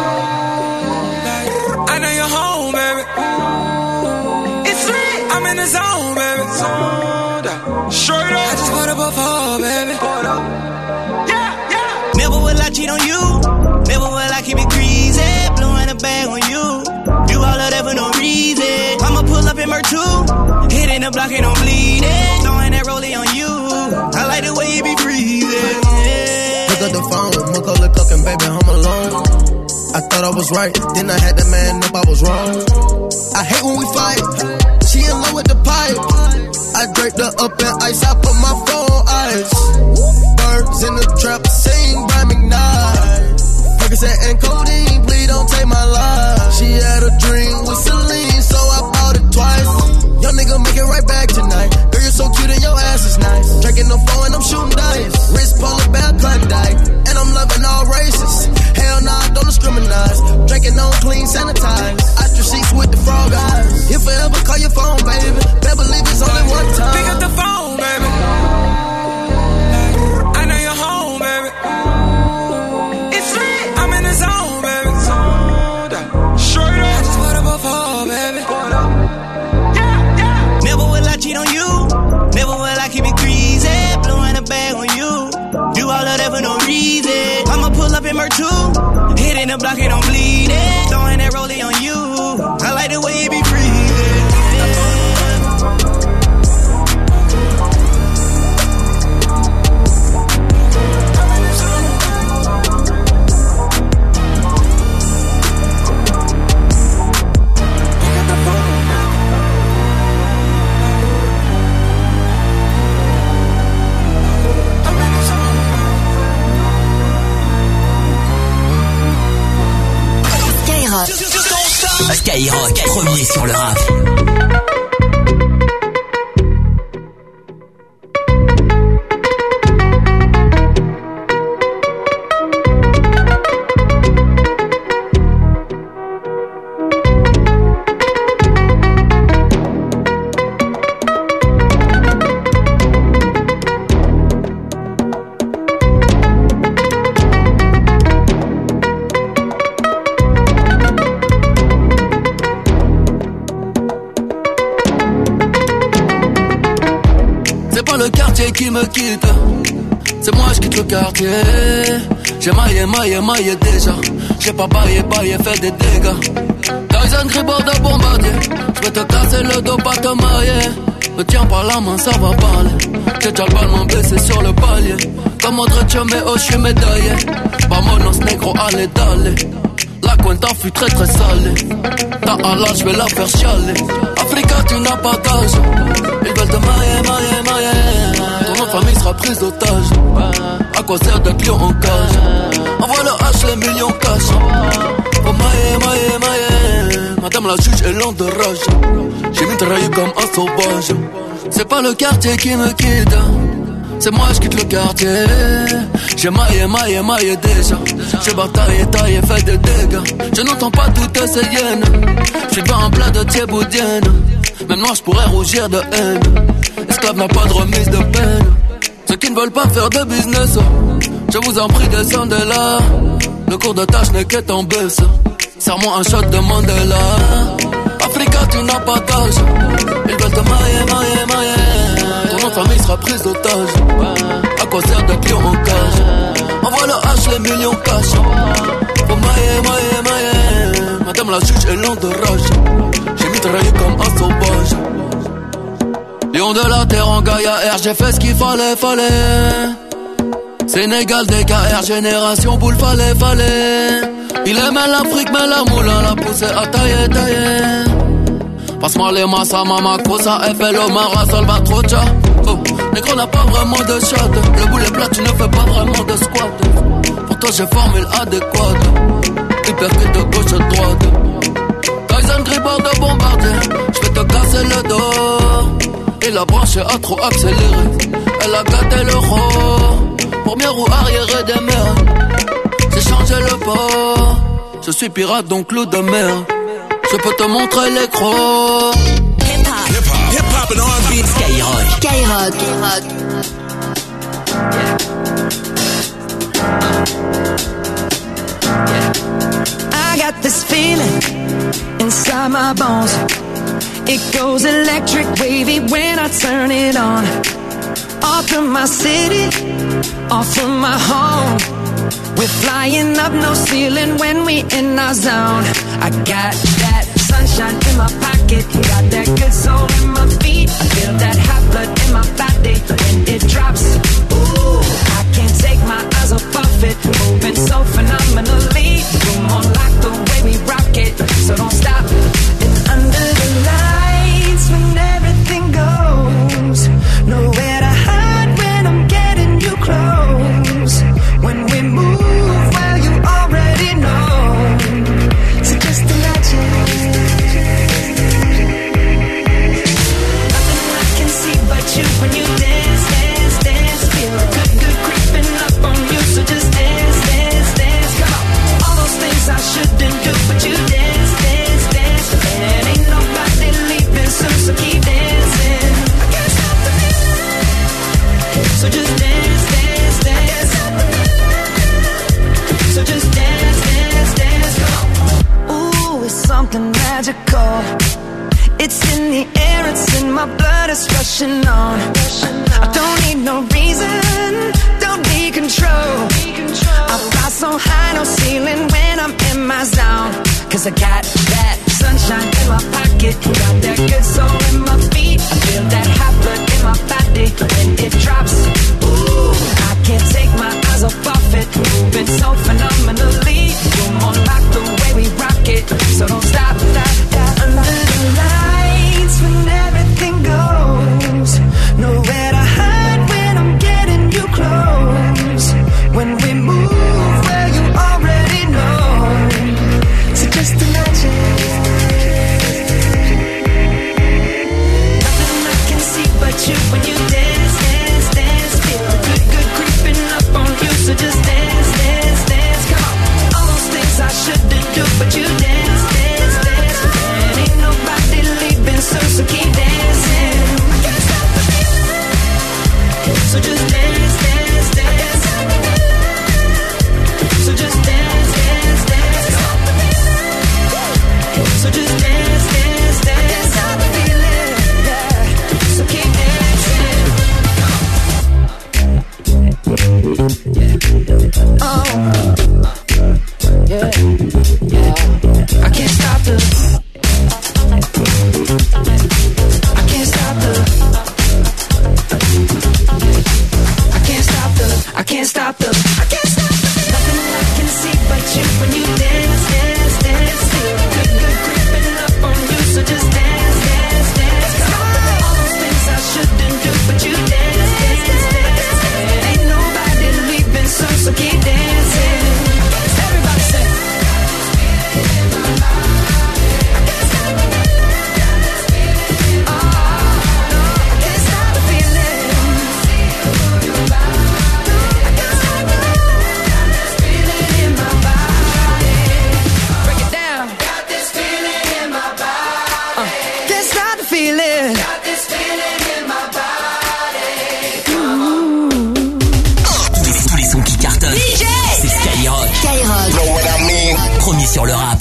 I know you're home, baby. It's lit. I'm in the zone, baby. Short up. I just put up a four, baby. Yeah, yeah. Never will I cheat on you. Never will I keep it greasy. Blowing a bag on you. You all of that for no reason. I'ma pull up in my two. Hitting the block and I'm bleeding. Throwing that rollie on you. I like the way you be breathing. Yeah. Pick up the phone, Macaulay Culkin, baby, home alone. I thought I was right, then I had to man up, I was wrong. I hate when we fight. She in love with the pipe. I draped her up in ice, I put my phone on ice. Birds in the trap, sing by McKnight. Percocet and codeine, please don't take my life. She had a dream with Celine, so I bought it twice. Young nigga make it right back tonight. Girl, you're so cute and your ass is nice. Drinking no phone and I'm shooting dice. Wrist polar bear Klondike, and I'm loving all races. Hell nah, don't discriminate. Drinking on clean, sanitized. Ostrich seats with the frog eyes. If I ever call your phone, baby, better believe it's only one time. Pick up the phone, baby. I know you're home, baby. It's lit. I'm in the zone, baby. Short up. I just put up a four, baby. Yeah, yeah. Never will I cheat on you. Never will I keep it greasy. Blowing a bag on you. Do all of that for no reason. I'ma pull up in my two. Hitting the block and I'm bleeding. Throwing that rollie on you. I like the way you be breathing. Skyrock, premier sur le rap. Qui me quitte, c'est moi je quitte le quartier. J'ai maillé, maillé, maillé déjà. J'ai pas baillé, baillé, fait des dégâts. Tyson Gribord de bombardier. J'vais te casser le dos, pas te mailler. Me tiens par la main, ça va parler. J'ai déjà le ballon blessé sur le palier. Comme Audrey Chomeo, j'suis médaillé. Vamonos negro, allez, d'aller. La cuenta fut très très salée. Ta Allah, j'vais la faire chialer. Africa, tu n'as pas d'âge. Ils veulent te mailler, mailler, mailler. Ton nom de famille sera prise d'otage. À quoi sert d'être lion en cage? Envoie le H, les millions cash. Faut mailler, mailler, mailler. Madame la juge est lente de rage. J'ai mitraillé comme un sauvage. C'est pas le quartier qui me quitte. C'est moi je quitte le quartier. J'ai maillé, maillé, maillé déjà. J'ai bataillé, taillé, fait des dégâts. Je n'entends pas toutes ces hyènes. J'suis pas un plat de thieboudienne. Même moi je pourrais rougir de haine. Esclave n'a pas de remise de peine. Ceux qui ne veulent pas faire de business, je vous en prie descendez là. Le cours de tâche n'est qu'être en baisse. Serre-moi un shot de Mandela. Africa tu n'as pas d'âge. Ils veulent te mailler, mailler, mailler. Ton nom de famille sera prise d'otage. À quoi sert de client en cage? Envoie le H, les millions cash. Faut mailler, mailler, mailler. Madame la juge est lente de rage. J'ai mitraillé comme un sauvage. Lion de la terre en Gaïa R, j'ai fait ce qu'il fallait, fallait. Sénégal, D K R, génération boule, fallait, fallait. Il aimait l'Afrique, mais la moulin l'a poussé à tailler, tailler. Passe-moi les massa, mama, cosa, F L O, Mara, Salvatrocha. Oh, négro n'a pas vraiment de shot. Le boulet plat, tu ne fais pas vraiment de squat. Pour toi, j'ai formule adéquate. Hypercute de gauche à droite. Tyson Gribord de bombardier. J'vais te casser le dos. Et la branche a trop accéléré. Elle a gâté l'euro. Première ou arrière des mers. J'ai changé le port. Je suis pirate donc loup de mer. Je peux te montrer les crocs. Hip hop, hip hop and R and B. Skyrock, Skyrock, Skyrock. I got this feeling inside my bones. It goes electric wavy when I turn it on. Off from my city, off from my home. We're flying up no ceiling when we in our zone. I got that sunshine in my pocket, got that good soul in my feet. I feel that hot blood in my body when it drops. Ooh, I can't take my eyes off of it, moving so phenomenally. Come on, like the way we rock it, so don't stop. And under the lights when everything goes, nowhere to hide when I'm getting you close. When we move, well you already know. So just imagine. Nothing I can see but you when you dance, dance, dance. Feel good, good creeping up on you. So just dance, dance, dance. Come on. All those things I shouldn't do, but you dance, dance, dance. And ain't nobody leaving soon, so keep dancing. I can't stop the feeling. So just dance, dance, dance. So just dance, dance, dance. Come on. Ooh, it's something magical. It's in the air, it's in my blood, it's rushing on. I don't need no reason, don't need control. I fly so high, no ceiling when I'm in my zone. Cause I got that sunshine in my pocket, got that good soul in my feet. I feel that hot blood in my body when it drops. Ooh, I can't take my eyes off of it, moving so phenomenally. You're more like the way we rock it, so don't stop, stop, stop. Under the lights when everything goes, nowhere to hide when I'm getting you close. When we move, well you already know. So just imagine. Can't stop the feeling. Got this feeling in my body. Tous les, tous les sons qui cartonnent. D J C'est Skyrock. Skyrock. Know what I mean? Premier sur le rap.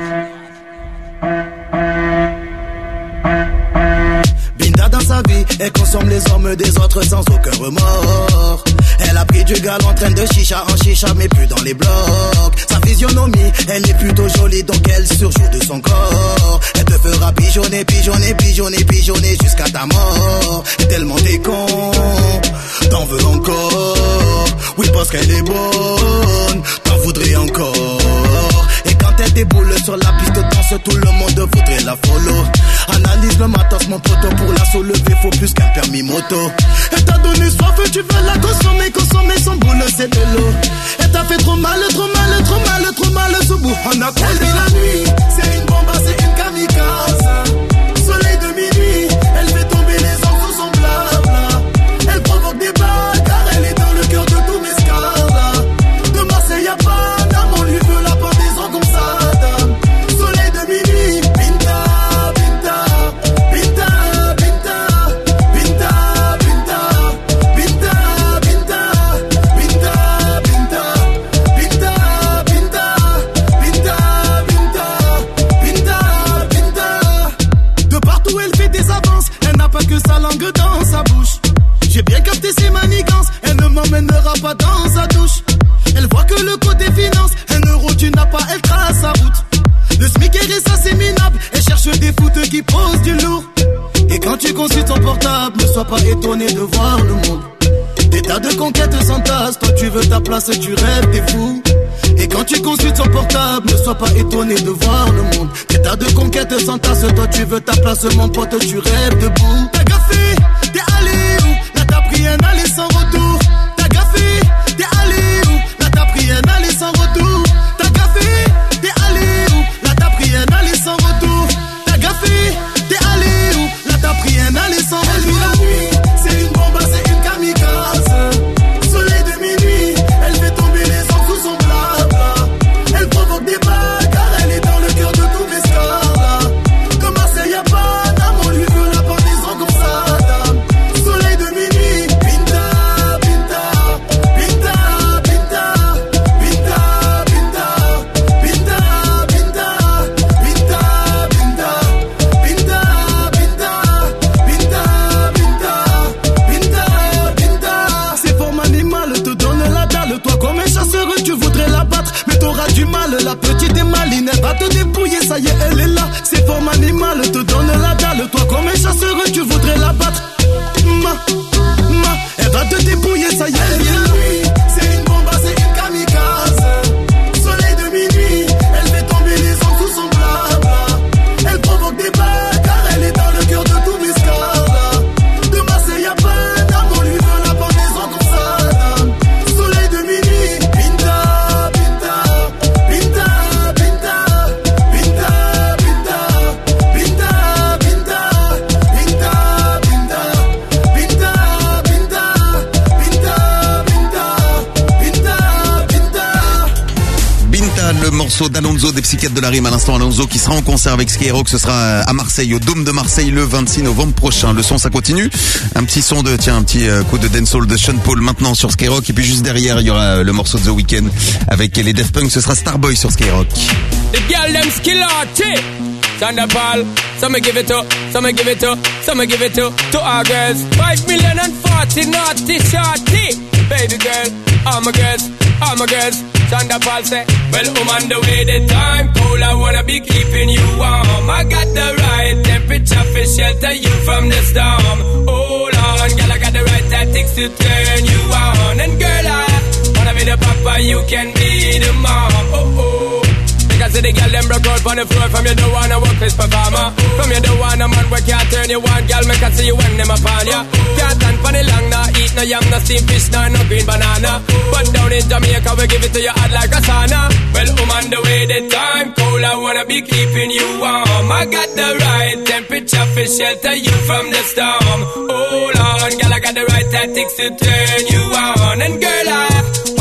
Binta dans sa vie, elle consomme les hommes des autres sans aucun remords. Elle a pris du gal en train de chicha en chicha mais plus dans les blocs. Sa physionomie, elle est plutôt jolie donc elle surjoue de son corps. Elle te fera pigeonner, pigeonner, pigeonner, pigeonner jusqu'à ta mort. Et tellement t'es con, t'en veux encore. Oui parce qu'elle est bonne, t'en voudrais encore. Et quand elle déboule sur la piste de danse, tout le monde voudrait la follow. Analyse le matos mon poteau, pour la soulever faut plus qu'un permis moto. Elle t'a donné soif, tu veux la consommer, consommer son boule c'est de l'eau. Elle t'a fait trop mal, trop mal, trop mal, trop mal sous bout. On a croisé la nuit, c'est une bombe, c'est une kamikaze. Soleil de minuit, elle fait tomber les hommes sous son blabla. Elle provoque des balles car elle est dans le cœur de tous mes scars. De Marseille à Paname, on lui veut la pendaison comme ça, dame. Soleil de minuit, Binta, Binta, Binta, Binta, Binta, Binta, Binta, Binta, Binta, Binta, Binta, Binta, Binta, Binta, Binta, Binta. De partout elle fait des avances, elle n'a pas que sa langue dans sa bouche. J'ai bien capté ses manigances, elle ne m'emmènera pas dans sa douche. Elle voit que le côté finance, un euro tu n'as pas, elle trace sa route. Le SMIC est ça c'est minable, elle cherche des foutes qui posent du lourd. Et quand tu consultes son portable, ne sois pas étonné de voir le monde. Des tas de conquêtes s'entassent, toi tu veux ta place, tu rêves, t'es fou. Et quand tu consultes son portable, ne sois pas étonné de voir le monde. Des tas de conquêtes s'entassent, toi tu veux ta place, mon pote, tu rêves debout. T'as gaffé, t'es allé où? Là t'as pris un aller sans retour. T'as gaffé, t'es allé où? Là t'as pris un aller sans retour. T'as gaffé, t'es allé où? Là t'as pris un aller sans retour. T'as gaffé, t'es allé où? Là t'as pris un aller sans retour. La nuit, c'est une bombe, c'est une kamikaze. Soleil de minuit, elle fait tomber les hommes sous son blabla. Elle provoque des balles car elle est dans le cœur de tous mes scars. De Marseille à Paname, on lui veut la pendaison comme ça, dame. Soleil de minuit, Binta, Binta, Binta, Binta, Binta, Binta, Binta, Binta, Binta, Binta, Binta, Binta, Binta, Binta, Binta. C'est forme animale, te donne la dalle. Toi comme un chasseur, tu voudrais la battre, mais t'auras du mal. La petite est maline, elle va te débrouiller, ça y est, elle est là. C'est forme animale, te donne la dalle. Toi comme un chasseur, tu voudrais la battre. Ma, ma, elle va te débrouiller, ça y est, elle est là. C'est une bombe, c'est une kamikaze. Soleil de minuit, elle fait tomber les hommes sous son blabla. Elle provoque des balles car elle est dans le cœur de tous mes scars. De Marseille à Paname, on lui veut la pendaison comme ça, dame. Soleil de minuit, Binta, Binta, Binta, Binta, Binta, Binta, Binta, Binta, Binta, Binta, Binta, Binta, Binta, Binta, Binta. Binta, le morceau d'Alonso des Psychiatres de la Rime à l'instant. Alonso qui sera en concert avec Skyrock, ce sera à Marseille, au Dôme de Marseille le vingt-six novembre prochain. Le son ça continue, un petit son de, tiens, un petit euh, coup de dancehall de Sean Paul maintenant sur Skyrock, et puis juste derrière il y aura euh, le morceau de The Weeknd avec les Daft Punk, ce sera Starboy sur Skyrock. The girl them skill arty. Thunderball, some give it to, some give it to, some give it to, to our girls. Five million and forty naughty shorty. Baby girl, all my girls, all my girls. Thunderball say, well, I'm on the way, the time cold, I wanna be keeping you warm. I got the right temperature for shelter you from the storm. Hold on, girl, I got the right tactics to turn you on. And girl, I wanna be the papa, you can be the mom. Oh, oh. Because the girl them broke out on the floor. From you don't wanna work this performer. From you don't wanna man where can't turn you on. Girl, make I see you when them upon ya. Can't stand for the long, nah eat no yam, no steamed fish, nah no green banana. But down in Jamaica we give it to you hot like a sauna. Well, I'm on the way, the time cold, I wanna be keeping you warm. I got the right temperature for shelter you from the storm. Hold on, girl, I got the right tactics to turn you on. And girl, I wanna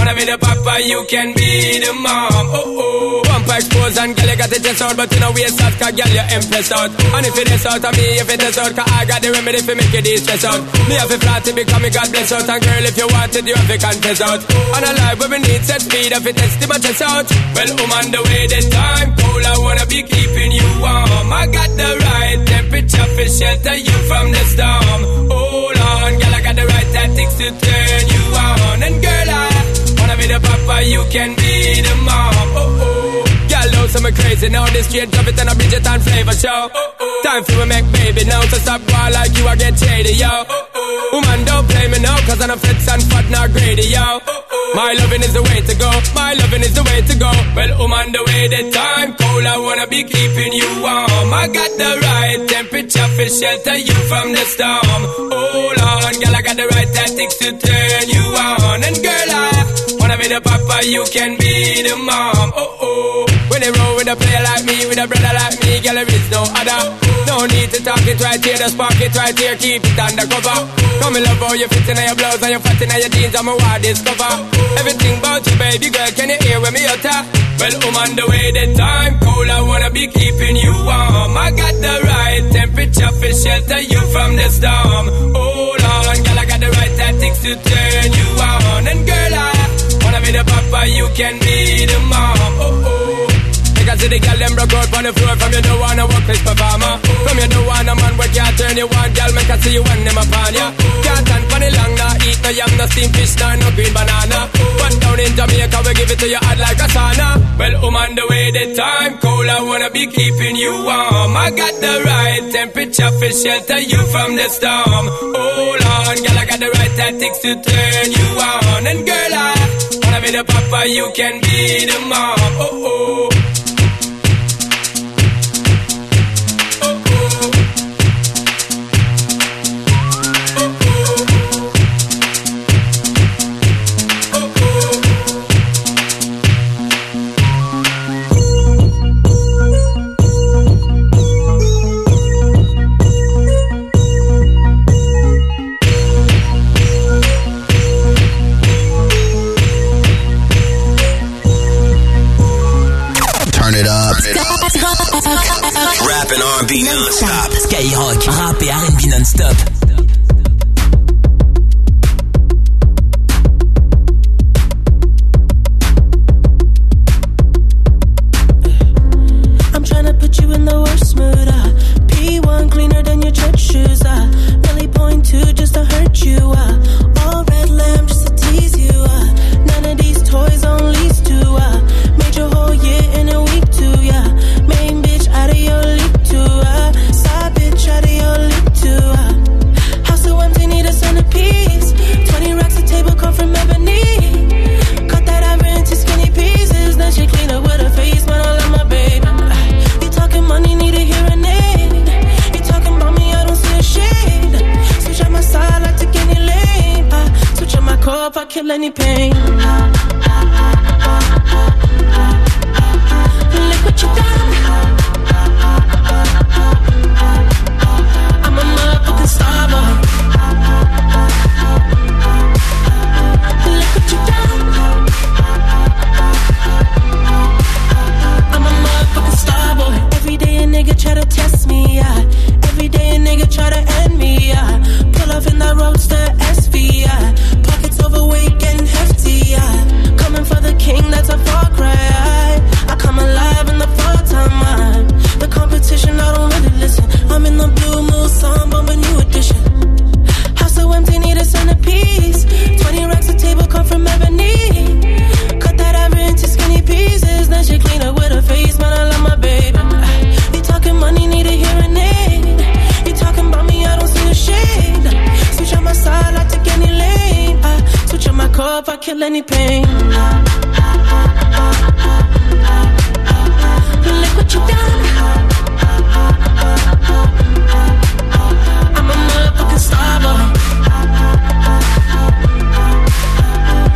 Wanna be the papa, you can be the mom. Oh oh. Bumper expose and girl, you got the chest out, but you know we out, cause girl, you empress out. And if it is out of me, if it is out, cause I got the remedy for make you de-stress out. Me have a flat to become me God bless out. And girl, if you want it, you have to confess out. And a life where we need set speed, if it test my chest out. Well, I'm on the way, the time cold, I wanna be keeping you warm. I got the right temperature for shelter you from the storm. Hold on, girl, I got the right tactics to turn you on. And girl, I wanna be the papa, you can be the mom. Oh oh. Girl, know some crazy now. This straight drop it and a Bridget and flavor show. Oh, oh. Time for a make baby now. So stop boy like you, I get shady, yo. Oh, oh. Woman, don't play me now, cause I'm a fits and fat, not greedy, yo. Oh, oh. My loving is the way to go. My loving is the way to go. Well, woman, the way the time cold, I wanna be keeping you warm. I got the right temperature for shelter you from the storm. Hold on, girl, I got the right tactics to turn you on. And girl, I wanna be the papa, you can be the mom. Oh oh. When they roll with a player like me, with a brother like me, girl, there is no other. No need to talk it right here, just spark it right here, keep it undercover. Come and love how you fit in your blouse and you fat in your jeans, I'm a wild discover. Everything about you, baby girl, can you hear when me utter? Well, I'm on the way, the time cold, I wanna be keeping you warm. I got the right temperature for shelter you from the storm. Hold on, girl, I got the right tactics to turn you on. And girl, I wanna be the papa, you can be the mom. Oh oh. I see the girl them broke out on the floor. From you don't wanna work this performer. From you don't wanna man where can't turn you on. Girl, make I see you when them upon ya. Can't stand for the long, nah eat no yam, no steamed fish, nah no green banana. But down in Jamaica we give it to you hot like a sauna. Well, I'm on the way, the time cold, I wanna be keeping you warm. I got the right temperature for shelter you from the storm. Hold on, girl, I got the right tactics to turn you on. And girl, I wanna be the papa, you can be the mom. Oh oh. Rap and R and B non-stop. Skyrock, rap et R and B non-stop. I'm tryna put you in the worst mood. Uh. P one cleaner than your church shoes. Uh. Really point two just to hurt you. Uh. All red lamb just to tease you. Uh. None of these toys on lease to. Uh. Made your whole year in a week too. Yeah. Main bitch out of your league too. Uh. Side bitch out of your league too. Uh. House so empty, need a centerpiece. Twenty racks a table come from ebony. Cut that ivory into skinny pieces. Then she clean up with her face, but I love my baby. You talking money, need a hearing aid. You talking about me, I don't see a shade. Switch on my side, I take any lane. I switch on my core, I kill any pain. Look what you done. I'm a motherfucking star boy. Look what you done. I'm a motherfucking star boy. Every day a nigga try to test me, yeah. Every day a nigga try to end me, yeah. Pull off in that roadster S V, yeah. Pockets overweight, getting hefty, yeah. Coming for the king, that's a far cry. I come alive in the fall time, man. The competition, I don't really listen. I'm in the blue moon, song, bumping new edition. House so empty, need a centerpiece. Twenty racks a table come from ebony. Cut that ivory into skinny pieces. Then she clean up with her face, man, I love my baby. You talking money, need a hearing aid. You talking about me, I don't see a shade. Switch on my side, I take any lane. I switch on my core, I kill any pain.